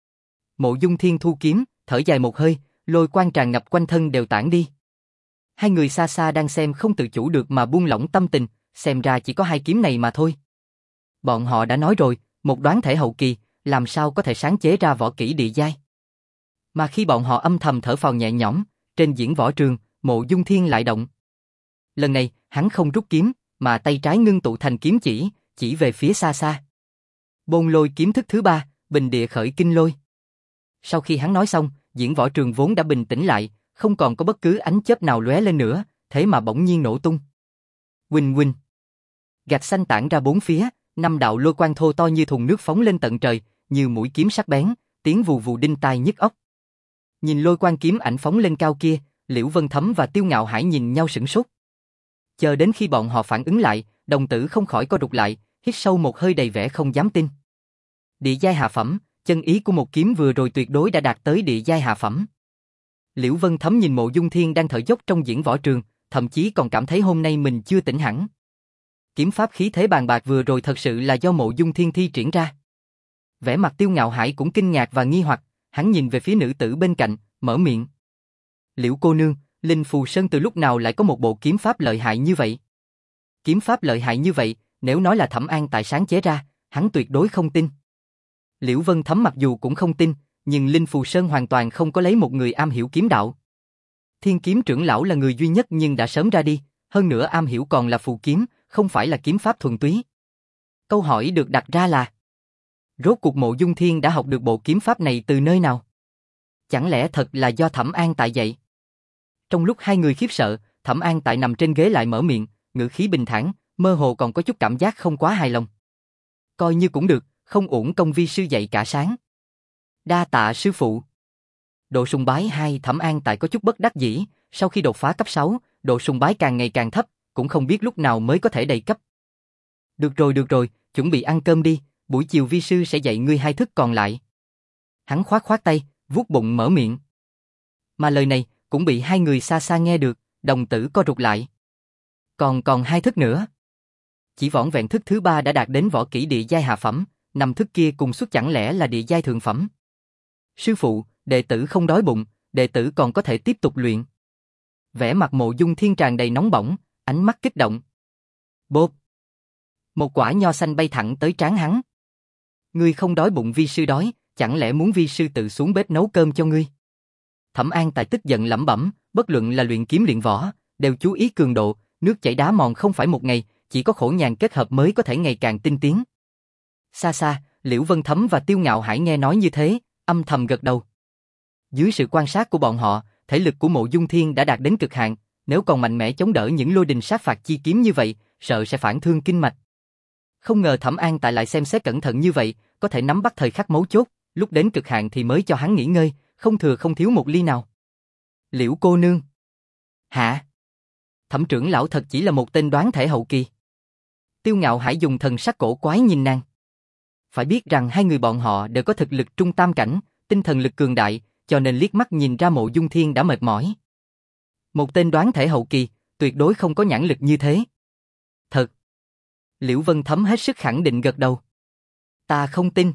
Mộ Dung Thiên thu kiếm, thở dài một hơi, lôi quang tràn ngập quanh thân đều tản đi. Hai người xa xa đang xem không tự chủ được mà buông lỏng tâm tình, xem ra chỉ có hai kiếm này mà thôi. Bọn họ đã nói rồi, một đoán thể hậu kỳ, làm sao có thể sáng chế ra võ kỹ địa giai. Mà khi bọn họ âm thầm thở phào nhẹ nhõm, trên diễn võ trường, Mộ Dung Thiên lại động. Lần này, hắn không rút kiếm, mà tay trái ngưng tụ thành kiếm chỉ, chỉ về phía xa xa. Bôn Lôi kiếm thức thứ ba, Bình Địa Khởi Kinh Lôi. Sau khi hắn nói xong, diễn võ trường vốn đã bình tĩnh lại, không còn có bất cứ ánh chớp nào lóe lên nữa, thế mà bỗng nhiên nổ tung. Huỳnh huỳnh. Gạch xanh tản ra bốn phía, năm đạo lôi quang thô to như thùng nước phóng lên tận trời, như mũi kiếm sắc bén, tiếng vù vù đinh tai nhức óc. Nhìn lôi quang kiếm ảnh phóng lên cao kia, Liễu Vân Thấm và Tiêu Ngạo Hải nhìn nhau sửng sốt. Chờ đến khi bọn họ phản ứng lại, đồng tử không khỏi co rụt lại, hít sâu một hơi đầy vẻ không dám tin. Địa giai hạ phẩm, chân ý của một kiếm vừa rồi tuyệt đối đã đạt tới địa giai hạ phẩm. Liễu Vân Thấm nhìn Mộ Dung Thiên đang thở dốc trong diễn võ trường, thậm chí còn cảm thấy hôm nay mình chưa tỉnh hẳn. Kiếm pháp khí thế bàn bạc vừa rồi thật sự là do Mộ Dung Thiên thi triển ra. Vẻ mặt Tiêu Ngạo Hải cũng kinh ngạc và nghi hoặc, hắn nhìn về phía nữ tử bên cạnh, mở miệng. Liễu cô nương, Linh Phù Sơn từ lúc nào lại có một bộ kiếm pháp lợi hại như vậy? Kiếm pháp lợi hại như vậy, nếu nói là Thẩm An Tại sáng chế ra, hắn tuyệt đối không tin. Liễu Vân Thấm mặc dù cũng không tin, nhưng Linh Phù Sơn hoàn toàn không có lấy một người am hiểu kiếm đạo. Thiên Kiếm trưởng lão là người duy nhất nhưng đã sớm ra đi, hơn nữa am hiểu còn là phù kiếm, không phải là kiếm pháp thuần túy. Câu hỏi được đặt ra là, rốt cuộc Mộ Dung Thiên đã học được bộ kiếm pháp này từ nơi nào? Chẳng lẽ thật là do Thẩm An Tại dạy? Trong lúc hai người khiếp sợ, Thẩm An Tại nằm trên ghế lại mở miệng, ngữ khí bình thản, mơ hồ còn có chút cảm giác không quá hài lòng. Coi như cũng được, không uổng công vi sư dạy cả sáng. Đa tạ sư phụ. Độ sùng bái hai, Thẩm An Tại có chút bất đắc dĩ, sau khi đột phá cấp sáu, độ sùng bái càng ngày càng thấp, cũng không biết lúc nào mới có thể đầy cấp. Được rồi được rồi, chuẩn bị ăn cơm đi, buổi chiều vi sư sẽ dạy ngươi hai thức còn lại. Hắn khoát khoát tay, vuốt bụng mở miệng. Mà lời này cũng bị hai người xa xa nghe được, đồng tử co rụt lại. Còn còn hai thức nữa. Chỉ vỏn vẹn thức thứ ba đã đạt đến võ kỹ địa giai hạ phẩm, năm thức kia cùng xuất chẳng lẽ là địa giai thượng phẩm. Sư phụ, đệ tử không đói bụng, đệ tử còn có thể tiếp tục luyện. Vẻ mặt Mộ Dung Thiên tràn đầy nóng bỏng, ánh mắt kích động. Bốp! Một quả nho xanh bay thẳng tới trán hắn. Ngươi không đói bụng vi sư đói, chẳng lẽ muốn vi sư tự xuống bếp nấu cơm cho ngươi? Thẩm An Tài tức giận lẩm bẩm, bất luận là luyện kiếm luyện võ, đều chú ý cường độ, nước chảy đá mòn không phải một ngày, chỉ có khổ nhàn kết hợp mới có thể ngày càng tinh tiến. Xa xa, Liễu Vân Thấm và Tiêu Ngạo Hải nghe nói như thế, âm thầm gật đầu. Dưới sự quan sát của bọn họ, thể lực của Mộ Dung Thiên đã đạt đến cực hạn, nếu còn mạnh mẽ chống đỡ những lôi đình sát phạt chi kiếm như vậy, sợ sẽ phản thương kinh mạch. Không ngờ Thẩm An Tài lại xem xét cẩn thận như vậy, có thể nắm bắt thời khắc mấu chốt, lúc đến cực hạn thì mới cho hắn nghỉ ngơi, không thừa không thiếu một ly nào. Liễu cô nương. Hả? Thẩm trưởng lão thật chỉ là một tên đoán thể hậu kỳ. Tiêu Ngạo Hải dùng thần sắc cổ quái nhìn nàng. Phải biết rằng hai người bọn họ đều có thực lực trung tam cảnh, tinh thần lực cường đại, cho nên liếc mắt nhìn ra Mộ Dung Thiên đã mệt mỏi. Một tên đoán thể hậu kỳ, tuyệt đối không có nhãn lực như thế. Thật. Liễu Vân Thấm hết sức khẳng định gật đầu. Ta không tin.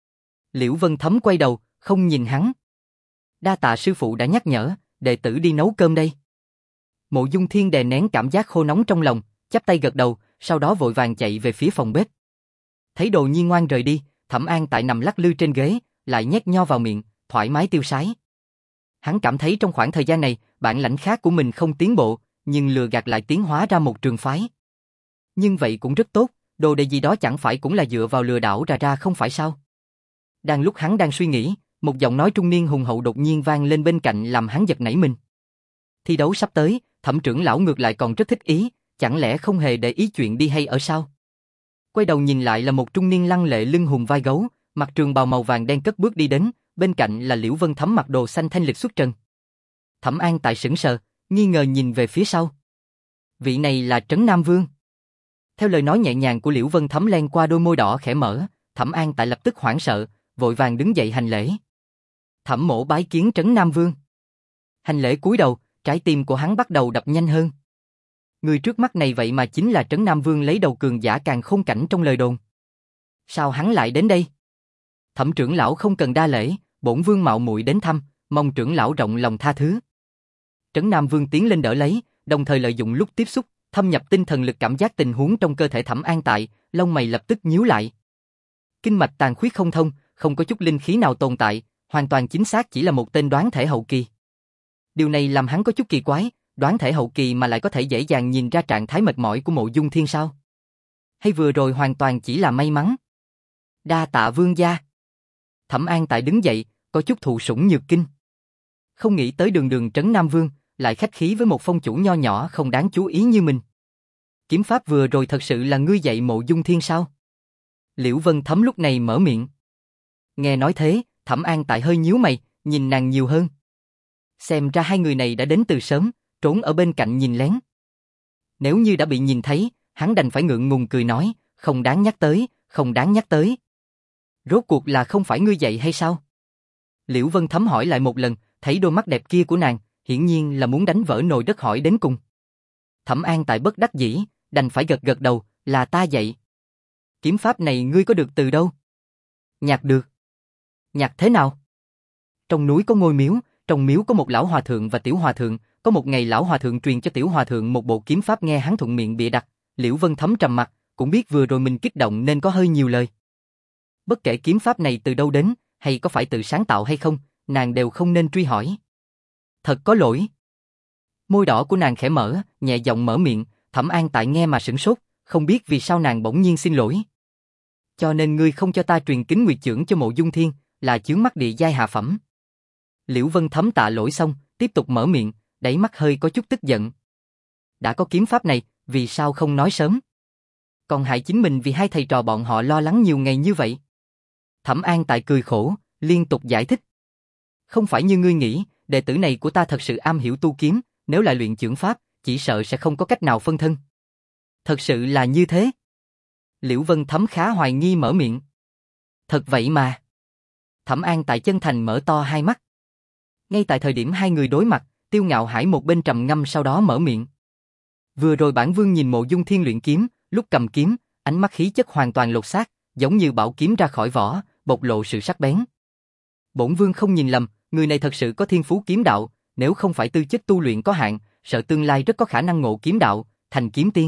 Liễu Vân Thấm quay đầu, không nhìn hắn. Đa tạ sư phụ đã nhắc nhở, đệ tử đi nấu cơm đây. Mộ Dung Thiên đè nén cảm giác khô nóng trong lòng, chắp tay gật đầu, sau đó vội vàng chạy về phía phòng bếp. Thấy Đồ Nhi ngoan rời đi, Thẩm An Tại nằm lắc lư trên ghế, lại nhét nho vào miệng, thoải mái tiêu sái. Hắn cảm thấy trong khoảng thời gian này, bản lãnh khác của mình không tiến bộ, nhưng lừa gạt lại tiến hóa ra một trường phái. Nhưng vậy cũng rất tốt, đồ đệ gì đó chẳng phải cũng là dựa vào lừa đảo ra ra không phải sao? Đang lúc hắn đang suy nghĩ, một giọng nói trung niên hùng hậu đột nhiên vang lên bên cạnh làm hắn giật nảy mình. Thi đấu sắp tới, Thẩm trưởng lão ngược lại còn rất thích ý, chẳng lẽ không hề để ý chuyện đi hay ở sao? Quay đầu nhìn lại là một trung niên lăng lệ lưng hùng vai gấu, mặc trường bào màu vàng đen cất bước đi đến, bên cạnh là Liễu Vân Thấm mặc đồ xanh thanh lịch xuất trần. Thẩm An Tại sững sờ, nghi ngờ nhìn về phía sau. Vị này là Trấn Nam Vương. Theo lời nói nhẹ nhàng của Liễu Vân Thấm len qua đôi môi đỏ khẽ mở, Thẩm An Tại lập tức hoảng sợ, vội vàng đứng dậy hành lễ. Thẩm mỗ bái kiến Trấn Nam Vương. Hành lễ cúi đầu, trái tim của hắn bắt đầu đập nhanh hơn. Người trước mắt này vậy mà chính là Trấn Nam Vương lấy đầu cường giả càng khôn cảnh trong lời đồn. Sao hắn lại đến đây? Thẩm trưởng lão không cần đa lễ, bổn vương mạo muội đến thăm, mong trưởng lão rộng lòng tha thứ. Trấn Nam Vương tiến lên đỡ lấy, đồng thời lợi dụng lúc tiếp xúc, thâm nhập tinh thần lực cảm giác tình huống trong cơ thể Thẩm An Tại, lông mày lập tức nhíu lại. Kinh mạch tàn khuyết không thông, không có chút linh khí nào tồn tại, hoàn toàn chính xác chỉ là một tên đoán thể hậu kỳ. Điều này làm hắn có chút kỳ quái, đoán thể hậu kỳ mà lại có thể dễ dàng nhìn ra trạng thái mệt mỏi của Mộ Dung Thiên sao? Hay vừa rồi hoàn toàn chỉ là may mắn? Đa tạ vương gia. Thẩm An Tại đứng dậy, có chút thụ sủng nhược kinh. Không nghĩ tới đường đường Trấn Nam Vương, lại khách khí với một phong chủ nho nhỏ không đáng chú ý như mình. Kiếm pháp vừa rồi thật sự là ngươi dạy Mộ Dung Thiên sao? Liễu Vân Thấm lúc này mở miệng. Nghe nói thế, Thẩm An Tại hơi nhíu mày, nhìn nàng nhiều hơn. Xem ra hai người này đã đến từ sớm, trốn ở bên cạnh nhìn lén. Nếu như đã bị nhìn thấy, hắn đành phải ngượng ngùng cười nói, không đáng nhắc tới, không đáng nhắc tới. Rốt cuộc là không phải ngươi dạy hay sao? Liễu Vân Thấm hỏi lại một lần, thấy đôi mắt đẹp kia của nàng, hiển nhiên là muốn đánh vỡ nồi đất hỏi đến cùng. Thẩm An Tại bất đắc dĩ, đành phải gật gật đầu, là ta dạy. Kiếm pháp này ngươi có được từ đâu? Nhặt được. Nhặt thế nào? Trong núi có ngôi miếu, trong miếu có một lão hòa thượng và tiểu hòa thượng, có một ngày lão hòa thượng truyền cho tiểu hòa thượng một bộ kiếm pháp nghe hắn thuận miệng bịa đặt. Liễu Vân Thấm trầm mặt, cũng biết vừa rồi mình kích động nên có hơi nhiều lời. Bất kể kiếm pháp này từ đâu đến, hay có phải tự sáng tạo hay không, nàng đều không nên truy hỏi. Thật có lỗi. Môi đỏ của nàng khẽ mở, nhẹ giọng mở miệng, Thẩm An Tại nghe mà sửng sốt, không biết vì sao nàng bỗng nhiên xin lỗi. Cho nên ngươi không cho ta truyền kính nguyệt chưởng cho Mộ Dung Thiên, là chướng mắt địa giai hạ phẩm. Liễu Vân Thấm tạ lỗi xong, tiếp tục mở miệng, đáy mắt hơi có chút tức giận. Đã có kiếm pháp này, vì sao không nói sớm? Còn hại chính mình vì hai thầy trò bọn họ lo lắng nhiều ngày như vậy. Thẩm An Tại cười khổ, liên tục giải thích. Không phải như ngươi nghĩ, đệ tử này của ta thật sự am hiểu tu kiếm, nếu lại luyện chưởng pháp, chỉ sợ sẽ không có cách nào phân thân. Thật sự là như thế. Liễu Vân Thấm khá hoài nghi mở miệng. Thật vậy mà. Thẩm An Tại chân thành mở to hai mắt. Ngay tại thời điểm hai người đối mặt, Tiêu Ngạo Hải một bên trầm ngâm sau đó mở miệng. Vừa rồi bản vương nhìn Mộ Dung Thiên luyện kiếm, lúc cầm kiếm, ánh mắt khí chất hoàn toàn lột xác, giống như bảo kiếm ra khỏi vỏ, bộc lộ sự sắc bén. Bổn vương không nhìn lầm, Người này thật sự có thiên phú kiếm đạo, nếu không phải tư chất tu luyện có hạn, sợ tương lai rất có khả năng ngộ kiếm đạo, thành kiếm tiên.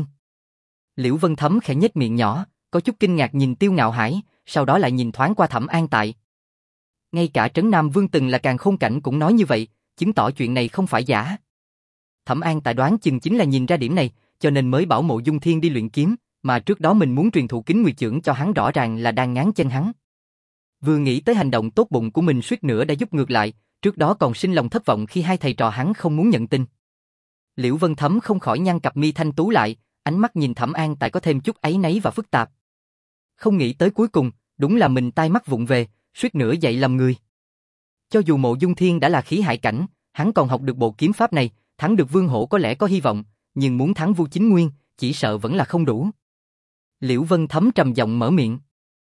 Liễu Vân Thấm khẽ nhếch miệng nhỏ, có chút kinh ngạc nhìn Tiêu Ngạo Hải, sau đó lại nhìn thoáng qua Thẩm An Tại. Ngay cả Trấn Nam Vương từng là càn khôn cảnh cũng nói như vậy, chứng tỏ chuyện này không phải giả. Thẩm An Tại đoán chừng chính là nhìn ra điểm này, cho nên mới bảo Mộ Dung Thiên đi luyện kiếm, mà trước đó mình muốn truyền thụ Kính Nguyệt Chưởng cho hắn rõ ràng là đang ngáng chân hắn. Vừa nghĩ tới hành động tốt bụng của mình suýt nữa đã giúp ngược lại, trước đó còn sinh lòng thất vọng khi hai thầy trò hắn không muốn nhận tin. Liễu Vân Thấm không khỏi nhăn cặp mi thanh tú lại, ánh mắt nhìn Thẩm An Tại có thêm chút áy náy và phức tạp. Không nghĩ tới cuối cùng, đúng là mình tai mắt vụng về, suýt nữa dạy lầm người. Cho dù Mộ Dung Thiên đã là khí hải cảnh, hắn còn học được bộ kiếm pháp này, thắng được Vương Hổ có lẽ có hy vọng, nhưng muốn thắng Vu Chính Nguyên, chỉ sợ vẫn là không đủ. Liễu Vân Thấm trầm giọng mở miệng.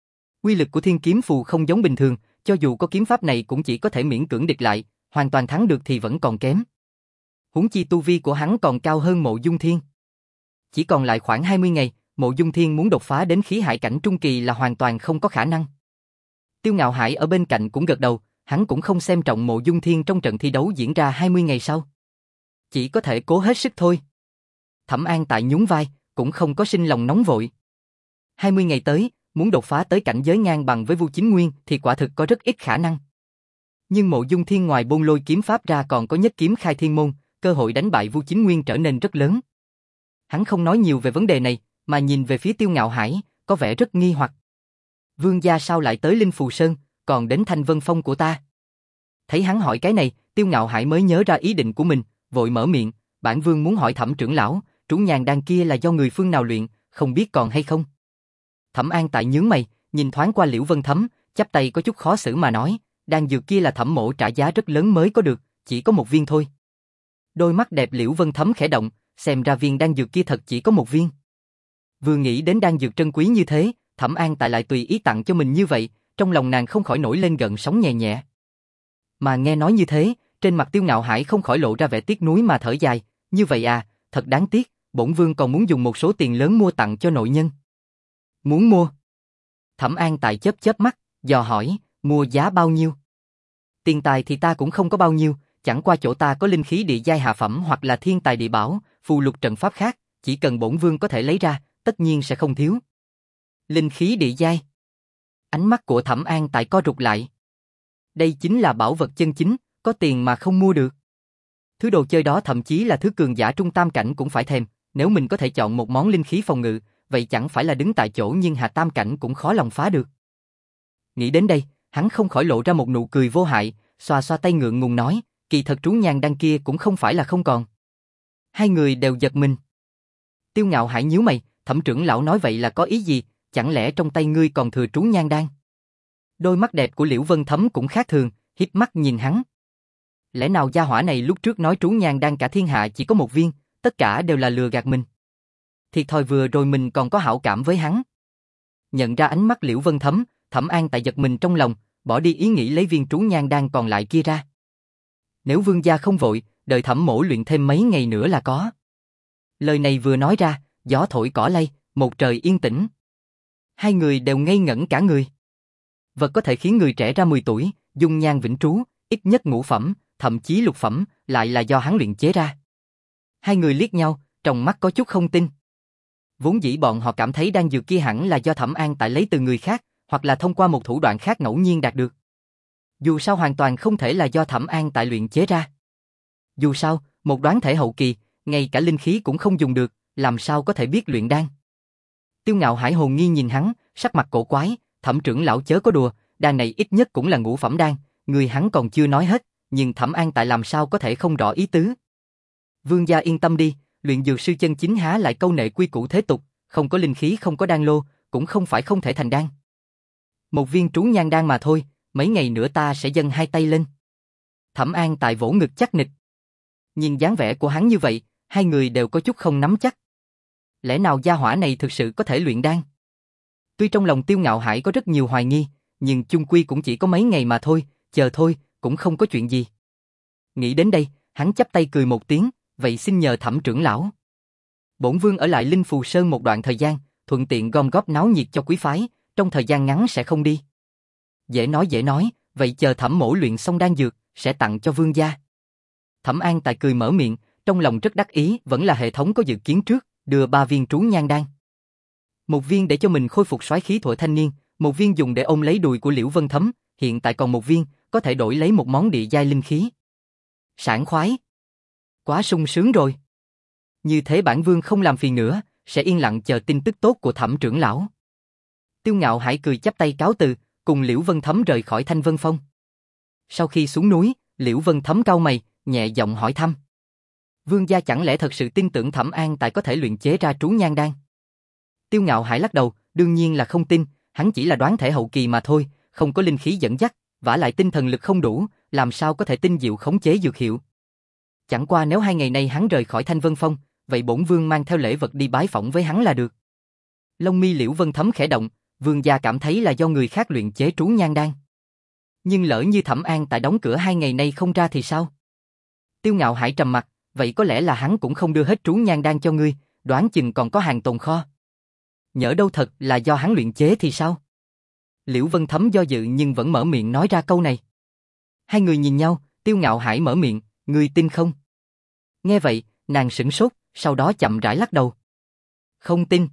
Uy lực của Thiên Kiếm Phù không giống bình thường, cho dù có kiếm pháp này cũng chỉ có thể miễn cưỡng địch lại, hoàn toàn thắng được thì vẫn còn kém. Huống chi tu vi của hắn còn cao hơn Mộ Dung Thiên. Chỉ còn lại khoảng hai mươi ngày, Mộ Dung Thiên muốn đột phá đến khí hải cảnh trung kỳ là hoàn toàn không có khả năng. Tiêu Ngạo Hải ở bên cạnh cũng gật đầu, hắn cũng không xem trọng Mộ Dung Thiên trong trận thi đấu diễn ra hai mươi ngày sau. Chỉ có thể cố hết sức thôi. Thẩm An Tại nhún vai, cũng không có sinh lòng nóng vội. hai mươi ngày tới, muốn đột phá tới cảnh giới ngang bằng với Vu Chính Nguyên thì quả thực có rất ít khả năng. Nhưng Mộ Dung Thiên ngoài Bôn Lôi kiếm pháp ra còn có nhất kiếm khai thiên môn, cơ hội đánh bại Vu Chính Nguyên trở nên rất lớn. Hắn không nói nhiều về vấn đề này, mà nhìn về phía Tiêu Ngạo Hải, có vẻ rất nghi hoặc. Vương gia sao lại tới Linh Phù Sơn, còn đến Thanh Vân Phong của ta? Thấy hắn hỏi cái này, Tiêu Ngạo Hải mới nhớ ra ý định của mình, vội mở miệng, bản vương muốn hỏi Thẩm trưởng lão, trú nhàn đan kia là do người phương nào luyện, không biết còn hay không? Thẩm An Tại nhướng mày, nhìn thoáng qua Liễu Vân Thấm, chắp tay có chút khó xử mà nói, đan dược kia là Thẩm mỗ trả giá rất lớn mới có được, chỉ có một viên thôi. Đôi mắt đẹp Liễu Vân Thấm khẽ động, xem ra viên đan dược kia thật chỉ có một viên. Vừa nghĩ đến đan dược trân quý như thế, Thẩm An Tại lại tùy ý tặng cho mình như vậy, trong lòng nàng không khỏi nổi lên gợn sóng nhẹ nhẹ. Mà nghe nói như thế, trên mặt Tiêu Ngạo Hải không khỏi lộ ra vẻ tiếc nuối mà thở dài, như vậy à, thật đáng tiếc, bổn vương còn muốn dùng một số tiền lớn mua tặng cho nội nhân. Muốn mua? Thẩm An Tại chớp chớp mắt, dò hỏi, mua giá bao nhiêu? Tiền tài thì ta cũng không có bao nhiêu, chẳng qua chỗ ta có linh khí địa giai hạ phẩm hoặc là thiên tài địa bảo, phù lục trận pháp khác, chỉ cần bổn vương có thể lấy ra, tất nhiên sẽ không thiếu. Linh khí địa giai. Ánh mắt của Thẩm An Tại co rụt lại. Đây chính là bảo vật chân chính, có tiền mà không mua được. Thứ đồ chơi đó thậm chí là thứ cường giả trung tam cảnh cũng phải thèm, nếu mình có thể chọn một món linh khí phòng ngự, vậy chẳng phải là đứng tại chỗ nhưng hạ tam cảnh cũng khó lòng phá được. Nghĩ đến đây, hắn không khỏi lộ ra một nụ cười vô hại, xoa xoa tay ngượng ngùng nói, kỳ thật trú nhàn đan kia cũng không phải là không còn. Hai người đều giật mình. Tiêu Ngạo Hải nhíu mày, Thẩm trưởng lão nói vậy là có ý gì, chẳng lẽ trong tay ngươi còn thừa trú nhàn đan? Đôi mắt đẹp của Liễu Vân Thấm cũng khác thường, híp mắt nhìn hắn. Lẽ nào gia hỏa này lúc trước nói trú nhàn đan cả thiên hạ chỉ có một viên, tất cả đều là lừa gạt mình. Thiệt thòi vừa rồi mình còn có hảo cảm với hắn. Nhận ra ánh mắt Liễu Vân Thấm, Thẩm An Tại giật mình trong lòng, bỏ đi ý nghĩ lấy viên trú nhàn đan còn lại kia ra. Nếu vương gia không vội, đợi Thẩm mỗ luyện thêm mấy ngày nữa là có. Lời này vừa nói ra, gió thổi cỏ lay, một trời yên tĩnh. Hai người đều ngây ngẩn cả người. Vật có thể khiến người trẻ ra mười tuổi, dung nhan vĩnh trú, ít nhất ngũ phẩm, thậm chí lục phẩm, lại là do hắn luyện chế ra. Hai người liếc nhau, trong mắt có chút không tin. Vốn dĩ bọn họ cảm thấy đan dược kia hẳn là do Thẩm An Tại lấy từ người khác, hoặc là thông qua một thủ đoạn khác ngẫu nhiên đạt được. Dù sao hoàn toàn không thể là do Thẩm An Tại luyện chế ra. Dù sao, một đoán thể hậu kỳ, ngay cả linh khí cũng không dùng được, làm sao có thể biết luyện đan. Tiêu Ngạo Hải hồn nghi nhìn hắn, sắc mặt cổ quái, Thẩm trưởng lão chớ có đùa, đan này ít nhất cũng là ngũ phẩm đan, người hắn còn chưa nói hết, nhưng Thẩm An Tại làm sao có thể không rõ ý tứ. Vương gia yên tâm đi, luyện dược sư chân chính há lại câu nệ quy củ thế tục, không có linh khí không có đan lô, cũng không phải không thể thành đan. Một viên trú nhang đan mà thôi, mấy ngày nữa ta sẽ dâng hai tay lên. Thẩm An Tại vỗ ngực chắc nịch. Nhìn dáng vẻ của hắn như vậy, hai người đều có chút không nắm chắc. Lẽ nào gia hỏa này thực sự có thể luyện đan? Tuy trong lòng Tiêu Ngạo Hải có rất nhiều hoài nghi, nhưng chung quy cũng chỉ có mấy ngày mà thôi, chờ thôi, cũng không có chuyện gì. Nghĩ đến đây, hắn chắp tay cười một tiếng, vậy xin nhờ Thẩm trưởng lão. Bổn vương ở lại Linh Phù Sơn một đoạn thời gian, thuận tiện gom góp náo nhiệt cho quý phái, trong thời gian ngắn sẽ không đi. Dễ nói dễ nói, vậy chờ Thẩm mỗ luyện xong đan dược, sẽ tặng cho vương gia. Thẩm An Tài cười mở miệng, trong lòng rất đắc ý, vẫn là hệ thống có dự kiến trước, đưa ba viên trú nhan đan. Một viên để cho mình khôi phục soái khí thuở thanh niên, một viên dùng để ôm lấy đùi của Liễu Vân Thấm, hiện tại còn một viên, có thể đổi lấy một món địa giai linh khí. Sảng khoái. Quá sung sướng rồi. Như thế bản vương không làm phiền nữa, sẽ yên lặng chờ tin tức tốt của Thẩm trưởng lão. Tiêu Ngạo Hải cười chắp tay cáo từ, cùng Liễu Vân Thấm rời khỏi Thanh Vân Phong. Sau khi xuống núi, Liễu Vân Thấm cau mày, nhẹ giọng hỏi thăm. Vương gia chẳng lẽ thật sự tin tưởng Thẩm An Tài có thể luyện chế ra trú nhan đan? Tiêu Ngạo Hải lắc đầu, đương nhiên là không tin, hắn chỉ là đoán thể hậu kỳ mà thôi, không có linh khí dẫn dắt, vả lại tinh thần lực không đủ, làm sao có thể tinh diệu khống chế dược hiệu. Chẳng qua nếu hai ngày nay hắn rời khỏi Thanh Vân Phong, vậy bổn vương mang theo lễ vật đi bái phỏng với hắn là được. Lông mi Liễu Vân Thấm khẽ động, vương gia cảm thấy là do người khác luyện chế trú nhan đan. Nhưng lỡ như Thẩm An Tài đóng cửa hai ngày nay không ra thì sao? Tiêu Ngạo Hải trầm mặt, vậy có lẽ là hắn cũng không đưa hết trú nhan đan cho ngươi, đoán chừng còn có hàng tồn kho. Nhỡ đâu thật là do hắn luyện chế thì sao? Liễu Vân Thấm do dự nhưng vẫn mở miệng nói ra câu này. Hai người nhìn nhau, Tiêu Ngạo Hải mở miệng, ngươi tin không? Nghe vậy, nàng sửng sốt, sau đó chậm rãi lắc đầu. Không tin.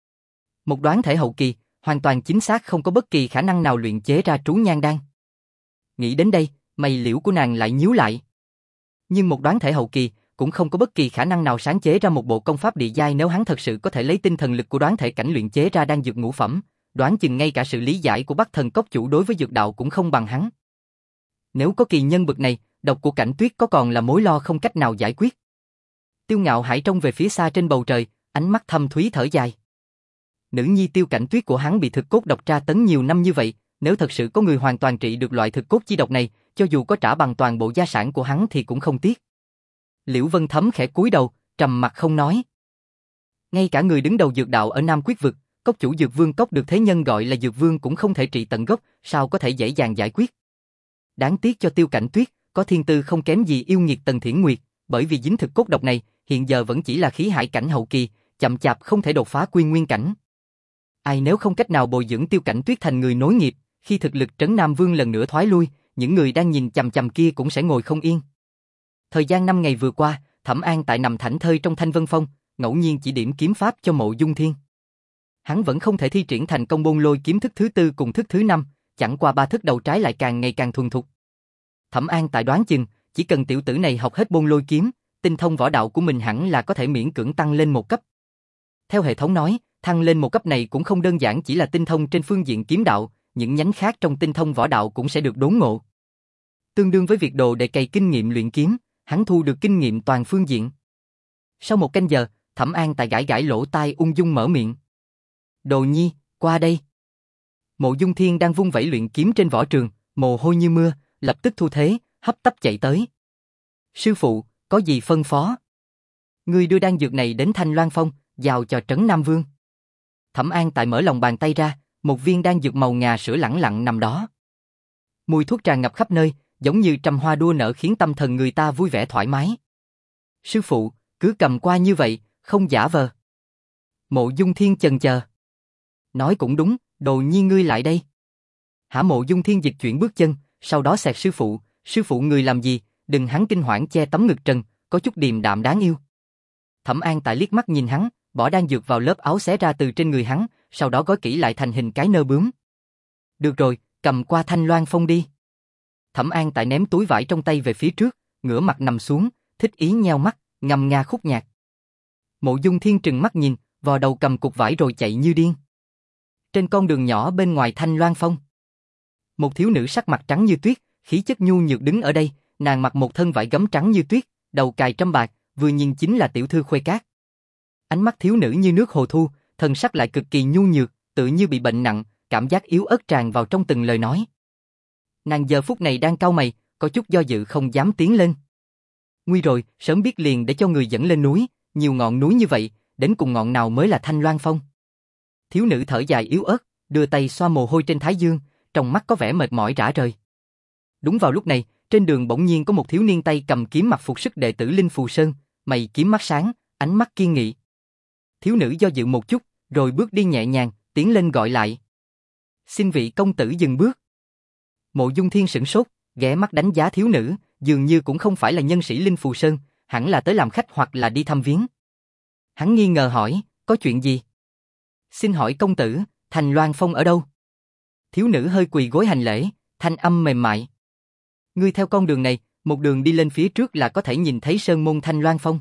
Một đoán thể hậu kỳ, hoàn toàn chính xác không có bất kỳ khả năng nào luyện chế ra trú nhan đan. Nghĩ đến đây, mày liễu của nàng lại nhíu lại. Nhưng một đoán thể hậu kỳ, cũng không có bất kỳ khả năng nào sáng chế ra một bộ công pháp địa giai nếu hắn thật sự có thể lấy tinh thần lực của đoán thể cảnh luyện chế ra đan dược ngũ phẩm, đoán chừng ngay cả sự lý giải của Bắc Thần Cốc chủ đối với dược đạo cũng không bằng hắn. Nếu có kỳ nhân bực này, độc của Cảnh Tuyết có còn là mối lo không cách nào giải quyết. Tiêu Ngạo Hải trông về phía xa trên bầu trời, ánh mắt thâm thúy thở dài. Nữ nhi Tiêu Cảnh Tuyết của hắn bị thực cốt độc tra tấn nhiều năm như vậy, nếu thật sự có người hoàn toàn trị được loại thực cốt chi độc này, cho dù có trả bằng toàn bộ gia sản của hắn thì cũng không tiếc. Liễu Vân Thấm khẽ cúi đầu, trầm mặt không nói. Ngay cả người đứng đầu dược đạo ở Nam Quyết vực, cốc chủ Dược Vương Cốc được thế nhân gọi là Dược Vương cũng không thể trị tận gốc, sao có thể dễ dàng giải quyết. Đáng tiếc cho Tiêu Cảnh Tuyết, có thiên tư không kém gì yêu nghiệt Tần Thiển Nguyệt, bởi vì dính thực cốt độc này, hiện giờ vẫn chỉ là khí hải cảnh hậu kỳ, chậm chạp không thể đột phá quy nguyên cảnh. Ai nếu không cách nào bồi dưỡng Tiêu Cảnh Tuyết thành người nối nghiệp, khi thực lực trấn Nam Vương lần nữa thoái lui, những người đang nhìn chằm chằm kia cũng sẽ ngồi không yên. Thời gian năm ngày vừa qua, Thẩm An Tại nằm thảnh thơi trong Thanh Vân Phong, ngẫu nhiên chỉ điểm kiếm pháp cho Mộ Dung Thiên. Hắn vẫn không thể thi triển thành công Bôn Lôi kiếm thức thứ tư cùng thức thứ năm, chẳng qua ba thức đầu trái lại càng ngày càng thuần thục. Thẩm An Tại đoán chừng, chỉ cần tiểu tử này học hết Bôn Lôi kiếm, tinh thông võ đạo của mình hẳn là có thể miễn cưỡng tăng lên một cấp. Theo hệ thống nói, thăng lên một cấp này cũng không đơn giản chỉ là tinh thông trên phương diện kiếm đạo, những nhánh khác trong tinh thông võ đạo cũng sẽ được đốn ngộ. Tương đương với việc đồ để cày kinh nghiệm luyện kiếm, hắn thu được kinh nghiệm toàn phương diện. Sau một canh giờ, Thẩm An Tại gãi gãi lỗ tai ung dung mở miệng. Đồ nhi, qua đây. Mộ Dung Thiên đang vung vẩy luyện kiếm trên võ trường, mồ hôi như mưa, lập tức thu thế, hấp tấp chạy tới. Sư phụ, có gì phân phó? Ngươi đưa đan dược này đến Thanh Loan Phong, giao cho Trấn Nam Vương. Thẩm An Tại mở lòng bàn tay ra, một viên đan dược màu ngà sữa lẳng lặng nằm đó. Mùi thuốc tràn ngập khắp nơi, giống như trăm hoa đua nở khiến tâm thần người ta vui vẻ thoải mái. Sư phụ, cứ cầm qua như vậy, không giả vờ. Mộ Dung Thiên chần chờ. Nói cũng đúng, đồ nhi ngươi lại đây. Hả? Mộ Dung Thiên dịch chuyển bước chân, sau đó xẹt sư phụ, sư phụ người làm gì, đừng. Hắn kinh hoảng che tấm ngực trần, có chút điềm đạm đáng yêu. Thẩm An Tại liếc mắt nhìn hắn, bỏ đan dược vào lớp áo xé ra từ trên người hắn, sau đó gói kỹ lại thành hình cái nơ bướm. Được rồi, cầm qua Thanh Loan Phong đi. Thẩm An Tại ném túi vải trong tay về phía trước, ngửa mặt nằm xuống, thích ý nheo mắt, ngâm nga khúc nhạc. Mộ Dung Thiên trừng mắt nhìn, vò đầu cầm cục vải rồi chạy như điên. Trên con đường nhỏ bên ngoài Thanh Loan Phong, một thiếu nữ sắc mặt trắng như tuyết, khí chất nhu nhược đứng ở đây, nàng mặc một thân vải gấm trắng như tuyết, đầu cài trâm bạc, vừa nhìn chính là tiểu thư Khuê Cát. Ánh mắt thiếu nữ như nước hồ thu, thần sắc lại cực kỳ nhu nhược, tự như bị bệnh nặng, cảm giác yếu ớt tràn vào trong từng lời nói. Nàng giờ phút này đang cau mày, có chút do dự không dám tiến lên. Nguy rồi, sớm biết liền để cho người dẫn lên núi, nhiều ngọn núi như vậy, đến cùng ngọn nào mới là Thanh Loan Phong. Thiếu nữ thở dài yếu ớt, đưa tay xoa mồ hôi trên thái dương, trong mắt có vẻ mệt mỏi rã rời. Đúng vào lúc này, trên đường bỗng nhiên có một thiếu niên tay cầm kiếm mặc phục sức đệ tử Linh Phù Sơn, mày kiếm mắt sáng, ánh mắt kiên nghị. Thiếu nữ do dự một chút, rồi bước đi nhẹ nhàng, tiến lên gọi lại. Xin vị công tử dừng bước. Mộ Dung Thiên sửng sốt, ghé mắt đánh giá thiếu nữ, dường như cũng không phải là nhân sĩ Linh Phù Sơn, hẳn là tới làm khách hoặc là đi thăm viếng. Hắn nghi ngờ hỏi, có chuyện gì? Xin hỏi công tử, Thành Loan Phong ở đâu? Thiếu nữ hơi quỳ gối hành lễ, thanh âm mềm mại. Ngươi theo con đường này, một đường đi lên phía trước là có thể nhìn thấy sơn môn Thanh Loan Phong.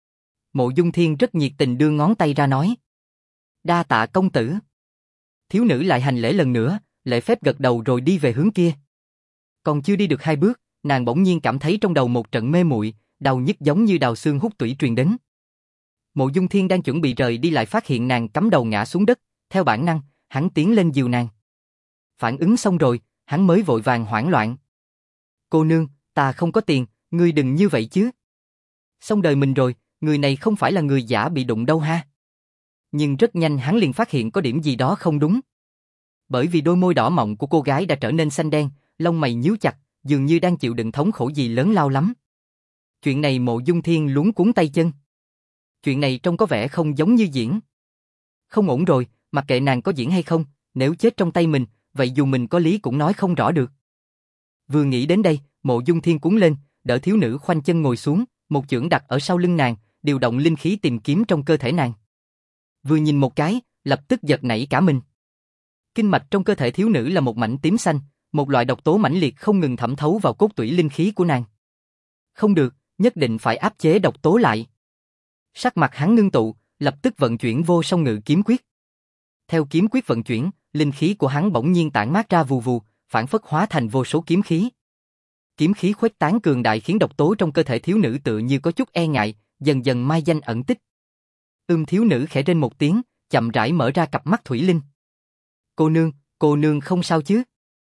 Mộ Dung Thiên rất nhiệt tình đưa ngón tay ra nói. Đa tạ công tử. Thiếu nữ lại hành lễ lần nữa, lễ phép gật đầu rồi đi về hướng kia. Còn chưa đi được hai bước, nàng bỗng nhiên cảm thấy trong đầu một trận mê muội, đau nhức giống như đào xương hút tủy truyền đến. Mộ Dung Thiên đang chuẩn bị rời đi lại phát hiện nàng cắm đầu ngã xuống đất, theo bản năng, hắn tiến lên dìu nàng. Phản ứng xong rồi, hắn mới vội vàng hoảng loạn. Cô nương, ta không có tiền, ngươi đừng như vậy chứ. Xong đời mình rồi, người này không phải là người giả bị đụng đâu ha. Nhưng rất nhanh hắn liền phát hiện có điểm gì đó không đúng. Bởi vì đôi môi đỏ mọng của cô gái đã trở nên xanh đen, lông mày nhíu chặt, dường như đang chịu đựng thống khổ gì lớn lao lắm. Chuyện này Mộ Dung Thiên luống cuống tay chân. Chuyện này trông có vẻ không giống như diễn. Không ổn rồi, mặc kệ nàng có diễn hay không, nếu chết trong tay mình, vậy dù mình có lý cũng nói không rõ được. Vừa nghĩ đến đây, Mộ Dung Thiên cuống lên, đỡ thiếu nữ khoanh chân ngồi xuống, một chưởng đặt ở sau lưng nàng, điều động linh khí tìm kiếm trong cơ thể nàng. Vừa nhìn một cái, lập tức giật nảy cả mình. Kinh mạch trong cơ thể thiếu nữ là một mảnh tím xanh, một loại độc tố mãnh liệt không ngừng thẩm thấu vào cốt tủy linh khí của nàng. Không được, nhất định phải áp chế độc tố lại. Sắc mặt hắn ngưng tụ, lập tức vận chuyển vô song ngự kiếm quyết. Theo kiếm quyết vận chuyển, linh khí của hắn bỗng nhiên tản mát ra vù vù, phản phất hóa thành vô số kiếm khí. Kiếm khí khuếch tán cường đại khiến độc tố trong cơ thể thiếu nữ tự như có chút e ngại, dần dần mai danh ẩn tích. Ưm thiếu nữ khẽ rên một tiếng, chậm rãi mở ra cặp mắt thủy linh. Cô nương, cô nương không sao chứ?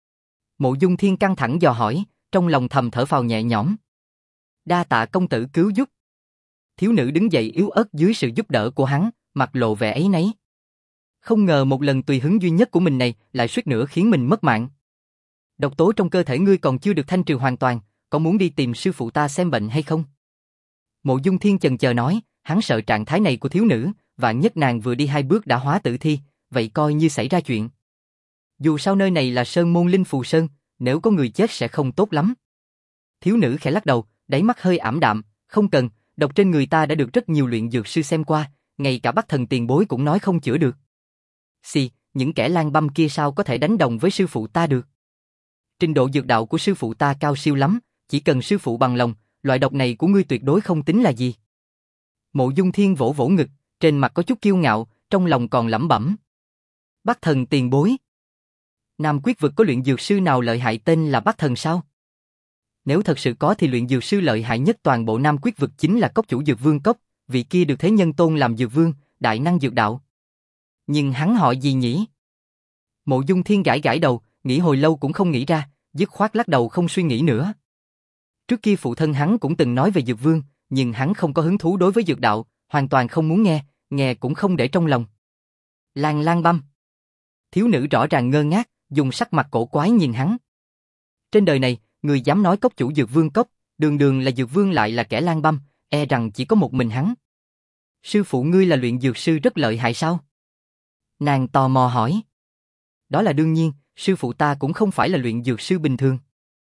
Mộ Dung Thiên căng thẳng dò hỏi, trong lòng thầm thở phào nhẹ nhõm. Đa tạ công tử cứu giúp. Thiếu nữ đứng dậy yếu ớt dưới sự giúp đỡ của hắn, mặt lộ vẻ áy náy. Không ngờ một lần tùy hứng duy nhất của mình này lại suýt nữa khiến mình mất mạng. Độc tố trong cơ thể ngươi còn chưa được thanh trừ hoàn toàn, có muốn đi tìm sư phụ ta xem bệnh hay không? Mộ Dung Thiên chần chờ nói, hắn sợ trạng thái này của thiếu nữ, vạn nhất nàng vừa đi hai bước đã hóa tử thi, vậy coi như xảy ra chuyện. Dù sao nơi này là sơn môn Linh Phù Sơn, nếu có người chết sẽ không tốt lắm. Thiếu nữ khẽ lắc đầu, đáy mắt hơi ảm đạm, không cần, độc trên người ta đã được rất nhiều luyện dược sư xem qua, ngay cả Bắc Thần tiền bối cũng nói không chữa được. Xì, những kẻ lang băm kia sao có thể đánh đồng với sư phụ ta được? Trình độ dược đạo của sư phụ ta cao siêu lắm, chỉ cần sư phụ bằng lòng, loại độc này của ngươi tuyệt đối không tính là gì. Mộ Dung Thiên vỗ vỗ ngực, trên mặt có chút kiêu ngạo, trong lòng còn lẩm bẩm. Bắc Thần tiền bối. Nam Quyết vực có luyện dược sư nào lợi hại tên là Bắc Thần sao? Nếu thật sự có thì luyện dược sư lợi hại nhất toàn bộ Nam Quyết vực chính là cốc chủ Dược Vương Cốc, vị kia được Thế Nhân tôn làm Dược Vương, đại năng dược đạo. Nhưng hắn họ gì nhỉ? Mộ Dung Thiên gãi gãi đầu, nghĩ hồi lâu cũng không nghĩ ra, dứt khoát lắc đầu không suy nghĩ nữa. Trước kia phụ thân hắn cũng từng nói về Dược Vương, nhưng hắn không có hứng thú đối với dược đạo, hoàn toàn không muốn nghe, nghe cũng không để trong lòng. Lang lang băm. Thiếu nữ rõ ràng ngơ ngác, dùng sắc mặt cổ quái nhìn hắn. Trên đời này, người dám nói cốc chủ Dược Vương Cốc, đường đường là Dược Vương lại là kẻ lang băm, e rằng chỉ có một mình hắn. Sư phụ ngươi là luyện dược sư rất lợi hại sao? Nàng tò mò hỏi. Đó là đương nhiên, sư phụ ta cũng không phải là luyện dược sư bình thường.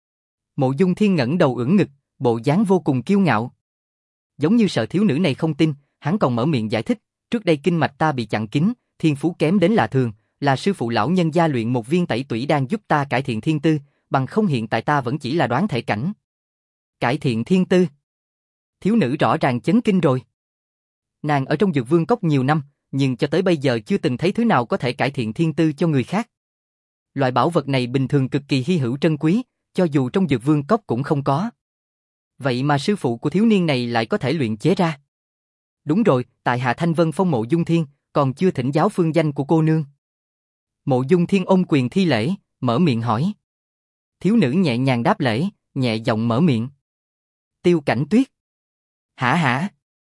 Mộ Dung Thiên ngẩng đầu ưỡn ngực, bộ dáng vô cùng kiêu ngạo. Giống như sợ thiếu nữ này không tin, hắn còn mở miệng giải thích, trước đây kinh mạch ta bị chặn kín, thiên phú kém đến lạ thường, là sư phụ lão nhân gia luyện một viên tẩy tủy đan giúp ta cải thiện thiên tư, bằng không hiện tại ta vẫn chỉ là đoán thể cảnh. Cải thiện thiên tư? Thiếu nữ rõ ràng chấn kinh rồi. Nàng ở trong Dược Vương Cốc nhiều năm, nhưng cho tới bây giờ chưa từng thấy thứ nào có thể cải thiện thiên tư cho người khác. Loại bảo vật này bình thường cực kỳ hy hữu trân quý, cho dù trong Dược Vương Cốc cũng không có. Vậy mà sư phụ của thiếu niên này lại có thể luyện chế ra. Đúng rồi, tại hạ Thanh Vân Phong Mộ Dung Thiên, còn chưa thỉnh giáo phương danh của cô nương. Mộ Dung Thiên ôm quyền thi lễ, mở miệng hỏi. Thiếu nữ nhẹ nhàng đáp lễ, nhẹ giọng mở miệng. Tiêu Cảnh Tuyết. Hả hả?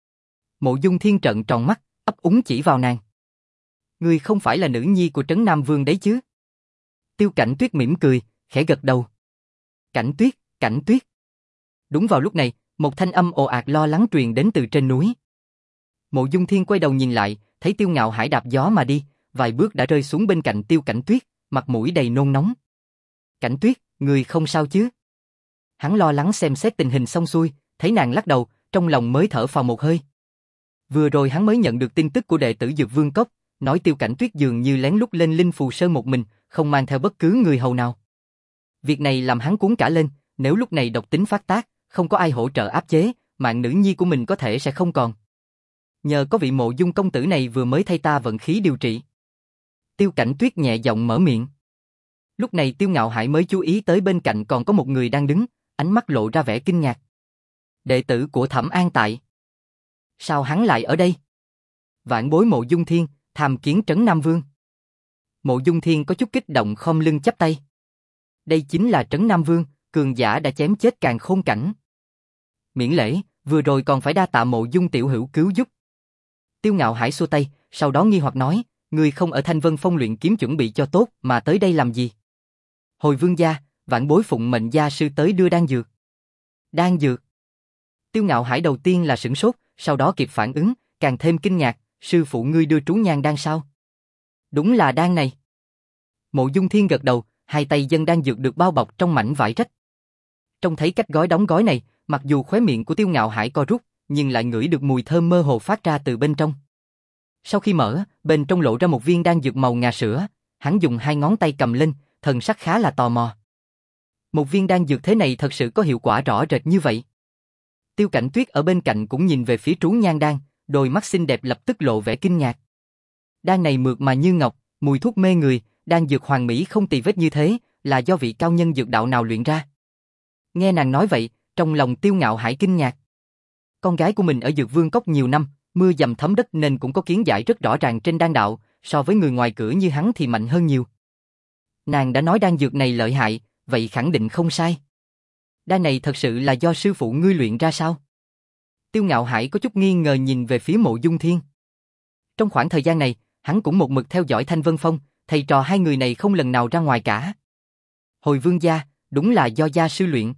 Mộ Dung Thiên trợn tròn mắt, ấp úng chỉ vào nàng. Ngươi không phải là nữ nhi của Trấn Nam Vương đấy chứ? Tiêu Cảnh Tuyết mỉm cười, khẽ gật đầu. Cảnh Tuyết, Cảnh Tuyết. Đúng vào lúc này, một thanh âm ồ ạt lo lắng truyền đến từ trên núi. Mộ Dung Thiên quay đầu nhìn lại, thấy Tiêu Ngạo Hải đạp gió mà đi, vài bước đã rơi xuống bên cạnh Tiêu Cảnh Tuyết, mặt mũi đầy nôn nóng. Cảnh Tuyết, người không sao chứ? Hắn lo lắng xem xét tình hình xong xuôi, thấy nàng lắc đầu, trong lòng mới thở phào một hơi. Vừa rồi hắn mới nhận được tin tức của đệ tử Dược Vương Cốc, nói Tiêu Cảnh Tuyết dường như lén lút lên Linh Phù Sơn một mình, không mang theo bất cứ người hầu nào. Việc này làm hắn cuốn cả lên, nếu lúc này độc tính phát tác, không có ai hỗ trợ áp chế, mạng nữ nhi của mình có thể sẽ không còn. Nhờ có vị Mộ Dung công tử này vừa mới thay ta vận khí điều trị. Tiêu Cảnh Tuyết nhẹ giọng mở miệng. Lúc này Tiêu Ngạo Hải mới chú ý tới bên cạnh còn có một người đang đứng, ánh mắt lộ ra vẻ kinh ngạc. Đệ tử của Thẩm An Tại. Sao hắn lại ở đây? Vạn bối Mộ Dung Thiên, tham kiến Trấn Nam Vương. Mộ Dung Thiên có chút kích động khom lưng chắp tay. Đây chính là Trấn Nam Vương, cường giả đã chém chết Càn Khôn Cảnh. Miễn lễ, vừa rồi còn phải đa tạ Mộ Dung tiểu hữu cứu giúp. Tiêu Ngạo Hải xua tay, sau đó nghi hoặc nói, người không ở Thanh Vân Phong luyện kiếm chuẩn bị cho tốt mà tới đây làm gì? Hồi vương gia, vạn bối phụng mệnh gia sư tới đưa đan dược. Đan dược? Tiêu Ngạo Hải đầu tiên là sửng sốt, sau đó kịp phản ứng, càng thêm kinh ngạc, sư phụ ngươi đưa trú nhan đan sao? Đúng là đan này. Mộ Dung Thiên gật đầu, hai tay dâng đan dược được bao bọc trong mảnh vải rách. Trông thấy cách gói đóng gói này, mặc dù khóe miệng của Tiêu Ngạo Hải co rút, nhưng lại ngửi được mùi thơm mơ hồ phát ra từ bên trong. Sau khi mở, bên trong lộ ra một viên đan dược màu ngà sữa, hắn dùng hai ngón tay cầm lên, thần sắc khá là tò mò. Một viên đan dược thế này thật sự có hiệu quả rõ rệt như vậy. Tiêu Cảnh Tuyết ở bên cạnh cũng nhìn về phía trú nhan đan, đôi mắt xinh đẹp lập tức lộ vẻ kinh ngạc. Đan này mượt mà như ngọc, mùi thuốc mê người, đan dược hoàn mỹ không tì vết như thế, là do vị cao nhân dược đạo nào luyện ra. Nghe nàng nói vậy, trong lòng Tiêu Ngạo Hải kinh ngạc. Con gái của mình ở Dược Vương Cốc nhiều năm, mưa dầm thấm đất nên cũng có kiến giải rất rõ ràng trên đan đạo, so với người ngoài cửa như hắn thì mạnh hơn nhiều. Nàng đã nói đan dược này lợi hại, vậy khẳng định không sai. Đan này thật sự là do sư phụ ngươi luyện ra sao? Tiêu Ngạo Hải có chút nghi ngờ nhìn về phía Mộ Dung Thiên. Trong khoảng thời gian này, hắn cũng một mực theo dõi Thanh Vân Phong, thầy trò hai người này không lần nào ra ngoài cả. Hồi vương gia, đúng là do gia sư luyện.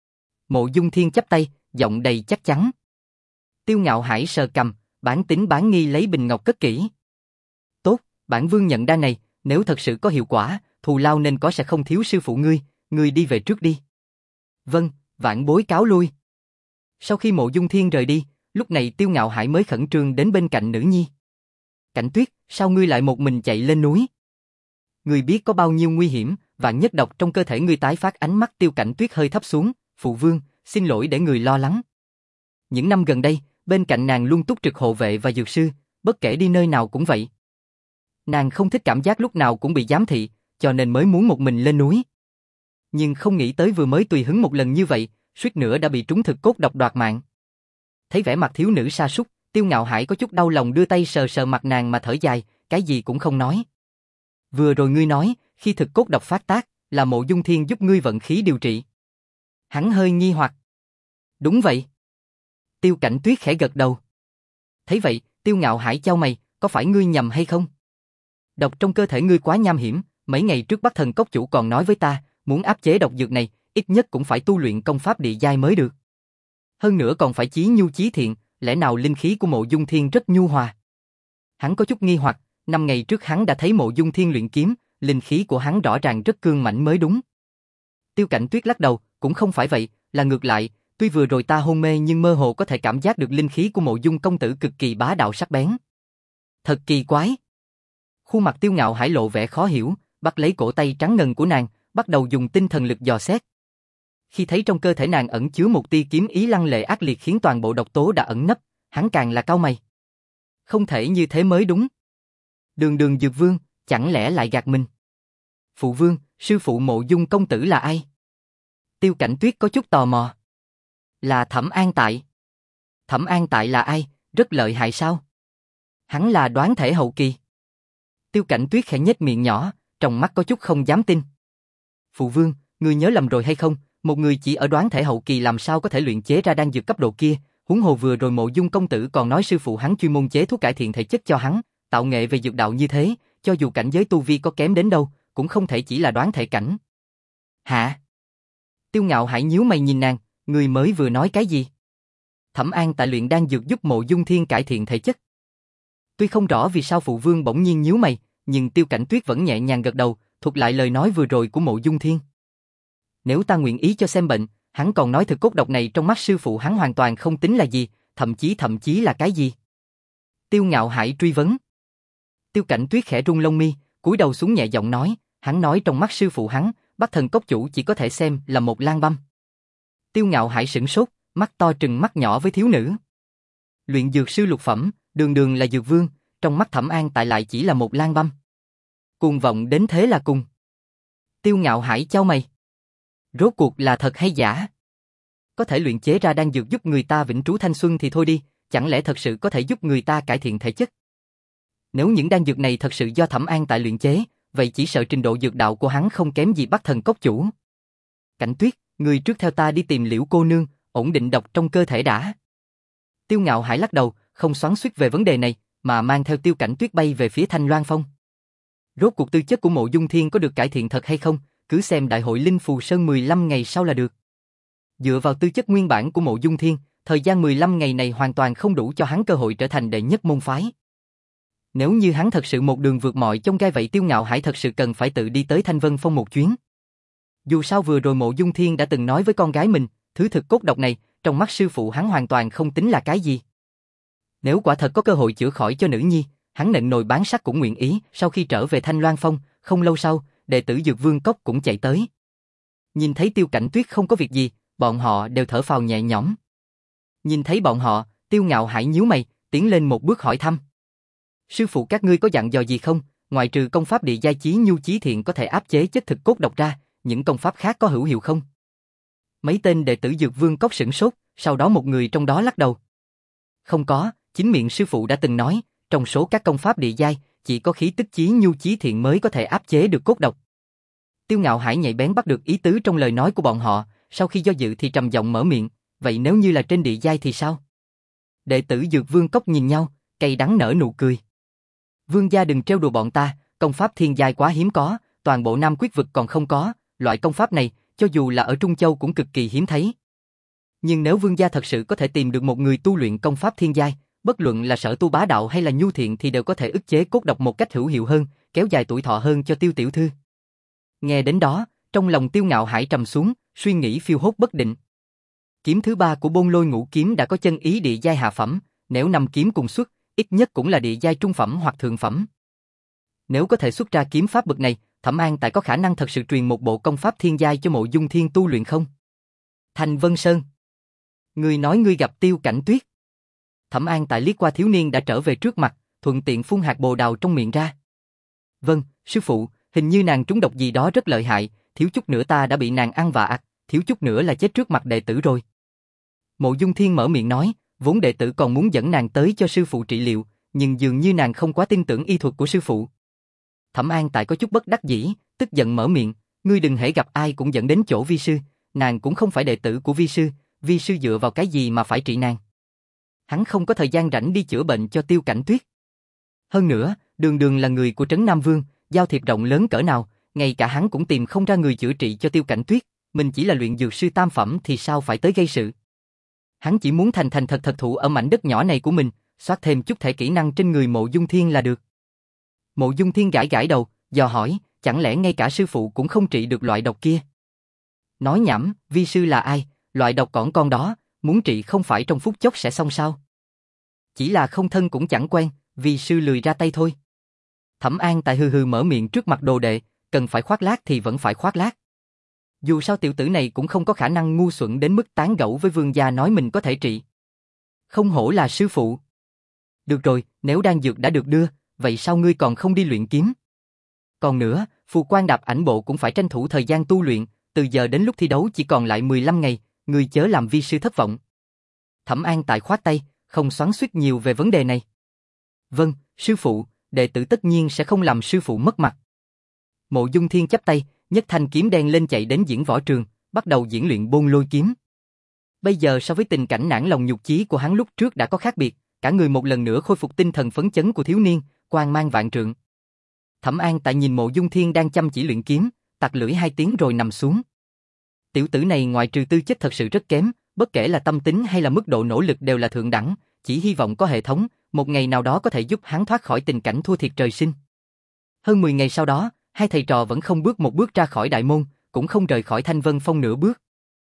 Mộ Dung Thiên chắp tay, giọng đầy chắc chắn. Tiêu Ngạo Hải sờ cầm, bản tính bán nghi lấy bình ngọc cất kỹ. Tốt, bản vương nhận đan này, nếu thật sự có hiệu quả, thù lao nên có sẽ không thiếu sư phụ ngươi, ngươi đi về trước đi. Vâng, vãn bối cáo lui. Sau khi Mộ Dung Thiên rời đi, lúc này Tiêu Ngạo Hải mới khẩn trương đến bên cạnh nữ nhi. Cảnh Tuyết, sao ngươi lại một mình chạy lên núi? Ngươi biết có bao nhiêu nguy hiểm, vạn nhất độc trong cơ thể ngươi tái phát. Ánh mắt Tiêu Cảnh Tuyết hơi thấp xuống, phụ vương, xin lỗi để người lo lắng. Những năm gần đây, bên cạnh nàng luôn túc trực hộ vệ và dược sư, bất kể đi nơi nào cũng vậy. Nàng không thích cảm giác lúc nào cũng bị giám thị, cho nên mới muốn một mình lên núi. Nhưng không nghĩ tới vừa mới tùy hứng một lần như vậy, suýt nữa đã bị trúng thực cốt độc đoạt mạng. Thấy vẻ mặt thiếu nữ sa sút, Tiêu Ngạo Hải có chút đau lòng đưa tay sờ sờ mặt nàng mà thở dài, cái gì cũng không nói. Vừa rồi ngươi nói, khi thực cốt độc phát tác, là Mộ Dung Thiên giúp ngươi vận khí điều trị. Hắn hơi nghi hoặc. Đúng vậy. Tiêu Cảnh Tuyết khẽ gật đầu. Thấy vậy, Tiêu Ngạo Hải chau mày, có phải ngươi nhầm hay không? Độc trong cơ thể ngươi quá nham hiểm, mấy ngày trước Bắc Thần Cốc chủ còn nói với ta, muốn áp chế độc dược này, ít nhất cũng phải tu luyện công pháp địa giai mới được. Hơn nữa còn phải chí nhu chí thiện, lẽ nào linh khí của Mộ Dung Thiên rất nhu hòa? Hắn có chút nghi hoặc, năm ngày trước hắn đã thấy Mộ Dung Thiên luyện kiếm, linh khí của hắn rõ ràng rất cương mãnh mới đúng. Tiêu Cảnh Tuyết lắc đầu, cũng không phải vậy, là ngược lại, tuy vừa rồi ta hôn mê nhưng mơ hồ có thể cảm giác được linh khí của Mộ Dung công tử cực kỳ bá đạo sắc bén. Thật kỳ quái. Khuôn mặt Tiêu Ngạo Hải lộ vẻ khó hiểu, bắt lấy cổ tay trắng ngần của nàng, bắt đầu dùng tinh thần lực dò xét. Khi thấy trong cơ thể nàng ẩn chứa một tia kiếm ý lăng lệ ác liệt khiến toàn bộ độc tố đã ẩn nấp, hắn càng là cau mày. Không thể như thế mới đúng. Đường Đường Dược Vương, chẳng lẽ lại gạt mình? Phụ vương, sư phụ Mộ Dung công tử là ai? Tiêu Cảnh Tuyết có chút tò mò. Là Thẩm An Tại. Thẩm An Tại là ai? Rất lợi hại sao? Hắn là đoán thể hậu kỳ. Tiêu Cảnh Tuyết khẽ nhếch miệng nhỏ, trong mắt có chút không dám tin. Phụ vương, ngươi nhớ lầm rồi hay không? Một người chỉ ở đoán thể hậu kỳ làm sao có thể luyện chế ra đan dược cấp độ kia? Huống hồ vừa rồi Mộ Dung công tử còn nói sư phụ hắn chuyên môn chế thuốc cải thiện thể chất cho hắn, tạo nghệ về dược đạo như thế, cho dù cảnh giới tu vi có kém đến đâu, cũng không thể chỉ là đoán thể cảnh. Hả? Tiêu Ngạo Hải nhíu mày nhìn nàng, người mới vừa nói cái gì? Thẩm An Tại luyện đan dược giúp Mộ Dung Thiên cải thiện thể chất. Tuy không rõ vì sao phụ vương bỗng nhiên nhíu mày, nhưng Tiêu Cảnh Tuyết vẫn nhẹ nhàng gật đầu, thuật lại lời nói vừa rồi của Mộ Dung Thiên. Nếu ta nguyện ý cho xem bệnh, Hắn còn nói thực cốt độc này trong mắt sư phụ hắn hoàn toàn không tính là gì, thậm chí thậm chí là cái gì? Tiêu Ngạo Hải truy vấn. Tiêu Cảnh Tuyết khẽ rung lông mi, cúi đầu xuống nhẹ giọng nói, hắn nói trong mắt sư phụ hắn, Bắc Thần Cốc chủ chỉ có thể xem là một lang băm. Tiêu Ngạo Hải sửng sốt, mắt to trừng mắt nhỏ với thiếu nữ. Luyện dược sư lục phẩm, đường đường là dược vương, trong mắt Thẩm An tại lại chỉ là một lang băm. Cuồng vọng đến thế là cùng. Tiêu Ngạo Hải chau mày. Rốt cuộc là thật hay giả? Có thể luyện chế ra đan dược giúp người ta vĩnh trú thanh xuân thì thôi đi, chẳng lẽ thật sự có thể giúp người ta cải thiện thể chất? Nếu những đan dược này thật sự do Thẩm An tại luyện chế, vậy chỉ sợ trình độ dược đạo của hắn không kém gì Bắc Thần Cốc chủ. Cảnh Tuyết, người trước theo ta đi tìm Liễu cô nương, ổn định độc trong cơ thể đã. Tiêu Ngạo Hải lắc đầu, không xoắn xuýt về vấn đề này, mà mang theo Tiêu Cảnh Tuyết bay về phía Thanh Loan Phong. Rốt cuộc tư chất của Mộ Dung Thiên có được cải thiện thật hay không, cứ xem đại hội Linh Phù Sơn mười lăm ngày sau là được. Dựa vào tư chất nguyên bản của Mộ Dung Thiên, thời gian mười lăm ngày này hoàn toàn không đủ cho hắn cơ hội trở thành đệ nhất môn phái. Nếu như hắn thật sự một đường vượt mọi chông gai vậy Tiêu Ngạo Hải thật sự cần phải tự đi tới Thanh Vân Phong một chuyến. Dù sao vừa rồi Mộ Dung Thiên đã từng nói với con gái mình, thứ thực cốt độc này, trong mắt sư phụ hắn hoàn toàn không tính là cái gì. Nếu quả thật có cơ hội chữa khỏi cho nữ nhi, hắn nện nồi bán sắt cũng nguyện ý. Sau khi trở về Thanh Loan Phong, không lâu sau, đệ tử Dược Vương Cốc cũng chạy tới. Nhìn thấy Tiêu Cảnh Tuyết không có việc gì, bọn họ đều thở phào nhẹ nhõm. Nhìn thấy bọn họ, Tiêu Ngạo Hải nhíu mày, tiến lên một bước hỏi thăm. Sư phụ các ngươi có dặn dò gì không? Ngoại trừ công pháp địa giai chí nhu chí thiện có thể áp chế chất thực cốt độc ra, những công pháp khác có hữu hiệu không? Mấy tên đệ tử Dược Vương Cốc sửng sốt, sau đó một người trong đó lắc đầu. Không có, chính miệng sư phụ đã từng nói, trong số các công pháp địa giai, chỉ có khí tức chí nhu chí thiện mới có thể áp chế được cốt độc. Tiêu Ngạo Hải nhạy bén bắt được ý tứ trong lời nói của bọn họ, sau khi do dự thì trầm giọng mở miệng, vậy nếu như là trên địa giai thì sao? Đệ tử Dược Vương Cốc nhìn nhau, cay đắng nở nụ cười. Vương gia đừng trêu đùa bọn ta, công pháp thiên giai quá hiếm có, toàn bộ Nam Quyết vực còn không có, loại công pháp này, cho dù là ở Trung Châu cũng cực kỳ hiếm thấy. Nhưng nếu vương gia thật sự có thể tìm được một người tu luyện công pháp thiên giai, bất luận là Sở Tu Bá Đạo hay là Nhu Thiện thì đều có thể ức chế cốt độc một cách hữu hiệu hơn, kéo dài tuổi thọ hơn cho Tiêu tiểu thư. Nghe đến đó, trong lòng Tiêu Ngạo Hải trầm xuống, suy nghĩ phiêu hốt bất định. Kiếm thứ ba của Bôn Lôi Ngũ Kiếm đã có chân ý địa giai hạ phẩm, nếu năm kiếm cùng xuất, ít nhất cũng là địa giai trung phẩm hoặc thượng phẩm. Nếu có thể xuất ra kiếm pháp bậc này, Thẩm An tại có khả năng thật sự truyền một bộ công pháp thiên giai cho Mộ Dung Thiên tu luyện không? Thanh Vân Sơn. Ngươi nói ngươi gặp Tiêu Cảnh Tuyết. Thẩm An tại liếc qua thiếu niên đã trở về trước mặt, thuận tiện phun hạt bồ đào trong miệng ra. Vâng, sư phụ, hình như nàng trúng độc gì đó rất lợi hại, thiếu chút nữa ta đã bị nàng ăn vạ ạt, thiếu chút nữa là chết trước mặt đệ tử rồi. Mộ Dung Thiên mở miệng nói, vốn đệ tử còn muốn dẫn nàng tới cho sư phụ trị liệu, nhưng dường như nàng không quá tin tưởng y thuật của sư phụ. Thẩm An tại có chút bất đắc dĩ, tức giận mở miệng, ngươi đừng hễ gặp ai cũng dẫn đến chỗ vi sư, nàng cũng không phải đệ tử của vi sư, vi sư dựa vào cái gì mà phải trị nàng. Hắn không có thời gian rảnh đi chữa bệnh cho Tiêu Cảnh Tuyết. Hơn nữa, đường đường là người của Trấn Nam Vương, giao thiệp rộng lớn cỡ nào, ngay cả hắn cũng tìm không ra người chữa trị cho Tiêu Cảnh Tuyết, mình chỉ là luyện dược sư tam phẩm thì sao phải tới gây sự. Hắn chỉ muốn thành thành thật thật thụ ở mảnh đất nhỏ này của mình, soát thêm chút thể kỹ năng trên người Mộ Dung Thiên là được. Mộ Dung Thiên gãi gãi đầu, dò hỏi, chẳng lẽ ngay cả sư phụ cũng không trị được loại độc kia? Nói nhảm, vi sư là ai, loại độc cỏn con đó, muốn trị không phải trong phút chốc sẽ xong sao? Chỉ là không thân cũng chẳng quen, vi sư lười ra tay thôi. Thẩm An tại hừ hừ mở miệng trước mặt đồ đệ, cần phải khoác lác thì vẫn phải khoác lác. Dù sao tiểu tử này cũng không có khả năng ngu xuẩn đến mức tán gẫu với vương gia nói mình có thể trị. Không hổ là sư phụ. Được rồi, nếu đan dược đã được đưa, vậy sao ngươi còn không đi luyện kiếm? Còn nữa, phù quan đạp ảnh bộ cũng phải tranh thủ thời gian tu luyện, từ giờ đến lúc thi đấu chỉ còn lại mười lăm ngày, ngươi chớ làm vi sư thất vọng. Thẩm An tại khoát tay, không xoắn xuýt nhiều về vấn đề này. Vâng, sư phụ, đệ tử tất nhiên sẽ không làm sư phụ mất mặt. Mộ Dung Thiên chắp tay, nhấc thanh kiếm đen lên chạy đến diễn võ trường, bắt đầu diễn luyện Bôn Lôi kiếm. Bây giờ so với tình cảnh nản lòng nhục chí của hắn lúc trước đã có khác biệt, cả người một lần nữa khôi phục tinh thần phấn chấn của thiếu niên, quang mang vạn trượng. Thẩm An tại nhìn Mộ Dung Thiên đang chăm chỉ luyện kiếm, tặc lưỡi hai tiếng rồi nằm xuống. Tiểu tử này ngoại trừ tư chất thật sự rất kém, bất kể là tâm tính hay là mức độ nỗ lực đều là thượng đẳng, chỉ hy vọng có hệ thống, một ngày nào đó có thể giúp hắn thoát khỏi tình cảnh thua thiệt trời sinh. Hơn mười ngày sau đó, hai thầy trò vẫn không bước một bước ra khỏi đại môn, cũng không rời khỏi Thanh Vân Phong nửa bước.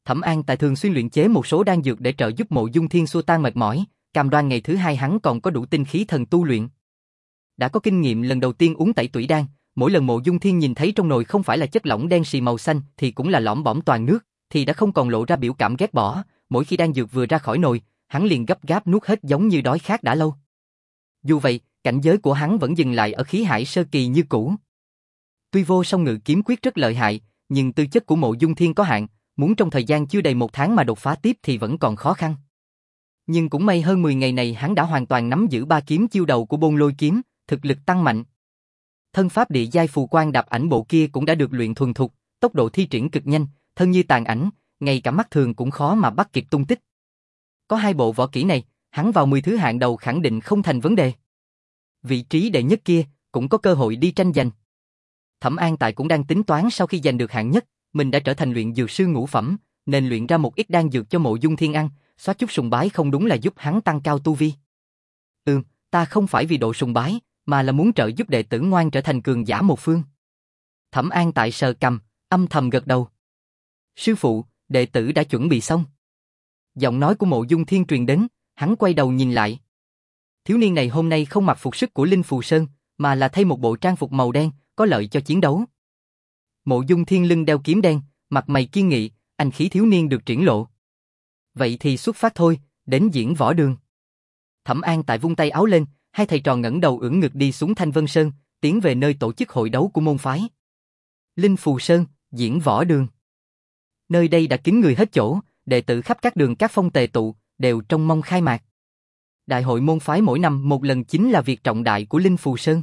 Thẩm An Tài thường xuyên luyện chế một số đan dược để trợ giúp Mộ Dung Thiên xua tan mệt mỏi, cam đoan ngày thứ hai hắn còn có đủ tinh khí thần tu luyện. Đã có kinh nghiệm lần đầu tiên uống tẩy tủy đan, mỗi lần Mộ Dung Thiên nhìn thấy trong nồi không phải là chất lỏng đen xì màu xanh thì cũng là lõm bõm toàn nước, thì đã không còn lộ ra biểu cảm ghét bỏ, mỗi khi đan dược vừa ra khỏi nồi, hắn liền gấp gáp nuốt hết giống như đói khát đã lâu. Dù vậy, cảnh giới của hắn vẫn dừng lại ở khí hải sơ kỳ như cũ. Tuy vô song ngự kiếm quyết rất lợi hại, nhưng tư chất của Mộ Dung Thiên có hạn, muốn trong thời gian chưa đầy một tháng mà đột phá tiếp thì vẫn còn khó khăn. Nhưng cũng may hơn mười ngày này hắn đã hoàn toàn nắm giữ ba kiếm chiêu đầu của Bôn Lôi kiếm, thực lực tăng mạnh. Thân pháp địa giai phù quang đạp ảnh bộ kia cũng đã được luyện thuần thục, tốc độ thi triển cực nhanh, thân như tàn ảnh, ngay cả mắt thường cũng khó mà bắt kịp tung tích. Có hai bộ võ kỹ này, hắn vào mười thứ hạng đầu khẳng định không thành vấn đề. Vị trí đệ nhất kia cũng có cơ hội đi tranh giành. Thẩm An Tại cũng đang tính toán sau khi giành được hạng nhất, mình đã trở thành luyện dược sư ngũ phẩm, nên luyện ra một ít đan dược cho Mộ Dung Thiên ăn, xóa chút sùng bái không đúng là giúp hắn tăng cao tu vi. Ừm, ta không phải vì độ sùng bái, mà là muốn trợ giúp đệ tử ngoan trở thành cường giả một phương. Thẩm An Tại sờ cằm, âm thầm gật đầu. Sư phụ, đệ tử đã chuẩn bị xong. Giọng nói của Mộ Dung Thiên truyền đến, hắn quay đầu nhìn lại. Thiếu niên này hôm nay không mặc phục sức của Linh Phù Sơn, mà là thay một bộ trang phục màu đen, có lợi cho chiến đấu. Mộ Dung Thiên lưng đeo kiếm đen, mặt mày kiên nghị, anh khí thiếu niên được triển lộ. Vậy thì xuất phát thôi, đến diễn võ đường. Thẩm An Tại vung tay áo lên, hai thầy trò ngẩng đầu ưỡn ngực đi xuống Thanh Vân Sơn, tiến về nơi tổ chức hội đấu của môn phái. Linh Phù Sơn, diễn võ đường. Nơi đây đã kín người hết chỗ, đệ tử khắp các đường các phong tề tụ, đều trông mong khai mạc. Đại hội môn phái mỗi năm một lần chính là việc trọng đại của Linh Phù Sơn.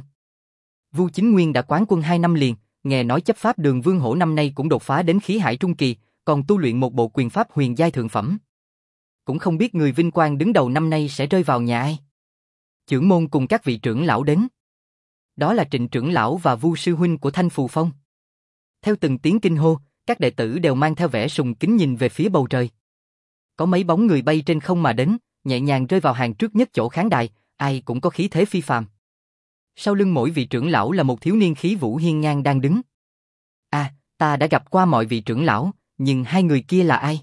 Vu Chính Nguyên đã quán quân hai năm liền, nghe nói chấp pháp đường Vương Hổ năm nay cũng đột phá đến khí hải trung kỳ, còn tu luyện một bộ quyền pháp huyền giai thượng phẩm. Cũng không biết người vinh quang đứng đầu năm nay sẽ rơi vào nhà ai. Chưởng môn cùng các vị trưởng lão đến. Đó là Trịnh trưởng lão và Vu sư huynh của Thanh Phù Phong. Theo từng tiếng kinh hô, các đệ tử đều mang theo vẻ sùng kính nhìn về phía bầu trời. Có mấy bóng người bay trên không mà đến, nhẹ nhàng rơi vào hàng trước nhất chỗ khán đài, ai cũng có khí thế phi phàm. Sau lưng mỗi vị trưởng lão là một thiếu niên khí vũ hiên ngang đang đứng. À, ta đã gặp qua mọi vị trưởng lão, nhưng hai người kia là ai?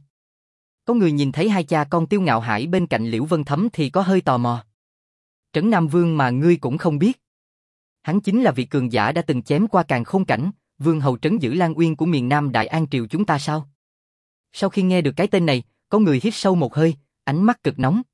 Có người nhìn thấy hai cha con Tiêu Ngạo Hải bên cạnh Liễu Vân Thấm thì có hơi tò mò. Trấn Nam Vương mà ngươi cũng không biết. Hắn chính là vị cường giả đã từng chém qua càn khôn cảnh, vương hầu trấn giữ Lan Uyên của miền Nam Đại An Triều chúng ta sao? Sau khi nghe được cái tên này, có người hít sâu một hơi, ánh mắt cực nóng.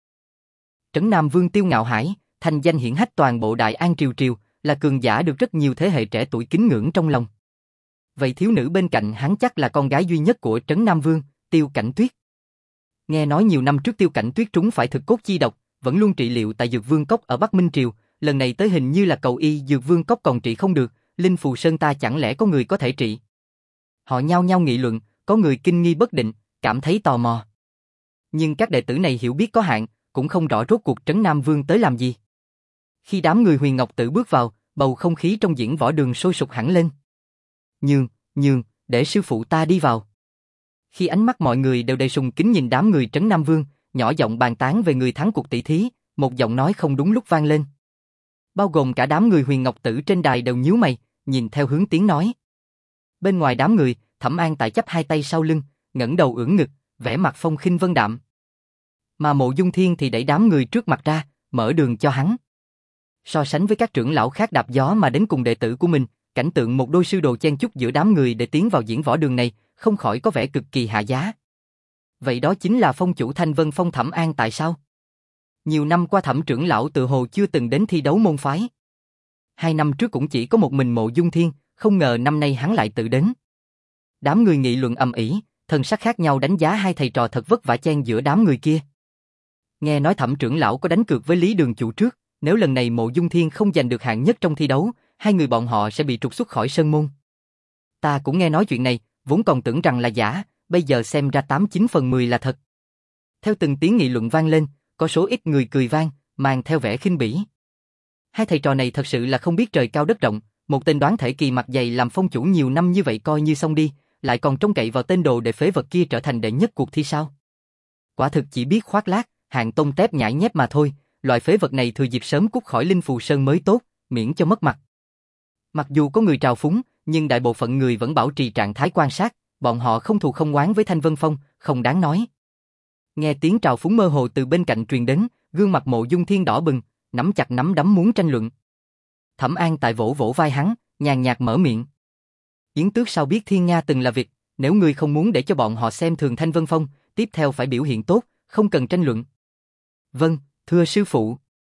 Trấn Nam Vương Tiêu Ngạo Hải, thành danh hiển hách toàn bộ Đại An Triều Triều, là cường giả được rất nhiều thế hệ trẻ tuổi kính ngưỡng trong lòng. Vậy thiếu nữ bên cạnh hắn chắc là con gái duy nhất của Trấn Nam Vương, Tiêu Cảnh Tuyết. Nghe nói nhiều năm trước Tiêu Cảnh Tuyết trúng phải thực cốt chi độc, vẫn luôn trị liệu tại Dược Vương Cốc ở Bắc Minh Triều, lần này tới hình như là cầu y Dược Vương Cốc còn trị không được, Linh Phù Sơn ta chẳng lẽ có người có thể trị. Họ nhao nhao nghị luận, có người kinh nghi bất định, cảm thấy tò mò. Nhưng các đệ tử này hiểu biết có hạn, cũng không rõ rốt cuộc Trấn Nam Vương tới làm gì. Khi đám người Huyền Ngọc Tự bước vào, bầu không khí trong diễn võ đường sôi sục hẳn lên. Nhường, nhường, để sư phụ ta đi vào. Khi ánh mắt mọi người đều đầy sùng kính nhìn đám người Trấn Nam Vương, nhỏ giọng bàn tán về người thắng cuộc tỷ thí, một giọng nói không đúng lúc vang lên. Bao gồm cả đám người Huyền Ngọc Tử trên đài đều nhíu mày, nhìn theo hướng tiếng nói. Bên ngoài đám người, Thẩm An Tại chắp hai tay sau lưng, ngẩng đầu ưỡn ngực, vẻ mặt phong khinh vân đạm. Mà Mộ Dung Thiên thì đẩy đám người trước mặt ra, mở đường cho hắn. So sánh với các trưởng lão khác đạp gió mà đến cùng đệ tử của mình, cảnh tượng một đôi sư đồ chen chúc giữa đám người để tiến vào diễn võ đường này, không khỏi có vẻ cực kỳ hạ giá. Vậy đó chính là phong chủ Thanh Vân Phong Thẩm An Tại sao? Nhiều năm qua Thẩm trưởng lão tự hồ chưa từng đến thi đấu môn phái. Hai năm trước cũng chỉ có một mình Mộ Dung Thiên, không ngờ năm nay hắn lại tự đến. Đám người nghị luận ầm ĩ, thần sắc khác nhau đánh giá hai thầy trò thật vất vả chen giữa đám người kia. Nghe nói Thẩm trưởng lão có đánh cược với Lý Đường chủ trước, nếu lần này Mộ Dung Thiên không giành được hạng nhất trong thi đấu, hai người bọn họ sẽ bị trục xuất khỏi sơn môn. Ta cũng nghe nói chuyện này, vốn còn tưởng rằng là giả, bây giờ xem ra tám chín phần mười là thật. Theo từng tiếng nghị luận vang lên, có số ít người cười vang, mang theo vẻ khinh bỉ. Hai thầy trò này thật sự là không biết trời cao đất rộng, một tên đoán thể kỳ mặt dày làm phong chủ nhiều năm như vậy coi như xong đi, lại còn trông cậy vào tên đồ để phế vật kia trở thành đệ nhất cuộc thi sao? Quả thực chỉ biết khoác lác, hạng tông tép nhãi nhép mà thôi, loại phế vật này thừa dịp sớm cút khỏi Linh Phù Sơn mới tốt, miễn cho mất mặt. Mặc dù có người trào phúng, nhưng đại bộ phận người vẫn bảo trì trạng thái quan sát, bọn họ không thù không oán với Thanh Vân Phong, không đáng nói. Nghe tiếng trào phúng mơ hồ từ bên cạnh truyền đến, gương mặt Mộ Dung Thiên đỏ bừng, nắm chặt nắm đấm muốn tranh luận. Thẩm An Tại vỗ vỗ vai hắn, nhàn nhạt mở miệng. Yến Tước sao biết Thiên Nga từng là việc, nếu ngươi không muốn để cho bọn họ xem thường Thanh Vân Phong, tiếp theo phải biểu hiện tốt, không cần tranh luận. Vâng, thưa sư phụ.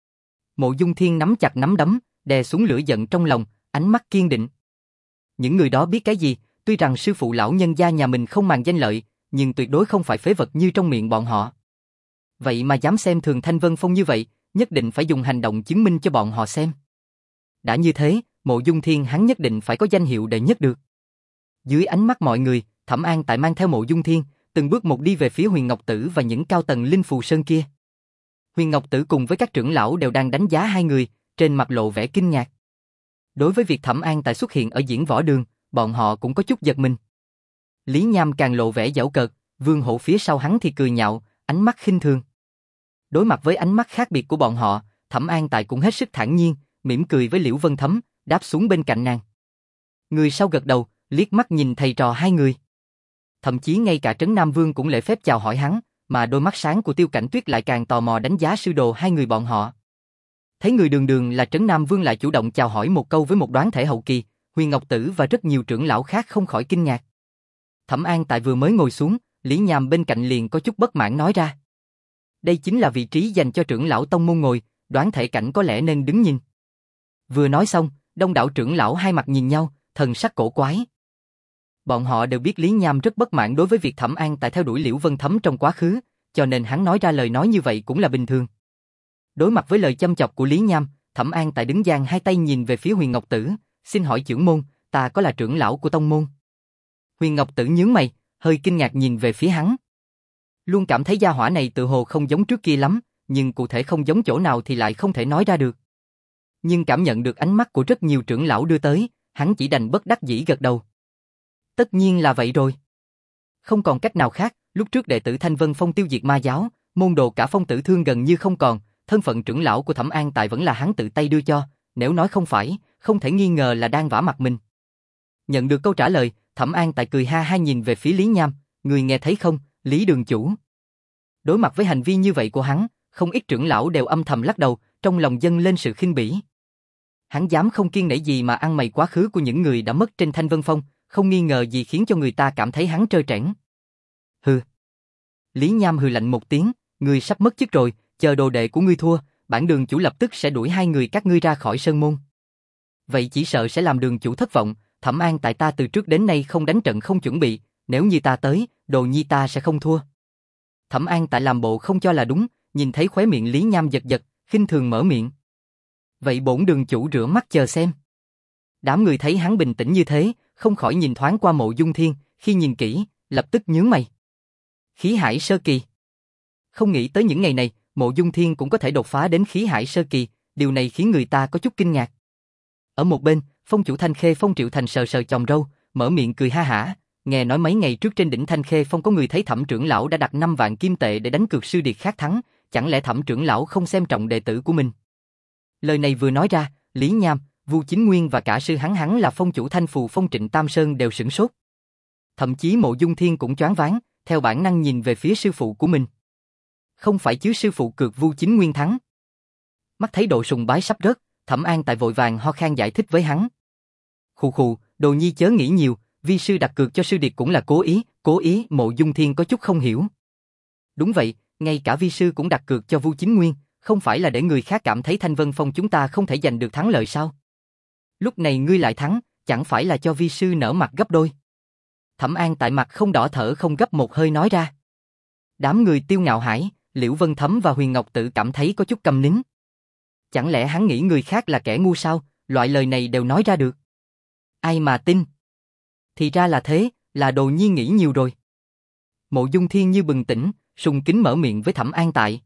Mộ Dung Thiên nắm chặt nắm đấm, đè xuống lửa giận trong lòng, ánh mắt kiên định. Những người đó biết cái gì, tuy rằng sư phụ lão nhân gia nhà mình không màng danh lợi, nhưng tuyệt đối không phải phế vật như trong miệng bọn họ. Vậy mà dám xem thường Thanh Vân Phong như vậy, nhất định phải dùng hành động chứng minh cho bọn họ xem. Đã như thế, Mộ Dung Thiên hắn nhất định phải có danh hiệu đệ nhất được. Dưới ánh mắt mọi người, Thẩm An Tại mang theo Mộ Dung Thiên, từng bước một đi về phía Huyền Ngọc Tử và những cao tầng Linh Phù Sơn kia. Huyền Ngọc Tử cùng với các trưởng lão đều đang đánh giá hai người, trên mặt lộ vẻ kinh ngạc. Đối với việc Thẩm An Tại xuất hiện ở diễn võ đường, bọn họ cũng có chút giật mình. Lý Nham càng lộ vẻ giễu cợt, Vương Hổ phía sau hắn thì cười nhạo, ánh mắt khinh thường. Đối mặt với ánh mắt khác biệt của bọn họ, Thẩm An Tại cũng hết sức thản nhiên, mỉm cười với Liễu Vân Thấm, đáp xuống bên cạnh nàng. Người sau gật đầu, liếc mắt nhìn thầy trò hai người. Thậm chí ngay cả Trấn Nam Vương cũng lễ phép chào hỏi hắn, mà đôi mắt sáng của Tiêu Cảnh Tuyết lại càng tò mò đánh giá sư đồ hai người bọn họ. Thấy người đường đường là Trấn Nam Vương lại chủ động chào hỏi một câu với một đoán thể hậu kỳ, Huyền Ngọc Tử và rất nhiều trưởng lão khác không khỏi kinh ngạc. Thẩm An Tại vừa mới ngồi xuống, Lý Nham bên cạnh liền có chút bất mãn nói ra. Đây chính là vị trí dành cho trưởng lão tông môn ngồi, đoán thể cảnh có lẽ nên đứng nhìn. Vừa nói xong, đông đảo trưởng lão hai mặt nhìn nhau, thần sắc cổ quái. Bọn họ đều biết Lý Nham rất bất mãn đối với việc Thẩm An Tại theo đuổi Liễu Vân Thấm trong quá khứ, cho nên hắn nói ra lời nói như vậy cũng là bình thường. Đối mặt với lời châm chọc của Lý Nham, Thẩm An Tại đứng dang hai tay nhìn về phía Huyền Ngọc Tử, xin hỏi trưởng môn, ta có là trưởng lão của tông môn? Huyền Ngọc Tử nhướng mày, hơi kinh ngạc nhìn về phía hắn. Luôn cảm thấy gia hỏa này tự hồ không giống trước kia lắm, nhưng cụ thể không giống chỗ nào thì lại không thể nói ra được. Nhưng cảm nhận được ánh mắt của rất nhiều trưởng lão đưa tới, hắn chỉ đành bất đắc dĩ gật đầu. Tất nhiên là vậy rồi. Không còn cách nào khác, lúc trước đệ tử Thanh Vân Phong tiêu diệt ma giáo, môn đồ cả Phong Tử Thương gần như không còn, thân phận trưởng lão của Thẩm An Tại vẫn là hắn tự tay đưa cho, nếu nói không phải, không thể nghi ngờ là đang vả mặt mình. Nhận được câu trả lời, Thẩm An Tại cười ha ha nhìn về phía Lý Nham, người nghe thấy không, Lý đường chủ. Đối mặt với hành vi như vậy của hắn, không ít trưởng lão đều âm thầm lắc đầu, trong lòng dâng lên sự khinh bỉ. Hắn dám không kiêng nể gì mà ăn mày quá khứ của những người đã mất trên Thanh Vân Phong, không nghi ngờ gì khiến cho người ta cảm thấy hắn trơ trẽn. Hừ. Lý Nham hừ lạnh một tiếng, ngươi sắp mất chức rồi, chờ đồ đệ của ngươi thua, bản đường chủ lập tức sẽ đuổi hai người các ngươi ra khỏi sơn môn. Vậy chỉ sợ sẽ làm đường chủ thất vọng, Thẩm An Tại ta từ trước đến nay không đánh trận không chuẩn bị, nếu như ta tới, đồ nhi ta sẽ không thua. Thẩm An Tại làm bộ không cho là đúng, nhìn thấy khóe miệng Lý Nham giật giật, khinh thường mở miệng. Vậy bổn đường chủ rửa mắt chờ xem. Đám người thấy hắn bình tĩnh như thế, không khỏi nhìn thoáng qua Mộ Dung Thiên, khi nhìn kỹ, lập tức nhướng mày. Khí hải sơ kỳ. Không nghĩ tới những ngày này, Mộ Dung Thiên cũng có thể đột phá đến khí hải sơ kỳ, điều này khiến người ta có chút kinh ngạc. Ở một bên, Phong chủ Thanh Khê Phong Triệu Thành sờ sờ chòm râu, mở miệng cười ha hả, nghe nói mấy ngày trước trên đỉnh Thanh Khê Phong có người thấy Thẩm trưởng lão đã đặt năm vạn kim tệ để đánh cược sư điệt khác thắng, chẳng lẽ Thẩm trưởng lão không xem trọng đệ tử của mình? Lời này vừa nói ra, Lý Nham, Vu Chính Nguyên và cả sư hắn hắn là Phong chủ Thanh Phù Phong Trịnh Tam Sơn đều sửng sốt. Thậm chí Mộ Dung Thiên cũng choáng váng, theo bản năng nhìn về phía sư phụ của mình. Không phải chứ sư phụ cược Vu Chính Nguyên thắng. Mắt thấy độ sùng bái sắp rớt, Thẩm An Tại vội vàng ho khan giải thích với hắn. Khù khù, đồ nhi chớ nghĩ nhiều, vi sư đặt cược cho sư điệt cũng là cố ý, cố ý. Mộ Dung Thiên có chút không hiểu. Đúng vậy, ngay cả vi sư cũng đặt cược cho Vu Chính Nguyên, không phải là để người khác cảm thấy Thanh Vân Phong chúng ta không thể giành được thắng lợi sao? Lúc này ngươi lại thắng, chẳng phải là cho vi sư nở mặt gấp đôi. Thẩm An Tại mặt không đỏ thở không gấp một hơi nói ra. Đám người Tiêu Ngạo Hải, Liễu Vân Thấm và Huyền Ngọc Tự cảm thấy có chút câm nín. Chẳng lẽ hắn nghĩ người khác là kẻ ngu sao, loại lời này đều nói ra được. Ai mà tin? Thì ra là thế, là đồ nhi nghĩ nhiều rồi. Mộ Dung Thiên như bừng tỉnh, sùng kính mở miệng với Thẩm An Tại.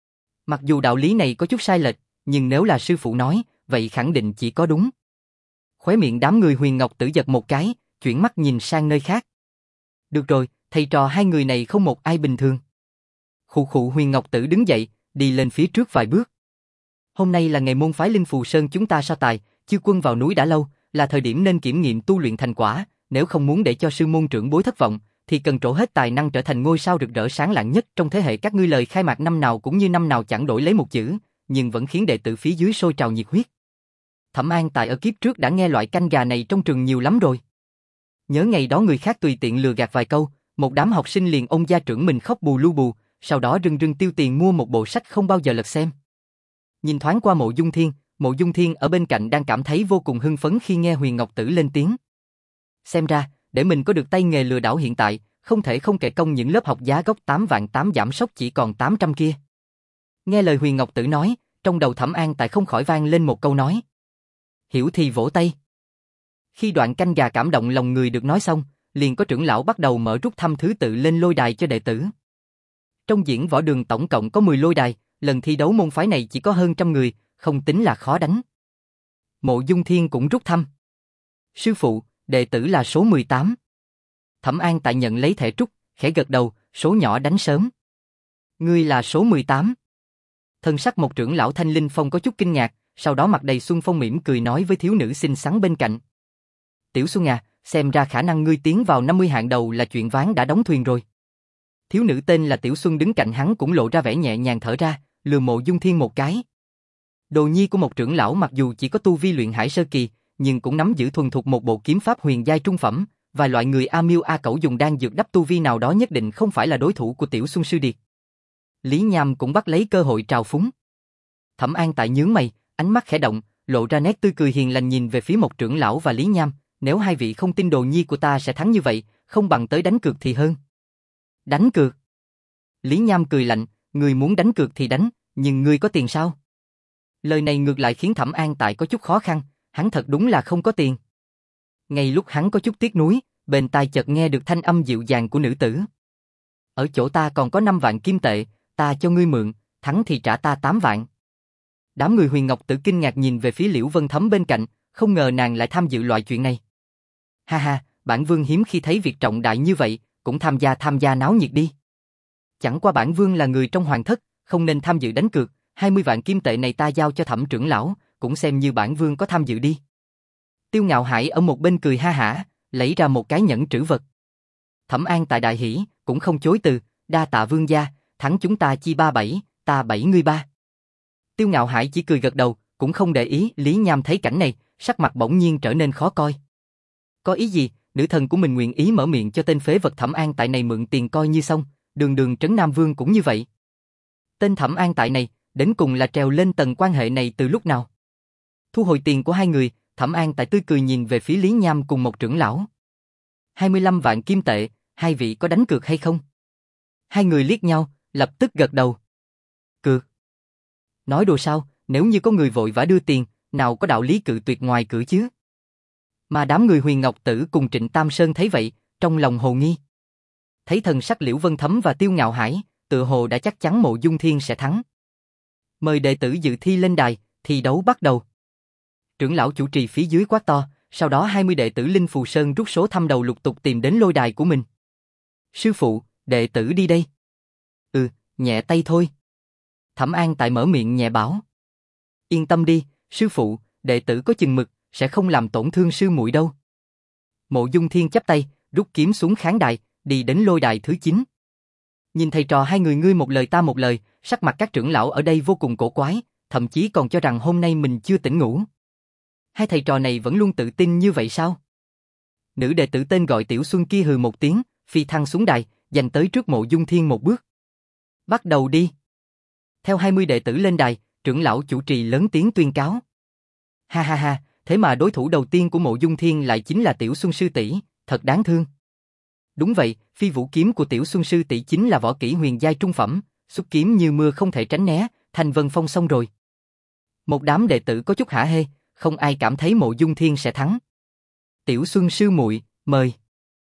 Mặc dù đạo lý này có chút sai lệch, nhưng nếu là sư phụ nói, vậy khẳng định chỉ có đúng. Khóe miệng đám người Huyền Ngọc Tử giật một cái, chuyển mắt nhìn sang nơi khác. Được rồi, thầy trò hai người này không một ai bình thường. Khụ khụ Huyền Ngọc Tử đứng dậy, đi lên phía trước vài bước. Hôm nay là ngày môn phái Linh Phù Sơn chúng ta so tài, chư quân vào núi đã lâu, là thời điểm nên kiểm nghiệm tu luyện thành quả, nếu không muốn để cho sư môn trưởng bối thất vọng, thì cần trổ hết tài năng trở thành ngôi sao rực rỡ sáng lạng nhất trong thế hệ các ngươi. Lời khai mạc năm nào cũng như năm nào chẳng đổi lấy một chữ, nhưng vẫn khiến đệ tử phía dưới sôi trào nhiệt huyết. Thẩm An Tại ở kiếp trước đã nghe loại canh gà này trong trường nhiều lắm rồi. Nhớ ngày đó người khác tùy tiện lừa gạt vài câu, một đám học sinh liền ôm gia trưởng mình khóc bù lu bù, sau đó rưng rưng tiêu tiền mua một bộ sách không bao giờ lật xem. Nhìn thoáng qua Mộ Dung Thiên, Mộ Dung Thiên ở bên cạnh đang cảm thấy vô cùng hưng phấn khi nghe Huyền Ngọc Tử lên tiếng. Xem ra, để mình có được tay nghề lừa đảo hiện tại, không thể không kể công những lớp học giá gốc tám vạn tám giảm sốc chỉ còn tám trăm kia. Nghe lời Huyền Ngọc Tử nói, trong đầu Thẩm An Tại không khỏi vang lên một câu nói. Hiểu thì vỗ tay. Khi đoạn canh gà cảm động lòng người được nói xong, liền có trưởng lão bắt đầu mở rút thăm thứ tự lên lôi đài cho đệ tử. Trong diễn võ đường tổng cộng có mười lôi đài, lần thi đấu môn phái này chỉ có hơn trăm người, không tính là khó đánh. Mộ Dung Thiên cũng rút thăm. Sư phụ, đệ tử là số mười tám. Thẩm An Tại nhận lấy thẻ trúc, khẽ gật đầu, số nhỏ đánh sớm. Ngươi là số mười tám. Thân sắc một trưởng lão Thanh Linh Phong có chút kinh ngạc, sau đó mặt đầy xuân phong mỉm cười nói với thiếu nữ xinh xắn bên cạnh. Tiểu Xuân à, xem ra khả năng ngươi tiến vào năm mươi hạng đầu là chuyện ván đã đóng thuyền rồi. Thiếu nữ tên là Tiểu Xuân đứng cạnh hắn cũng lộ ra vẻ nhẹ nhàng thở ra, lườm Mộ Dung Thiên một cái. Đồ nhi của một trưởng lão mặc dù chỉ có tu vi luyện hải sơ kỳ, nhưng cũng nắm giữ thuần thục một bộ kiếm pháp huyền giai trung phẩm, vài loại người A Miêu A Cẩu dùng đan dược đắp tu vi nào đó nhất định không phải là đối thủ của Tiểu Xuân sư điệt. Lý Nham cũng bắt lấy cơ hội trào phúng. Thẩm An Tại nhướng mày, ánh mắt khẽ động, lộ ra nét tươi cười hiền lành nhìn về phía một trưởng lão và Lý Nham, nếu hai vị không tin đồ nhi của ta sẽ thắng như vậy, không bằng tới đánh cược thì hơn. Đánh cược? Lý Nham cười lạnh, ngươi muốn đánh cược thì đánh, nhưng ngươi có tiền sao? Lời này ngược lại khiến Thẩm An Tại có chút khó khăn, hắn thật đúng là không có tiền. Ngay lúc hắn có chút tiếc nuối, bên tai chợt nghe được thanh âm dịu dàng của nữ tử. Ở chỗ ta còn có năm vạn kim tệ, ta cho ngươi mượn, thắng thì trả ta tám vạn. Đám người Huyền Ngọc Tử kinh ngạc nhìn về phía Liễu Vân Thấm bên cạnh, không ngờ nàng lại tham dự loại chuyện này. Ha ha, bản vương hiếm khi thấy việc trọng đại như vậy, cũng tham gia tham gia náo nhiệt đi. Chẳng qua bản vương là người trong hoàng thất, không nên tham dự đánh cược, hai mươi vạn kim tệ này ta giao cho Thẩm trưởng lão, cũng xem như bản vương có tham dự đi. Tiêu Ngạo Hải ở một bên cười ha hả, lấy ra một cái nhẫn trữ vật. Thẩm An Tại đại hỉ, cũng không chối từ, đa tạ vương gia, thắng chúng ta chi ba bảy, ta bảy ngươi ba. Tiêu Ngạo Hải chỉ cười gật đầu, cũng không để ý. Lý Nham thấy cảnh này, sắc mặt bỗng nhiên trở nên khó coi. Có ý gì? Nữ thần của mình nguyện ý mở miệng cho tên phế vật Thẩm An Tại này mượn tiền coi như xong, đường đường trấn Nam Vương cũng như vậy. Tên Thẩm An Tại này, đến cùng là trèo lên tầng quan hệ này từ lúc nào? Thu hồi tiền của hai người, Thẩm An Tại tươi cười nhìn về phía Lý Nham cùng một trưởng lão. hai mươi lăm vạn kim tệ, hai vị có đánh cược hay không? Hai người liếc nhau, lập tức gật đầu. Cược? Nói đùa sao, nếu như có người vội vã đưa tiền, nào có đạo lý cự tuyệt ngoài cửa chứ? Mà đám người Huyền Ngọc Tử cùng Trịnh Tam Sơn thấy vậy, trong lòng hồ nghi. Thấy thần sắc Liễu Vân Thấm và Tiêu Ngạo Hải, tự hồ đã chắc chắn Mộ Dung Thiên sẽ thắng. Mời đệ tử dự thi lên đài, thi đấu bắt đầu. Trưởng lão chủ trì phía dưới quát to, sau đó hai mươi đệ tử Linh Phù Sơn rút số thăm đầu lục tục tìm đến lôi đài của mình. Sư phụ, đệ tử đi đây. Ừ, nhẹ tay thôi. Thẩm An Tại mở miệng nhẹ bảo. Yên tâm đi, sư phụ, đệ tử có chừng mực, sẽ không làm tổn thương sư muội đâu. Mộ Dung Thiên chắp tay, rút kiếm xuống khán đài, đi đến lôi đài thứ chín. Nhìn thầy trò hai người ngươi một lời ta một lời, sắc mặt các trưởng lão ở đây vô cùng cổ quái, thậm chí còn cho rằng hôm nay mình chưa tỉnh ngủ. Hai thầy trò này vẫn luôn tự tin như vậy sao? Nữ đệ tử tên gọi Tiểu Xuân kia hừ một tiếng, phi thăng xuống đài, giành tới trước Mộ Dung Thiên một bước. Bắt đầu đi. Theo hai mươi đệ tử lên đài, trưởng lão chủ trì lớn tiếng tuyên cáo. Ha ha ha, thế mà đối thủ đầu tiên của Mộ Dung Thiên lại chính là Tiểu Xuân sư tỷ, thật đáng thương. Đúng vậy, phi vũ kiếm của Tiểu Xuân sư tỷ chính là võ kỹ huyền giai trung phẩm, xuất kiếm như mưa không thể tránh né, Thành Vân Phong xong rồi. Một đám đệ tử có chút hả hê, không ai cảm thấy Mộ Dung Thiên sẽ thắng. Tiểu Xuân sư muội, mời.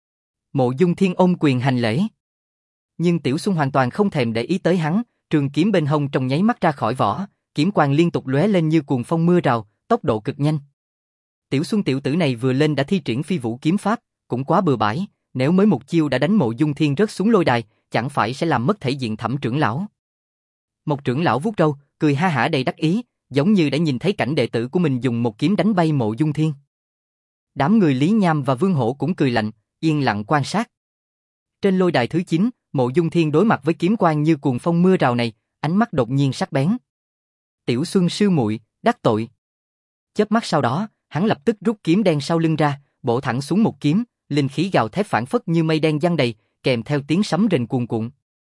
Mộ Dung Thiên ôm quyền hành lễ. Nhưng Tiểu Xuân hoàn toàn không thèm để ý tới hắn, trường kiếm bên hông trong nháy mắt ra khỏi vỏ, kiếm quang liên tục lóe lên như cuồng phong mưa rào, tốc độ cực nhanh. Tiểu Xuân tiểu tử này vừa lên đã thi triển phi vũ kiếm pháp, cũng quá bừa bãi, nếu mới một chiêu đã đánh Mộ Dung Thiên rớt xuống lôi đài, chẳng phải sẽ làm mất thể diện Thẩm trưởng lão. Một trưởng lão vuốt râu, cười ha hả đầy đắc ý, giống như đã nhìn thấy cảnh đệ tử của mình dùng một kiếm đánh bay Mộ Dung Thiên. Đám người Lý Nham và Vương Hổ cũng cười lạnh, yên lặng quan sát. Trên lôi đài thứ chín, Mộ Dung Thiên đối mặt với kiếm quang như cuồng phong mưa rào này, ánh mắt đột nhiên sắc bén. Tiểu Xuân sư muội, đắc tội. Chớp mắt sau đó, hắn lập tức rút kiếm đen sau lưng ra, bổ thẳng xuống một kiếm, linh khí gào thét phảng phất như mây đen giăng đầy, kèm theo tiếng sấm rền cuồn cuộn.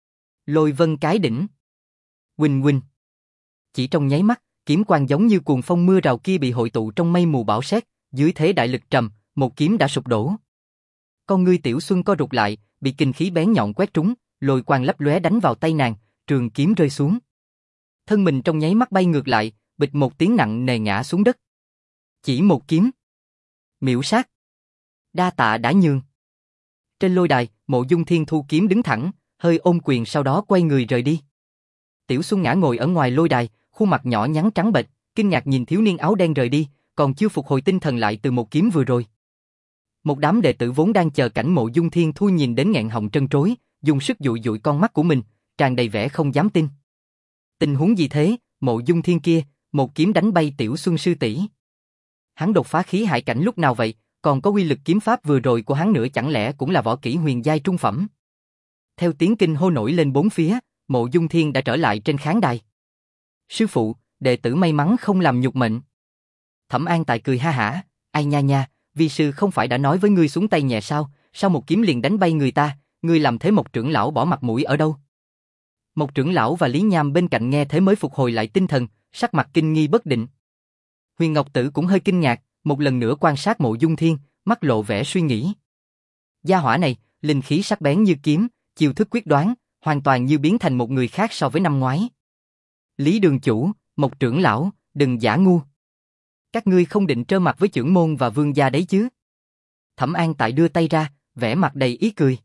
Lôi vân cái đỉnh. Huỳnh huỳnh. Chỉ trong nháy mắt, kiếm quang giống như cuồng phong mưa rào kia bị hội tụ trong mây mù bão sét, dưới thế đại lực trầm, một kiếm đã sụp đổ. Con ngươi Tiểu Xuân co rụt lại, bị kình khí bén nhọn quét trúng, lôi quang lấp lóe đánh vào tay nàng, trường kiếm rơi xuống. Thân mình trong nháy mắt bay ngược lại, bịch một tiếng nặng nề ngã xuống đất. Chỉ một kiếm. Miểu sát. Đa tạ đã nhường. Trên lôi đài, Mộ Dung Thiên thu kiếm đứng thẳng, hơi ôm quyền sau đó quay người rời đi. Tiểu Xuân ngã ngồi ở ngoài lôi đài, khuôn mặt nhỏ nhắn trắng bệch, kinh ngạc nhìn thiếu niên áo đen rời đi, còn chưa phục hồi tinh thần lại từ một kiếm vừa rồi. Một đám đệ tử vốn đang chờ cảnh Mộ Dung Thiên thu nhìn đến nghẹn họng trân trối, dùng sức dụi dụi con mắt của mình, tràn đầy vẻ không dám tin. Tình huống gì thế? Mộ Dung Thiên kia, một kiếm đánh bay Tiểu Xuân sư tỷ. Hắn đột phá khí hải cảnh lúc nào vậy? Còn có uy lực kiếm pháp vừa rồi của hắn nữa chẳng lẽ cũng là võ kỹ huyền giai trung phẩm? Theo tiếng kinh hô nổi lên bốn phía, Mộ Dung Thiên đã trở lại trên khán đài. Sư phụ, đệ tử may mắn không làm nhục mệnh. Thẩm An Tài cười ha hả, ai nha nha, vi sư không phải đã nói với ngươi xuống tay nhẹ sao, sao một kiếm liền đánh bay người ta, ngươi làm thế một trưởng lão bỏ mặt mũi ở đâu? Một trưởng lão và Lý Nham bên cạnh nghe thế mới phục hồi lại tinh thần, sắc mặt kinh nghi bất định. Huyền Ngọc Tử cũng hơi kinh ngạc, một lần nữa quan sát Mộ Dung Thiên, mắt lộ vẻ suy nghĩ. Gia hỏa này, linh khí sắc bén như kiếm, chiêu thức quyết đoán, hoàn toàn như biến thành một người khác so với năm ngoái. Lý đường chủ, Một trưởng lão, đừng giả ngu. Các ngươi không định trơ mặt với trưởng môn và vương gia đấy chứ? Thẩm An Tại đưa tay ra, vẻ mặt đầy ý cười.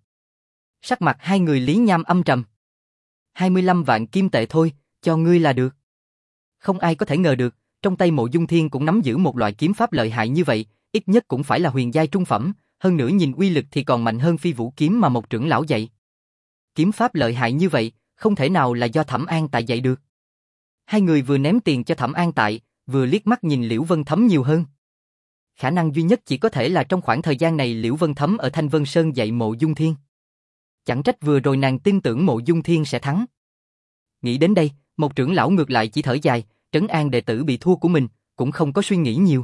Sắc mặt hai người Lý Nham âm trầm. hai mươi lăm vạn kim tệ thôi, cho ngươi là được. Không ai có thể ngờ được, trong tay Mộ Dung Thiên cũng nắm giữ một loại kiếm pháp lợi hại như vậy, ít nhất cũng phải là huyền giai trung phẩm, hơn nữa nhìn uy lực thì còn mạnh hơn phi vũ kiếm mà một trưởng lão dạy. Kiếm pháp lợi hại như vậy, không thể nào là do Thẩm An Tại dạy được. Hai người vừa ném tiền cho Thẩm An Tại, vừa liếc mắt nhìn Liễu Vân Thấm nhiều hơn. Khả năng duy nhất chỉ có thể là trong khoảng thời gian này Liễu Vân Thấm ở Thanh Vân Sơn dạy Mộ Dung Thiên. Chẳng trách vừa rồi nàng tin tưởng Mộ Dung Thiên sẽ thắng. Nghĩ đến đây, một trưởng lão ngược lại chỉ thở dài, trấn an đệ tử bị thua của mình, cũng không có suy nghĩ nhiều.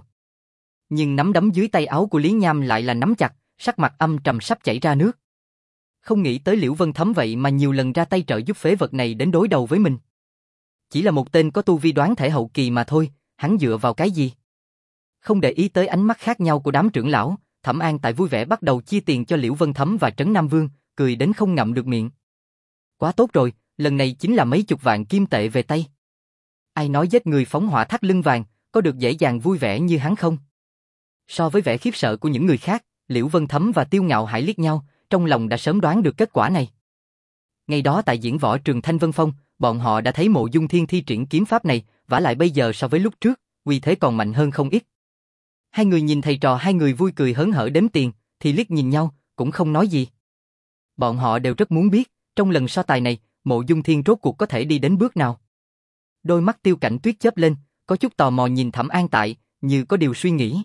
Nhưng nắm đấm dưới tay áo của Lý Nham lại là nắm chặt, sắc mặt âm trầm sắp chảy ra nước. Không nghĩ tới Liễu Vân Thấm vậy mà nhiều lần ra tay trợ giúp phế vật này đến đối đầu với mình. Chỉ là một tên có tu vi đoán thể hậu kỳ mà thôi, hắn dựa vào cái gì? Không để ý tới ánh mắt khác nhau của đám trưởng lão, Thẩm An Tại vui vẻ bắt đầu chia tiền cho Liễu Vân Thấm và Trấn Nam Vương, cười đến không ngậm được miệng. Quá tốt rồi, lần này chính là mấy chục vạn kim tệ về tay. Ai nói giết người phóng hỏa thắt lưng vàng, có được dễ dàng vui vẻ như hắn không? So với vẻ khiếp sợ của những người khác, Liễu Vân Thấm và Tiêu Ngạo Hải liếc nhau, trong lòng đã sớm đoán được kết quả này. Ngày đó tại diễn võ trường Thanh Vân Phong, bọn họ đã thấy Mộ Dung Thiên thi triển kiếm pháp này, vả lại bây giờ so với lúc trước, uy thế còn mạnh hơn không ít. Hai người nhìn thầy trò hai người vui cười hớn hở đếm tiền, thì liếc nhìn nhau, cũng không nói gì. Bọn họ đều rất muốn biết, trong lần so tài này, Mộ Dung Thiên rốt cuộc có thể đi đến bước nào. Đôi mắt Tiêu Cảnh Tuyết chớp lên, có chút tò mò nhìn Thẩm An Tại, như có điều suy nghĩ.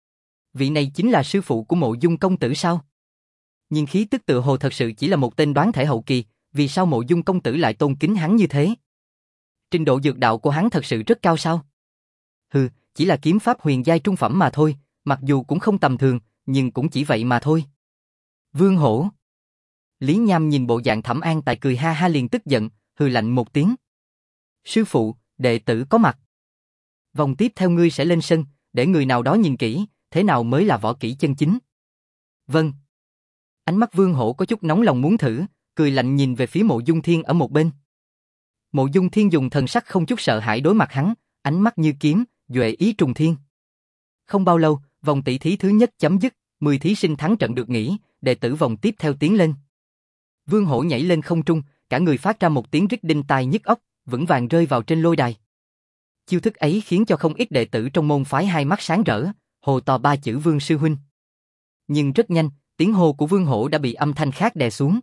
Vị này chính là sư phụ của Mộ Dung công tử sao? Nhưng khí tức tự hồ thật sự chỉ là một tên đoán thể hậu kỳ, vì sao Mộ Dung công tử lại tôn kính hắn như thế? Trình độ dược đạo của hắn thật sự rất cao sao? Hừ, chỉ là kiếm pháp huyền giai trung phẩm mà thôi, mặc dù cũng không tầm thường, nhưng cũng chỉ vậy mà thôi. Vương Hổ. Lý Nham nhìn bộ dạng Thẩm An Tại cười ha ha liền tức giận, hừ lạnh một tiếng. Sư phụ, đệ tử có mặt. Vòng tiếp theo ngươi sẽ lên sân, để người nào đó nhìn kỹ, thế nào mới là võ kỹ chân chính. Vâng. Ánh mắt Vương Hổ có chút nóng lòng muốn thử, cười lạnh nhìn về phía Mộ Dung Thiên ở một bên. Mộ Dung Thiên dùng thần sắc không chút sợ hãi đối mặt hắn, ánh mắt như kiếm, duệ ý trùng thiên. Không bao lâu, vòng tỷ thí thứ nhất chấm dứt, mười thí sinh thắng trận được nghỉ, đệ tử vòng tiếp theo tiến lên. Vương Hổ nhảy lên không trung, cả người phát ra một tiếng rít đinh tai nhức óc, vững vàng rơi vào trên lôi đài. Chiêu thức ấy khiến cho không ít đệ tử trong môn phái hai mắt sáng rỡ, hô to ba chữ Vương sư huynh. Nhưng rất nhanh, tiếng hô của Vương Hổ đã bị âm thanh khác đè xuống.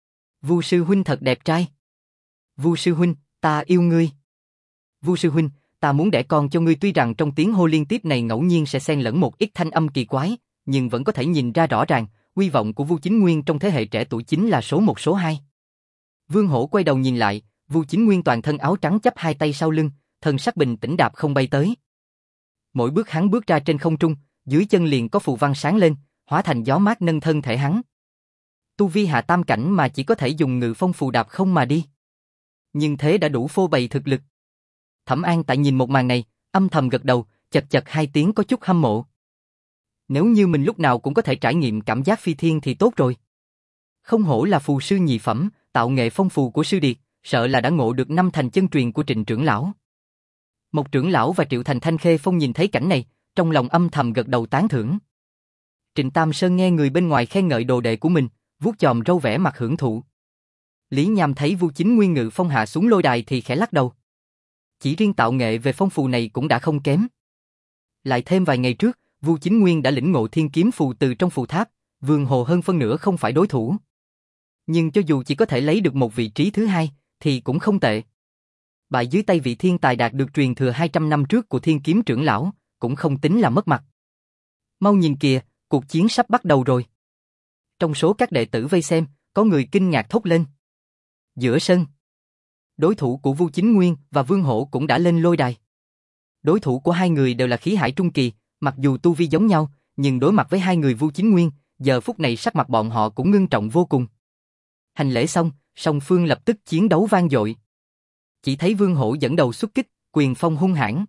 Vu sư huynh thật đẹp trai. Vu sư huynh, ta yêu ngươi. Vu sư huynh, ta muốn đẻ con cho ngươi. Tuy rằng trong tiếng hô liên tiếp này ngẫu nhiên sẽ xen lẫn một ít thanh âm kỳ quái, nhưng vẫn có thể nhìn ra rõ ràng, uy vọng của Vu Chính Nguyên trong thế hệ trẻ tuổi chính là số một số hai. Vương Hổ quay đầu nhìn lại, Vu Chính Nguyên toàn thân áo trắng chắp hai tay sau lưng, thân sắc bình tĩnh đạp không bay tới. Mỗi bước hắn bước ra trên không trung, dưới chân liền có phù văn sáng lên, hóa thành gió mát nâng thân thể hắn. Tu vi hạ tam cảnh mà chỉ có thể dùng ngự phong phù đạp không mà đi. Nhưng thế đã đủ phô bày thực lực. Thẩm An tại nhìn một màn này, âm thầm gật đầu, chật chật hai tiếng có chút hâm mộ. Nếu như mình lúc nào cũng có thể trải nghiệm cảm giác phi thiên thì tốt rồi. Không hổ là phù sư nhị phẩm, tạo nghệ phong phù của sư điệt, sợ là đã ngộ được năm thành chân truyền của Trịnh trưởng lão. Một trưởng lão và Triệu Thành Thanh Khê Phong nhìn thấy cảnh này, trong lòng âm thầm gật đầu tán thưởng. Trịnh Tam Sơn nghe người bên ngoài khen ngợi đồ đệ của mình, vuốt chòm râu vẻ mặt hưởng thụ. Lý Nham thấy Vu Chính Nguyên ngự phong hạ xuống lôi đài thì khẽ lắc đầu. Chỉ riêng tạo nghệ về phong phù này cũng đã không kém. Lại thêm vài ngày trước, Vu Chính Nguyên đã lĩnh ngộ thiên kiếm phù từ trong phù tháp, Vương Hồ hơn phân nửa không phải đối thủ. Nhưng cho dù chỉ có thể lấy được một vị trí thứ hai, thì cũng không tệ. Bại dưới tay vị thiên tài đạt được truyền thừa hai trăm năm trước của thiên kiếm trưởng lão, cũng không tính là mất mặt. Mau nhìn kìa, cuộc chiến sắp bắt đầu rồi. Trong số các đệ tử vây xem, có người kinh ngạc thốt lên. Giữa sân, đối thủ của Vu Chính Nguyên và Vương Hổ cũng đã lên lôi đài. Đối thủ của hai người đều là khí hải trung kỳ, mặc dù tu vi giống nhau, nhưng đối mặt với hai người Vu Chính Nguyên, giờ phút này sắc mặt bọn họ cũng ngưng trọng vô cùng. Hành lễ xong, song phương lập tức chiến đấu vang dội. Chỉ thấy Vương Hổ dẫn đầu xuất kích, quyền phong hung hãn.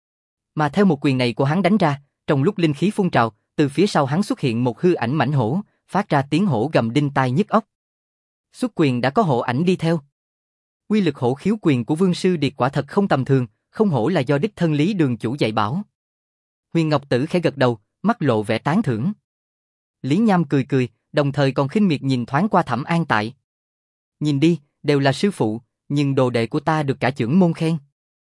Mà theo một quyền này của hắn đánh ra, trong lúc linh khí phun trào, từ phía sau hắn xuất hiện một hư ảnh mãnh hổ, phát ra tiếng hổ gầm đinh tai nhức óc. Xuất quyền đã có hổ ảnh đi theo. Uy lực hổ khiếu quyền của Vương sư điệt quả thật không tầm thường, không hổ là do đích thân Lý Đường chủ dạy bảo. Huyền Ngọc Tử khẽ gật đầu, mắt lộ vẻ tán thưởng. Lý Nham cười cười, đồng thời còn khinh miệt nhìn thoáng qua Thẩm An Tại. Nhìn đi, đều là sư phụ, nhưng đồ đệ của ta được cả chưởng môn khen.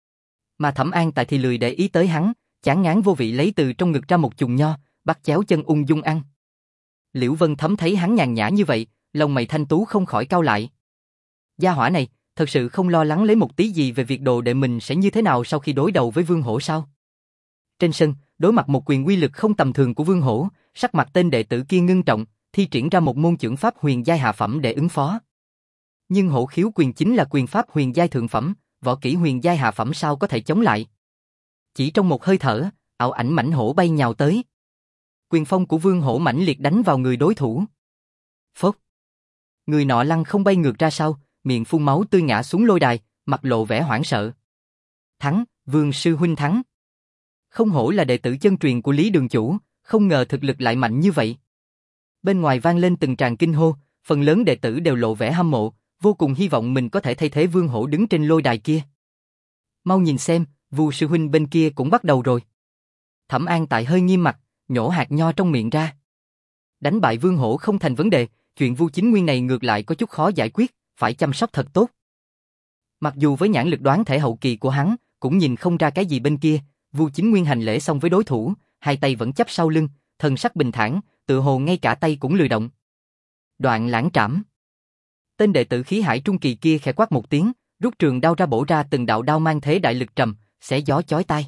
Mà Thẩm An Tại thì lười để ý tới hắn, chán ngán vô vị lấy từ trong ngực ra một chùm nho, bắt chéo chân ung dung ăn. Liễu Vân Thấm thấy hắn nhàn nhã như vậy, lông mày thanh tú không khỏi cau lại. Gia hỏa này, thật sự không lo lắng lấy một tí gì về việc đồ đệ mình sẽ như thế nào sau khi đối đầu với Vương Hổ sao? Trên sân, đối mặt một quyền uy lực không tầm thường của Vương Hổ, sắc mặt tên đệ tử kia ngưng trọng, thi triển ra một môn chưởng pháp huyền giai hạ phẩm để ứng phó. Nhưng hổ khiếu quyền chính là quyền pháp huyền giai thượng phẩm, võ kỹ huyền giai hạ phẩm sao có thể chống lại? Chỉ trong một hơi thở, ảo ảnh mãnh hổ bay nhào tới. Quyền phong của Vương Hổ mãnh liệt đánh vào người đối thủ. Phốc. Người nọ lăn không bay ngược ra sau, miệng phun máu tươi ngã xuống lôi đài, mặt lộ vẻ hoảng sợ. Thắng, Vương sư huynh thắng. Không hổ là đệ tử chân truyền của Lý Đường chủ, không ngờ thực lực lại mạnh như vậy. Bên ngoài vang lên từng tràng kinh hô, phần lớn đệ tử đều lộ vẻ hâm mộ, vô cùng hy vọng mình có thể thay thế Vương Hổ đứng trên lôi đài kia. Mau nhìn xem, Vu sư huynh bên kia cũng bắt đầu rồi. Thẩm An Tại hơi nghiêm mặt, nhổ hạt nho trong miệng ra. Đánh bại Vương Hổ không thành vấn đề, chuyện Vu Chính Nguyên này ngược lại có chút khó giải quyết, phải chăm sóc thật tốt. Mặc dù với nhãn lực đoán thể hậu kỳ của hắn, cũng nhìn không ra cái gì bên kia, Vu Chính Nguyên hành lễ xong với đối thủ, hai tay vẫn chắp sau lưng, thần sắc bình thản, tự hồ ngay cả tay cũng lười động. Đoạn lãng trảm. Tên đệ tử khí hải trung kỳ kia khẽ quát một tiếng, rút trường đao ra bổ ra từng đạo đao mang thế đại lực trầm, xé gió chói tai.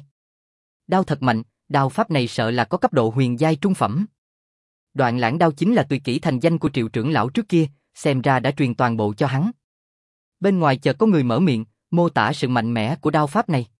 Đao thật mạnh, đao pháp này sợ là có cấp độ huyền giai trung phẩm. Đoạn lãng đao chính là tuyệt kỹ thành danh của Triệu trưởng lão trước kia, xem ra đã truyền toàn bộ cho hắn. Bên ngoài chợt có người mở miệng, mô tả sự mạnh mẽ của đao pháp này.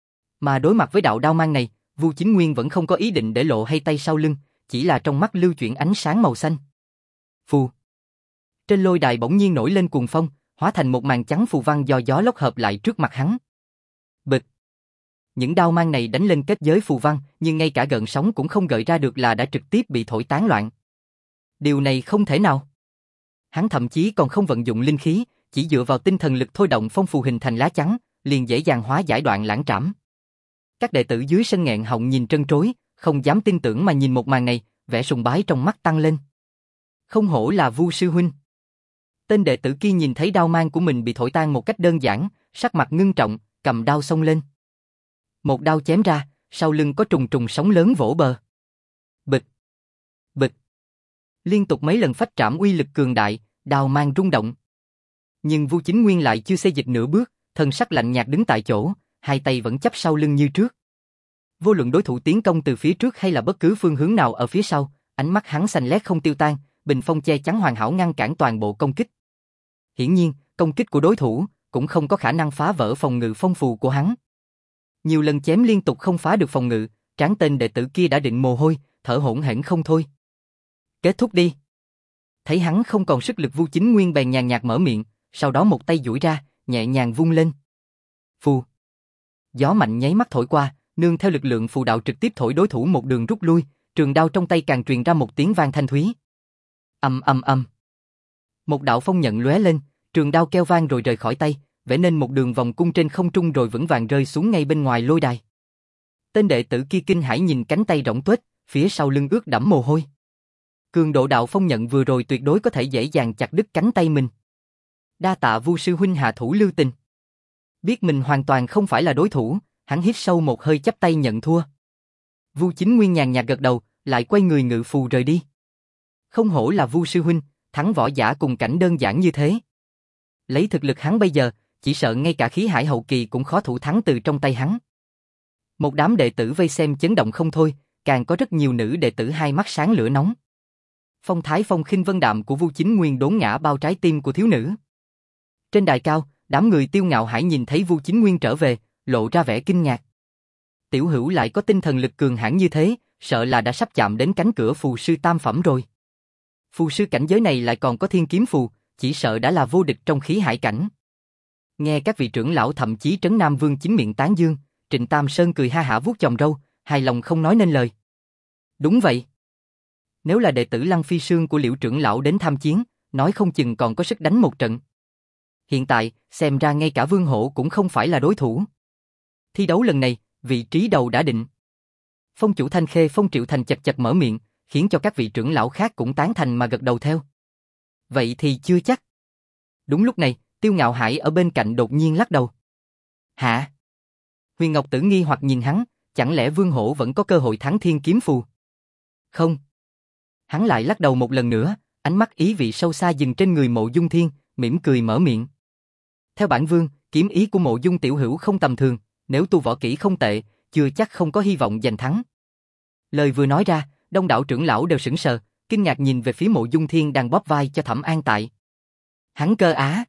Mà đối mặt với đạo đao mang này, Vu Chính Nguyên vẫn không có ý định để lộ hay tay sau lưng, chỉ là trong mắt lưu chuyển ánh sáng màu xanh. Phù. Trên lôi đài bỗng nhiên nổi lên cuồng phong, hóa thành một màn trắng phù văn do gió lốc hợp lại trước mặt hắn. Bịch. Những đao mang này đánh lên kết giới phù văn, nhưng ngay cả gợn sóng cũng không gợi ra được là đã trực tiếp bị thổi tán loạn. Điều này không thể nào. Hắn thậm chí còn không vận dụng linh khí, chỉ dựa vào tinh thần lực thôi động phong phù hình thành lá chắn, liền dễ dàng hóa giải đoạn lãng trảm. Các đệ tử dưới sân nghẹn họng nhìn trân trối, không dám tin tưởng mà nhìn một màn này, vẻ sùng bái trong mắt tăng lên. Không hổ là Vu sư huynh. Tên đệ tử kia nhìn thấy đao mang của mình bị thổi tan một cách đơn giản, sắc mặt ngưng trọng, cầm đao xông lên. Một đao chém ra, sau lưng có trùng trùng sóng lớn vỗ bờ. Bịch, bịch. Liên tục mấy lần phách trảm uy lực cường đại, đao mang rung động. Nhưng Vu Chính Nguyên lại chưa xê dịch nửa bước, thân sắc lạnh nhạt đứng tại chỗ, hai tay vẫn chắp sau lưng như trước. Vô luận đối thủ tiến công từ phía trước hay là bất cứ phương hướng nào ở phía sau, Ánh mắt hắn xanh lét không tiêu tan, bình phong che chắn hoàn hảo ngăn cản toàn bộ công kích. Hiển nhiên, công kích của đối thủ cũng không có khả năng phá vỡ phòng ngự phong phù của hắn. Nhiều lần chém liên tục không phá được phòng ngự, tráng tên đệ tử kia đã định mồ hôi, thở hổn hển không thôi. Kết thúc đi. Thấy hắn không còn sức lực, Vu Chính Nguyên bèn nhàn nhạt mở miệng, sau đó một tay duỗi ra, nhẹ nhàng vung lên. Phù. Gió mạnh nháy mắt thổi qua, nương theo lực lượng phù đạo trực tiếp thổi đối thủ một đường rút lui, trường đao trong tay càng truyền ra một tiếng vang thanh thúy. Ầm ầm ầm. Một đạo phong nhận lóe lên, trường đao kêu vang rồi rời khỏi tay, vẽ nên một đường vòng cung trên không trung rồi vững vàng rơi xuống ngay bên ngoài lôi đài. Tên đệ tử kia kinh hãi nhìn cánh tay rỗng tuếch, phía sau lưng ướt đẫm mồ hôi. Cường độ đạo phong nhận vừa rồi tuyệt đối có thể dễ dàng chặt đứt cánh tay mình. Đa tạ Vu sư huynh hạ thủ lưu tình. Biết mình hoàn toàn không phải là đối thủ, hắn hít sâu một hơi chắp tay nhận thua. Vu Chính Nguyên nhàn nhạt gật đầu, lại quay người ngự phù rời đi. Không hổ là Vu sư huynh, thắng võ giả cùng cảnh đơn giản như thế. Lấy thực lực hắn bây giờ, chỉ sợ ngay cả khí hải hậu kỳ cũng khó thủ thắng từ trong tay hắn. Một đám đệ tử vây xem chấn động không thôi, càng có rất nhiều nữ đệ tử hai mắt sáng lửa nóng. Phong thái phong khinh vân đạm của Vu Chính Nguyên đốn ngã bao trái tim của thiếu nữ. Trên đài cao, đám người Tiêu Ngạo Hải nhìn thấy Vu Chính Nguyên trở về, lộ ra vẻ kinh ngạc. Tiểu hữu lại có tinh thần lực cường hãn như thế, sợ là đã sắp chạm đến cánh cửa phù sư tam phẩm rồi. Phù sư cảnh giới này lại còn có thiên kiếm phù, chỉ sợ đã là vô địch trong khí hải cảnh. Nghe các vị trưởng lão thậm chí Trấn Nam Vương chính miệng tán dương, Trịnh Tam Sơn cười ha hả vuốt chòm râu, hài lòng không nói nên lời. Đúng vậy. Nếu là đệ tử Lăng Phi Sương của Liễu trưởng lão đến tham chiến, nói không chừng còn có sức đánh một trận. Hiện tại, xem ra ngay cả Vương Hổ cũng không phải là đối thủ. Thi đấu lần này, vị trí đầu đã định. Phong chủ Thanh Khê Phong Triệu Thành chật chật mở miệng, khiến cho các vị trưởng lão khác cũng tán thành mà gật đầu theo. Vậy thì chưa chắc. Đúng lúc này, Tiêu Ngạo Hải ở bên cạnh đột nhiên lắc đầu. Hả? Huyền Ngọc Tử nghi hoặc nhìn hắn, chẳng lẽ Vương Hổ vẫn có cơ hội thắng thiên kiếm phù? Không. Hắn lại lắc đầu một lần nữa, ánh mắt ý vị sâu xa dừng trên người Mộ Dung Thiên, mỉm cười mở miệng. Theo bản vương, kiếm ý của Mộ Dung tiểu hữu không tầm thường, nếu tu võ kỹ không tệ, chưa chắc không có hy vọng giành thắng. Lời vừa nói ra, đông đảo trưởng lão đều sững sờ, kinh ngạc nhìn về phía Mộ Dung Thiên đang bóp vai cho Thẩm An Tại. Hắn cơ á.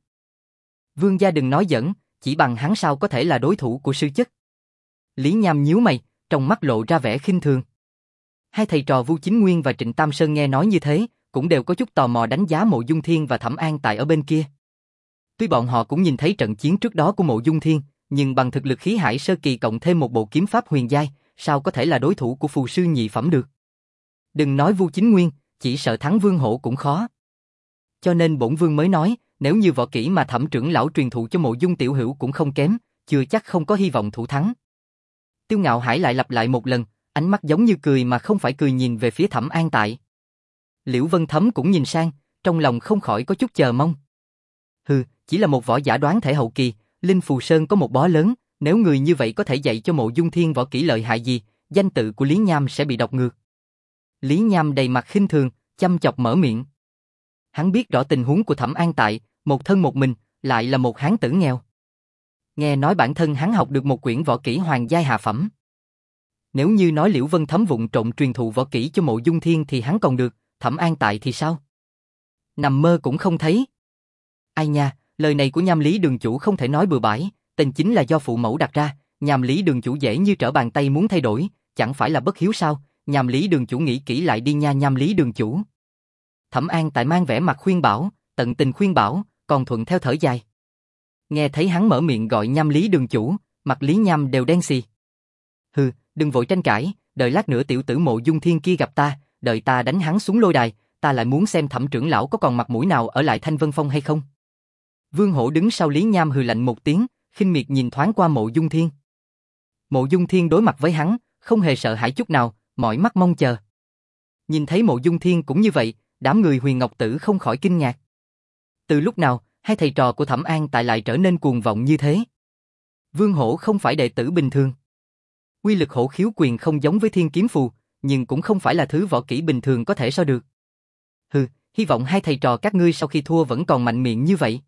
Vương gia đừng nói giỡn, chỉ bằng hắn sao có thể là đối thủ của sư chất. Lý Nham nhíu mày, trong mắt lộ ra vẻ khinh thường. Hai thầy trò Vu Chính Nguyên và Trịnh Tam Sơn nghe nói như thế, cũng đều có chút tò mò đánh giá Mộ Dung Thiên và Thẩm An Tại ở bên kia. Tuy bọn họ cũng nhìn thấy trận chiến trước đó của Mộ Dung Thiên, nhưng bằng thực lực khí hải sơ kỳ cộng thêm một bộ kiếm pháp huyền giai, sao có thể là đối thủ của phù sư nhị phẩm được? Đừng nói Vu Chính Nguyên, chỉ sợ thắng Vương Hổ cũng khó. Cho nên bổn vương mới nói, nếu như võ kỹ mà Thẩm trưởng lão truyền thụ cho Mộ Dung tiểu hữu cũng không kém, chưa chắc không có hy vọng thủ thắng. Tiêu Ngạo Hải lại lặp lại một lần, ánh mắt giống như cười mà không phải cười nhìn về phía Thẩm An Tại. Liễu Vân Thấm cũng nhìn sang, trong lòng không khỏi có chút chờ mong. Hừ, chỉ là một võ giả đoán thể hậu kỳ, Linh Phù Sơn có một bó lớn, nếu người như vậy có thể dạy cho Mộ Dung Thiên võ kỹ lợi hại gì, danh tự của Lý Nham sẽ bị đọc ngược. Lý Nham đầy mặt khinh thường, chăm chọc mở miệng. Hắn biết rõ tình huống của Thẩm An Tại, một thân một mình, lại là một hán tử nghèo. Nghe nói bản thân hắn học được một quyển võ kỹ hoàng giai hạ phẩm. Nếu như nói Liễu Vân Thấm vụng trộn truyền thụ võ kỹ cho Mộ Dung Thiên thì hắn còn được, Thẩm An Tại thì sao? Nằm mơ cũng không thấy. Ai nha, lời này của Nham Lý đường chủ không thể nói bừa bãi, tên chính là do phụ mẫu đặt ra, Nham Lý đường chủ dễ như trở bàn tay muốn thay đổi, chẳng phải là bất hiếu sao? Nham Lý đường chủ nghĩ kỹ lại đi nha Nham Lý đường chủ. Thẩm An Tại mang vẻ mặt khuyên bảo, tận tình khuyên bảo, còn thuận theo thở dài. Nghe thấy hắn mở miệng gọi Nham Lý đường chủ, mặt Lý Nham đều đen xì. Hừ, đừng vội tranh cãi, đợi lát nữa tiểu tử Mộ Dung Thiên kia gặp ta, đợi ta đánh hắn xuống lôi đài, ta lại muốn xem Thẩm trưởng lão có còn mặt mũi nào ở lại Thanh Vân Phong hay không. Vương Hổ đứng sau Lý Nham hừ lạnh một tiếng, khinh miệt nhìn thoáng qua Mộ Dung Thiên. Mộ Dung Thiên đối mặt với hắn, không hề sợ hãi chút nào, mỏi mắt mong chờ. Nhìn thấy Mộ Dung Thiên cũng như vậy, đám người Huyền Ngọc Tử không khỏi kinh ngạc. Từ lúc nào, hai thầy trò của Thẩm An Tại lại trở nên cuồng vọng như thế? Vương Hổ không phải đệ tử bình thường. Quy lực hổ khiếu quyền không giống với thiên kiếm phù, nhưng cũng không phải là thứ võ kỹ bình thường có thể so được. Hừ, hy vọng hai thầy trò các ngươi sau khi thua vẫn còn mạnh miệng như vậy.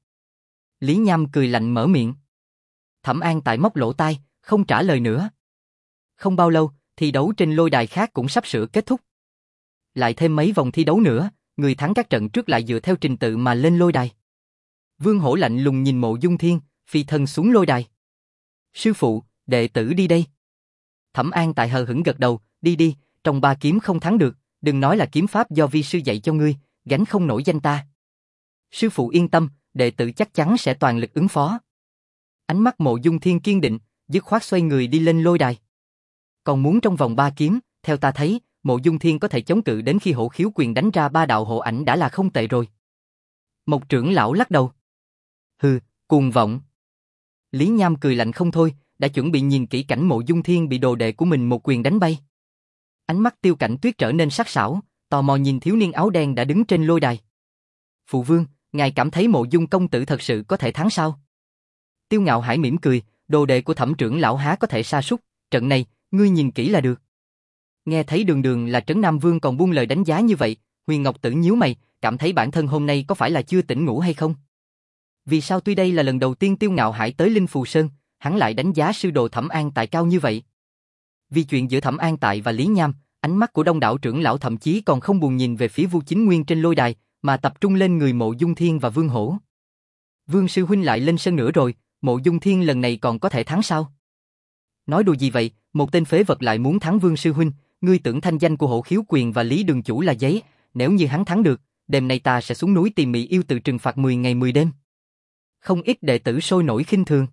Lý Nham cười lạnh mở miệng. Thẩm An Tại móc lỗ tai, không trả lời nữa. Không bao lâu, thi đấu trên lôi đài khác cũng sắp sửa kết thúc. Lại thêm mấy vòng thi đấu nữa, người thắng các trận trước lại dựa theo trình tự mà lên lôi đài. Vương Hổ lạnh lùng nhìn Mộ Dung Thiên, phi thân xuống lôi đài. Sư phụ, đệ tử đi đây. Thẩm An Tại hờ hững gật đầu, đi đi, trong ba kiếm không thắng được, đừng nói là kiếm pháp do vi sư dạy cho ngươi, gánh không nổi danh ta. Sư phụ yên tâm, đệ tử chắc chắn sẽ toàn lực ứng phó. Ánh mắt Mộ Dung Thiên kiên định, dứt khoát xoay người đi lên lôi đài. Còn muốn trong vòng ba kiếm, theo ta thấy, Mộ Dung Thiên có thể chống cự đến khi Hổ Khiếu Quyền đánh ra ba đạo hộ ảnh đã là không tệ rồi. Một trưởng lão lắc đầu. Hừ, cuồng vọng. Lý Nham cười lạnh không thôi, đã chuẩn bị nhìn kỹ cảnh Mộ Dung Thiên bị đồ đệ của mình một quyền đánh bay. Ánh mắt Tiêu Cảnh Tuyết trở nên sắc sảo, tò mò nhìn thiếu niên áo đen đã đứng trên lôi đài. Phụ vương, ngài cảm thấy Mộ Dung công tử thật sự có thể thắng sao? Tiêu Ngạo Hải mỉm cười, đồ đệ của Thẩm trưởng lão há có thể sa sút, trận này, ngươi nhìn kỹ là được. Nghe thấy Đường Đường là Trấn Nam Vương còn buông lời đánh giá như vậy, Huyền Ngọc Tử nhíu mày, cảm thấy bản thân hôm nay có phải là chưa tỉnh ngủ hay không? Vì sao tuy đây là lần đầu tiên Tiêu Ngạo Hải tới Linh Phù Sơn, hắn lại đánh giá sư đồ Thẩm An Tại cao như vậy? Vì chuyện giữa Thẩm An Tại và Lý Nham, ánh mắt của đông đảo trưởng lão thậm chí còn không buồn nhìn về phía Vu Chính Nguyên trên lôi đài, mà tập trung lên người Mộ Dung Thiên và Vương Hổ. Vương sư huynh lại lên sân nữa rồi, Mộ Dung Thiên lần này còn có thể thắng sao? Nói đùa gì vậy, một tên phế vật lại muốn thắng Vương sư huynh, ngươi tưởng thanh danh của Hổ Khiếu Quyền và Lý Đường chủ là giấy, nếu như hắn thắng được, đêm nay ta sẽ xuống núi tìm Mỹ yêu tự trừng phạt mười ngày mười đêm. Không ít đệ tử sôi nổi khinh thường.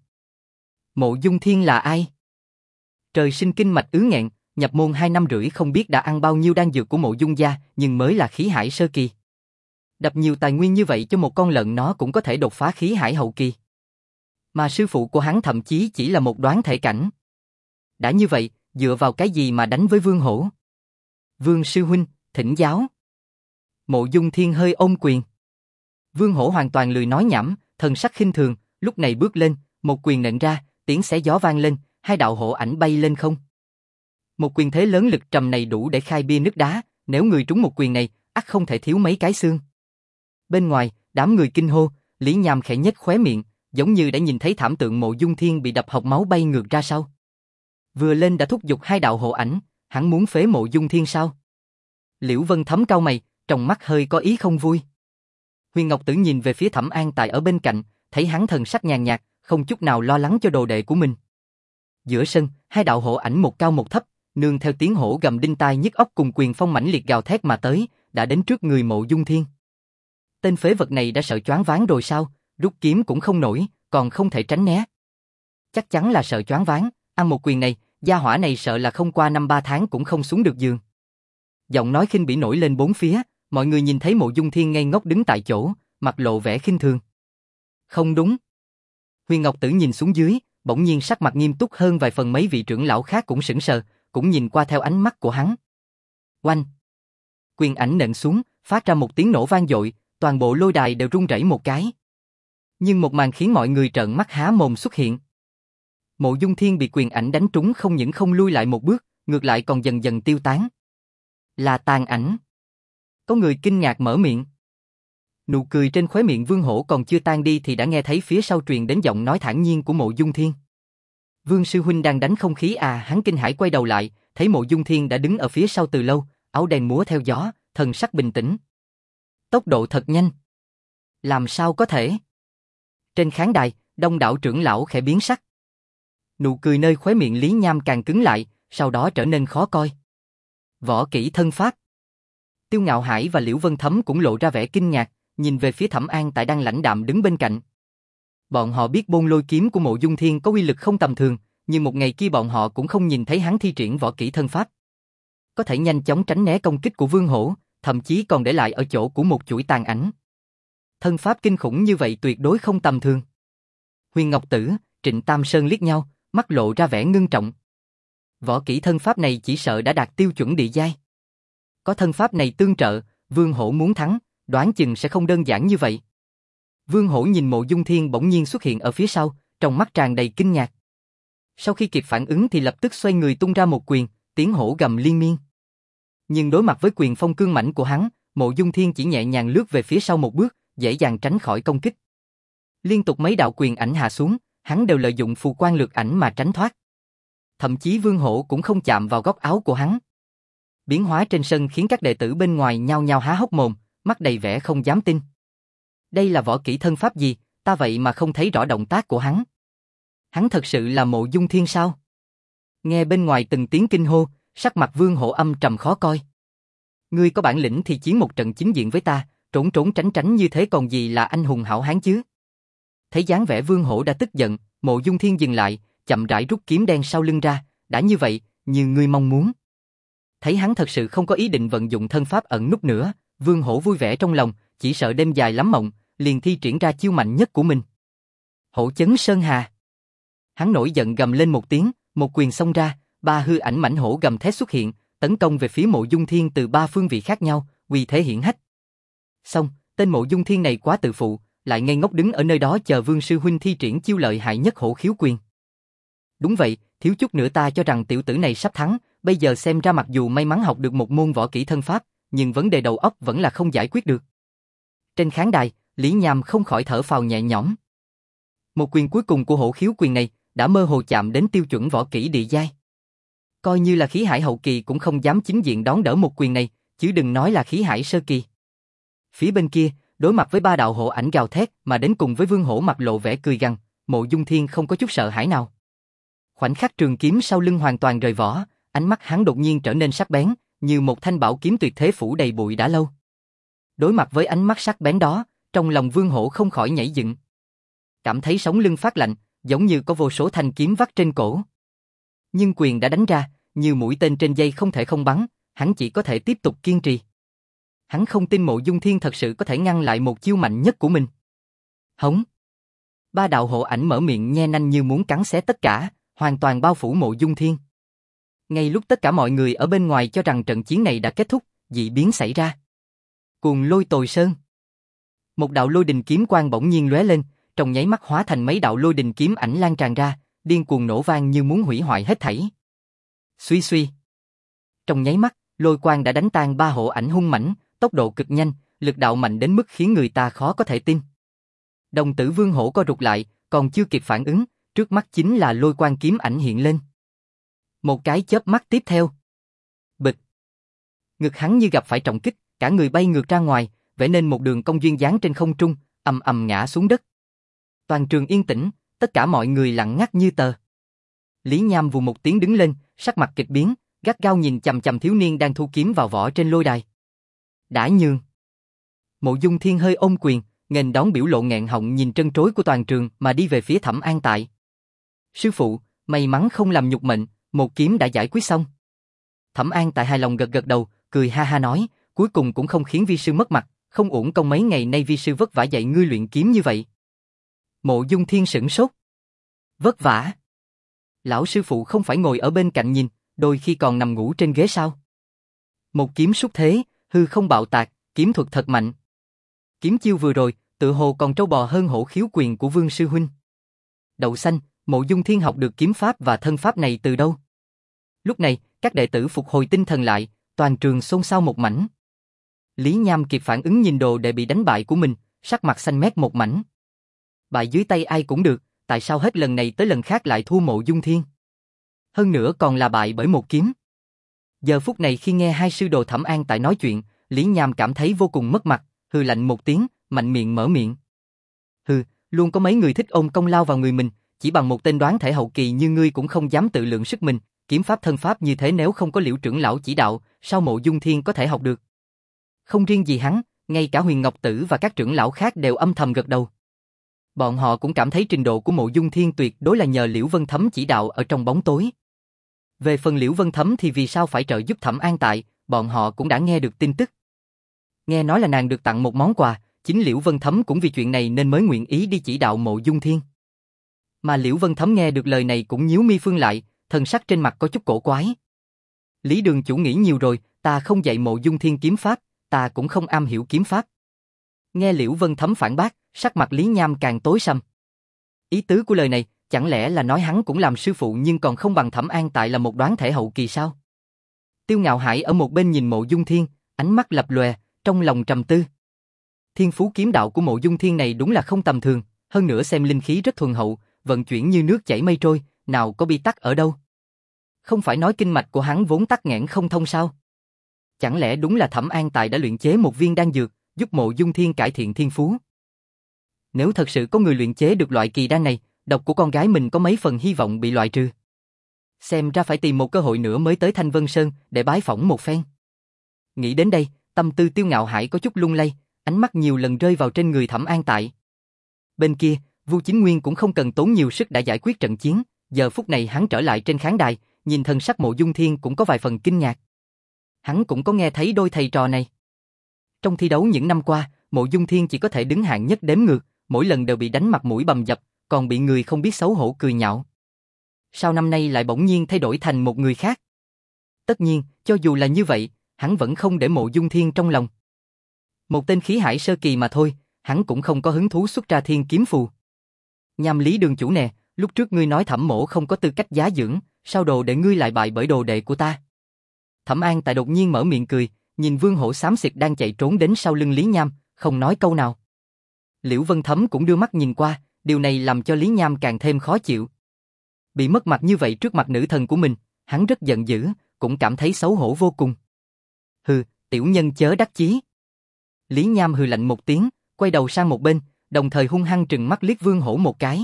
Mộ Dung Thiên là ai? Trời sinh kinh mạch ứ nghẹn, nhập môn hai năm rưỡi không biết đã ăn bao nhiêu đan dược của Mộ Dung gia, nhưng mới là khí hải sơ kỳ. Đập nhiều tài nguyên như vậy cho một con lợn nó cũng có thể đột phá khí hải hậu kỳ. Mà sư phụ của hắn thậm chí chỉ là một đoán thể cảnh. Đã như vậy, dựa vào cái gì mà đánh với Vương Hổ? Vương sư huynh, thỉnh giáo. Mộ Dung Thiên hơi ôm quyền. Vương Hổ hoàn toàn lười nói nhảm, thần sắc khinh thường, lúc này bước lên, một quyền nện ra, tiếng xé gió vang lên, hai đạo hổ ảnh bay lên không. Một quyền thế lớn lực trầm này đủ để khai bia nứt đá, nếu người trúng một quyền này, ắt không thể thiếu mấy cái xương. Bên ngoài, đám người kinh hô, Lý Nham khẽ nhếch khóe miệng, giống như đã nhìn thấy thảm tượng Mộ Dung Thiên bị đập hộc máu bay ngược ra sau. Vừa lên đã thúc giục hai đạo hộ ảnh, hắn muốn phế Mộ Dung Thiên sao? Liễu Vân Thấm cau mày, trong mắt hơi có ý không vui. Huyền Ngọc Tử nhìn về phía Thẩm An Tại ở bên cạnh, thấy hắn thần sắc nhàn nhạt, không chút nào lo lắng cho đồ đệ của mình. Giữa sân, hai đạo hộ ảnh một cao một thấp, nương theo tiếng hổ gầm đinh tai nhức óc cùng quyền phong mãnh liệt gào thét mà tới, đã đến trước người Mộ Dung Thiên. Tên phế vật này đã sợ choáng váng rồi sao, rút kiếm cũng không nổi, còn không thể tránh né. Chắc chắn là sợ choáng váng, ăn một quyền này, gia hỏa này sợ là không qua năm ba tháng cũng không xuống được giường. Giọng nói khinh bỉ nổi lên bốn phía, mọi người nhìn thấy Mộ Dung Thiên ngây ngốc đứng tại chỗ, mặt lộ vẻ khinh thường. Không đúng. Huyền Ngọc Tử nhìn xuống dưới, bỗng nhiên sắc mặt nghiêm túc hơn vài phần, mấy vị trưởng lão khác cũng sững sờ, cũng nhìn qua theo ánh mắt của hắn. Oanh! Quyền ảnh nện xuống, phát ra một tiếng nổ vang dội, toàn bộ lôi đài đều rung rẩy một cái. Nhưng một màn khiến mọi người trợn mắt há mồm xuất hiện. Mộ Dung Thiên bị quyền ảnh đánh trúng không những không lui lại một bước, ngược lại còn dần dần tiêu tán. Là tàn ảnh. Có người kinh ngạc mở miệng. Nụ cười trên khóe miệng Vương Hổ còn chưa tan đi thì đã nghe thấy phía sau truyền đến giọng nói thản nhiên của Mộ Dung Thiên. Vương sư huynh đang đánh không khí à? Hắn kinh hãi quay đầu lại, thấy Mộ Dung Thiên đã đứng ở phía sau từ lâu, áo đen múa theo gió, thần sắc bình tĩnh. Tốc độ thật nhanh. Làm sao có thể? Trên khán đài, đông đảo trưởng lão khẽ biến sắc. Nụ cười nơi khóe miệng Lý Nham càng cứng lại, sau đó trở nên khó coi. Võ kỹ thân pháp. Tiêu Ngạo Hải và Liễu Vân Thấm cũng lộ ra vẻ kinh ngạc, nhìn về phía Thẩm An Tại đang lãnh đạm đứng bên cạnh. Bọn họ biết Bôn Lôi kiếm của Mộ Dung Thiên có uy lực không tầm thường, nhưng một ngày kia bọn họ cũng không nhìn thấy hắn thi triển võ kỹ thân pháp. Có thể nhanh chóng tránh né công kích của Vương Hổ, thậm chí còn để lại ở chỗ của một chuỗi tàn ảnh. Thân pháp kinh khủng như vậy tuyệt đối không tầm thường. Huyền Ngọc Tử, Trịnh Tam Sơn liếc nhau, mắt lộ ra vẻ ngưng trọng. Võ kỹ thân pháp này chỉ sợ đã đạt tiêu chuẩn địa giai. Có thân pháp này tương trợ, Vương Hổ muốn thắng, đoán chừng sẽ không đơn giản như vậy. Vương Hổ nhìn Mộ Dung Thiên bỗng nhiên xuất hiện ở phía sau, trong mắt tràn đầy kinh ngạc. Sau khi kịp phản ứng thì lập tức xoay người tung ra một quyền, tiếng hổ gầm liên miên. Nhưng đối mặt với quyền phong cương mãnh của hắn, Mộ Dung Thiên chỉ nhẹ nhàng lướt về phía sau một bước, dễ dàng tránh khỏi công kích. Liên tục mấy đạo quyền ảnh hạ xuống, hắn đều lợi dụng phù quan lược ảnh mà tránh thoát. Thậm chí Vương Hổ cũng không chạm vào góc áo của hắn. Biến hóa trên sân khiến các đệ tử bên ngoài nhao nhao há hốc mồm, mắt đầy vẻ không dám tin. Đây là võ kỹ thân pháp gì, ta vậy mà không thấy rõ động tác của hắn. Hắn thật sự là Mộ Dung Thiên sao? Nghe bên ngoài từng tiếng kinh hô, sắc mặt Vương Hổ âm trầm khó coi. Ngươi có bản lĩnh thì chiến một trận chính diện với ta, trốn trốn tránh tránh như thế còn gì là anh hùng hảo hán chứ? Thấy dáng vẻ Vương Hổ đã tức giận, Mộ Dung Thiên dừng lại, chậm rãi rút kiếm đen sau lưng ra, đã như vậy, như ngươi mong muốn. Thấy hắn thật sự không có ý định vận dụng thân pháp ẩn núp nữa, Vương Hổ vui vẻ trong lòng, chỉ sợ đêm dài lắm mộng, liền thi triển ra chiêu mạnh nhất của mình. Hổ chấn sơn hà. Hắn nổi giận gầm lên một tiếng, một quyền xông ra, ba hư ảnh mãnh hổ gầm thét xuất hiện, tấn công về phía Mộ Dung Thiên từ ba phương vị khác nhau, uy thế hiển hách. Xong, tên Mộ Dung Thiên này quá tự phụ, lại ngây ngốc đứng ở nơi đó chờ Vương sư huynh thi triển chiêu lợi hại nhất Hổ khiếu quyền. Đúng vậy, thiếu chút nữa ta cho rằng tiểu tử này sắp thắng, bây giờ xem ra mặc dù may mắn học được một môn võ kỹ thân pháp, nhưng vấn đề đầu óc vẫn là không giải quyết được. Trên khán đài, Lý Nham không khỏi thở phào nhẹ nhõm. Một quyền cuối cùng của Hổ khiếu quyền này đã mơ hồ chạm đến tiêu chuẩn võ kỹ địa giai. Coi như là khí hải hậu kỳ cũng không dám chính diện đón đỡ một quyền này, chứ đừng nói là khí hải sơ kỳ. Phía bên kia, đối mặt với ba đạo hộ ảnh gào thét mà đến cùng với Vương Hổ mặt lộ vẻ cười gằn, Mộ Dung Thiên không có chút sợ hãi nào. Khoảnh khắc trường kiếm sau lưng hoàn toàn rời vỏ, ánh mắt hắn đột nhiên trở nên sắc bén, như một thanh bảo kiếm tuyệt thế phủ đầy bụi đã lâu. Đối mặt với ánh mắt sắc bén đó, trong lòng Vương Hổ không khỏi nhảy dựng. Cảm thấy sống lưng phát lạnh, giống như có vô số thanh kiếm vắt trên cổ. Nhưng quyền đã đánh ra, như mũi tên trên dây không thể không bắn, hắn chỉ có thể tiếp tục kiên trì. Hắn không tin Mộ Dung Thiên thật sự có thể ngăn lại một chiêu mạnh nhất của mình. Hống! Ba đạo hộ ảnh mở miệng nhe nanh như muốn cắn xé tất cả, hoàn toàn bao phủ Mộ Dung Thiên. Ngay lúc tất cả mọi người ở bên ngoài cho rằng trận chiến này đã kết thúc, dị biến xảy ra. Cuồng lôi tồi sơn. Một đạo lôi đình kiếm quang bỗng nhiên lóe lên, trong nháy mắt hóa thành mấy đạo lôi đình kiếm ảnh lan tràn ra, điên cuồng nổ vang như muốn hủy hoại hết thảy. Suy suy. Trong nháy mắt, lôi quang đã đánh tan ba hộ ảnh hung mãnh, tốc độ cực nhanh, lực đạo mạnh đến mức khiến người ta khó có thể tin. Đồng tử Vương Hổ co rụt lại, còn chưa kịp phản ứng, trước mắt chính là lôi quang kiếm ảnh hiện lên. Một cái chớp mắt tiếp theo. Bịch. Ngực hắn như gặp phải trọng kích, cả người bay ngược ra ngoài, vẽ nên một đường cong duyên dáng trên không trung, ầm ầm ngã xuống đất. Toàn trường yên tĩnh, tất cả mọi người lặng ngắt như tờ. Lý Nham vù một tiếng đứng lên, sắc mặt kịch biến, gắt gao nhìn chằm chằm thiếu niên đang thu kiếm vào vỏ trên lôi đài. Đã nhường. Mộ Dung Thiên hơi ôm quyền, nghênh đón biểu lộ nghẹn họng nhìn trân trối của toàn trường mà đi về phía Thẩm An Tại. Sư phụ, may mắn không làm nhục mệnh, một kiếm đã giải quyết xong. Thẩm An Tại hài lòng gật gật đầu, cười ha ha nói, cuối cùng cũng không khiến vi sư mất mặt, không uổng công mấy ngày nay vi sư vất vả dạy ngươi luyện kiếm như vậy. Mộ Dung Thiên sửng sốt. Vất vả? Lão sư phụ không phải ngồi ở bên cạnh nhìn, đôi khi còn nằm ngủ trên ghế sao? Một kiếm xuất thế, hư không bạo tạc, kiếm thuật thật mạnh. Kiếm chiêu vừa rồi, tự hồ còn trâu bò hơn Hổ khiếu quyền của Vương sư huynh. Đậu xanh, Mộ Dung Thiên học được kiếm pháp và thân pháp này từ đâu? Lúc này, các đệ tử phục hồi tinh thần lại, toàn trường xôn xao một mảnh. Lý Nham kịp phản ứng nhìn đồ đệ bị đánh bại của mình, sắc mặt xanh mét một mảnh. Bại dưới tay ai cũng được, tại sao hết lần này tới lần khác lại thua Mộ Dung Thiên? Hơn nữa còn là bại bởi một kiếm. Giờ phút này khi nghe hai sư đồ Thẩm An Tại nói chuyện, Lý Nham cảm thấy vô cùng mất mặt, hừ lạnh một tiếng, mạnh miệng mở miệng. Hừ, luôn có mấy người thích ôm công lao vào người mình, chỉ bằng một tên đoán thể hậu kỳ như ngươi cũng không dám tự lượng sức mình, kiếm pháp thân pháp như thế nếu không có Liễu trưởng lão chỉ đạo, sao Mộ Dung Thiên có thể học được? Không riêng gì hắn, ngay cả Huyền Ngọc Tử và các trưởng lão khác đều âm thầm gật đầu. Bọn họ cũng cảm thấy trình độ của Mộ Dung Thiên tuyệt đối là nhờ Liễu Vân Thấm chỉ đạo ở trong bóng tối. Về phần Liễu Vân Thấm thì vì sao phải trợ giúp Thẩm An Tại, bọn họ cũng đã nghe được tin tức. Nghe nói là nàng được tặng một món quà, chính Liễu Vân Thấm cũng vì chuyện này nên mới nguyện ý đi chỉ đạo Mộ Dung Thiên. Mà Liễu Vân Thấm nghe được lời này cũng nhíu mi phương lại, thần sắc trên mặt có chút cổ quái. Lý đường chủ nghĩ nhiều rồi, ta không dạy Mộ Dung Thiên kiếm pháp, ta cũng không am hiểu kiếm pháp. Nghe Liễu Vân Thấm phản bác, sắc mặt Lý Nham càng tối sầm. Ý tứ của lời này, chẳng lẽ là nói hắn cũng làm sư phụ nhưng còn không bằng Thẩm An Tại là một đoán thể hậu kỳ sao? Tiêu Ngạo Hải ở một bên nhìn Mộ Dung Thiên, ánh mắt lập lòe, trong lòng trầm tư. Thiên phú kiếm đạo của Mộ Dung Thiên này đúng là không tầm thường, hơn nữa xem linh khí rất thuần hậu, vận chuyển như nước chảy mây trôi, nào có bi tắc ở đâu. Không phải nói kinh mạch của hắn vốn tắc nghẽn không thông sao? Chẳng lẽ đúng là Thẩm An Tại đã luyện chế một viên đan dược, giúp Mộ Dung Thiên cải thiện thiên phú? Nếu thật sự có người luyện chế được loại kỳ đan này, độc của con gái mình có mấy phần hy vọng bị loại trừ. Xem ra phải tìm một cơ hội nữa mới tới Thanh Vân Sơn để bái phỏng một phen. Nghĩ đến đây, tâm tư Tiêu Ngạo Hải có chút lung lay, ánh mắt nhiều lần rơi vào trên người Thẩm An Tại. Bên kia, Vu Chính Nguyên cũng không cần tốn nhiều sức đã giải quyết trận chiến, giờ phút này hắn trở lại trên khán đài, nhìn thần sắc Mộ Dung Thiên cũng có vài phần kinh ngạc. Hắn cũng có nghe thấy đôi thầy trò này. Trong thi đấu những năm qua, Mộ Dung Thiên chỉ có thể đứng hạng nhất đếm ngược, mỗi lần đều bị đánh mặt mũi bầm dập, còn bị người không biết xấu hổ cười nhạo. Sao năm nay lại bỗng nhiên thay đổi thành một người khác? Tất nhiên, cho dù là như vậy, hắn vẫn không để Mộ Dung Thiên trong lòng. Một tên khí hải sơ kỳ mà thôi, hắn cũng không có hứng thú xuất ra thiên kiếm phù. Nham Lý đường chủ nè, lúc trước ngươi nói Thẩm mỗ không có tư cách giá dưỡng, sao đồ để ngươi lại bại bởi đồ đệ của ta? Thẩm An Tại đột nhiên mở miệng cười, nhìn Vương Hổ xám xịt đang chạy trốn đến sau lưng Lý Nham, không nói câu nào. Liễu Vân Thấm cũng đưa mắt nhìn qua, điều này làm cho Lý Nham càng thêm khó chịu. Bị mất mặt như vậy trước mặt nữ thần của mình, hắn rất giận dữ, cũng cảm thấy xấu hổ vô cùng. Hừ, tiểu nhân chớ đắc chí. Lý Nham hừ lạnh một tiếng, quay đầu sang một bên, đồng thời hung hăng trừng mắt liếc Vương Hổ một cái.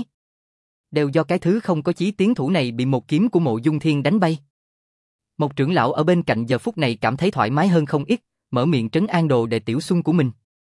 Đều do cái thứ không có chí tiến thủ này bị một kiếm của Mộ Dung Thiên đánh bay. Một trưởng lão ở bên cạnh giờ phút này cảm thấy thoải mái hơn không ít, mở miệng trấn an đồ đệ tiểu xuân của mình.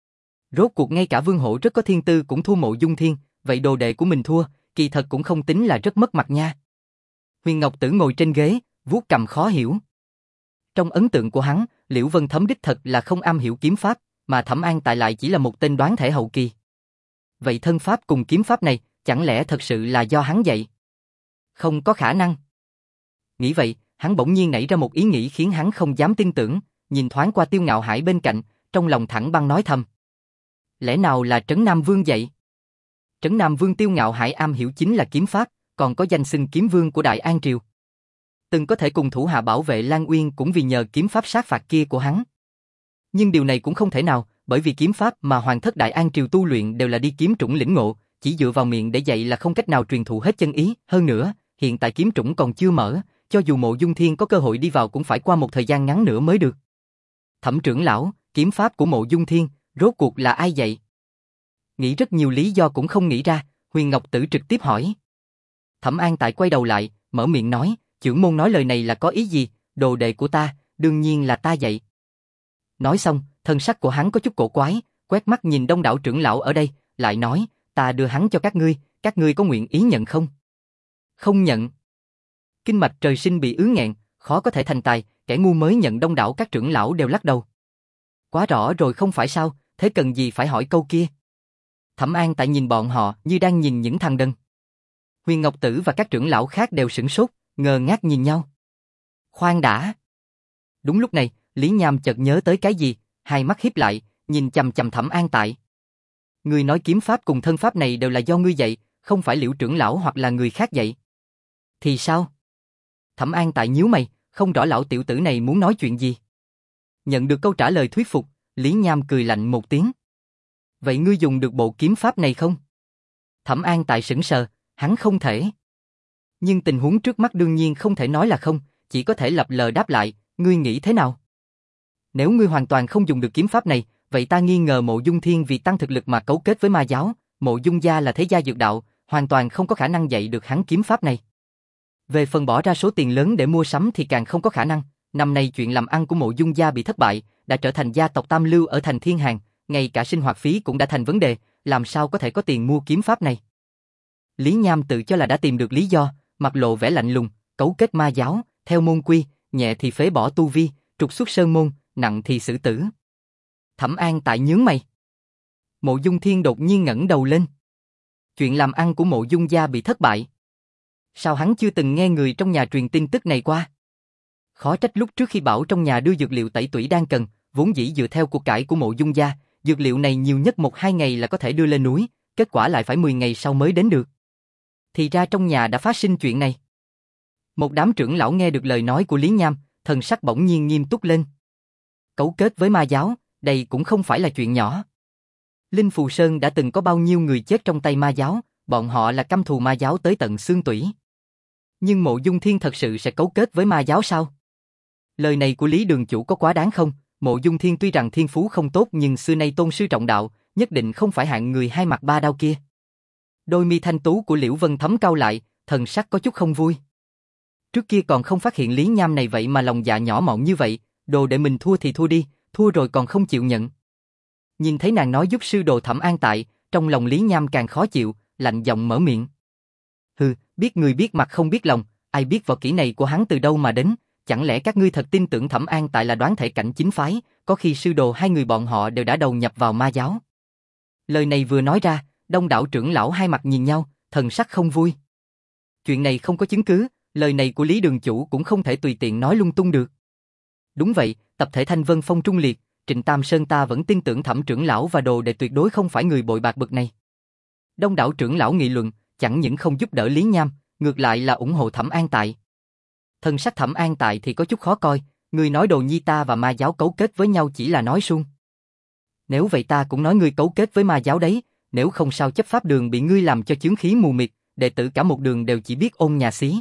Rốt cuộc ngay cả Vương Hổ rất có thiên tư cũng thua Mộ Dung Thiên, vậy đồ đệ của mình thua, kỳ thật cũng không tính là rất mất mặt nha. Huyền Ngọc Tử ngồi trên ghế, vuốt cằm khó hiểu. Trong ấn tượng của hắn, Liễu Vân Thấm đích thật là không am hiểu kiếm pháp, mà Thẩm An Tại lại chỉ là một tên đoán thể hậu kỳ. Vậy thân pháp cùng kiếm pháp này, chẳng lẽ thật sự là do hắn dạy? Không có khả năng. Nghĩ vậy, hắn bỗng nhiên nảy ra một ý nghĩ khiến hắn không dám tin tưởng, nhìn thoáng qua Tiêu Ngạo Hải bên cạnh, trong lòng thẳng băng nói thầm. Lẽ nào là Trấn Nam Vương dạy? Trấn Nam Vương Tiêu Ngạo Hải am hiểu chính là kiếm pháp, còn có danh xưng kiếm vương của Đại An Triều. Từng có thể cùng thủ hạ bảo vệ Lan Uyên cũng vì nhờ kiếm pháp sát phạt kia của hắn. Nhưng điều này cũng không thể nào, bởi vì kiếm pháp mà Hoàng thất Đại An Triều tu luyện đều là đi kiếm trũng lĩnh ngộ, chỉ dựa vào miệng để dạy là không cách nào truyền thụ hết chân ý. Hơn nữa, hiện tại kiếm trũng còn chưa mở, cho dù Mộ Dung Thiên có cơ hội đi vào cũng phải qua một thời gian ngắn nữa mới được. Thẩm trưởng lão, kiếm pháp của Mộ Dung Thiên, rốt cuộc là ai dạy? Nghĩ rất nhiều lý do cũng không nghĩ ra, Huyền Ngọc Tử trực tiếp hỏi. Thẩm An Tại quay đầu lại, mở miệng nói, trưởng môn nói lời này là có ý gì? Đồ đệ của ta, đương nhiên là ta dạy. Nói xong, thân sắc của hắn có chút cổ quái, quét mắt nhìn đông đảo trưởng lão ở đây, lại nói, ta đưa hắn cho các ngươi, các ngươi có nguyện ý nhận không? Không nhận. Kinh mạch trời sinh bị ứ nghẹn, khó có thể thành tài, kẻ ngu mới nhận. Đông đảo các trưởng lão đều lắc đầu. Quá rõ rồi không phải sao, thế cần gì phải hỏi câu kia? Thẩm An Tại nhìn bọn họ như đang nhìn những thằng đần. Huyền Ngọc Tử và các trưởng lão khác đều sửng sốt, ngơ ngác nhìn nhau. Khoan đã. Đúng lúc này, Lý Nham chợt nhớ tới cái gì, hai mắt híp lại, nhìn chằm chằm Thẩm An Tại. Ngươi nói kiếm pháp cùng thân pháp này đều là do ngươi dạy, không phải Liễu trưởng lão hoặc là người khác dạy. Thì sao? Thẩm An Tại nhíu mày, không rõ lão tiểu tử này muốn nói chuyện gì. Nhận được câu trả lời thuyết phục, Lý Nham cười lạnh một tiếng. Vậy ngươi dùng được bộ kiếm pháp này không? Thẩm An Tại sững sờ, hắn không thể. Nhưng tình huống trước mắt đương nhiên không thể nói là không, chỉ có thể lập lờ đáp lại, ngươi nghĩ thế nào? Nếu ngươi hoàn toàn không dùng được kiếm pháp này, vậy ta nghi ngờ Mộ Dung Thiên vì tăng thực lực mà cấu kết với ma giáo, Mộ Dung gia là thế gia dược đạo, hoàn toàn không có khả năng dạy được hắn kiếm pháp này. Về phần bỏ ra số tiền lớn để mua sắm thì càng không có khả năng, năm nay chuyện làm ăn của Mộ Dung gia bị thất bại, đã trở thành gia tộc tam lưu ở thành Thiên Hàn, ngay cả sinh hoạt phí cũng đã thành vấn đề, làm sao có thể có tiền mua kiếm pháp này? Lý Nham tự cho là đã tìm được lý do, mặt lộ vẻ lạnh lùng, cấu kết ma giáo, theo môn quy, nhẹ thì phế bỏ tu vi, trục xuất sơn môn, nặng thì xử tử. Thẩm An Tại nhướng mày. Mộ Dung Thiên đột nhiên ngẩng đầu lên. Chuyện làm ăn của Mộ Dung gia bị thất bại. Sao hắn chưa từng nghe người trong nhà truyền tin tức này qua? Khó trách lúc trước khi bảo trong nhà đưa dược liệu tẩy tủy đang cần, vốn dĩ dựa theo cuộc cải của Mộ Dung gia, dược liệu này nhiều nhất một hai ngày là có thể đưa lên núi, kết quả lại phải mười ngày sau mới đến được. Thì ra trong nhà đã phát sinh chuyện này. Một đám trưởng lão nghe được lời nói của Lý Nham, thần sắc bỗng nhiên nghiêm túc lên. Cấu kết với ma giáo, đây cũng không phải là chuyện nhỏ. Linh Phù Sơn đã từng có bao nhiêu người chết trong tay ma giáo, bọn họ là căm thù ma giáo tới tận xương tủy. Nhưng Mộ Dung Thiên thật sự sẽ cấu kết với ma giáo sao? Lời này của Lý Đường Chủ có quá đáng không? Mộ Dung Thiên tuy rằng thiên phú không tốt nhưng xưa nay tôn sư trọng đạo, nhất định không phải hạng người hai mặt ba đao kia. Đôi mi thanh tú của Liễu Vân Thấm cau lại, thần sắc có chút không vui. Trước kia còn không phát hiện Lý Nham này vậy mà lòng dạ nhỏ mọn như vậy, đồ để mình thua thì thua đi, thua rồi còn không chịu nhận. Nhìn thấy nàng nói giúp sư đồ Thẩm An tại, trong lòng Lý Nham càng khó chịu, lạnh giọng mở miệng. Hừ, biết người biết mặt không biết lòng, ai biết võ kỹ này của hắn từ đâu mà đến, chẳng lẽ các ngươi thật tin tưởng Thẩm An tại là đoán thể cảnh chính phái, có khi sư đồ hai người bọn họ đều đã đầu nhập vào ma giáo. Lời này vừa nói ra, đông đảo trưởng lão hai mặt nhìn nhau, thần sắc không vui. Chuyện này không có chứng cứ, lời này của Lý Đường Chủ cũng không thể tùy tiện nói lung tung được. Đúng vậy, tập thể Thanh Vân Phong trung liệt, Trịnh Tam Sơn ta vẫn tin tưởng Thẩm trưởng lão và đồ đệ tuyệt đối không phải người bội bạc bực này. Đông đảo trưởng lão nghị luận, chẳng những không giúp đỡ Lý Nham, ngược lại là ủng hộ Thẩm An tại. Thân sắc Thẩm An tại thì có chút khó coi, người nói đồ nhi ta và ma giáo cấu kết với nhau chỉ là nói suông. Nếu vậy ta cũng nói ngươi cấu kết với ma giáo đấy, nếu không sao chấp pháp đường bị ngươi làm cho chướng khí mù mịt, đệ tử cả một đường đều chỉ biết ôn nhà xí.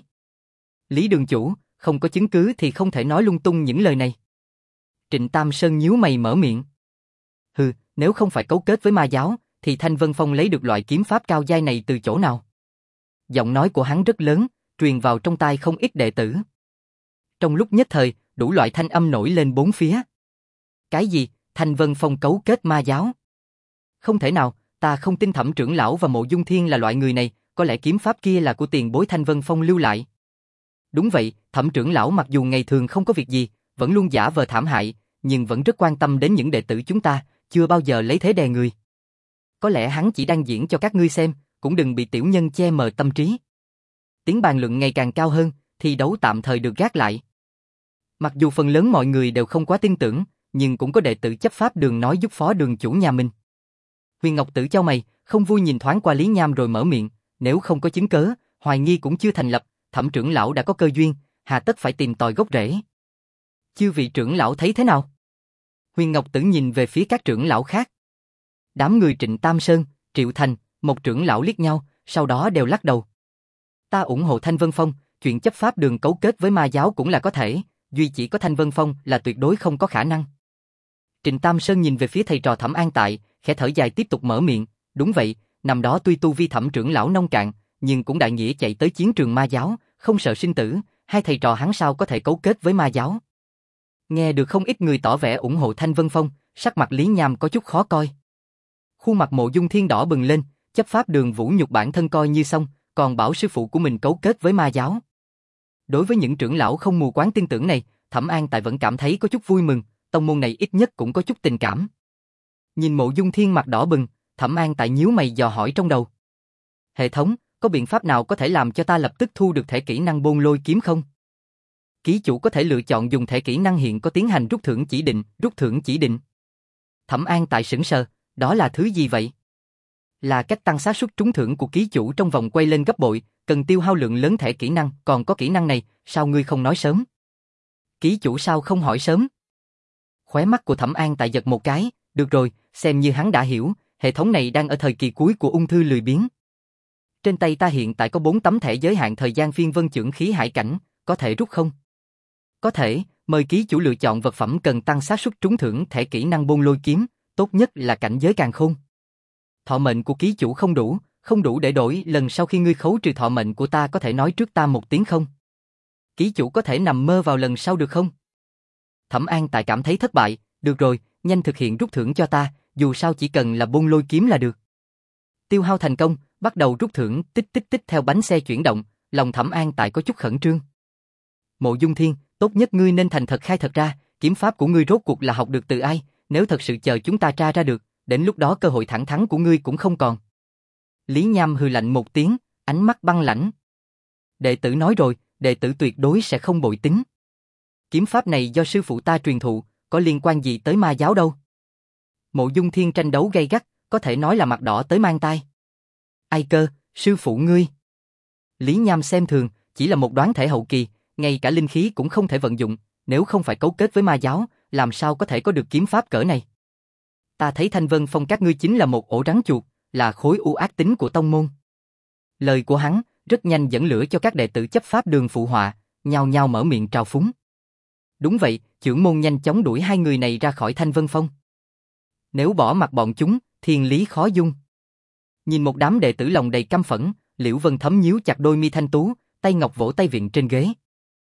Lý Đường Chủ, không có chứng cứ thì không thể nói lung tung những lời này. Trịnh Tam Sơn nhíu mày mở miệng. Hừ, nếu không phải cấu kết với ma giáo, thì Thanh Vân Phong lấy được loại kiếm pháp cao giai này từ chỗ nào? Giọng nói của hắn rất lớn, truyền vào trong tai không ít đệ tử. Trong lúc nhất thời, đủ loại thanh âm nổi lên bốn phía. Cái gì? Thanh Vân Phong cấu kết ma giáo? Không thể nào, ta không tin Thẩm trưởng lão và Mộ Dung Thiên là loại người này, có lẽ kiếm pháp kia là của tiền bối Thanh Vân Phong lưu lại. Đúng vậy, Thẩm trưởng lão mặc dù ngày thường không có việc gì, vẫn luôn giả vờ thảm hại, nhưng vẫn rất quan tâm đến những đệ tử chúng ta, chưa bao giờ lấy thế đè người. Có lẽ hắn chỉ đang diễn cho các ngươi xem, cũng đừng bị tiểu nhân che mờ tâm trí. Tiếng bàn luận ngày càng cao hơn, thi đấu tạm thời được gác lại. Mặc dù phần lớn mọi người đều không quá tin tưởng, nhưng cũng có đệ tử chấp pháp đường nói giúp phó đường chủ nhà mình. Huyền Ngọc Tử chau mày, không vui nhìn thoáng qua Lý Nham rồi mở miệng, nếu không có chứng cớ, hoài nghi cũng chưa thành lập, Thẩm trưởng lão đã có cơ duyên, hà tất phải tìm tòi gốc rễ. Chư vị trưởng lão thấy thế nào? Huyền Ngọc Tử nhìn về phía các trưởng lão khác. Đám người Trịnh Tam Sơn, Triệu Thành, một trưởng lão liếc nhau, sau đó đều lắc đầu. Ta ủng hộ Thanh Vân Phong, chuyện chấp pháp đường cấu kết với ma giáo cũng là có thể, duy chỉ có Thanh Vân Phong là tuyệt đối không có khả năng. Trịnh Tam Sơn nhìn về phía thầy trò Thẩm An tại, khẽ thở dài tiếp tục mở miệng, đúng vậy, năm đó tuy tu vi Thẩm trưởng lão nông cạn, nhưng cũng đại nghĩa chạy tới chiến trường ma giáo, không sợ sinh tử, hai thầy trò hắn sao có thể cấu kết với ma giáo. Nghe được không ít người tỏ vẻ ủng hộ Thanh Vân Phong, sắc mặt Lý Nham có chút khó coi. Khuôn mặt Mộ Dung Thiên đỏ bừng lên, chấp pháp đường vũ nhục bản thân coi như xong, còn bảo sư phụ của mình cấu kết với ma giáo. Đối với những trưởng lão không mù quáng tin tưởng này, Thẩm An tại vẫn cảm thấy có chút vui mừng, tông môn này ít nhất cũng có chút tình cảm. Nhìn Mộ Dung Thiên mặt đỏ bừng, Thẩm An tại nhíu mày dò hỏi trong đầu. Hệ thống, có biện pháp nào có thể làm cho ta lập tức thu được thể kỹ năng Bôn Lôi kiếm không? Ký chủ có thể lựa chọn dùng thể kỹ năng hiện có tiến hành rút thưởng chỉ định, rút thưởng chỉ định. Thẩm An tại sững sờ, đó là thứ gì vậy? Là cách tăng xác suất trúng thưởng của ký chủ trong vòng quay lên gấp bội, cần tiêu hao lượng lớn thẻ kỹ năng, còn có kỹ năng này, sao ngươi không nói sớm? Ký chủ sao không hỏi sớm? Khóe mắt của Thẩm An tại giật một cái, được rồi, xem như hắn đã hiểu, hệ thống này đang ở thời kỳ cuối của ung thư lười biếng. Trên tay ta hiện tại có bốn tấm thẻ giới hạn thời gian phiên vân chưởng khí hải cảnh, có thể rút không? Có thể, mời ký chủ lựa chọn vật phẩm cần tăng xác suất trúng thưởng thẻ kỹ năng Bôn Lôi kiếm, tốt nhất là cảnh giới càn khôn. Thọ mệnh của ký chủ không đủ, không đủ để đổi, lần sau khi ngươi khấu trừ thọ mệnh của ta có thể nói trước ta một tiếng không? Ký chủ có thể nằm mơ vào lần sau được không? Thẩm An tại cảm thấy thất bại, được rồi, nhanh thực hiện rút thưởng cho ta, dù sao chỉ cần là Bôn Lôi kiếm là được. Tiêu hao thành công, bắt đầu rút thưởng, tích tích tích theo bánh xe chuyển động, lòng Thẩm An tại có chút khẩn trương. Mộ Dung Thiên, tốt nhất ngươi nên thành thật khai thật ra, kiếm pháp của ngươi rốt cuộc là học được từ ai, nếu thật sự chờ chúng ta tra ra được, đến lúc đó cơ hội thẳng thắn của ngươi cũng không còn. Lý Nham hừ lạnh một tiếng, ánh mắt băng lãnh. Đệ tử nói rồi, đệ tử tuyệt đối sẽ không bội tín. Kiếm pháp này do sư phụ ta truyền thụ, có liên quan gì tới ma giáo đâu. Mộ Dung Thiên tranh đấu gay gắt, có thể nói là mặt đỏ tới mang tai. Ai cơ, sư phụ ngươi? Lý Nham xem thường, chỉ là một đoán thể hậu kỳ, ngay cả linh khí cũng không thể vận dụng, nếu không phải cấu kết với ma giáo, làm sao có thể có được kiếm pháp cỡ này. Ta thấy Thanh Vân Phong các ngươi chính là một ổ rắn chuột, là khối u ác tính của tông môn. Lời của hắn rất nhanh dẫn lửa cho các đệ tử chấp pháp đường phụ họa, nhao nhao mở miệng trào phúng. Đúng vậy, chưởng môn nhanh chóng đuổi hai người này ra khỏi Thanh Vân Phong. Nếu bỏ mặc bọn chúng, thiên lý khó dung. Nhìn một đám đệ tử lòng đầy căm phẫn, Liễu Vân Thấm nhíu chặt đôi mi thanh tú, tay ngọc vỗ tay viện trên ghế.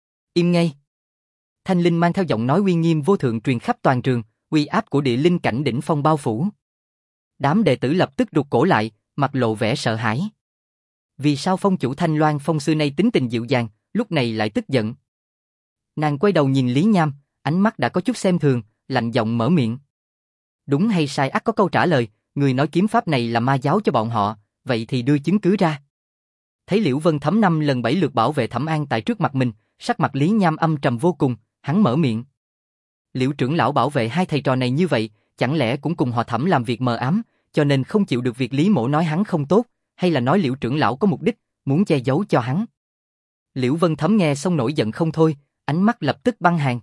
Im ngay. Thanh linh mang theo giọng nói uy nghiêm vô thượng truyền khắp toàn trường, uy áp của địa linh cảnh đỉnh phong bao phủ. Đám đệ tử lập tức rụt cổ lại, mặt lộ vẻ sợ hãi. Vì sao phong chủ Thanh Loan Phong xưa nay tính tình dịu dàng, lúc này lại tức giận? Nàng quay đầu nhìn Lý Nham, ánh mắt đã có chút xem thường, lạnh giọng mở miệng. Đúng hay sai ắt có câu trả lời, người nói kiếm pháp này là ma giáo cho bọn họ, vậy thì đưa chứng cứ ra. Thấy Liễu Vân Thấm năm lần bảy lượt bảo vệ Thẩm An tại trước mặt mình, sắc mặt Lý Nham âm trầm vô cùng, hắn mở miệng. Liễu trưởng lão bảo vệ hai thầy trò này như vậy, chẳng lẽ cũng cùng họ Thẩm làm việc mờ ám, cho nên không chịu được việc Lý Mỗ nói hắn không tốt, hay là nói Liễu trưởng lão có mục đích, muốn che giấu cho hắn. Liễu Vân Thấm nghe xong nổi giận không thôi, ánh mắt lập tức băng hàng.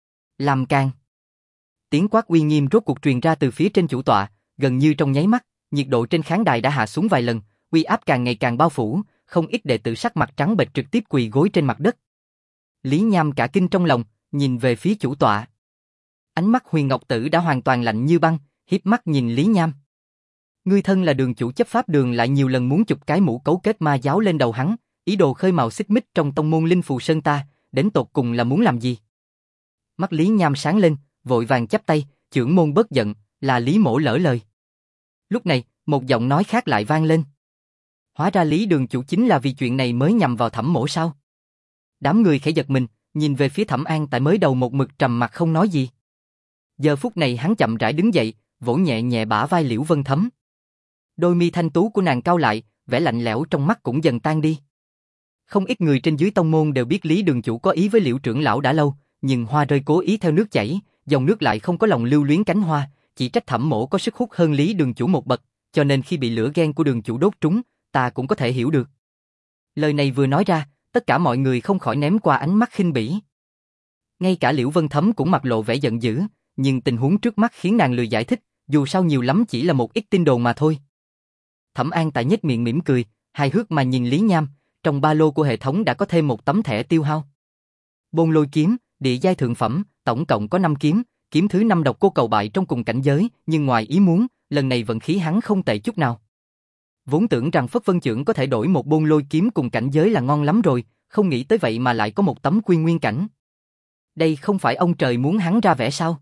Làm càn. Tiếng quát uy nghiêm rốt cuộc truyền ra từ phía trên chủ tọa, gần như trong nháy mắt, nhiệt độ trên khán đài đã hạ xuống vài lần, uy áp càng ngày càng bao phủ, không ít đệ tử sắc mặt trắng bệch trực tiếp quỳ gối trên mặt đất. Lý Nham cả kinh trong lòng, nhìn về phía chủ tọa. Ánh mắt Huyền Ngọc Tử đã hoàn toàn lạnh như băng, hiếp mắt nhìn Lý Nham. Ngươi thân là đường chủ chấp pháp đường lại nhiều lần muốn chụp cái mũ cấu kết ma giáo lên đầu hắn, ý đồ khơi mào xích mích trong tông môn Linh Phù Sơn ta, đến tột cùng là muốn làm gì? Mắt Lý Nham sáng lên, vội vàng chắp tay, trưởng môn bớt giận, là Lý Mỗ lỡ lời. Lúc này, một giọng nói khác lại vang lên. Hóa ra Lý đường chủ chính là vì chuyện này mới nhằm vào Thẩm Mỗ sao? Đám người khẽ giật mình, nhìn về phía Thẩm An tại mới đầu một mực trầm mặt không nói gì. Giờ phút này hắn chậm rãi đứng dậy, vỗ nhẹ nhẹ bả vai Liễu Vân Thấm. Đôi mi thanh tú của nàng cau lại, vẻ lạnh lẽo trong mắt cũng dần tan đi. Không ít người trên dưới tông môn đều biết Lý đường chủ có ý với Liễu trưởng lão đã lâu, nhưng hoa rơi cố ý theo nước chảy, dòng nước lại không có lòng lưu luyến cánh hoa, chỉ trách Thẩm Mỗ có sức hút hơn Lý đường chủ một bậc, cho nên khi bị lửa ghen của đường chủ đốt trúng, ta cũng có thể hiểu được. Lời này vừa nói ra, tất cả mọi người không khỏi ném qua ánh mắt khinh bỉ. Ngay cả Liễu Vân Thấm cũng mặt lộ vẻ giận dữ, nhưng tình huống trước mắt khiến nàng lười giải thích, dù sao nhiều lắm chỉ là một ít tin đồn mà thôi. Thẩm An tại nhếch miệng mỉm cười, hài hước mà nhìn Lý Nham, trong ba lô của hệ thống đã có thêm một tấm thẻ tiêu hao. Bôn Lôi kiếm, địa giai thượng phẩm, tổng cộng có năm kiếm, kiếm thứ năm độc cô cầu bại trong cùng cảnh giới, nhưng ngoài ý muốn, lần này vận khí hắn không tệ chút nào. Vốn tưởng rằng Phất Vân Chưởng có thể đổi một Bôn Lôi kiếm cùng cảnh giới là ngon lắm rồi, không nghĩ tới vậy mà lại có một tấm quy nguyên cảnh. Đây không phải ông trời muốn hắn ra vẻ sao?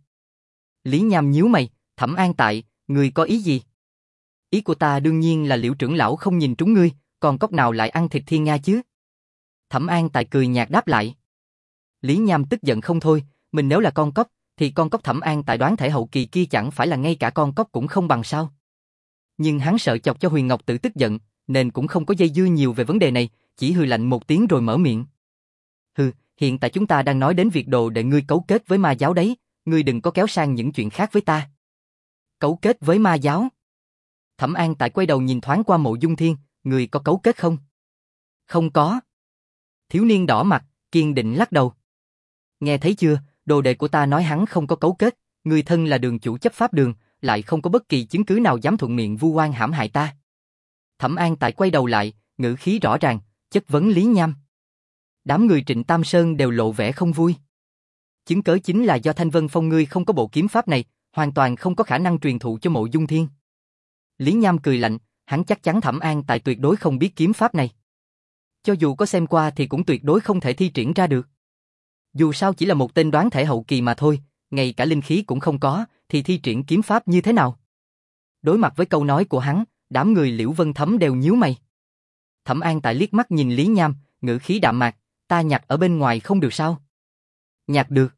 Lý Nham nhíu mày, Thẩm An tại, người có ý gì? Ý của ta đương nhiên là Liễu trưởng lão không nhìn trúng ngươi, còn cóc nào lại ăn thịt thiên nga chứ? Thẩm An tại cười nhạt đáp lại. Lý Nham tức giận không thôi, mình nếu là con cóc, thì con cóc Thẩm An tại đoán thể hậu kỳ kia chẳng phải là ngay cả con cóc cũng không bằng sao? Nhưng hắn sợ chọc cho Huyền Ngọc Tử tức giận, nên cũng không có dây dưa nhiều về vấn đề này, chỉ hừ lạnh một tiếng rồi mở miệng. Hừ, hiện tại chúng ta đang nói đến việc đồ để ngươi cấu kết với ma giáo đấy, ngươi đừng có kéo sang những chuyện khác với ta. Cấu kết với ma giáo? Thẩm An tại quay đầu nhìn thoáng qua Mộ Dung Thiên, ngươi có cấu kết không? Không có. Thiếu niên đỏ mặt, kiên định lắc đầu. Nghe thấy chưa, đồ đệ của ta nói hắn không có cấu kết, ngươi thân là đường chủ chấp pháp đường, lại không có bất kỳ chứng cứ nào dám thuận miệng vu oan hãm hại ta. Thẩm An tại quay đầu lại, ngữ khí rõ ràng, chất vấn Lý Nham. Đám người Trịnh Tam Sơn đều lộ vẻ không vui. Chứng cớ chính là do Thanh Vân Phong ngươi không có bộ kiếm pháp này, hoàn toàn không có khả năng truyền thụ cho Mộ Dung Thiên. Lý Nham cười lạnh, hắn chắc chắn Thẩm An tại tuyệt đối không biết kiếm pháp này. Cho dù có xem qua thì cũng tuyệt đối không thể thi triển ra được. Dù sao chỉ là một tên đoán thể hậu kỳ mà thôi, ngay cả linh khí cũng không có, thì thi triển kiếm pháp như thế nào? Đối mặt với câu nói của hắn, đám người Liễu Vân Thấm đều nhíu mày. Thẩm An tại liếc mắt nhìn Lý Nham, ngữ khí đạm mạc, ta nhặt ở bên ngoài không được sao? Nhặt được.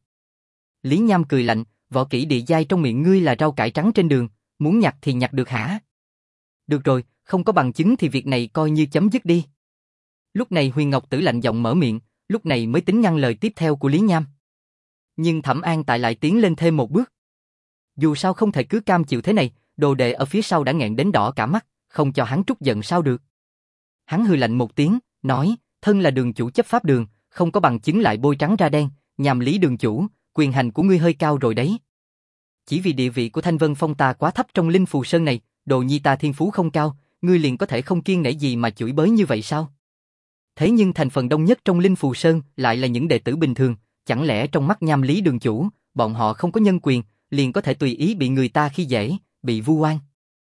Lý Nham cười lạnh, võ kỹ địa giai trong miệng ngươi là rau cải trắng trên đường, muốn nhặt thì nhặt được hả? Được rồi, không có bằng chứng thì việc này coi như chấm dứt đi. Lúc này Huyền Ngọc Tử lạnh giọng mở miệng, lúc này mới tính ngăn lời tiếp theo của Lý Nham. Nhưng Thẩm An tại lại tiến lên thêm một bước. Dù sao không thể cứ cam chịu thế này, đồ đệ ở phía sau đã nghẹn đến đỏ cả mắt, không cho hắn trút giận sao được. Hắn hừ lạnh một tiếng, nói, thân là đường chủ chấp pháp đường, không có bằng chứng lại bôi trắng ra đen, nhằm Lý đường chủ, quyền hành của ngươi hơi cao rồi đấy. Chỉ vì địa vị của Thanh Vân Phong ta quá thấp trong Linh Phù Sơn này, đồ nhi ta thiên phú không cao, ngươi liền có thể không kiêng nể gì mà chửi bới như vậy sao? Thế nhưng thành phần đông nhất trong Linh Phù Sơn lại là những đệ tử bình thường, chẳng lẽ trong mắt Nham Lý đường chủ, bọn họ không có nhân quyền, liền có thể tùy ý bị người ta khi dễ, bị vu oan.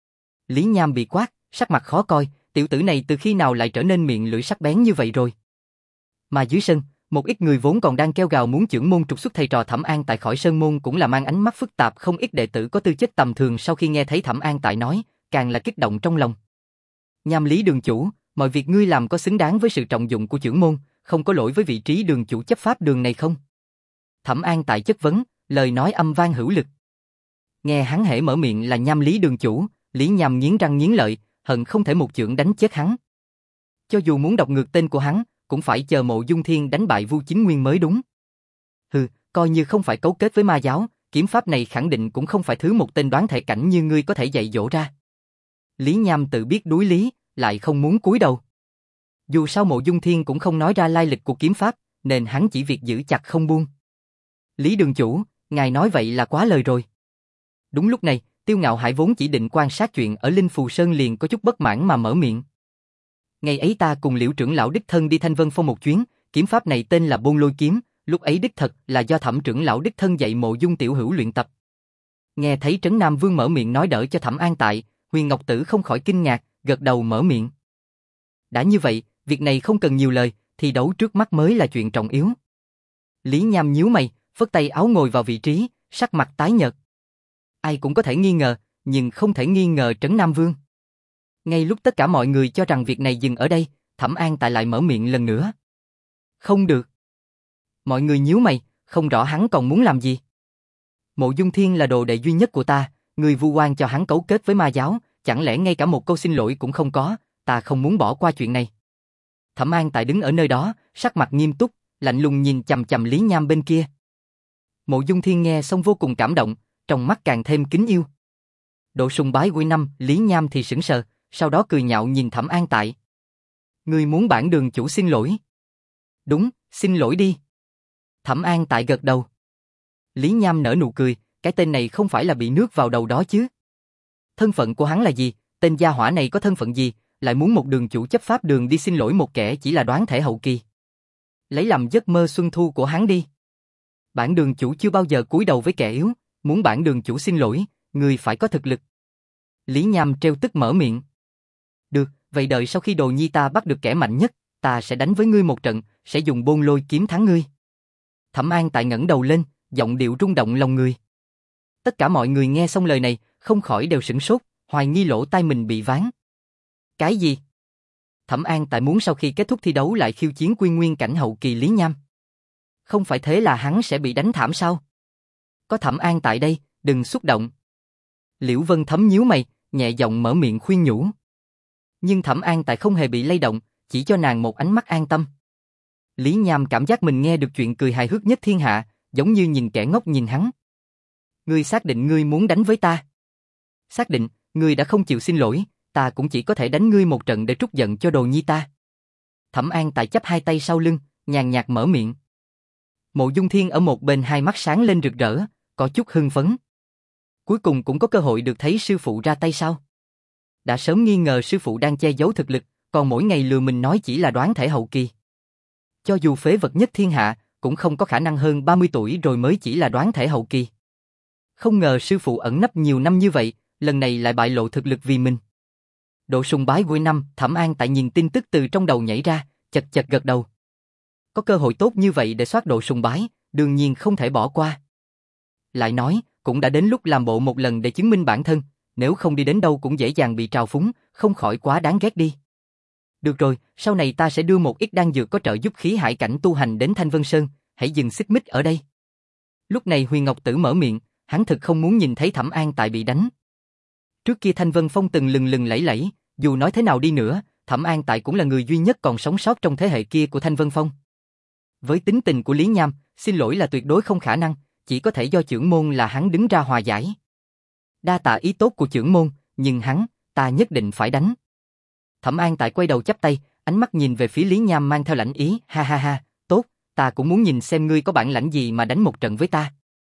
Lý Nham bị quát, sắc mặt khó coi, tiểu tử này từ khi nào lại trở nên miệng lưỡi sắc bén như vậy rồi. Mà dưới sân, một ít người vốn còn đang kêu gào muốn chưởng môn trục xuất thầy trò Thẩm An Tại khỏi sơn môn cũng là mang ánh mắt phức tạp, không ít đệ tử có tư chất tầm thường sau khi nghe thấy Thẩm An Tại nói, càng là kích động trong lòng. Nham Lý đường chủ, mọi việc ngươi làm có xứng đáng với sự trọng dụng của chưởng môn, không có lỗi với vị trí đường chủ chấp pháp đường này không? Thẩm An Tại chất vấn, lời nói âm vang hữu lực. Nghe hắn hễ mở miệng là Nham Lý đường chủ, Lý Nham nghiến răng nghiến lợi, hận không thể một chưởng đánh chết hắn. Cho dù muốn đọc ngược tên của hắn, cũng phải chờ Mộ Dung Thiên đánh bại Vu Chính Nguyên mới đúng. Hừ, coi như không phải cấu kết với ma giáo, kiếm pháp này khẳng định cũng không phải thứ một tên đoán thể cảnh như ngươi có thể dạy dỗ ra. Lý Nham tự biết đuối lý, lại không muốn cúi đầu. Dù sao Mộ Dung Thiên cũng không nói ra lai lịch của kiếm pháp, nên hắn chỉ việc giữ chặt không buông. Lý đường chủ, ngài nói vậy là quá lời rồi. Đúng lúc này, Tiêu Ngạo Hải vốn chỉ định quan sát chuyện ở Linh Phù Sơn liền có chút bất mãn mà mở miệng. Ngày ấy ta cùng Liễu trưởng lão đích thân đi Thanh Vân Phong một chuyến, kiếm pháp này tên là Bôn Lôi kiếm, lúc ấy đích thật là do Thẩm trưởng lão đích thân dạy Mộ Dung tiểu hữu luyện tập. Nghe thấy Trấn Nam Vương mở miệng nói đỡ cho Thẩm An Tại, Huyền Ngọc Tử không khỏi kinh ngạc, gật đầu mở miệng. Đã như vậy, việc này không cần nhiều lời, thi đấu trước mắt mới là chuyện trọng yếu. Lý Nham nhíu mày, phất tay áo ngồi vào vị trí, sắc mặt tái nhợt. Ai cũng có thể nghi ngờ, nhưng không thể nghi ngờ Trấn Nam Vương. Ngay lúc tất cả mọi người cho rằng việc này dừng ở đây, Thẩm An Tại lại mở miệng lần nữa. Không được. Mọi người nhíu mày, không rõ hắn còn muốn làm gì. Mộ Dung Thiên là đồ đệ duy nhất của ta, người vu oan cho hắn cấu kết với ma giáo, chẳng lẽ ngay cả một câu xin lỗi cũng không có, ta không muốn bỏ qua chuyện này. Thẩm An Tại đứng ở nơi đó, sắc mặt nghiêm túc, lạnh lùng nhìn chằm chằm Lý Nham bên kia. Mộ Dung Thiên nghe xong vô cùng cảm động, trong mắt càng thêm kính yêu. Độ sùng bái của năm, Lý Nham thì sững sờ, sau đó cười nhạo nhìn Thẩm An Tại. Ngươi muốn bản đường chủ xin lỗi? Đúng, xin lỗi đi. Thẩm An Tại gật đầu. Lý Nham nở nụ cười, cái tên này không phải là bị nước vào đầu đó chứ. Thân phận của hắn là gì, tên gia hỏa này có thân phận gì, lại muốn một đường chủ chấp pháp đường đi xin lỗi một kẻ chỉ là đoán thể hậu kỳ. Lấy làm giấc mơ xuân thu của hắn đi. Bản đường chủ chưa bao giờ cúi đầu với kẻ yếu, muốn bản đường chủ xin lỗi, người phải có thực lực. Lý Nham trêu tức mở miệng. Được, vậy đợi sau khi Đồ Nhi ta bắt được kẻ mạnh nhất, ta sẽ đánh với ngươi một trận, sẽ dùng Bôn Lôi kiếm thắng ngươi. Thẩm An Tại ngẩng đầu lên, giọng điệu rung động lòng người. Tất cả mọi người nghe xong lời này, không khỏi đều sửng sốt, hoài nghi lỗ tai mình bị ván. Cái gì? Thẩm An Tại muốn sau khi kết thúc thi đấu lại khiêu chiến Quy Nguyên cảnh hậu kỳ Lý Nham. Không phải thế là hắn sẽ bị đánh thảm sao? Có Thẩm An Tại đây, đừng xúc động. Liễu Vân Thấm nhíu mày, nhẹ giọng mở miệng khuyên nhủ. Nhưng Thẩm An Tại không hề bị lay động, chỉ cho nàng một ánh mắt an tâm. Lý Nham cảm giác mình nghe được chuyện cười hài hước nhất thiên hạ, giống như nhìn kẻ ngốc nhìn hắn. Ngươi xác định ngươi muốn đánh với ta? Xác định, ngươi đã không chịu xin lỗi, ta cũng chỉ có thể đánh ngươi một trận để trút giận cho Đồ Nhi ta. Thẩm An Tại chắp hai tay sau lưng, nhàn nhạt mở miệng. Mộ Dung Thiên ở một bên hai mắt sáng lên rực rỡ, có chút hưng phấn. Cuối cùng cũng có cơ hội được thấy sư phụ ra tay sao? Đã sớm nghi ngờ sư phụ đang che giấu thực lực, còn mỗi ngày lừa mình nói chỉ là đoán thể hậu kỳ. Cho dù phế vật nhất thiên hạ, cũng không có khả năng hơn ba mươi tuổi rồi mới chỉ là đoán thể hậu kỳ. Không ngờ sư phụ ẩn nấp nhiều năm như vậy, lần này lại bại lộ thực lực vì mình. Độ sùng bái của năm, Thẩm An Tại nhìn tin tức từ trong đầu nhảy ra, chật chật gật đầu. Có cơ hội tốt như vậy để soát độ sùng bái, đương nhiên không thể bỏ qua. Lại nói, cũng đã đến lúc làm bộ một lần để chứng minh bản thân, nếu không đi đến đâu cũng dễ dàng bị trào phúng, không khỏi quá đáng ghét đi. Được rồi, sau này ta sẽ đưa một ít đan dược có trợ giúp khí hải cảnh tu hành đến Thanh Vân Sơn, hãy dừng xích mích ở đây. Lúc này Huyền Ngọc Tử mở miệng, hắn thực không muốn nhìn thấy Thẩm An Tại bị đánh. Trước kia Thanh Vân Phong từng lừng lừng lẫy lẫy, dù nói thế nào đi nữa, Thẩm An Tại cũng là người duy nhất còn sống sót trong thế hệ kia của Thanh Vân Phong. Với tính tình của Lý Nham, xin lỗi là tuyệt đối không khả năng, chỉ có thể do chưởng môn là hắn đứng ra hòa giải. Đa tạ ý tốt của chưởng môn, nhưng hắn, ta nhất định phải đánh. Thẩm An Tại quay đầu chắp tay, ánh mắt nhìn về phía Lý Nham mang theo lãnh ý, ha ha ha, tốt, ta cũng muốn nhìn xem ngươi có bản lãnh gì mà đánh một trận với ta.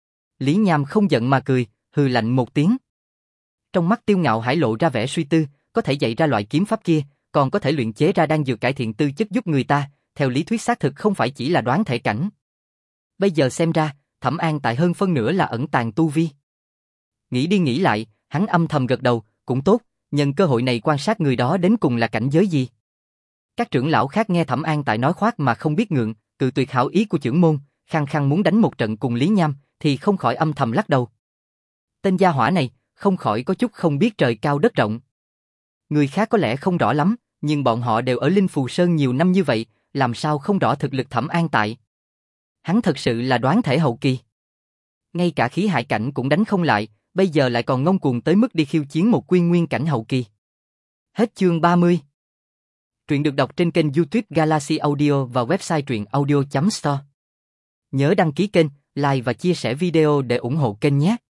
Lý Nham không giận mà cười, hừ lạnh một tiếng. Trong mắt Tiêu Ngạo Hải lộ ra vẻ suy tư, có thể dạy ra loại kiếm pháp kia, còn có thể luyện chế ra đan dược cải thiện tư chất giúp người ta, theo lý thuyết xác thực không phải chỉ là đoán thể cảnh. Bây giờ xem ra, Thẩm An Tại hơn phân nửa là ẩn tàng tu vi. Nghĩ đi nghĩ lại, hắn âm thầm gật đầu, cũng tốt, nhân cơ hội này quan sát người đó đến cùng là cảnh giới gì. Các trưởng lão khác nghe Thẩm An Tại nói khoác mà không biết ngượng, cự tuyệt hảo ý của trưởng môn, khăng khăng muốn đánh một trận cùng Lý Nham, thì không khỏi âm thầm lắc đầu. Tên gia hỏa này, không khỏi có chút không biết trời cao đất rộng. Người khác có lẽ không rõ lắm, nhưng bọn họ đều ở Linh Phù Sơn nhiều năm như vậy, làm sao không rõ thực lực Thẩm An Tại. Hắn thật sự là đoán thể hậu kỳ. Ngay cả khí hải cảnh cũng đánh không lại, bây giờ lại còn ngông cuồng tới mức đi khiêu chiến một quy nguyên cảnh hậu kỳ. Hết chương ba mươi. Truyện được đọc trên kênh YouTube Galaxy Audio và website truyện audio chấm store. Nhớ đăng ký kênh, like và chia sẻ video để ủng hộ kênh nhé.